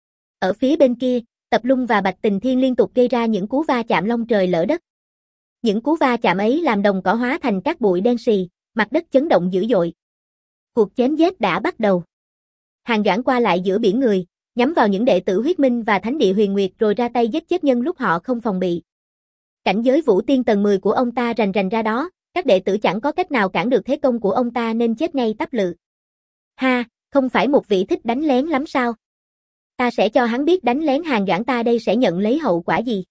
Ở phía bên kia, Tập Lung và Bạch Tình Thiên liên tục gây ra những cú va chạm long trời lỡ đất. Những cú va chạm ấy làm đồng cỏ hóa thành các bụi đen xì, mặt đất chấn động dữ dội. Cuộc chém giết đã bắt đầu. Hàn Doãn qua lại giữa biển người, nhắm vào những đệ tử Huyết Minh và Thánh địa Huyền Nguyệt rồi ra tay giết chết nhân lúc họ không phòng bị. Cảnh giới vũ tiên tầng mười của ông ta rành rành ra đó, các đệ tử chẳng có cách nào cản được thế công của ông ta nên chết ngay tắp lự. Ha, không phải Mục Vĩ thích đánh lén lắm sao? Ta sẽ cho hắn biết đánh lén Hàn Doãn ta đây sẽ nhận lấy hậu quả gì.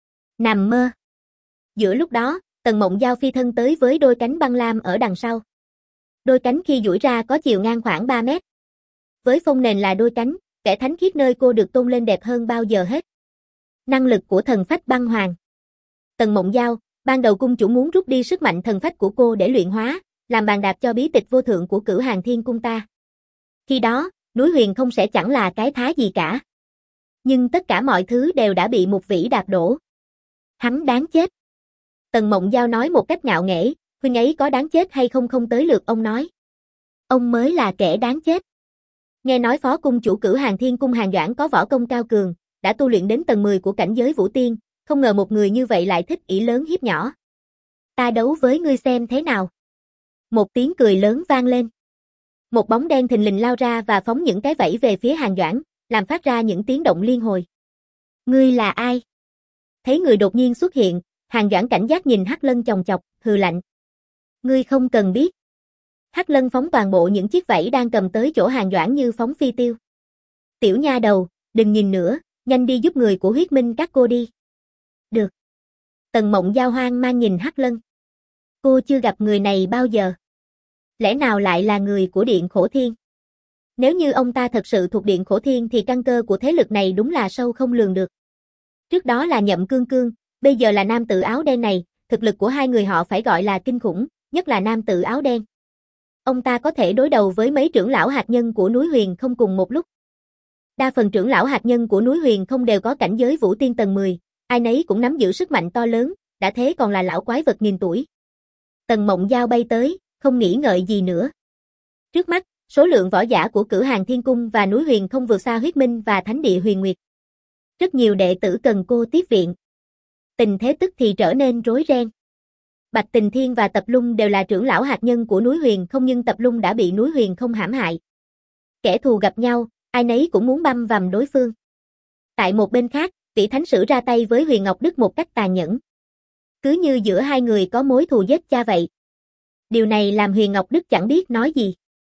Nằm mơ. Giữa lúc đó, Tần Mộng Giao phi thân tới với đôi cánh băng lam ở đằng sau. Đôi cánh khi duỗi ra có chiều ngang khoảng ba mét. Với phông nền là đôi cánh, vẻ thánh khiết nơi cô được tôn lên đẹp hơn bao giờ hết. Năng lực của thần phách băng hoàng. Tần Mộng Giao, ban đầu cung chủ muốn rút đi sức mạnh thần phách của cô để luyện hóa, làm bàn đạp cho bí tịch vô thượng của Cửu Hàng Thiên Cung ta. Khi đó, núi Huyền không sẽ chẳng là cái thá gì cả. Nhưng tất cả mọi thứ đều đã bị Mục Vĩ đạp đổ. Hắn đáng chết. Tần Mộng Giao nói một cách ngạo nghễ, huynh ấy có đáng chết hay không không tới lượt ông nói. Ông mới là kẻ đáng chết. Nghe nói phó cung chủ Cửu Hàng Thiên Cung Hàn Doãn có võ công cao cường, đã tu luyện đến tầng mười của cảnh giới Vũ Tiên, không ngờ một người như vậy lại thích ỷ lớn hiếp nhỏ. Ta đấu với ngươi xem thế nào. Một tiếng cười lớn vang lên. Một bóng đen thình lình lao ra và phóng những cái vẫy về phía Hàn Doãn, làm phát ra những tiếng động liên hồi. Ngươi là ai? Thấy người đột nhiên xuất hiện, Hàn Doãn cảnh giác nhìn Hắc Lân chòng chọc, hừ lạnh. Ngươi không cần biết. Hắc Lân phóng toàn bộ những chiếc vẫy đang cầm tới chỗ Hàn Doãn như phóng phi tiêu. Tiểu nha đầu, đừng nhìn nữa, nhanh đi giúp người của huyết minh các cô đi. Được. Tần Mộng Giao hoang mang nhìn Hắc Lân. Cô chưa gặp người này bao giờ. Lẽ nào lại là người của Điện Khổ Thiên? Nếu như ông ta thật sự thuộc Điện Khổ Thiên thì căn cơ của thế lực này đúng là sâu không lường được. Trước đó là Nhậm Cương Cương, bây giờ là nam tử áo đen này, thực lực của hai người họ phải gọi là kinh khủng, nhất là nam tử áo đen. Ông ta có thể đối đầu với mấy trưởng lão hạt nhân của núi Huyền không cùng một lúc. Đa phần trưởng lão hạt nhân của núi Huyền không đều có cảnh giới Vũ Tiên tầng mười, ai nấy cũng nắm giữ sức mạnh to lớn, đã thế còn là lão quái vật nghìn tuổi. Tần Mộng Giao bay tới, không nghĩ ngợi gì nữa. Trước mắt, số lượng võ giả của Cửu Hàng Thiên Cung và núi Huyền không vượt xa huyết minh và thánh địa Huyền Nguyệt. Rất nhiều đệ tử cần cô tiếp viện. Tình thế tức thì trở nên rối ren. Bạch Tình Thiên và Tập Lung đều là trưởng lão hạt nhân của núi Huyền không, nhưng Tập Lung đã bị núi Huyền không hãm hại. Kẻ thù gặp nhau, ai nấy cũng muốn băm vằm đối phương. Tại một bên khác, Tỷ Thánh Sử ra tay với Huyền Ngọc Đức một cách tàn nhẫn. Cứ như giữa hai người có mối thù giết cha vậy. Điều này làm Huyền Ngọc Đức chẳng biết nói gì.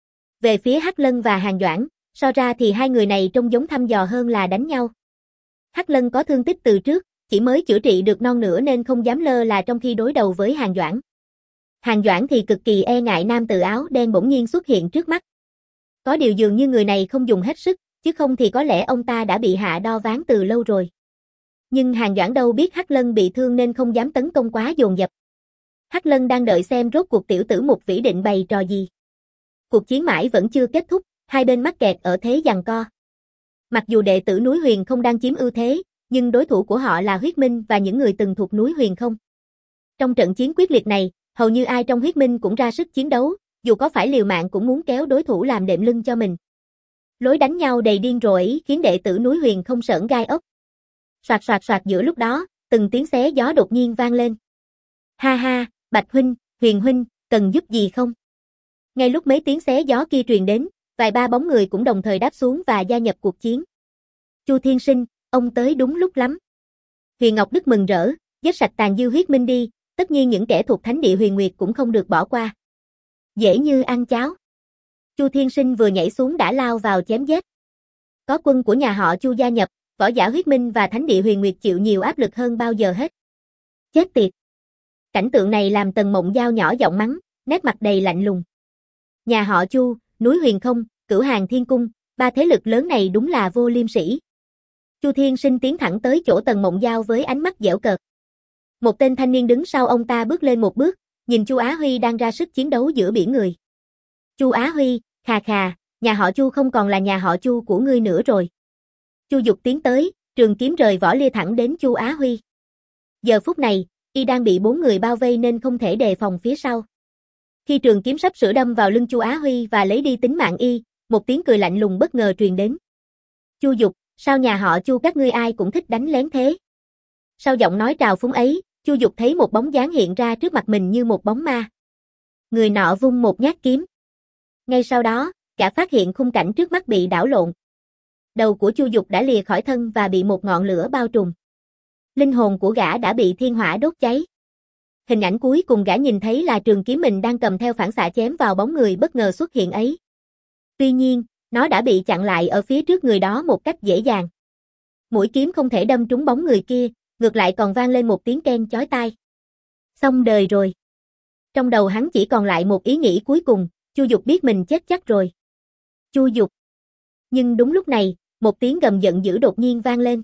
Về phía Hắc Lân và Hàn Doãn, so ra thì hai người này trông giống thăm dò hơn là đánh nhau. Hắc Lân có thương tích từ trước, chỉ mới chữa trị được non nửa nên không dám lơ là trong khi đối đầu với Hàn Doãn. Hàn Doãn thì cực kỳ e ngại nam tử áo đen bỗng nhiên xuất hiện trước mắt. Có điều dường như người này không dùng hết sức, chứ không thì có lẽ ông ta đã bị hạ đo ván từ lâu rồi. Nhưng Hàn Doãn đâu biết Hắc Lân bị thương nên không dám tấn công quá dồn dập. Hắc Lân đang đợi xem rốt cuộc tiểu tử Mục Vĩ định bày trò gì. Cuộc chiến mãi vẫn chưa kết thúc, hai bên mắc kẹt ở thế giằng co. Mặc dù đệ tử núi Huyền không đang chiếm ưu thế, nhưng đối thủ của họ là huyết minh và những người từng thuộc núi Huyền không. Trong trận chiến quyết liệt này, hầu như ai trong huyết minh cũng ra sức chiến đấu, dù có phải liều mạng cũng muốn kéo đối thủ làm đệm lưng cho mình. Lối đánh nhau đầy điên rồ khiến đệ tử núi Huyền không sởn gai ốc. Soạt soạt soạt giữa lúc đó, từng tiếng xé gió đột nhiên vang lên. Ha ha, Bạch huynh, Huyền huynh, cần giúp gì không? Ngay lúc mấy tiếng xé gió kia truyền đến, vài ba bóng người cũng đồng thời đáp xuống và gia nhập cuộc chiến. Chu Thiên Sinh, ông tới đúng lúc lắm. Huyền Ngọc Đức mừng rỡ, giết sạch tàn dư huyết minh đi, tất nhiên những kẻ thuộc thánh địa Huyền Nguyệt cũng không được bỏ qua. Dễ như ăn cháo. Chu Thiên Sinh vừa nhảy xuống đã lao vào chém giết. Có quân của nhà họ Chu gia nhập, võ giả huyết minh và thánh địa Huyền Nguyệt chịu nhiều áp lực hơn bao giờ hết. Chết tiệt. Cảnh tượng này làm Tần Mộng Giao nhỏ giọng mắng, nét mặt đầy lạnh lùng. Nhà họ Chu, núi Huyền không, Cửu Hàng Thiên Cung, ba thế lực lớn này đúng là vô liêm sỉ. Chu Thiên Sinh tiến thẳng tới chỗ Tần Mộng Giao với ánh mắt giễu cợt. Một tên thanh niên đứng sau ông ta bước lên một bước, nhìn Chu Á Huy đang ra sức chiến đấu giữa biển người. Chu Á Huy, khà khà, nhà họ Chu không còn là nhà họ Chu của ngươi nữa rồi. Chu Dục tiến tới, trường kiếm rời vỏ lia thẳng đến Chu Á Huy. Giờ phút này, y đang bị bốn người bao vây nên không thể đề phòng phía sau. Khi trường kiếm sắp sửa đâm vào lưng Chu Á Huy và lấy đi tính mạng y, một tiếng cười lạnh lùng bất ngờ truyền đến. Chu Dục, sao nhà họ Chu các ngươi ai cũng thích đánh lén thế? Sau giọng nói trào phúng ấy, Chu Dục thấy một bóng dáng hiện ra trước mặt mình như một bóng ma. Người nọ vung một nhát kiếm. Ngay sau đó, gã phát hiện khung cảnh trước mắt bị đảo lộn. Đầu của Chu Dục đã lìa khỏi thân và bị một ngọn lửa bao trùm. Linh hồn của gã đã bị thiên hỏa đốt cháy. Hình ảnh cuối cùng gã nhìn thấy là trường kiếm mình đang cầm theo phản xạ chém vào bóng người bất ngờ xuất hiện ấy. Tuy nhiên, nó đã bị chặn lại ở phía trước người đó một cách dễ dàng. Mũi kiếm không thể đâm trúng bóng người kia, ngược lại còn vang lên một tiếng keng chói tai. Xong đời rồi. Trong đầu hắn chỉ còn lại một ý nghĩ cuối cùng, Chu Dục biết mình chết chắc rồi. Chu Dục. Nhưng đúng lúc này, một tiếng gầm giận dữ đột nhiên vang lên.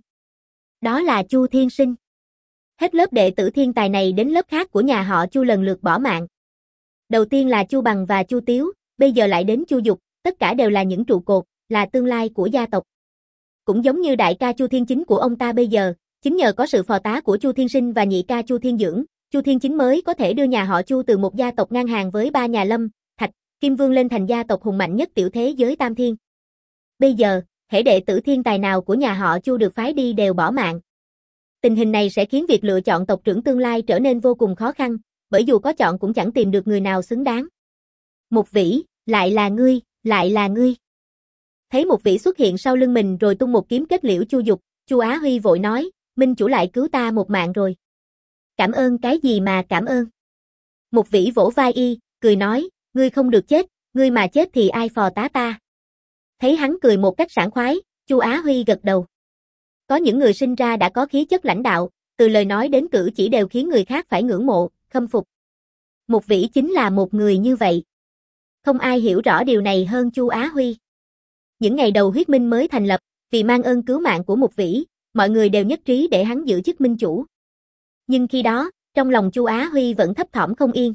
Đó là Chu Thiên Sinh. Hết lớp đệ tử thiên tài này đến lớp khác của nhà họ Chu lần lượt bỏ mạng. Đầu tiên là Chu Bằng và Chu Tiếu, bây giờ lại đến Chu Dục, tất cả đều là những trụ cột, là tương lai của gia tộc. Cũng giống như đại ca Chu Thiên Chính của ông ta bây giờ, chính nhờ có sự phò tá của Chu Thiên Sinh và nhị ca Chu Thiên Dưỡng, Chu Thiên Chính mới có thể đưa nhà họ Chu từ một gia tộc ngang hàng với ba nhà Lâm, Thạch, Kim Vương lên thành gia tộc hùng mạnh nhất tiểu thế giới Tam Thiên. Bây giờ, hễ đệ tử thiên tài nào của nhà họ Chu được phái đi đều bỏ mạng. Tình hình này sẽ khiến việc lựa chọn tộc trưởng tương lai trở nên vô cùng khó khăn, bởi dù có chọn cũng chẳng tìm được người nào xứng đáng. Mục Vĩ, lại là ngươi, lại là ngươi. Thấy Mục Vĩ xuất hiện sau lưng mình rồi tung một kiếm kết liễu Chu Dục, Chu Á Huy vội nói, Minh chủ lại cứu ta một mạng rồi. Cảm ơn cái gì mà cảm ơn. Mục Vĩ vỗ vai y, cười nói, ngươi không được chết, ngươi mà chết thì ai phò tá ta. Thấy hắn cười một cách sảng khoái, Chu Á Huy gật đầu. Có những người sinh ra đã có khí chất lãnh đạo, từ lời nói đến cử chỉ đều khiến người khác phải ngưỡng mộ, khâm phục. Mục Vĩ chính là một người như vậy. Không ai hiểu rõ điều này hơn Chu Á Huy. Những ngày đầu Huyết Minh mới thành lập, vì mang ơn cứu mạng của Mục Vĩ, mọi người đều nhất trí để hắn giữ chức minh chủ. Nhưng khi đó, trong lòng Chu Á Huy vẫn thấp thỏm không yên.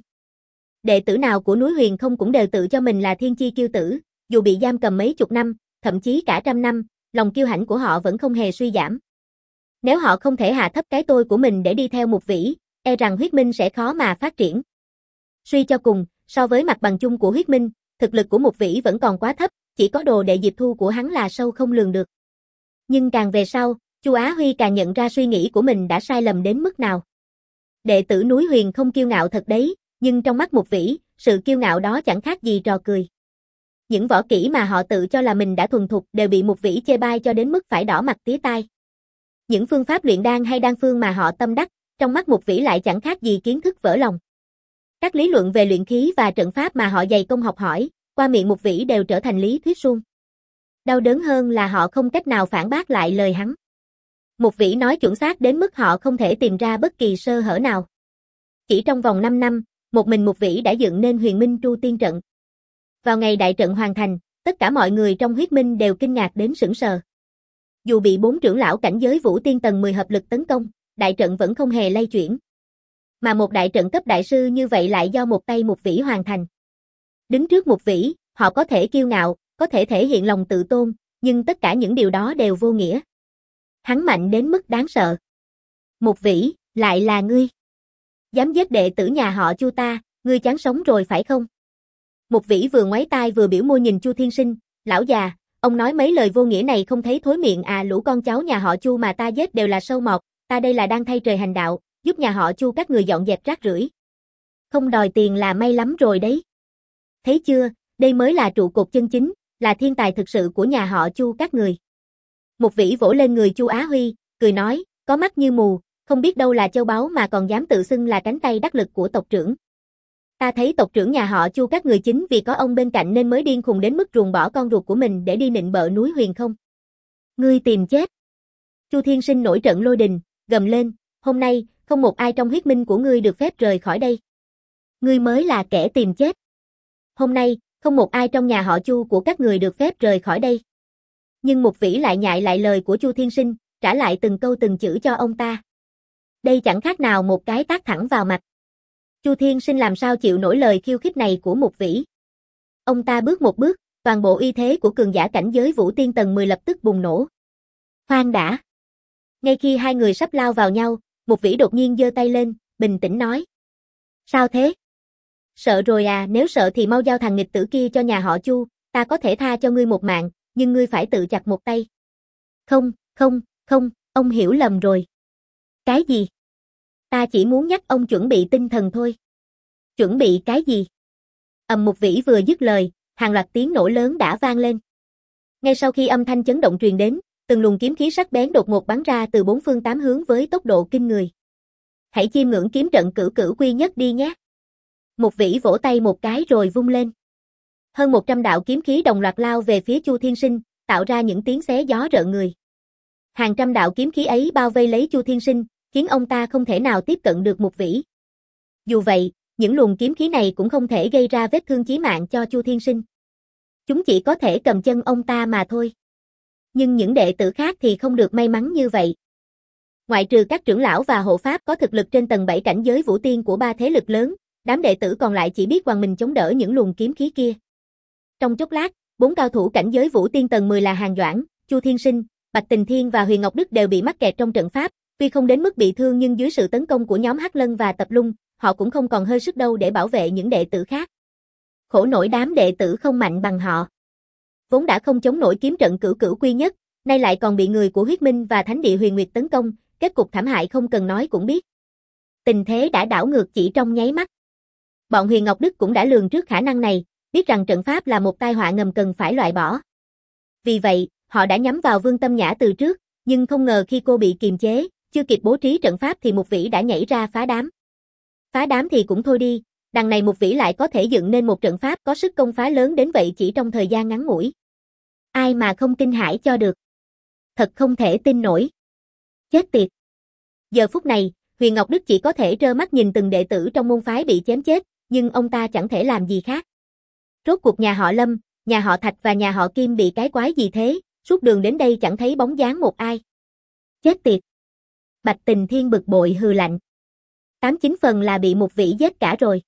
Đệ tử nào của núi Huyền Không cũng đều tự cho mình là thiên chi kiêu tử, dù bị giam cầm mấy chục năm, thậm chí cả trăm năm, lòng kiêu hãnh của họ vẫn không hề suy giảm. Nếu họ không thể hạ thấp cái tôi của mình để đi theo Mục Vĩ, e rằng Huyết Minh sẽ khó mà phát triển. Suy cho cùng, so với mặt bằng chung của Huyết Minh, thực lực của Mục Vĩ vẫn còn quá thấp, chỉ có đồ đệ Diệp Thu của hắn là sâu không lường được. Nhưng càng về sau, Chu Á Huy càng nhận ra suy nghĩ của mình đã sai lầm đến mức nào. Đệ tử núi Huyền Không kiêu ngạo thật đấy, nhưng trong mắt Mục Vĩ, sự kiêu ngạo đó chẳng khác gì trò cười. Những võ kỹ mà họ tự cho là mình đã thuần thục đều bị Mục Vĩ chê bai cho đến mức phải đỏ mặt tía tai. Những phương pháp luyện đan hay đan phương mà họ tâm đắc, trong mắt Mục Vĩ lại chẳng khác gì kiến thức vỡ lòng. Các lý luận về luyện khí và trận pháp mà họ dày công học hỏi, qua miệng Mục Vĩ đều trở thành lý thuyết suông. Đau đớn hơn là họ không cách nào phản bác lại lời hắn. Mục Vĩ nói chuẩn xác đến mức họ không thể tìm ra bất kỳ sơ hở nào. Chỉ trong vòng năm năm, một mình Mục Vĩ đã dựng nên Huyền Minh Tru Tiên trận. Vào ngày đại trận hoàn thành, tất cả mọi người trong Huyết Minh đều kinh ngạc đến sững sờ. Dù bị bốn trưởng lão cảnh giới Vũ Tiên tầng mười hợp lực tấn công, đại trận vẫn không hề lay chuyển. Mà một đại trận cấp đại sư như vậy lại do một tay Mục Vĩ hoàn thành. Đứng trước Mục Vĩ, họ có thể kiêu ngạo, có thể thể hiện lòng tự tôn, nhưng tất cả những điều đó đều vô nghĩa. Hắn mạnh đến mức đáng sợ. Mục Vĩ, lại là ngươi. Dám giết đệ tử nhà họ Chu ta, ngươi chán sống rồi phải không? Mục Vĩ vừa ngoáy tai vừa biểu môi nhìn Chu Thiên Sinh, lão già, ông nói mấy lời vô nghĩa này không thấy thối miệng à, lũ con cháu nhà họ Chu mà ta giết đều là sâu mọt, ta đây là đang thay trời hành đạo, giúp nhà họ Chu các người dọn dẹp rác rưởi. Không đòi tiền là may lắm rồi đấy. Thấy chưa, đây mới là trụ cột chân chính, là thiên tài thực sự của nhà họ Chu các người. Mục Vĩ vỗ lên người Chu Á Huy, cười nói, có mắt như mù, không biết đâu là châu báu mà còn dám tự xưng là cánh tay đắc lực của tộc trưởng. Ta thấy tộc trưởng nhà họ Chu các người chính vì có ông bên cạnh nên mới điên khùng đến mức ruồng bỏ con ruột của mình để đi nịnh bợ núi Huyền Không. Ngươi tìm chết. Chu Thiên Sinh nổi trận lôi đình, gầm lên, hôm nay, không một ai trong huyết minh của ngươi được phép rời khỏi đây. Ngươi mới là kẻ tìm chết. Hôm nay, không một ai trong nhà họ Chu của các người được phép rời khỏi đây. Nhưng Mục Vĩ lại nhại lại lời của Chu Thiên Sinh, trả lại từng câu từng chữ cho ông ta. Đây chẳng khác nào một cái tát thẳng vào mặt. Chu Thiên Sinh làm sao chịu nổi lời khiêu khích này của Mục Vĩ. Ông ta bước một bước, toàn bộ uy thế của cường giả cảnh giới Vũ Tiên tầng mười lập tức bùng nổ. Khoan đã. Ngay khi hai người sắp lao vào nhau, Mục Vĩ đột nhiên giơ tay lên, bình tĩnh nói. Sao thế? Sợ rồi à, nếu sợ thì mau giao thằng nghịch tử kia cho nhà họ Chu, ta có thể tha cho ngươi một mạng, nhưng ngươi phải tự chặt một tay. Không, không, không, ông hiểu lầm rồi. Cái gì? Ta chỉ muốn nhắc ông chuẩn bị tinh thần thôi. Chuẩn bị cái gì? Ầm, Mục Vĩ vừa dứt lời, hàng loạt tiếng nổ lớn đã vang lên. Ngay sau khi âm thanh chấn động truyền đến, từng luồng kiếm khí sắc bén đột ngột bắn ra từ bốn phương tám hướng với tốc độ kinh người. Hãy chiêm ngưỡng kiếm trận cửu cửu quy nhất đi nhé. Mục Vĩ vỗ tay một cái rồi vung lên. Hơn một trăm đạo kiếm khí đồng loạt lao về phía Chu Thiên Sinh, tạo ra những tiếng xé gió rợn người. Hàng trăm đạo kiếm khí ấy bao vây lấy Chu Thiên Sinh, khiến ông ta không thể nào tiếp cận được Mục Vĩ. Dù vậy, những luồng kiếm khí này cũng không thể gây ra vết thương chí mạng cho Chu Thiên Sinh. Chúng chỉ có thể cầm chân ông ta mà thôi. Nhưng những đệ tử khác thì không được may mắn như vậy. Ngoại trừ các trưởng lão và hộ pháp có thực lực trên tầng bảy cảnh giới vũ tiên của ba thế lực lớn, đám đệ tử còn lại chỉ biết quằn mình chống đỡ những luồng kiếm khí kia. Trong chốc lát, bốn cao thủ cảnh giới vũ tiên tầng mười là Hàn Doãn, Chu Thiên Sinh, Bạch Tình Thiên và Huyền Ngọc Đức đều bị mắc kẹt trong trận pháp, tuy không đến mức bị thương nhưng dưới sự tấn công của nhóm Hắc Lân và Tập Lung, họ cũng không còn hơi sức đâu để bảo vệ những đệ tử khác. Khổ nổi đám đệ tử không mạnh bằng họ. Vốn đã không chống nổi kiếm trận cửu cửu quy nhất, nay lại còn bị người của Huyết Minh và Thánh địa Huyền Nguyệt tấn công, kết cục thảm hại không cần nói cũng biết. Tình thế đã đảo ngược chỉ trong nháy mắt. Bọn Huyền Ngọc Đức cũng đã lường trước khả năng này, biết rằng trận pháp là một tai họa ngầm cần phải loại bỏ. Vì vậy, họ đã nhắm vào Vương Tâm Nhã từ trước, nhưng không ngờ khi cô bị kiềm chế, chưa kịp bố trí trận pháp thì Mục Vĩ đã nhảy ra phá đám. Phá đám thì cũng thôi đi, đằng này Mục Vĩ lại có thể dựng nên một trận pháp có sức công phá lớn đến vậy chỉ trong thời gian ngắn ngủi. Ai mà không kinh hãi cho được. Thật không thể tin nổi. Chết tiệt. Giờ phút này, Huyền Ngọc Đức chỉ có thể trơ mắt nhìn từng đệ tử trong môn phái bị chém chết, nhưng ông ta chẳng thể làm gì khác. Rốt cuộc nhà họ Lâm, nhà họ Thạch và nhà họ Kim bị cái quái gì thế, suốt đường đến đây chẳng thấy bóng dáng một ai. Chết tiệt. Bạch Tình Thiên bực bội hừ lạnh. Tám chín phần là bị Mục Vĩ giết cả rồi.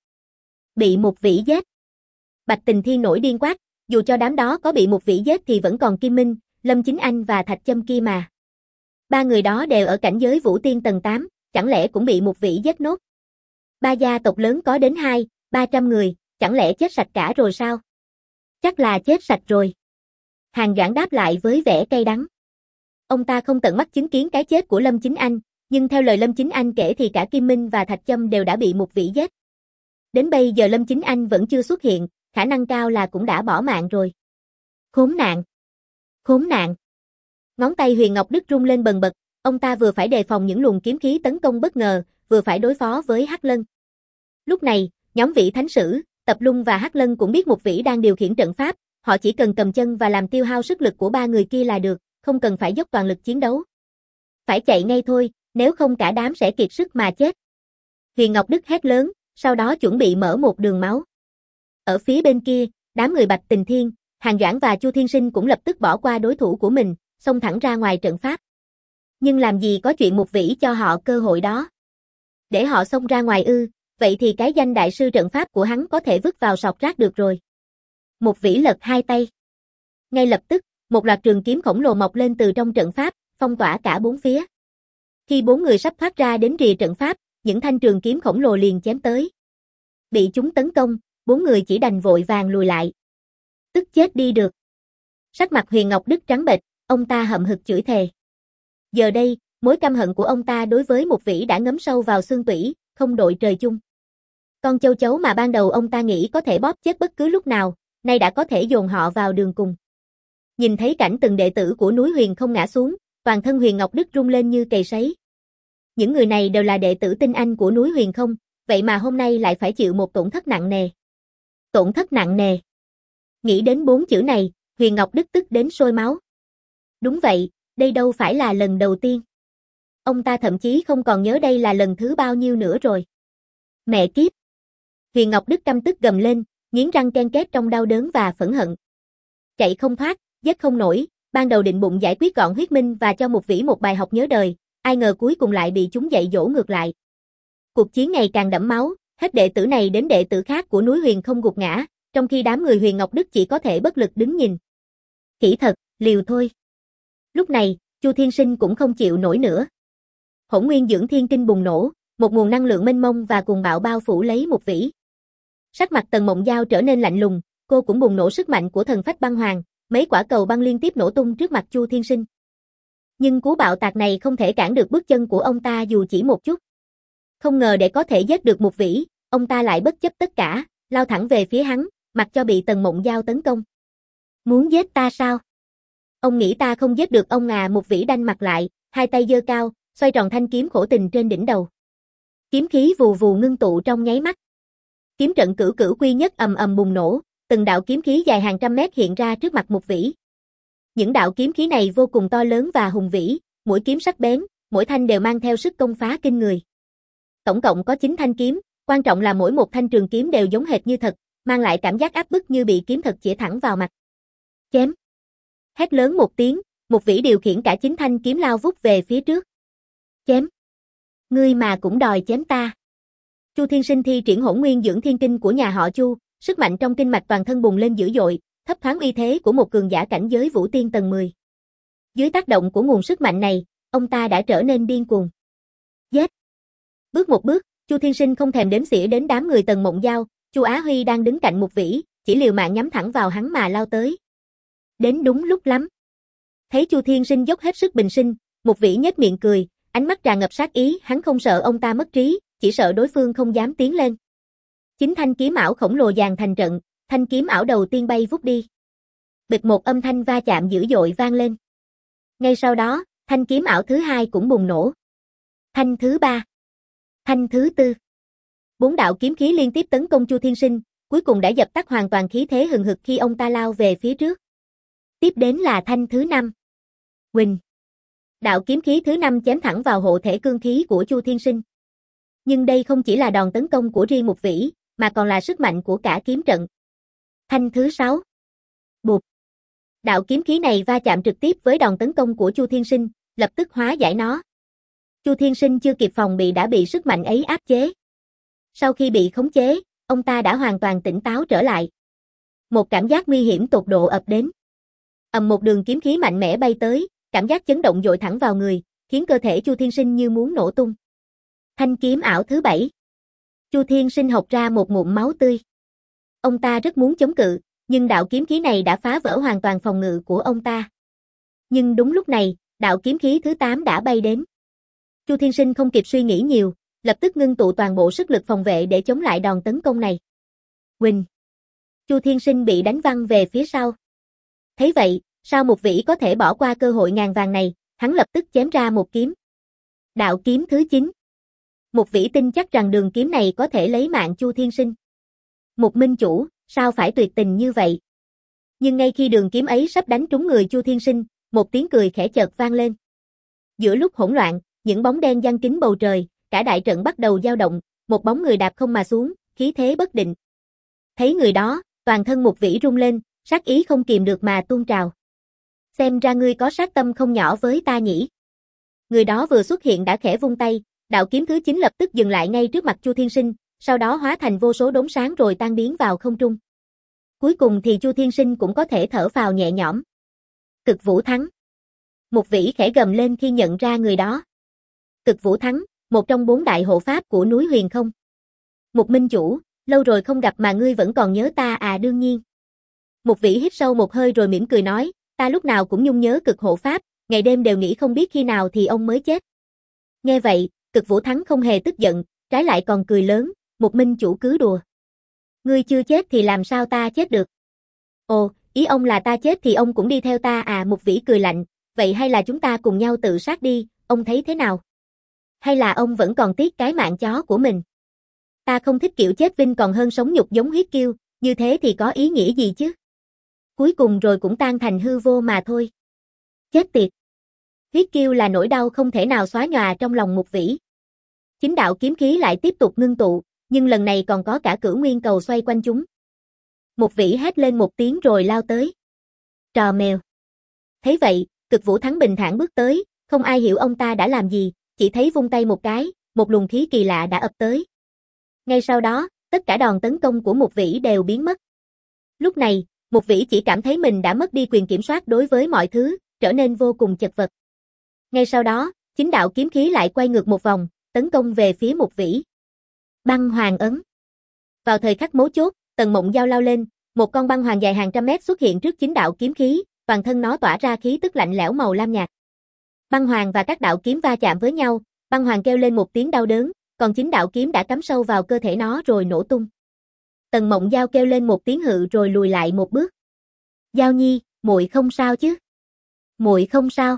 Bị Mục Vĩ giết. Bạch Tình Thiên nổi điên quát, dù cho đám đó có bị Mục Vĩ giết thì vẫn còn Kim Minh, Lâm Chính Anh và Thạch Châm kia mà. Ba người đó đều ở cảnh giới vũ tiên tầng tám, chẳng lẽ cũng bị Mục Vĩ giết nốt. Ba gia tộc lớn có đến hai, ba trăm người, chẳng lẽ chết sạch cả rồi sao? Chắc là chết sạch rồi. Hàn Doãn đáp lại với vẻ cay đắng. Ông ta không tận mắt chứng kiến cái chết của Lâm Chính Anh, nhưng theo lời Lâm Chính Anh kể thì cả Kim Minh và Thạch Châm đều đã bị Mục Vĩ giết. Đến bây giờ Lâm Chính Anh vẫn chưa xuất hiện, khả năng cao là cũng đã bỏ mạng rồi. Khốn nạn! Khốn nạn! Ngón tay Huyền Ngọc Đức rung lên bần bật, ông ta vừa phải đề phòng những luồng kiếm khí tấn công bất ngờ, vừa phải đối phó với Hắc Lân. Lúc này, nhóm Vĩ Thánh Sử, Tập Lung và Hắc Lân cũng biết Mục Vĩ đang điều khiển trận pháp, họ chỉ cần cầm chân và làm tiêu hao sức lực của ba người kia là được, không cần phải dốc toàn lực chiến đấu. Phải chạy ngay thôi, nếu không cả đám sẽ kiệt sức mà chết. Huyền Ngọc Đức hét lớn, sau đó chuẩn bị mở một đường máu. Ở phía bên kia, đám người Bạch Tình Thiên, Hàn Doãn và Chu Thiên Sinh cũng lập tức bỏ qua đối thủ của mình, xông thẳng ra ngoài trận pháp. Nhưng làm gì có chuyện Mục Vĩ cho họ cơ hội đó. Để họ xông ra ngoài ư, vậy thì cái danh đại sư trận pháp của hắn có thể vứt vào sọt rác được rồi. Mục Vĩ lật hai tay. Ngay lập tức, một loạt trường kiếm khổng lồ mọc lên từ trong trận pháp, phong tỏa cả bốn phía. Khi bốn người sắp thoát ra đến rìa trận pháp, những thanh trường kiếm khổng lồ liền chém tới. Bị chúng tấn công, bốn người chỉ đành vội vàng lùi lại. Tức chết đi được. Sắc mặt Huyền Ngọc Đức trắng bệch, ông ta hậm hực chửi thề. Giờ đây, mối căm hận của ông ta đối với Mục Vĩ đã ngấm sâu vào xương tủy, không đội trời chung. Con châu chấu mà ban đầu ông ta nghĩ có thể bóp chết bất cứ lúc nào, nay đã có thể dồn họ vào đường cùng. Nhìn thấy cảnh từng đệ tử của núi Huyền không ngã xuống, toàn thân Huyền Ngọc Đức rung lên như cầy sấy. Những người này đều là đệ tử tinh anh của núi Huyền không, vậy mà hôm nay lại phải chịu một tổn thất nặng nề. Tổn thất nặng nề. Nghĩ đến bốn chữ này, Huyền Ngọc Đức tức đến sôi máu. Đúng vậy, đây đâu phải là lần đầu tiên. Ông ta thậm chí không còn nhớ đây là lần thứ bao nhiêu nữa rồi. Mẹ kiếp! Huyền Ngọc Đức căm tức gầm lên, nghiến răng ken két trong đau đớn và phẫn hận. Chạy không thoát, giết không nổi, ban đầu định bụng giải quyết gọn Huyết Minh và cho Mục Vĩ một bài học nhớ đời, ai ngờ cuối cùng lại bị chúng dạy dỗ ngược lại. Cuộc chiến ngày càng đẫm máu, hết đệ tử này đến đệ tử khác của núi Huyền không gục ngã, trong khi đám người Huyền Ngọc Đức chỉ có thể bất lực đứng nhìn. Kỹ thật, liều thôi. Lúc này, Chu Thiên Sinh cũng không chịu nổi nữa. Hỗn Nguyên Dưỡng Thiên Kinh bùng nổ, một nguồn năng lượng mênh mông và cuồng bạo bao phủ lấy Mục Vĩ. Sắc mặt Tần Mộng Giao trở nên lạnh lùng, cô cũng bùng nổ sức mạnh của thần phách băng hoàng, mấy quả cầu băng liên tiếp nổ tung trước mặt Chu Thiên Sinh. Nhưng cú bạo tạc này không thể cản được bước chân của ông ta dù chỉ một chút. Không ngờ để có thể giết được Mục Vĩ, ông ta lại bất chấp tất cả, lao thẳng về phía hắn, mặc cho bị Tần Mộng Giao tấn công. Muốn giết ta sao? Ông nghĩ ta không giết được ông à? Mục Vĩ đanh mặt lại, hai tay giơ cao, xoay tròn thanh kiếm khổ tình trên đỉnh đầu. Kiếm khí vù vù ngưng tụ trong nháy mắt. Kiếm trận cửu cửu quy nhất ầm ầm bùng nổ, từng đạo kiếm khí dài hàng trăm mét hiện ra trước mặt Mục Vĩ. Những đạo kiếm khí này vô cùng to lớn và hùng vĩ, mũi kiếm sắc bén, mỗi thanh đều mang theo sức công phá kinh người. Tổng cộng có chín thanh kiếm, Quan trọng là mỗi một thanh trường kiếm đều giống hệt như thật, mang lại cảm giác áp bức như bị kiếm thật chĩa thẳng vào mặt. Chém. Hét lớn một tiếng, một vĩ điều khiển cả chín thanh kiếm lao vút về phía trước. Chém. Ngươi mà cũng đòi chém ta. Chu Thiên Sinh thi triển Hỗn Nguyên Dưỡng Thiên Kinh của nhà họ Chu, sức mạnh trong kinh mạch toàn thân bùng lên dữ dội, thấp thoáng uy thế của một cường giả cảnh giới Vũ Tiên tầng mười. Dưới tác động của nguồn sức mạnh này, ông ta đã trở nên điên cuồng. Giết. Bước một bước, Chu Thiên Sinh không thèm đếm xỉa đến đám người Tần Mộng Giao, Chu Á Huy đang đứng cạnh Mục Vĩ, chỉ liều mạng nhắm thẳng vào hắn mà lao tới. Đến đúng lúc lắm. Thấy Chu Thiên Sinh dốc hết sức bình sinh, Mục Vĩ nhếch miệng cười, ánh mắt tràn ngập sát ý, hắn không sợ ông ta mất trí, chỉ sợ đối phương không dám tiến lên. Chính thanh kiếm ảo khổng lồ dàn thành trận, thanh kiếm ảo đầu tiên bay vút đi. Bịch một âm thanh va chạm dữ dội vang lên. Ngay sau đó, thanh kiếm ảo thứ hai cũng bùng nổ. Thanh thứ ba. Thanh thứ tư. Bốn đạo kiếm khí liên tiếp tấn công Chu Thiên Sinh, cuối cùng đã dập tắt hoàn toàn khí thế hừng hực khi ông ta lao về phía trước. Tiếp đến là thanh thứ năm. Huỳnh. Đạo kiếm khí thứ năm chém thẳng vào hộ thể cương khí của Chu Thiên Sinh. Nhưng đây không chỉ là đòn tấn công của riêng Mục Vĩ, mà còn là sức mạnh của cả kiếm trận. Thanh thứ sáu. Bụp. Đạo kiếm khí này va chạm trực tiếp với đòn tấn công của Chu Thiên Sinh, lập tức hóa giải nó. Chu Thiên Sinh chưa kịp phòng bị đã bị sức mạnh ấy áp chế. Sau khi bị khống chế, ông ta đã hoàn toàn tỉnh táo trở lại. Một cảm giác nguy hiểm tột độ ập đến. Ầm, một đường kiếm khí mạnh mẽ bay tới, cảm giác chấn động dội thẳng vào người, khiến cơ thể Chu Thiên Sinh như muốn nổ tung. Thanh kiếm ảo thứ bảy. Chu Thiên Sinh hộc ra một ngụm máu tươi. Ông ta rất muốn chống cự, nhưng đạo kiếm khí này đã phá vỡ hoàn toàn phòng ngự của ông ta. Nhưng đúng lúc này, đạo kiếm khí thứ tám đã bay đến. Chu Thiên Sinh không kịp suy nghĩ nhiều, lập tức ngưng tụ toàn bộ sức lực phòng vệ để chống lại đòn tấn công này. Huỳnh. Chu Thiên Sinh bị đánh văng về phía sau. Thấy vậy, sao Mục Vĩ có thể bỏ qua cơ hội ngàn vàng này, hắn lập tức chém ra một kiếm. Đạo kiếm thứ chín. Mục Vĩ tin chắc rằng đường kiếm này có thể lấy mạng Chu Thiên Sinh. Mục minh chủ, sao phải tuyệt tình như vậy? Nhưng ngay khi đường kiếm ấy sắp đánh trúng người Chu Thiên Sinh, một tiếng cười khẽ chợt vang lên. Giữa lúc hỗn loạn, những bóng đen giăng kín bầu trời, cả đại trận bắt đầu dao động, một bóng người đạp không mà xuống, khí thế bất định. Thấy người đó, toàn thân Mục Vĩ rung lên, sát ý không kìm được mà tuôn trào. Xem ra ngươi có sát tâm không nhỏ với ta nhỉ? Người đó vừa xuất hiện đã khẽ vung tay, đạo kiếm thứ chín lập tức dừng lại ngay trước mặt Chu Thiên Sinh, sau đó hóa thành vô số đốm sáng rồi tan biến vào không trung. Cuối cùng thì Chu Thiên Sinh cũng có thể thở phào nhẹ nhõm. Cực Vũ thắng. Mục Vĩ khẽ gầm lên khi nhận ra người đó. Cực Vũ thắng, một trong bốn đại hộ pháp của núi Huyền Không. Mục minh chủ, lâu rồi không gặp mà ngươi vẫn còn nhớ ta à? Đương nhiên. Mục Vĩ hít sâu một hơi rồi mỉm cười nói, ta lúc nào cũng nhung nhớ Cực hộ pháp, ngày đêm đều nghĩ không biết khi nào thì ông mới chết. Nghe vậy, Cực Vũ thắng không hề tức giận, trái lại còn cười lớn, Mục minh chủ cứ đùa. Ngươi chưa chết thì làm sao ta chết được? Ồ, ý ông là ta chết thì ông cũng đi theo ta à? Mục Vĩ cười lạnh, vậy hay là chúng ta cùng nhau tự sát đi, ông thấy thế nào? Hay là ông vẫn còn tiếc cái mạng chó của mình? Ta không thích kiểu chết vinh còn hơn sống nhục giống huyết kiêu, như thế thì có ý nghĩa gì chứ? Cuối cùng rồi cũng tan thành hư vô mà thôi. Chết tiệt! Huyết kiêu là nỗi đau không thể nào xóa nhòa trong lòng Mục Vĩ. Chính đạo kiếm khí lại tiếp tục ngưng tụ, nhưng lần này còn có cả cửu nguyên cầu xoay quanh chúng. Mục Vĩ hét lên một tiếng rồi lao tới. Trò mèo! Thấy vậy, Cực Vũ thắng bình thản bước tới, không ai hiểu ông ta đã làm gì, chỉ thấy vung tay một cái, một luồng khí kỳ lạ đã ập tới. Ngay sau đó, tất cả đòn tấn công của Mục Vĩ đều biến mất. Lúc này, Mục Vĩ chỉ cảm thấy mình đã mất đi quyền kiểm soát đối với mọi thứ, trở nên vô cùng chật vật. Ngay sau đó, chính đạo kiếm khí lại quay ngược một vòng, tấn công về phía Mục Vĩ. Băng hoàng ấn. Vào thời khắc mấu chốt, Tần Mộng Giao lao lên, một con băng hoàng dài hàng trăm mét xuất hiện trước chính đạo kiếm khí, toàn thân nó tỏa ra khí tức lạnh lẽo màu lam nhạt. Băng hoàng và các đạo kiếm va chạm với nhau, băng hoàng kêu lên một tiếng đau đớn, còn chính đạo kiếm đã cắm sâu vào cơ thể nó rồi nổ tung. Tần Mộng Giao kêu lên một tiếng hự rồi lùi lại một bước. Giao Nhi, muội không sao chứ? Muội không sao.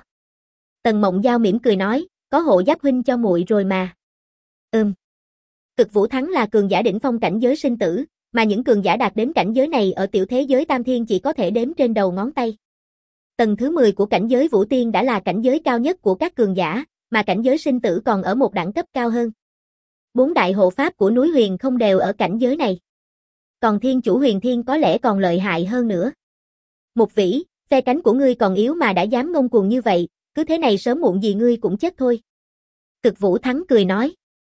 Tần Mộng Giao mỉm cười nói, có hộ giáp huynh cho muội rồi mà. Ừm. Cực Vũ thắng là cường giả đỉnh phong cảnh giới sinh tử, mà những cường giả đạt đến cảnh giới này ở tiểu thế giới Tam Thiên chỉ có thể đếm trên đầu ngón tay. Tầng thứ mười của cảnh giới Vũ Tiên đã là cảnh giới cao nhất của các cường giả, mà cảnh giới sinh tử còn ở một đẳng cấp cao hơn. Bốn đại hộ pháp của núi Huyền không đều ở cảnh giới này. Còn thiên chủ Huyền Thiên có lẽ còn lợi hại hơn nữa. Mục Vĩ, phe cánh của ngươi còn yếu mà đã dám ngông cuồng như vậy, cứ thế này sớm muộn gì ngươi cũng chết thôi. Cực Vũ Thắng cười nói.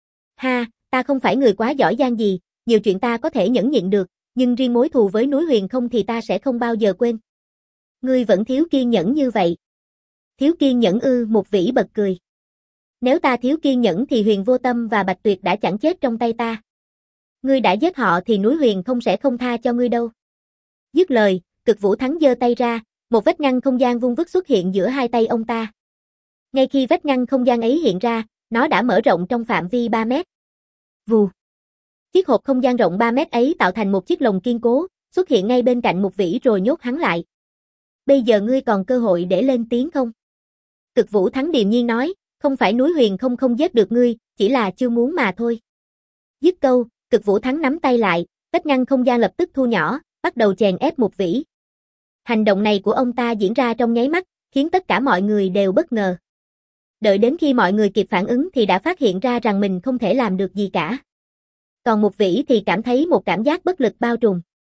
Ha, ta không phải người quá giỏi giang gì, nhiều chuyện ta có thể nhẫn nhịn được, nhưng riêng mối thù với núi Huyền không thì ta sẽ không bao giờ quên. Ngươi vẫn thiếu kiên nhẫn như vậy. Thiếu kiên nhẫn ư? Mục Vĩ bật cười. Nếu ta thiếu kiên nhẫn thì Huyền Vô Tâm và Bạch Tuyệt đã chẳng chết trong tay ta. Ngươi đã giết họ thì núi Huyền không sẽ không tha cho ngươi đâu. Dứt lời, Cực Vũ Thắng giơ tay ra, một vách ngăn không gian vuông vức xuất hiện giữa hai tay ông ta. Ngay khi vách ngăn không gian ấy hiện ra, nó đã mở rộng trong phạm vi ba mét. Vù. Chiếc hộp không gian rộng ba mét ấy tạo thành một chiếc lồng kiên cố, xuất hiện ngay bên cạnh Mục Vĩ rồi nhốt hắn lại. Bây giờ ngươi còn cơ hội để lên tiếng không? Cực Vũ Thắng điềm nhiên nói, không phải núi Huyền không không giết được ngươi, chỉ là chưa muốn mà thôi. Dứt câu, Cực Vũ Thắng nắm tay lại, vách ngăn không gian lập tức thu nhỏ, bắt đầu chèn ép Mục Vĩ. Hành động này của ông ta diễn ra trong nháy mắt, khiến tất cả mọi người đều bất ngờ. Đợi đến khi mọi người kịp phản ứng thì đã phát hiện ra rằng mình không thể làm được gì cả. Còn Mục Vĩ thì cảm thấy một cảm giác bất lực bao trùm.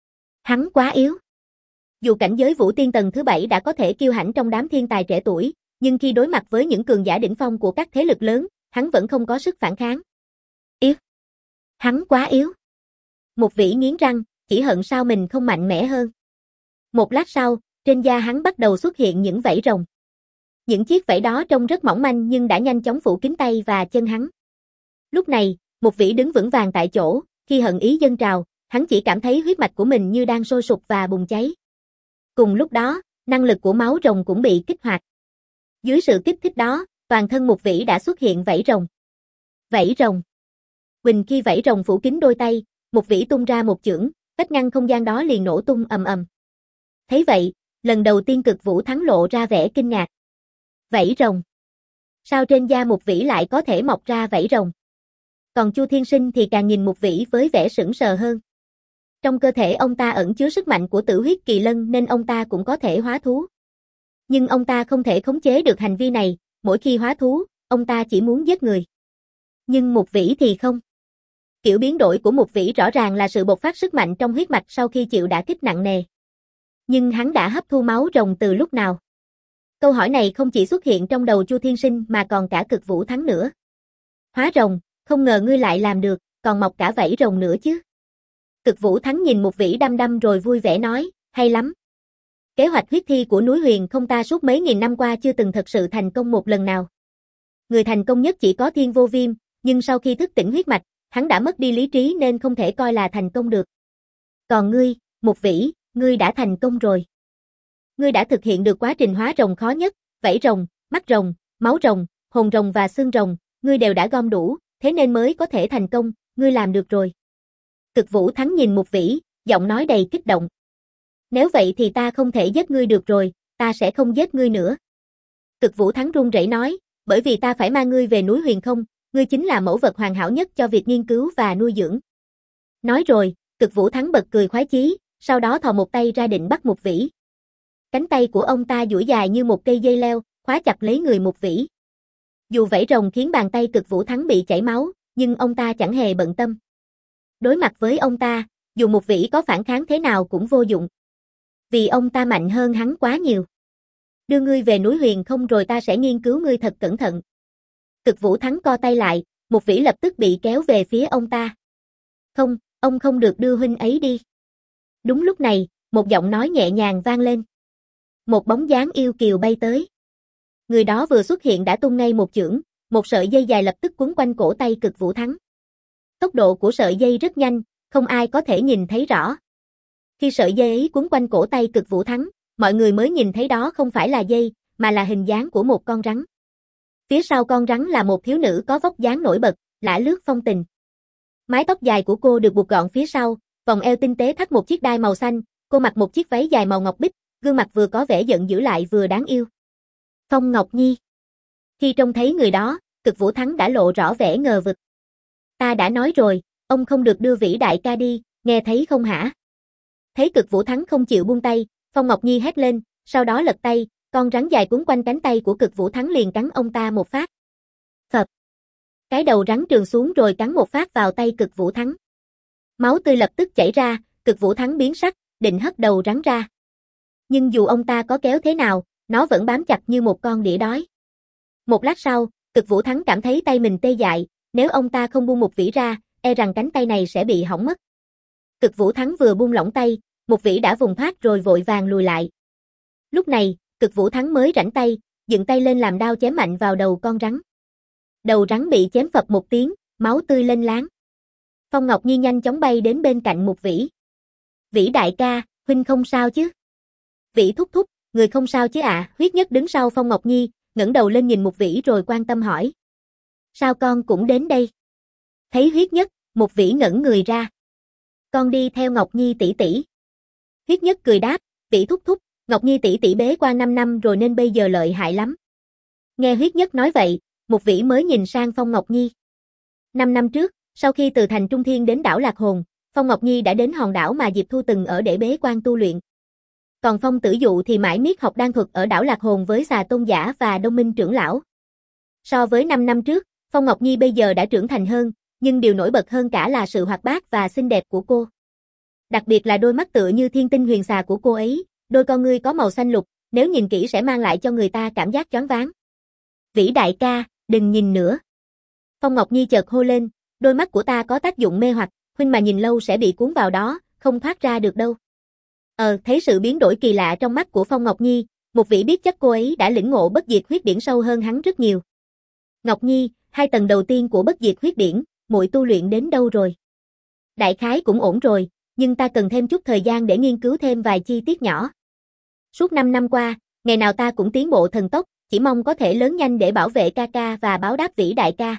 Hắn quá yếu. Dù cảnh giới Vũ Tiên tầng thứ bảy đã có thể kiêu hãnh trong đám thiên tài trẻ tuổi, nhưng khi đối mặt với những cường giả đỉnh phong của các thế lực lớn, hắn vẫn không có sức phản kháng. Yếu. Hắn quá yếu. Mục Vĩ nghiến răng, chỉ hận sao mình không mạnh mẽ hơn. Một lát sau, trên da hắn bắt đầu xuất hiện những vảy rồng. Những chiếc vảy đó trông rất mỏng manh nhưng đã nhanh chóng phủ kín tay và chân hắn. Lúc này, Mục Vĩ đứng vững vàng tại chỗ, khi hận ý dâng trào, hắn chỉ cảm thấy huyết mạch của mình như đang sôi sục và bùng cháy. Cùng lúc đó, năng lực của máu rồng cũng bị kích hoạt. Dưới sự kích thích đó, toàn thân Mục Vĩ đã xuất hiện vảy rồng. Vảy rồng. Quỳnh khi vảy rồng phủ kín đôi tay, Mục Vĩ tung ra một chưởng, vách ngăn không gian đó liền nổ tung ầm ầm. Thấy vậy, lần đầu tiên Cực Vũ Thắng lộ ra vẻ kinh ngạc. Vảy rồng. Sao trên da Mục Vĩ lại có thể mọc ra vảy rồng? Còn Chu Thiên Sinh thì càng nhìn Mục Vĩ với vẻ sững sờ hơn. Trong cơ thể ông ta ẩn chứa sức mạnh của Tử Huyết Kỳ Lân nên ông ta cũng có thể hóa thú. Nhưng ông ta không thể khống chế được hành vi này, mỗi khi hóa thú, ông ta chỉ muốn giết người. Nhưng Mục Vĩ thì không. Kiểu biến đổi của Mục Vĩ rõ ràng là sự bộc phát sức mạnh trong huyết mạch sau khi chịu đả kích nặng nề. Nhưng hắn đã hấp thu máu rồng từ lúc nào? Câu hỏi này không chỉ xuất hiện trong đầu Chu Thiên Sinh mà còn cả Cực Vũ Thắng nữa. Hóa rồng, không ngờ ngươi lại làm được, còn mọc cả vảy rồng nữa chứ. Cực Vũ Thắng nhìn Mục Vĩ đăm đăm rồi vui vẻ nói, hay lắm. Kế hoạch huyết thi của núi Huyền không ta suốt mấy nghìn năm qua chưa từng thật sự thành công một lần nào. Người thành công nhất chỉ có Thiên Vô Viêm, nhưng sau khi thức tỉnh huyết mạch, hắn đã mất đi lý trí nên không thể coi là thành công được. Còn ngươi, Mục Vĩ, ngươi đã thành công rồi. Ngươi đã thực hiện được quá trình hóa rồng khó nhất, vảy rồng, mắt rồng, máu rồng, hồn rồng và xương rồng, ngươi đều đã gom đủ, thế nên mới có thể thành công, ngươi làm được rồi. Cực Vũ Thắng nhìn Mục Vĩ, giọng nói đầy kích động. Nếu vậy thì ta không thể giết ngươi được rồi, ta sẽ không giết ngươi nữa. Cực Vũ Thắng run rẩy nói, bởi vì ta phải mang ngươi về núi Huyền không, ngươi chính là mẫu vật hoàn hảo nhất cho việc nghiên cứu và nuôi dưỡng. Nói rồi, Cực Vũ Thắng bật cười khoái chí, sau đó thò một tay ra định bắt Mục Vĩ. Cánh tay của ông ta duỗi dài như một cây dây leo, khóa chặt lấy người Mục Vĩ. Dù vảy rồng khiến bàn tay Cực Vũ Thắng bị chảy máu, nhưng ông ta chẳng hề bận tâm. Đối mặt với ông ta, dù Mục Vĩ có phản kháng thế nào cũng vô dụng. Vì ông ta mạnh hơn hắn quá nhiều. Đưa ngươi về núi Huyền không rồi ta sẽ nghiên cứu ngươi thật cẩn thận. Cực Vũ Thắng co tay lại, Mục Vĩ lập tức bị kéo về phía ông ta. Không, ông không được đưa huynh ấy đi. Đúng lúc này, một giọng nói nhẹ nhàng vang lên. Một bóng dáng yêu kiều bay tới. Người đó vừa xuất hiện đã tung ngay một chưởng, một sợi dây dài lập tức quấn quanh cổ tay Cực Vũ Thắng. Tốc độ của sợi dây rất nhanh, không ai có thể nhìn thấy rõ. Khi sợi dây ấy quấn quanh cổ tay Cực Vũ Thắng, mọi người mới nhìn thấy đó không phải là dây, mà là hình dáng của một con rắn. Phía sau con rắn là một thiếu nữ có vóc dáng nổi bật, lả lướt phong tình. Mái tóc dài của cô được buộc gọn phía sau, vòng eo tinh tế thắt một chiếc đai màu xanh, cô mặc một chiếc váy dài màu ngọc bích, gương mặt vừa có vẻ giận dữ lại vừa đáng yêu. Phong Ngọc Nhi. Khi trông thấy người đó, Cực Vũ Thắng đã lộ rõ vẻ ngờ vực. Ta đã nói rồi, ông không được đưa Vĩ đại ca đi, nghe thấy không hả? Thấy Cực Vũ Thắng không chịu buông tay, Phong Ngọc Nhi hét lên, sau đó lật tay, con rắn dài quấn quanh cánh tay của Cực Vũ Thắng liền cắn ông ta một phát. Phập. Cái đầu rắn trườn xuống rồi cắn một phát vào tay Cực Vũ Thắng. Máu tươi lập tức chảy ra, Cực Vũ Thắng biến sắc, định hất đầu rắn ra. Nhưng dù ông ta có kéo thế nào, nó vẫn bám chặt như một con đĩa đói. Một lát sau, Cực Vũ Thắng cảm thấy tay mình tê dại, nếu ông ta không buông Mục Vĩ ra, e rằng cánh tay này sẽ bị hỏng mất. Cực Vũ Thắng vừa buông lỏng tay, Mục Vĩ đã vùng thoát rồi vội vàng lùi lại. Lúc này, Cực Vũ Thắng mới rảnh tay, dựng tay lên làm đao chém mạnh vào đầu con rắn. Đầu rắn bị chém phập một tiếng, máu tươi lênh láng. Phong Ngọc Nhi nhanh chóng bay đến bên cạnh Mục Vĩ. Vĩ đại ca, huynh không sao chứ? Vĩ thúc thúc, người không sao chứ ạ? À? Huyết Nhất đứng sau Phong Ngọc Nhi, ngẩng đầu lên nhìn Mục Vĩ rồi quan tâm hỏi. Sao con cũng đến đây? Thấy Huyết Nhất, Mục Vĩ ngẩn người ra. Con đi theo Ngọc Nhi tỷ tỷ. Huyết Nhất cười đáp, Vĩ thúc thúc, Ngọc Nhi tỷ tỷ bế quan năm năm rồi nên bây giờ lợi hại lắm. Nghe Huyết Nhất nói vậy, Mục Vĩ mới nhìn sang Phong Ngọc Nhi. Năm năm trước, sau khi từ thành Trung Thiên đến đảo Lạc Hồn, Phong Ngọc Nhi đã đến hòn đảo mà Diệp Thu từng ở để bế quan tu luyện. Còn Phong Tử Dụ thì mãi miết học đan thuật ở đảo Lạc Hồn với Xà Tôn Giả và Đông Minh trưởng lão. So với năm năm trước, Phong Ngọc Nhi bây giờ đã trưởng thành hơn, nhưng điều nổi bật hơn cả là sự hoạt bát và xinh đẹp của cô. Đặc biệt là đôi mắt tựa như thiên tinh huyền xà của cô ấy, đôi con ngươi có màu xanh lục, nếu nhìn kỹ sẽ mang lại cho người ta cảm giác choáng váng. Vĩ đại ca, đừng nhìn nữa. Phong Ngọc Nhi chợt hô lên, đôi mắt của ta có tác dụng mê hoặc, huynh mà nhìn lâu sẽ bị cuốn vào đó, không thoát ra được đâu. Ờ, thấy sự biến đổi kỳ lạ trong mắt của Phong Ngọc Nhi, Mục Vĩ biết chắc cô ấy đã lĩnh ngộ bất diệt huyết điển sâu hơn hắn rất nhiều. Ngọc Nhi, hai tầng đầu tiên của bất diệt huyết điển, muội tu luyện đến đâu rồi? Đại khái cũng ổn rồi, nhưng ta cần thêm chút thời gian để nghiên cứu thêm vài chi tiết nhỏ. Suốt năm năm qua, ngày nào ta cũng tiến bộ thần tốc, chỉ mong có thể lớn nhanh để bảo vệ ca ca và báo đáp Vĩ đại ca.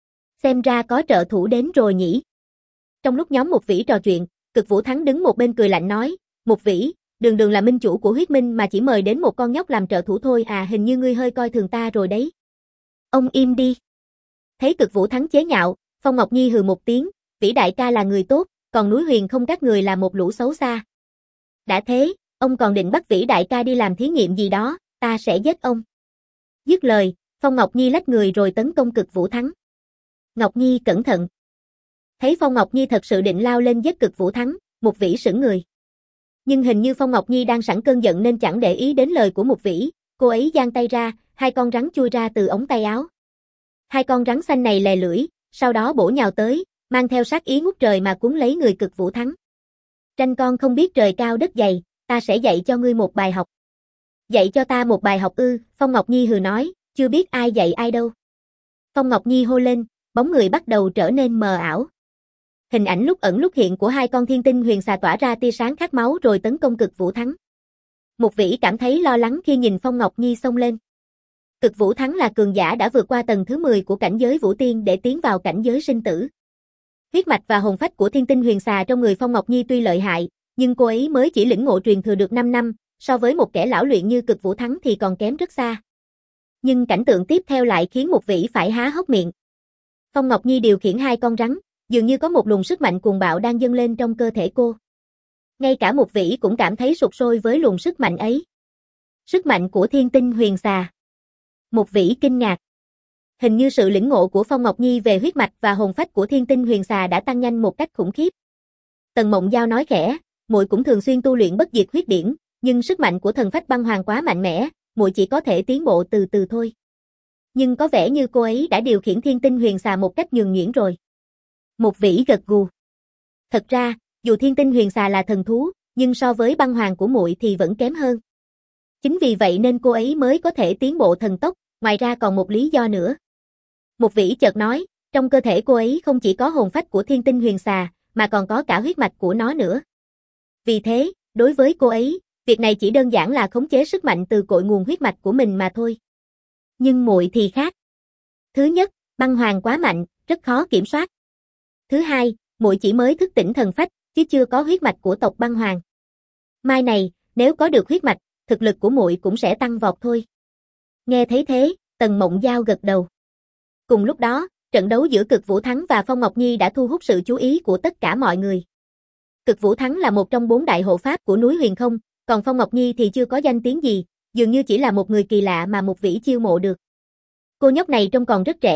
Xem ra có trợ thủ đến rồi nhỉ? Trong lúc nhóm Mục Vĩ trò chuyện, Cực Vũ Thắng đứng một bên cười lạnh nói, Mục Vĩ, Đường Đường là minh chủ của huyết minh mà chỉ mời đến một con nhóc làm trợ thủ thôi à, hình như ngươi hơi coi thường ta rồi đấy. Ông im đi. Thấy Cực Vũ Thắng chế nhạo, Phong Ngọc Nhi hừ một tiếng, Vĩ đại ca là người tốt, còn núi Huyền không các người là một lũ xấu xa. Đã thế, ông còn định bắt Vĩ đại ca đi làm thí nghiệm gì đó, ta sẽ giết ông. Dứt lời, Phong Ngọc Nhi lách người rồi tấn công Cực Vũ Thắng. Ngọc Nhi cẩn thận. Thấy Phong Ngọc Nhi thật sự định lao lên giết Cực Vũ Thắng, Mục Vĩ sững người. Nhưng hình như Phong Ngọc Nhi đang sẵn cơn giận nên chẳng để ý đến lời của Mục Vĩ, cô ấy giang tay ra, hai con rắn chui ra từ ống tay áo. Hai con rắn xanh này lè lưỡi, sau đó bổ nhào tới, mang theo sát ý ngút trời mà cuốn lấy người Cực Vũ Thắng. Tranh con không biết trời cao đất dày, ta sẽ dạy cho ngươi một bài học. Dạy cho ta một bài học ư? Phong Ngọc Nhi hừ nói, chưa biết ai dạy ai đâu. Phong Ngọc Nhi hô lên, bóng người bắt đầu trở nên mờ ảo. Hình ảnh lúc ẩn lúc hiện của hai con thiên tinh huyền xà tỏa ra tia sáng khát máu rồi tấn công Cực Vũ Thắng. Mục Vĩ cảm thấy lo lắng khi nhìn Phong Ngọc Nhi xông lên. Cực Vũ Thắng là cường giả đã vượt qua tầng thứ mười của cảnh giới Vũ Tiên để tiến vào cảnh giới sinh tử. Huyết mạch và hồn phách của thiên tinh huyền xà trong người Phong Ngọc Nhi tuy lợi hại, nhưng cô ấy mới chỉ lĩnh ngộ truyền thừa được năm năm, so với một kẻ lão luyện như Cực Vũ Thắng thì còn kém rất xa. Nhưng cảnh tượng tiếp theo lại khiến Mục Vĩ phải há hốc miệng. Phong Ngọc Nhi điều khiển hai con rắn, dường như có một luồng sức mạnh cuồng bạo đang dâng lên trong cơ thể cô. Ngay cả Mục Vĩ cũng cảm thấy sục sôi với luồng sức mạnh ấy. Sức mạnh của thiên tinh huyền xà. Mục Vĩ kinh ngạc. Hình như sự lĩnh ngộ của Phong Ngọc Nhi về huyết mạch và hồn phách của thiên tinh huyền xà đã tăng nhanh một cách khủng khiếp. Tần Mộng Giao nói khẽ, muội cũng thường xuyên tu luyện bất diệt huyết điển, nhưng sức mạnh của thần phách băng hoàng quá mạnh mẽ, muội chỉ có thể tiến bộ từ từ thôi. Nhưng có vẻ như cô ấy đã điều khiển thiên tinh huyền xà một cách nhuần nhuyễn rồi. Mục Vĩ gật gù. Thật ra, dù thiên tinh huyền xà là thần thú, nhưng so với băng hoàng của muội thì vẫn kém hơn. Chính vì vậy nên cô ấy mới có thể tiến bộ thần tốc, ngoài ra còn một lý do nữa. Mục Vĩ chợt nói, trong cơ thể cô ấy không chỉ có hồn phách của thiên tinh huyền xà, mà còn có cả huyết mạch của nó nữa. Vì thế, đối với cô ấy, việc này chỉ đơn giản là khống chế sức mạnh từ cội nguồn huyết mạch của mình mà thôi. Nhưng muội thì khác. Thứ nhất, băng hoàng quá mạnh, rất khó kiểm soát. Thứ hai, muội chỉ mới thức tỉnh thần phách, chứ chưa có huyết mạch của tộc băng hoàng. Mai này, nếu có được huyết mạch, thực lực của muội cũng sẽ tăng vọt thôi. Nghe thấy thế, Tần Mộng Giao gật đầu. Cùng lúc đó, trận đấu giữa Cực Vũ Thắng và Phong Ngọc Nhi đã thu hút sự chú ý của tất cả mọi người. Cực Vũ Thắng là một trong bốn đại hộ pháp của núi Huyền Không, còn Phong Ngọc Nhi thì chưa có danh tiếng gì, dường như chỉ là một người kỳ lạ mà Mục Vĩ chiêu mộ được. Cô nhóc này trông còn rất trẻ,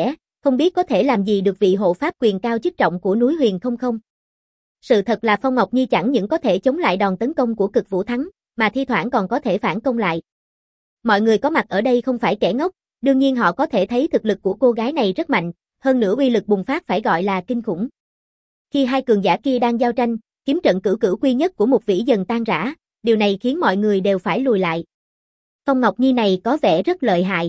không biết có thể làm gì được vị hộ pháp quyền cao chức trọng của núi Huyền không không. Sự thật là Phong Ngọc Nhi chẳng những có thể chống lại đòn tấn công của Cực Vũ Thắng, mà thi thoảng còn có thể phản công lại. Mọi người có mặt ở đây không phải kẻ ngốc, đương nhiên họ có thể thấy thực lực của cô gái này rất mạnh, hơn nữa uy lực bùng phát phải gọi là kinh khủng. Khi hai cường giả kia đang giao tranh, kiếm trận cửu cửu quy nhất của Mục Vĩ dần tan rã, điều này khiến mọi người đều phải lùi lại. Phong Ngọc Nhi này có vẻ rất lợi hại.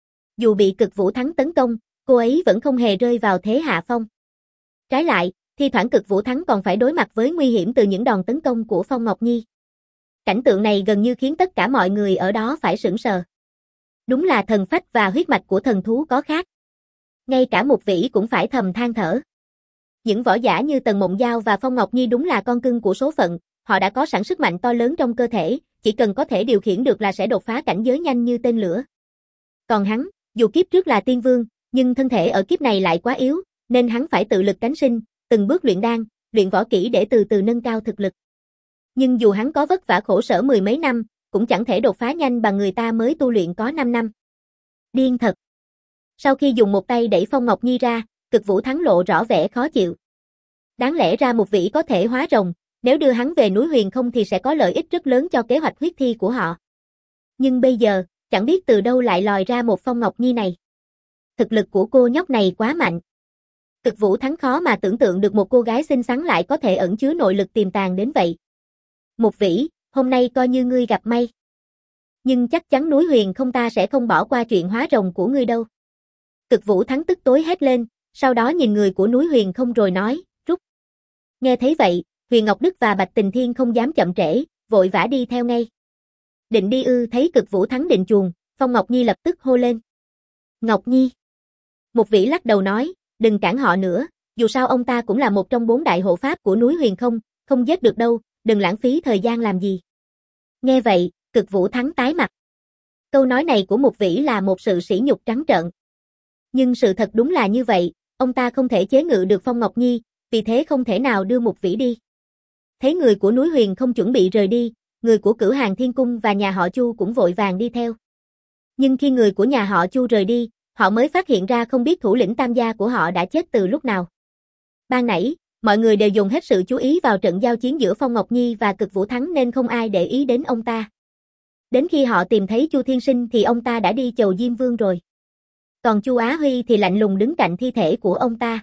Dù bị Cực Vũ Thắng tấn công, cô ấy vẫn không hề rơi vào thế hạ phong. Trái lại, thi thoảng Cực Vũ Thắng còn phải đối mặt với nguy hiểm từ những đòn tấn công của Phong Ngọc Nhi. Cảnh tượng này gần như khiến tất cả mọi người ở đó phải sửng sờ. Đúng là thần phách và huyết mạch của thần thú có khác. Ngay cả Mục Vĩ cũng phải thầm than thở. Những võ giả như Tần Mộng Giao và Phong Ngọc Nhi đúng là con cưng của số phận, họ đã có sẵn sức mạnh to lớn trong cơ thể, chỉ cần có thể điều khiển được là sẽ đột phá cảnh giới nhanh như tên lửa. Còn hắn, dù kiếp trước là tiên vương, nhưng thân thể ở kiếp này lại quá yếu, nên hắn phải tự lực cánh sinh, từng bước luyện đan, luyện võ kỹ để từ từ nâng cao thực lực. Nhưng dù hắn có vất vả khổ sở mười mấy năm, cũng chẳng thể đột phá nhanh bằng người ta mới tu luyện có năm năm. Điên thật. Sau khi dùng một tay đẩy Phong Ngọc Nhi ra, Cực Vũ Thắng lộ rõ vẻ khó chịu. Đáng lẽ ra Mục Vĩ có thể hóa rồng, nếu đưa hắn về núi Huyền không thì sẽ có lợi ích rất lớn cho kế hoạch huyết thi của họ. Nhưng bây giờ, chẳng biết từ đâu lại lòi ra một Phong Ngọc Nhi này. Thực lực của cô nhóc này quá mạnh. Cực Vũ Thắng khó mà tưởng tượng được một cô gái xinh xắn lại có thể ẩn chứa nội lực tiềm tàng đến vậy. Mục Vĩ, hôm nay coi như ngươi gặp may. Nhưng chắc chắn núi Huyền không ta sẽ không bỏ qua chuyện hóa rồng của ngươi đâu. Cực Vũ Thắng tức tối hét lên, sau đó nhìn người của núi Huyền không rồi nói, rút. Nghe thấy vậy, Huyền Ngọc Đức và Bạch Tình Thiên không dám chậm trễ, vội vã đi theo ngay. Định đi ư? Thấy Cực Vũ Thắng định chuồn, Phong Ngọc Nhi lập tức hô lên. Ngọc Nhi. Mục Vĩ lắc đầu nói, đừng cản họ nữa, dù sao ông ta cũng là một trong bốn đại hộ pháp của núi Huyền không, không giết được đâu, đừng lãng phí thời gian làm gì. Nghe vậy, Cực Vũ Thắng tái mặt. Câu nói này của Mục Vĩ là một sự sỉ nhục trắng trợn. Nhưng sự thật đúng là như vậy, ông ta không thể chế ngự được Phong Ngọc Nhi, vì thế không thể nào đưa Mục Vĩ đi. Thấy người của núi Huyền không chuẩn bị rời đi, người của Cửu Hàng Thiên Cung và nhà họ Chu cũng vội vàng đi theo. Nhưng khi người của nhà họ Chu rời đi, họ mới phát hiện ra không biết thủ lĩnh tam gia của họ đã chết từ lúc nào. Ban nãy, mọi người đều dùng hết sự chú ý vào trận giao chiến giữa Phong Ngọc Nhi và Cực Vũ Thắng nên không ai để ý đến ông ta. Đến khi họ tìm thấy Chu Thiên Sinh thì ông ta đã đi chầu Diêm Vương rồi. Còn Chu Á Huy thì lạnh lùng đứng cạnh thi thể của ông ta.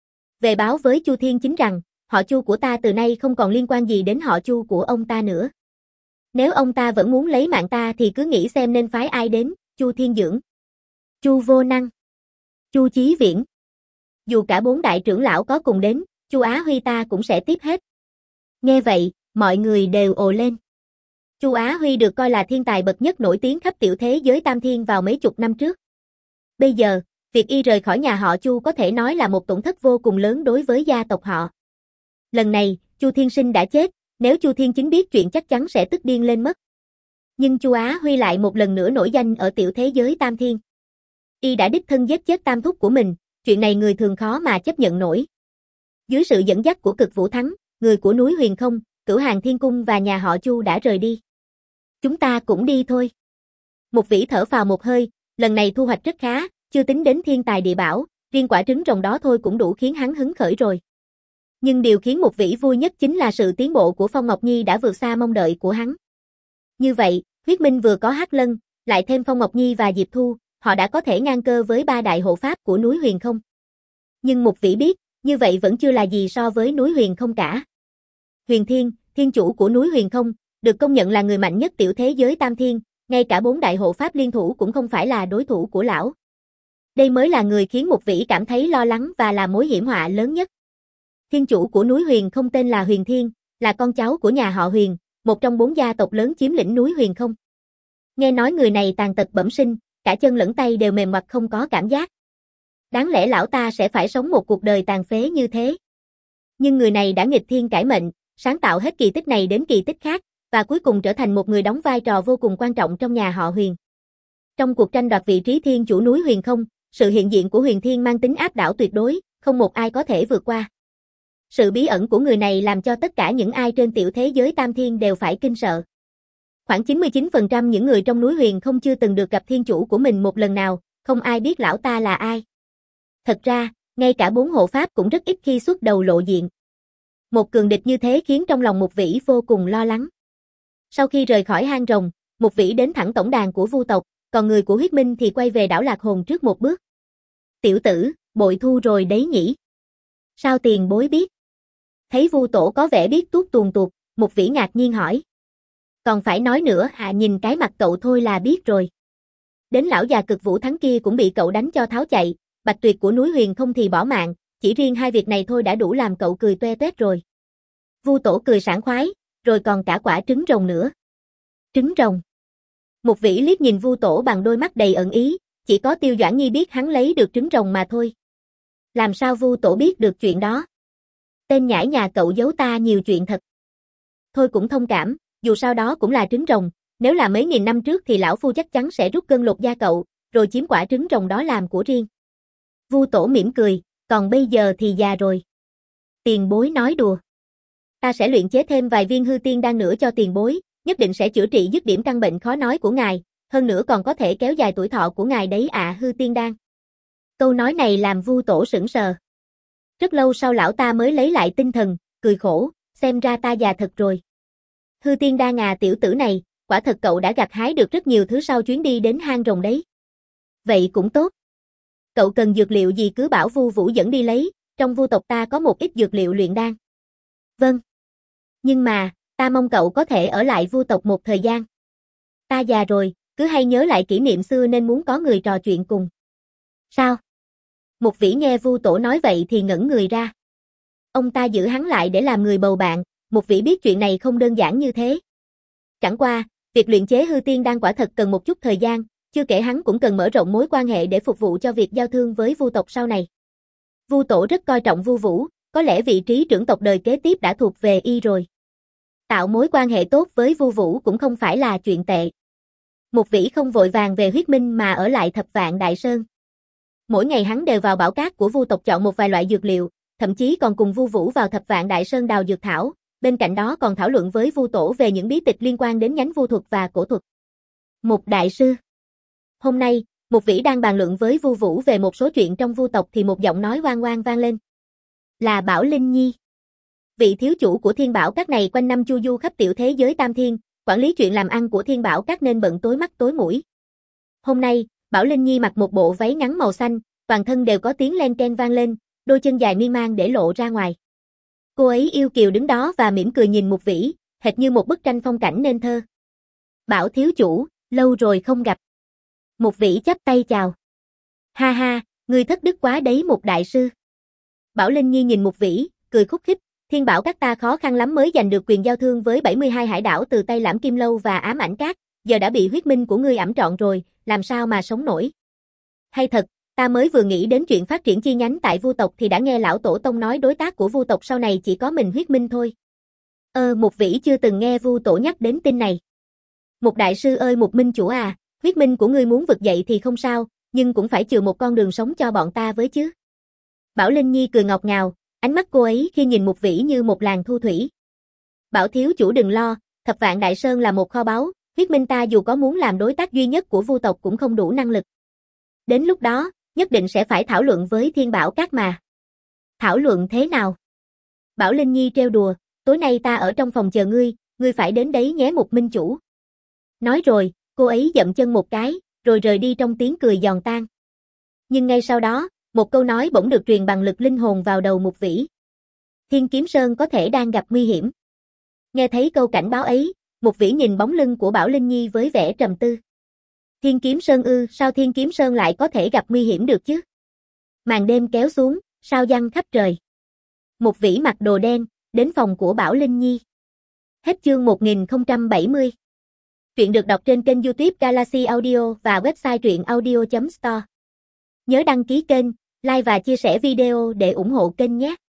Về báo với Chu Thiên Chính rằng, họ Chu của ta từ nay không còn liên quan gì đến họ Chu của ông ta nữa. Nếu ông ta vẫn muốn lấy mạng ta thì cứ nghĩ xem nên phái ai đến, Chu Thiên Dưỡng, Chu Vô Năng, Chu Chí Viễn. Dù cả bốn đại trưởng lão có cùng đến, Chu Á Huy ta cũng sẽ tiếp hết. Nghe vậy, mọi người đều ồ lên. Chu Á Huy được coi là thiên tài bậc nhất nổi tiếng khắp tiểu thế giới Tam Thiên vào mấy chục năm trước. Bây giờ, việc y rời khỏi nhà họ Chu có thể nói là một tổn thất vô cùng lớn đối với gia tộc họ. Lần này, Chu Thiên Sinh đã chết, nếu Chu Thiên Chính biết chuyện chắc chắn sẽ tức điên lên mất. Nhưng Chu Á Huy lại một lần nữa nổi danh ở tiểu thế giới Tam Thiên. Y đã đích thân giết chết tam thúc của mình, chuyện này người thường khó mà chấp nhận nổi. Dưới sự dẫn dắt của Cực Vũ Thắng, người của núi Huyền không, Cửu Hàng Thiên Cung và nhà họ Chu đã rời đi. Chúng ta cũng đi thôi. Mục Vĩ thở phào một hơi, lần này thu hoạch rất khá, chưa tính đến thiên tài địa bảo, riêng quả trứng rồng đó thôi cũng đủ khiến hắn hứng khởi rồi. Nhưng điều khiến Mục Vĩ vui nhất chính là sự tiến bộ của Phong Ngọc Nhi đã vượt xa mong đợi của hắn. Như vậy, Huyết Minh vừa có Hắc Lân, lại thêm Phong Ngọc Nhi và Diệp Thu, họ đã có thể ngang cơ với ba đại hộ pháp của núi Huyền không. Nhưng Mục Vĩ biết, như vậy vẫn chưa là gì so với núi Huyền không cả. Huyền Thiên, thiên chủ của núi Huyền không, được công nhận là người mạnh nhất tiểu thế giới Tam Thiên, ngay cả bốn đại hộ pháp liên thủ cũng không phải là đối thủ của lão. Đây mới là người khiến Mục Vĩ cảm thấy lo lắng và là mối hiểm họa lớn nhất. Thiên chủ của núi Huyền không tên là Huyền Thiên, là con cháu của nhà họ Huyền, một trong bốn gia tộc lớn chiếm lĩnh núi Huyền không. Nghe nói người này tàn tật bẩm sinh, cả chân lẫn tay đều mềm ngoặt không có cảm giác. Đáng lẽ lão ta sẽ phải sống một cuộc đời tàn phế như thế. Nhưng người này đã nghịch thiên cải mệnh, sáng tạo hết kỳ tích này đến kỳ tích khác, và cuối cùng trở thành một người đóng vai trò vô cùng quan trọng trong nhà họ Huyền. Trong cuộc tranh đoạt vị trí thiên chủ núi Huyền không, sự hiện diện của Huyền Thiên mang tính áp đảo tuyệt đối, không một ai có thể vượt qua. Sự bí ẩn của người này làm cho tất cả những ai trên tiểu thế giới Tam Thiên đều phải kinh sợ. Khoảng chín mươi chín phần trăm những người trong núi Huyền không chưa từng được gặp thiên chủ của mình một lần nào, không ai biết lão ta là ai. Thật ra, ngay cả bốn hộ pháp cũng rất ít khi xuất đầu lộ diện. Một cường địch như thế khiến trong lòng Mục Vĩ vô cùng lo lắng. Sau khi rời khỏi hang rồng, Mục Vĩ đến thẳng tổng đàn của Vu tộc, còn người của Huyết Minh thì quay về đảo Lạc Hồn trước một bước. Tiểu tử, bội thu rồi đấy nhỉ? Sao tiền bối biết? Thấy Vu tổ có vẻ biết tuốt tuồn tuột, Mục Vĩ ngạc nhiên hỏi. Còn phải nói nữa à, nhìn cái mặt cậu thôi là biết rồi. Đến lão già Cực Vũ Thắng kia cũng bị cậu đánh cho tháo chạy, Bạch Tuyệt của núi Huyền không thì bỏ mạng, chỉ riêng hai việc này thôi đã đủ làm cậu cười toe toét rồi. Vu tổ cười sảng khoái, rồi còn cả quả trứng rồng nữa. Trứng rồng. Mục Vĩ liếc nhìn Vu tổ bằng đôi mắt đầy ẩn ý, chỉ có Tiêu Doãn Nhi biết hắn lấy được trứng rồng mà thôi. Làm sao Vu tổ biết được chuyện đó? Tên nhãi nhà cậu giấu ta nhiều chuyện thật. Thôi cũng thông cảm, dù sao đó cũng là trứng rồng, nếu là mấy nghìn năm trước thì lão phu chắc chắn sẽ rút cơn lột da cậu, rồi chiếm quả trứng rồng đó làm của riêng. Vu tổ mỉm cười, còn bây giờ thì già rồi. Tiền bối nói đùa. Ta sẽ luyện chế thêm vài viên hư tiên đan nữa cho tiền bối, nhất định sẽ chữa trị dứt điểm căn bệnh khó nói của ngài, hơn nữa còn có thể kéo dài tuổi thọ của ngài đấy ạ. À, hư tiên đan. Câu nói này làm Vu tổ sững sờ. Rất lâu sau lão ta mới lấy lại tinh thần, cười khổ, xem ra ta già thật rồi. Hư tiên đan à, tiểu tử này, quả thật cậu đã gặt hái được rất nhiều thứ sau chuyến đi đến hang rồng đấy. Vậy cũng tốt. Cậu cần dược liệu gì cứ bảo Vu Vũ dẫn đi lấy, trong Vu tộc ta có một ít dược liệu luyện đan. Vâng. Nhưng mà, ta mong cậu có thể ở lại Vu tộc một thời gian. Ta già rồi, cứ hay nhớ lại kỷ niệm xưa nên muốn có người trò chuyện cùng. Sao? Mục Vĩ nghe Vu tổ nói vậy thì ngẩn người ra. Ông ta giữ hắn lại để làm người bầu bạn, Mục Vĩ biết chuyện này không đơn giản như thế. Chẳng qua, việc luyện chế hư tiên đan quả thật cần một chút thời gian, chưa kể hắn cũng cần mở rộng mối quan hệ để phục vụ cho việc giao thương với Vu tộc sau này. Vu tổ rất coi trọng Vu Vũ, có lẽ vị trí trưởng tộc đời kế tiếp đã thuộc về y rồi. Tạo mối quan hệ tốt với Vu Vũ cũng không phải là chuyện tệ. Mục Vĩ không vội vàng về Huyết Minh mà ở lại Thập Vạn Đại Sơn. Mỗi ngày hắn đều vào bảo cát của Vu tộc chọn một vài loại dược liệu, thậm chí còn cùng Vu Vũ vào Thập Vạn Đại Sơn đào dược thảo, bên cạnh đó còn thảo luận với Vu tổ về những bí tịch liên quan đến nhánh vu thuật và cổ thuật. Mục đại sư. Hôm nay, Mục Vĩ đang bàn luận với Vu Vũ về một số chuyện trong Vu tộc thì một giọng nói oang oang vang lên. Là Bảo Linh Nhi. Vị thiếu chủ của Thiên Bảo Các này quanh năm chu du khắp tiểu thế giới Tam Thiên, quản lý chuyện làm ăn của Thiên Bảo Các nên bận tối mắt tối mũi. Hôm nay, Bảo Linh Nhi mặc một bộ váy ngắn màu xanh, toàn thân đều có tiếng len ken vang lên, đôi chân dài miên man để lộ ra ngoài. Cô ấy yêu kiều đứng đó và mỉm cười nhìn Mục Vĩ, hệt như một bức tranh phong cảnh nên thơ. Bảo thiếu chủ, lâu rồi không gặp. Mục Vĩ chắp tay chào. Ha ha, ngươi thất đức quá đấy Mục đại sư. Bảo Linh Nhi nhìn Mục Vĩ, cười khúc khích, Thiên Bảo Các ta khó khăn lắm mới giành được quyền giao thương với bảy mươi hai hải đảo từ tay Lãm Kim Lâu và Ám Ảnh Các, giờ đã bị Huyết Minh của ngươi ẵm trọn rồi, làm sao mà sống nổi. Hay thật, ta mới vừa nghĩ đến chuyện phát triển chi nhánh tại Vu tộc thì đã nghe lão tổ tông nói đối tác của Vu tộc sau này chỉ có mình Huyết Minh thôi. Ơ Mục Vĩ chưa từng nghe Vu tổ nhắc đến tin này. Mục đại sư ơi Mục minh chủ à, Huyết Minh của ngươi muốn vực dậy thì không sao, nhưng cũng phải chừa một con đường sống cho bọn ta với chứ. Bảo Linh Nhi cười ngọt ngào, ánh mắt cô ấy khi nhìn Mục Vĩ như một làn thu thủy. Bảo thiếu chủ đừng lo, Thập Vạn Đại Sơn là một kho báu, Huyết Minh ta dù có muốn làm đối tác duy nhất của Vu tộc cũng không đủ năng lực. Đến lúc đó, nhất định sẽ phải thảo luận với Thiên Bảo Các mà. Thảo luận thế nào? Bảo Linh Nhi trêu đùa, tối nay ta ở trong phòng chờ ngươi, ngươi phải đến đấy nhé Mục minh chủ. Nói rồi, cô ấy dậm chân một cái, rồi rời đi trong tiếng cười giòn tan. Nhưng ngay sau đó, một câu nói bỗng được truyền bằng lực linh hồn vào đầu Mục Vĩ. Thiên Kiếm Sơn có thể đang gặp nguy hiểm. Nghe thấy câu cảnh báo ấy, Mục Vĩ nhìn bóng lưng của Bảo Linh Nhi với vẻ trầm tư. Thiên Kiếm Sơn ư, sao Thiên Kiếm Sơn lại có thể gặp nguy hiểm được chứ? Màn đêm kéo xuống, sao giăng khắp trời. Mục Vĩ mặc đồ đen, đến phòng của Bảo Linh Nhi. Hết chương một nghìn không trăm bảy mươi. Truyện được đọc trên kênh YouTube Galaxy Audio và website truyện audio chấm store. Nhớ đăng ký kênh, like và chia sẻ video để ủng hộ kênh nhé.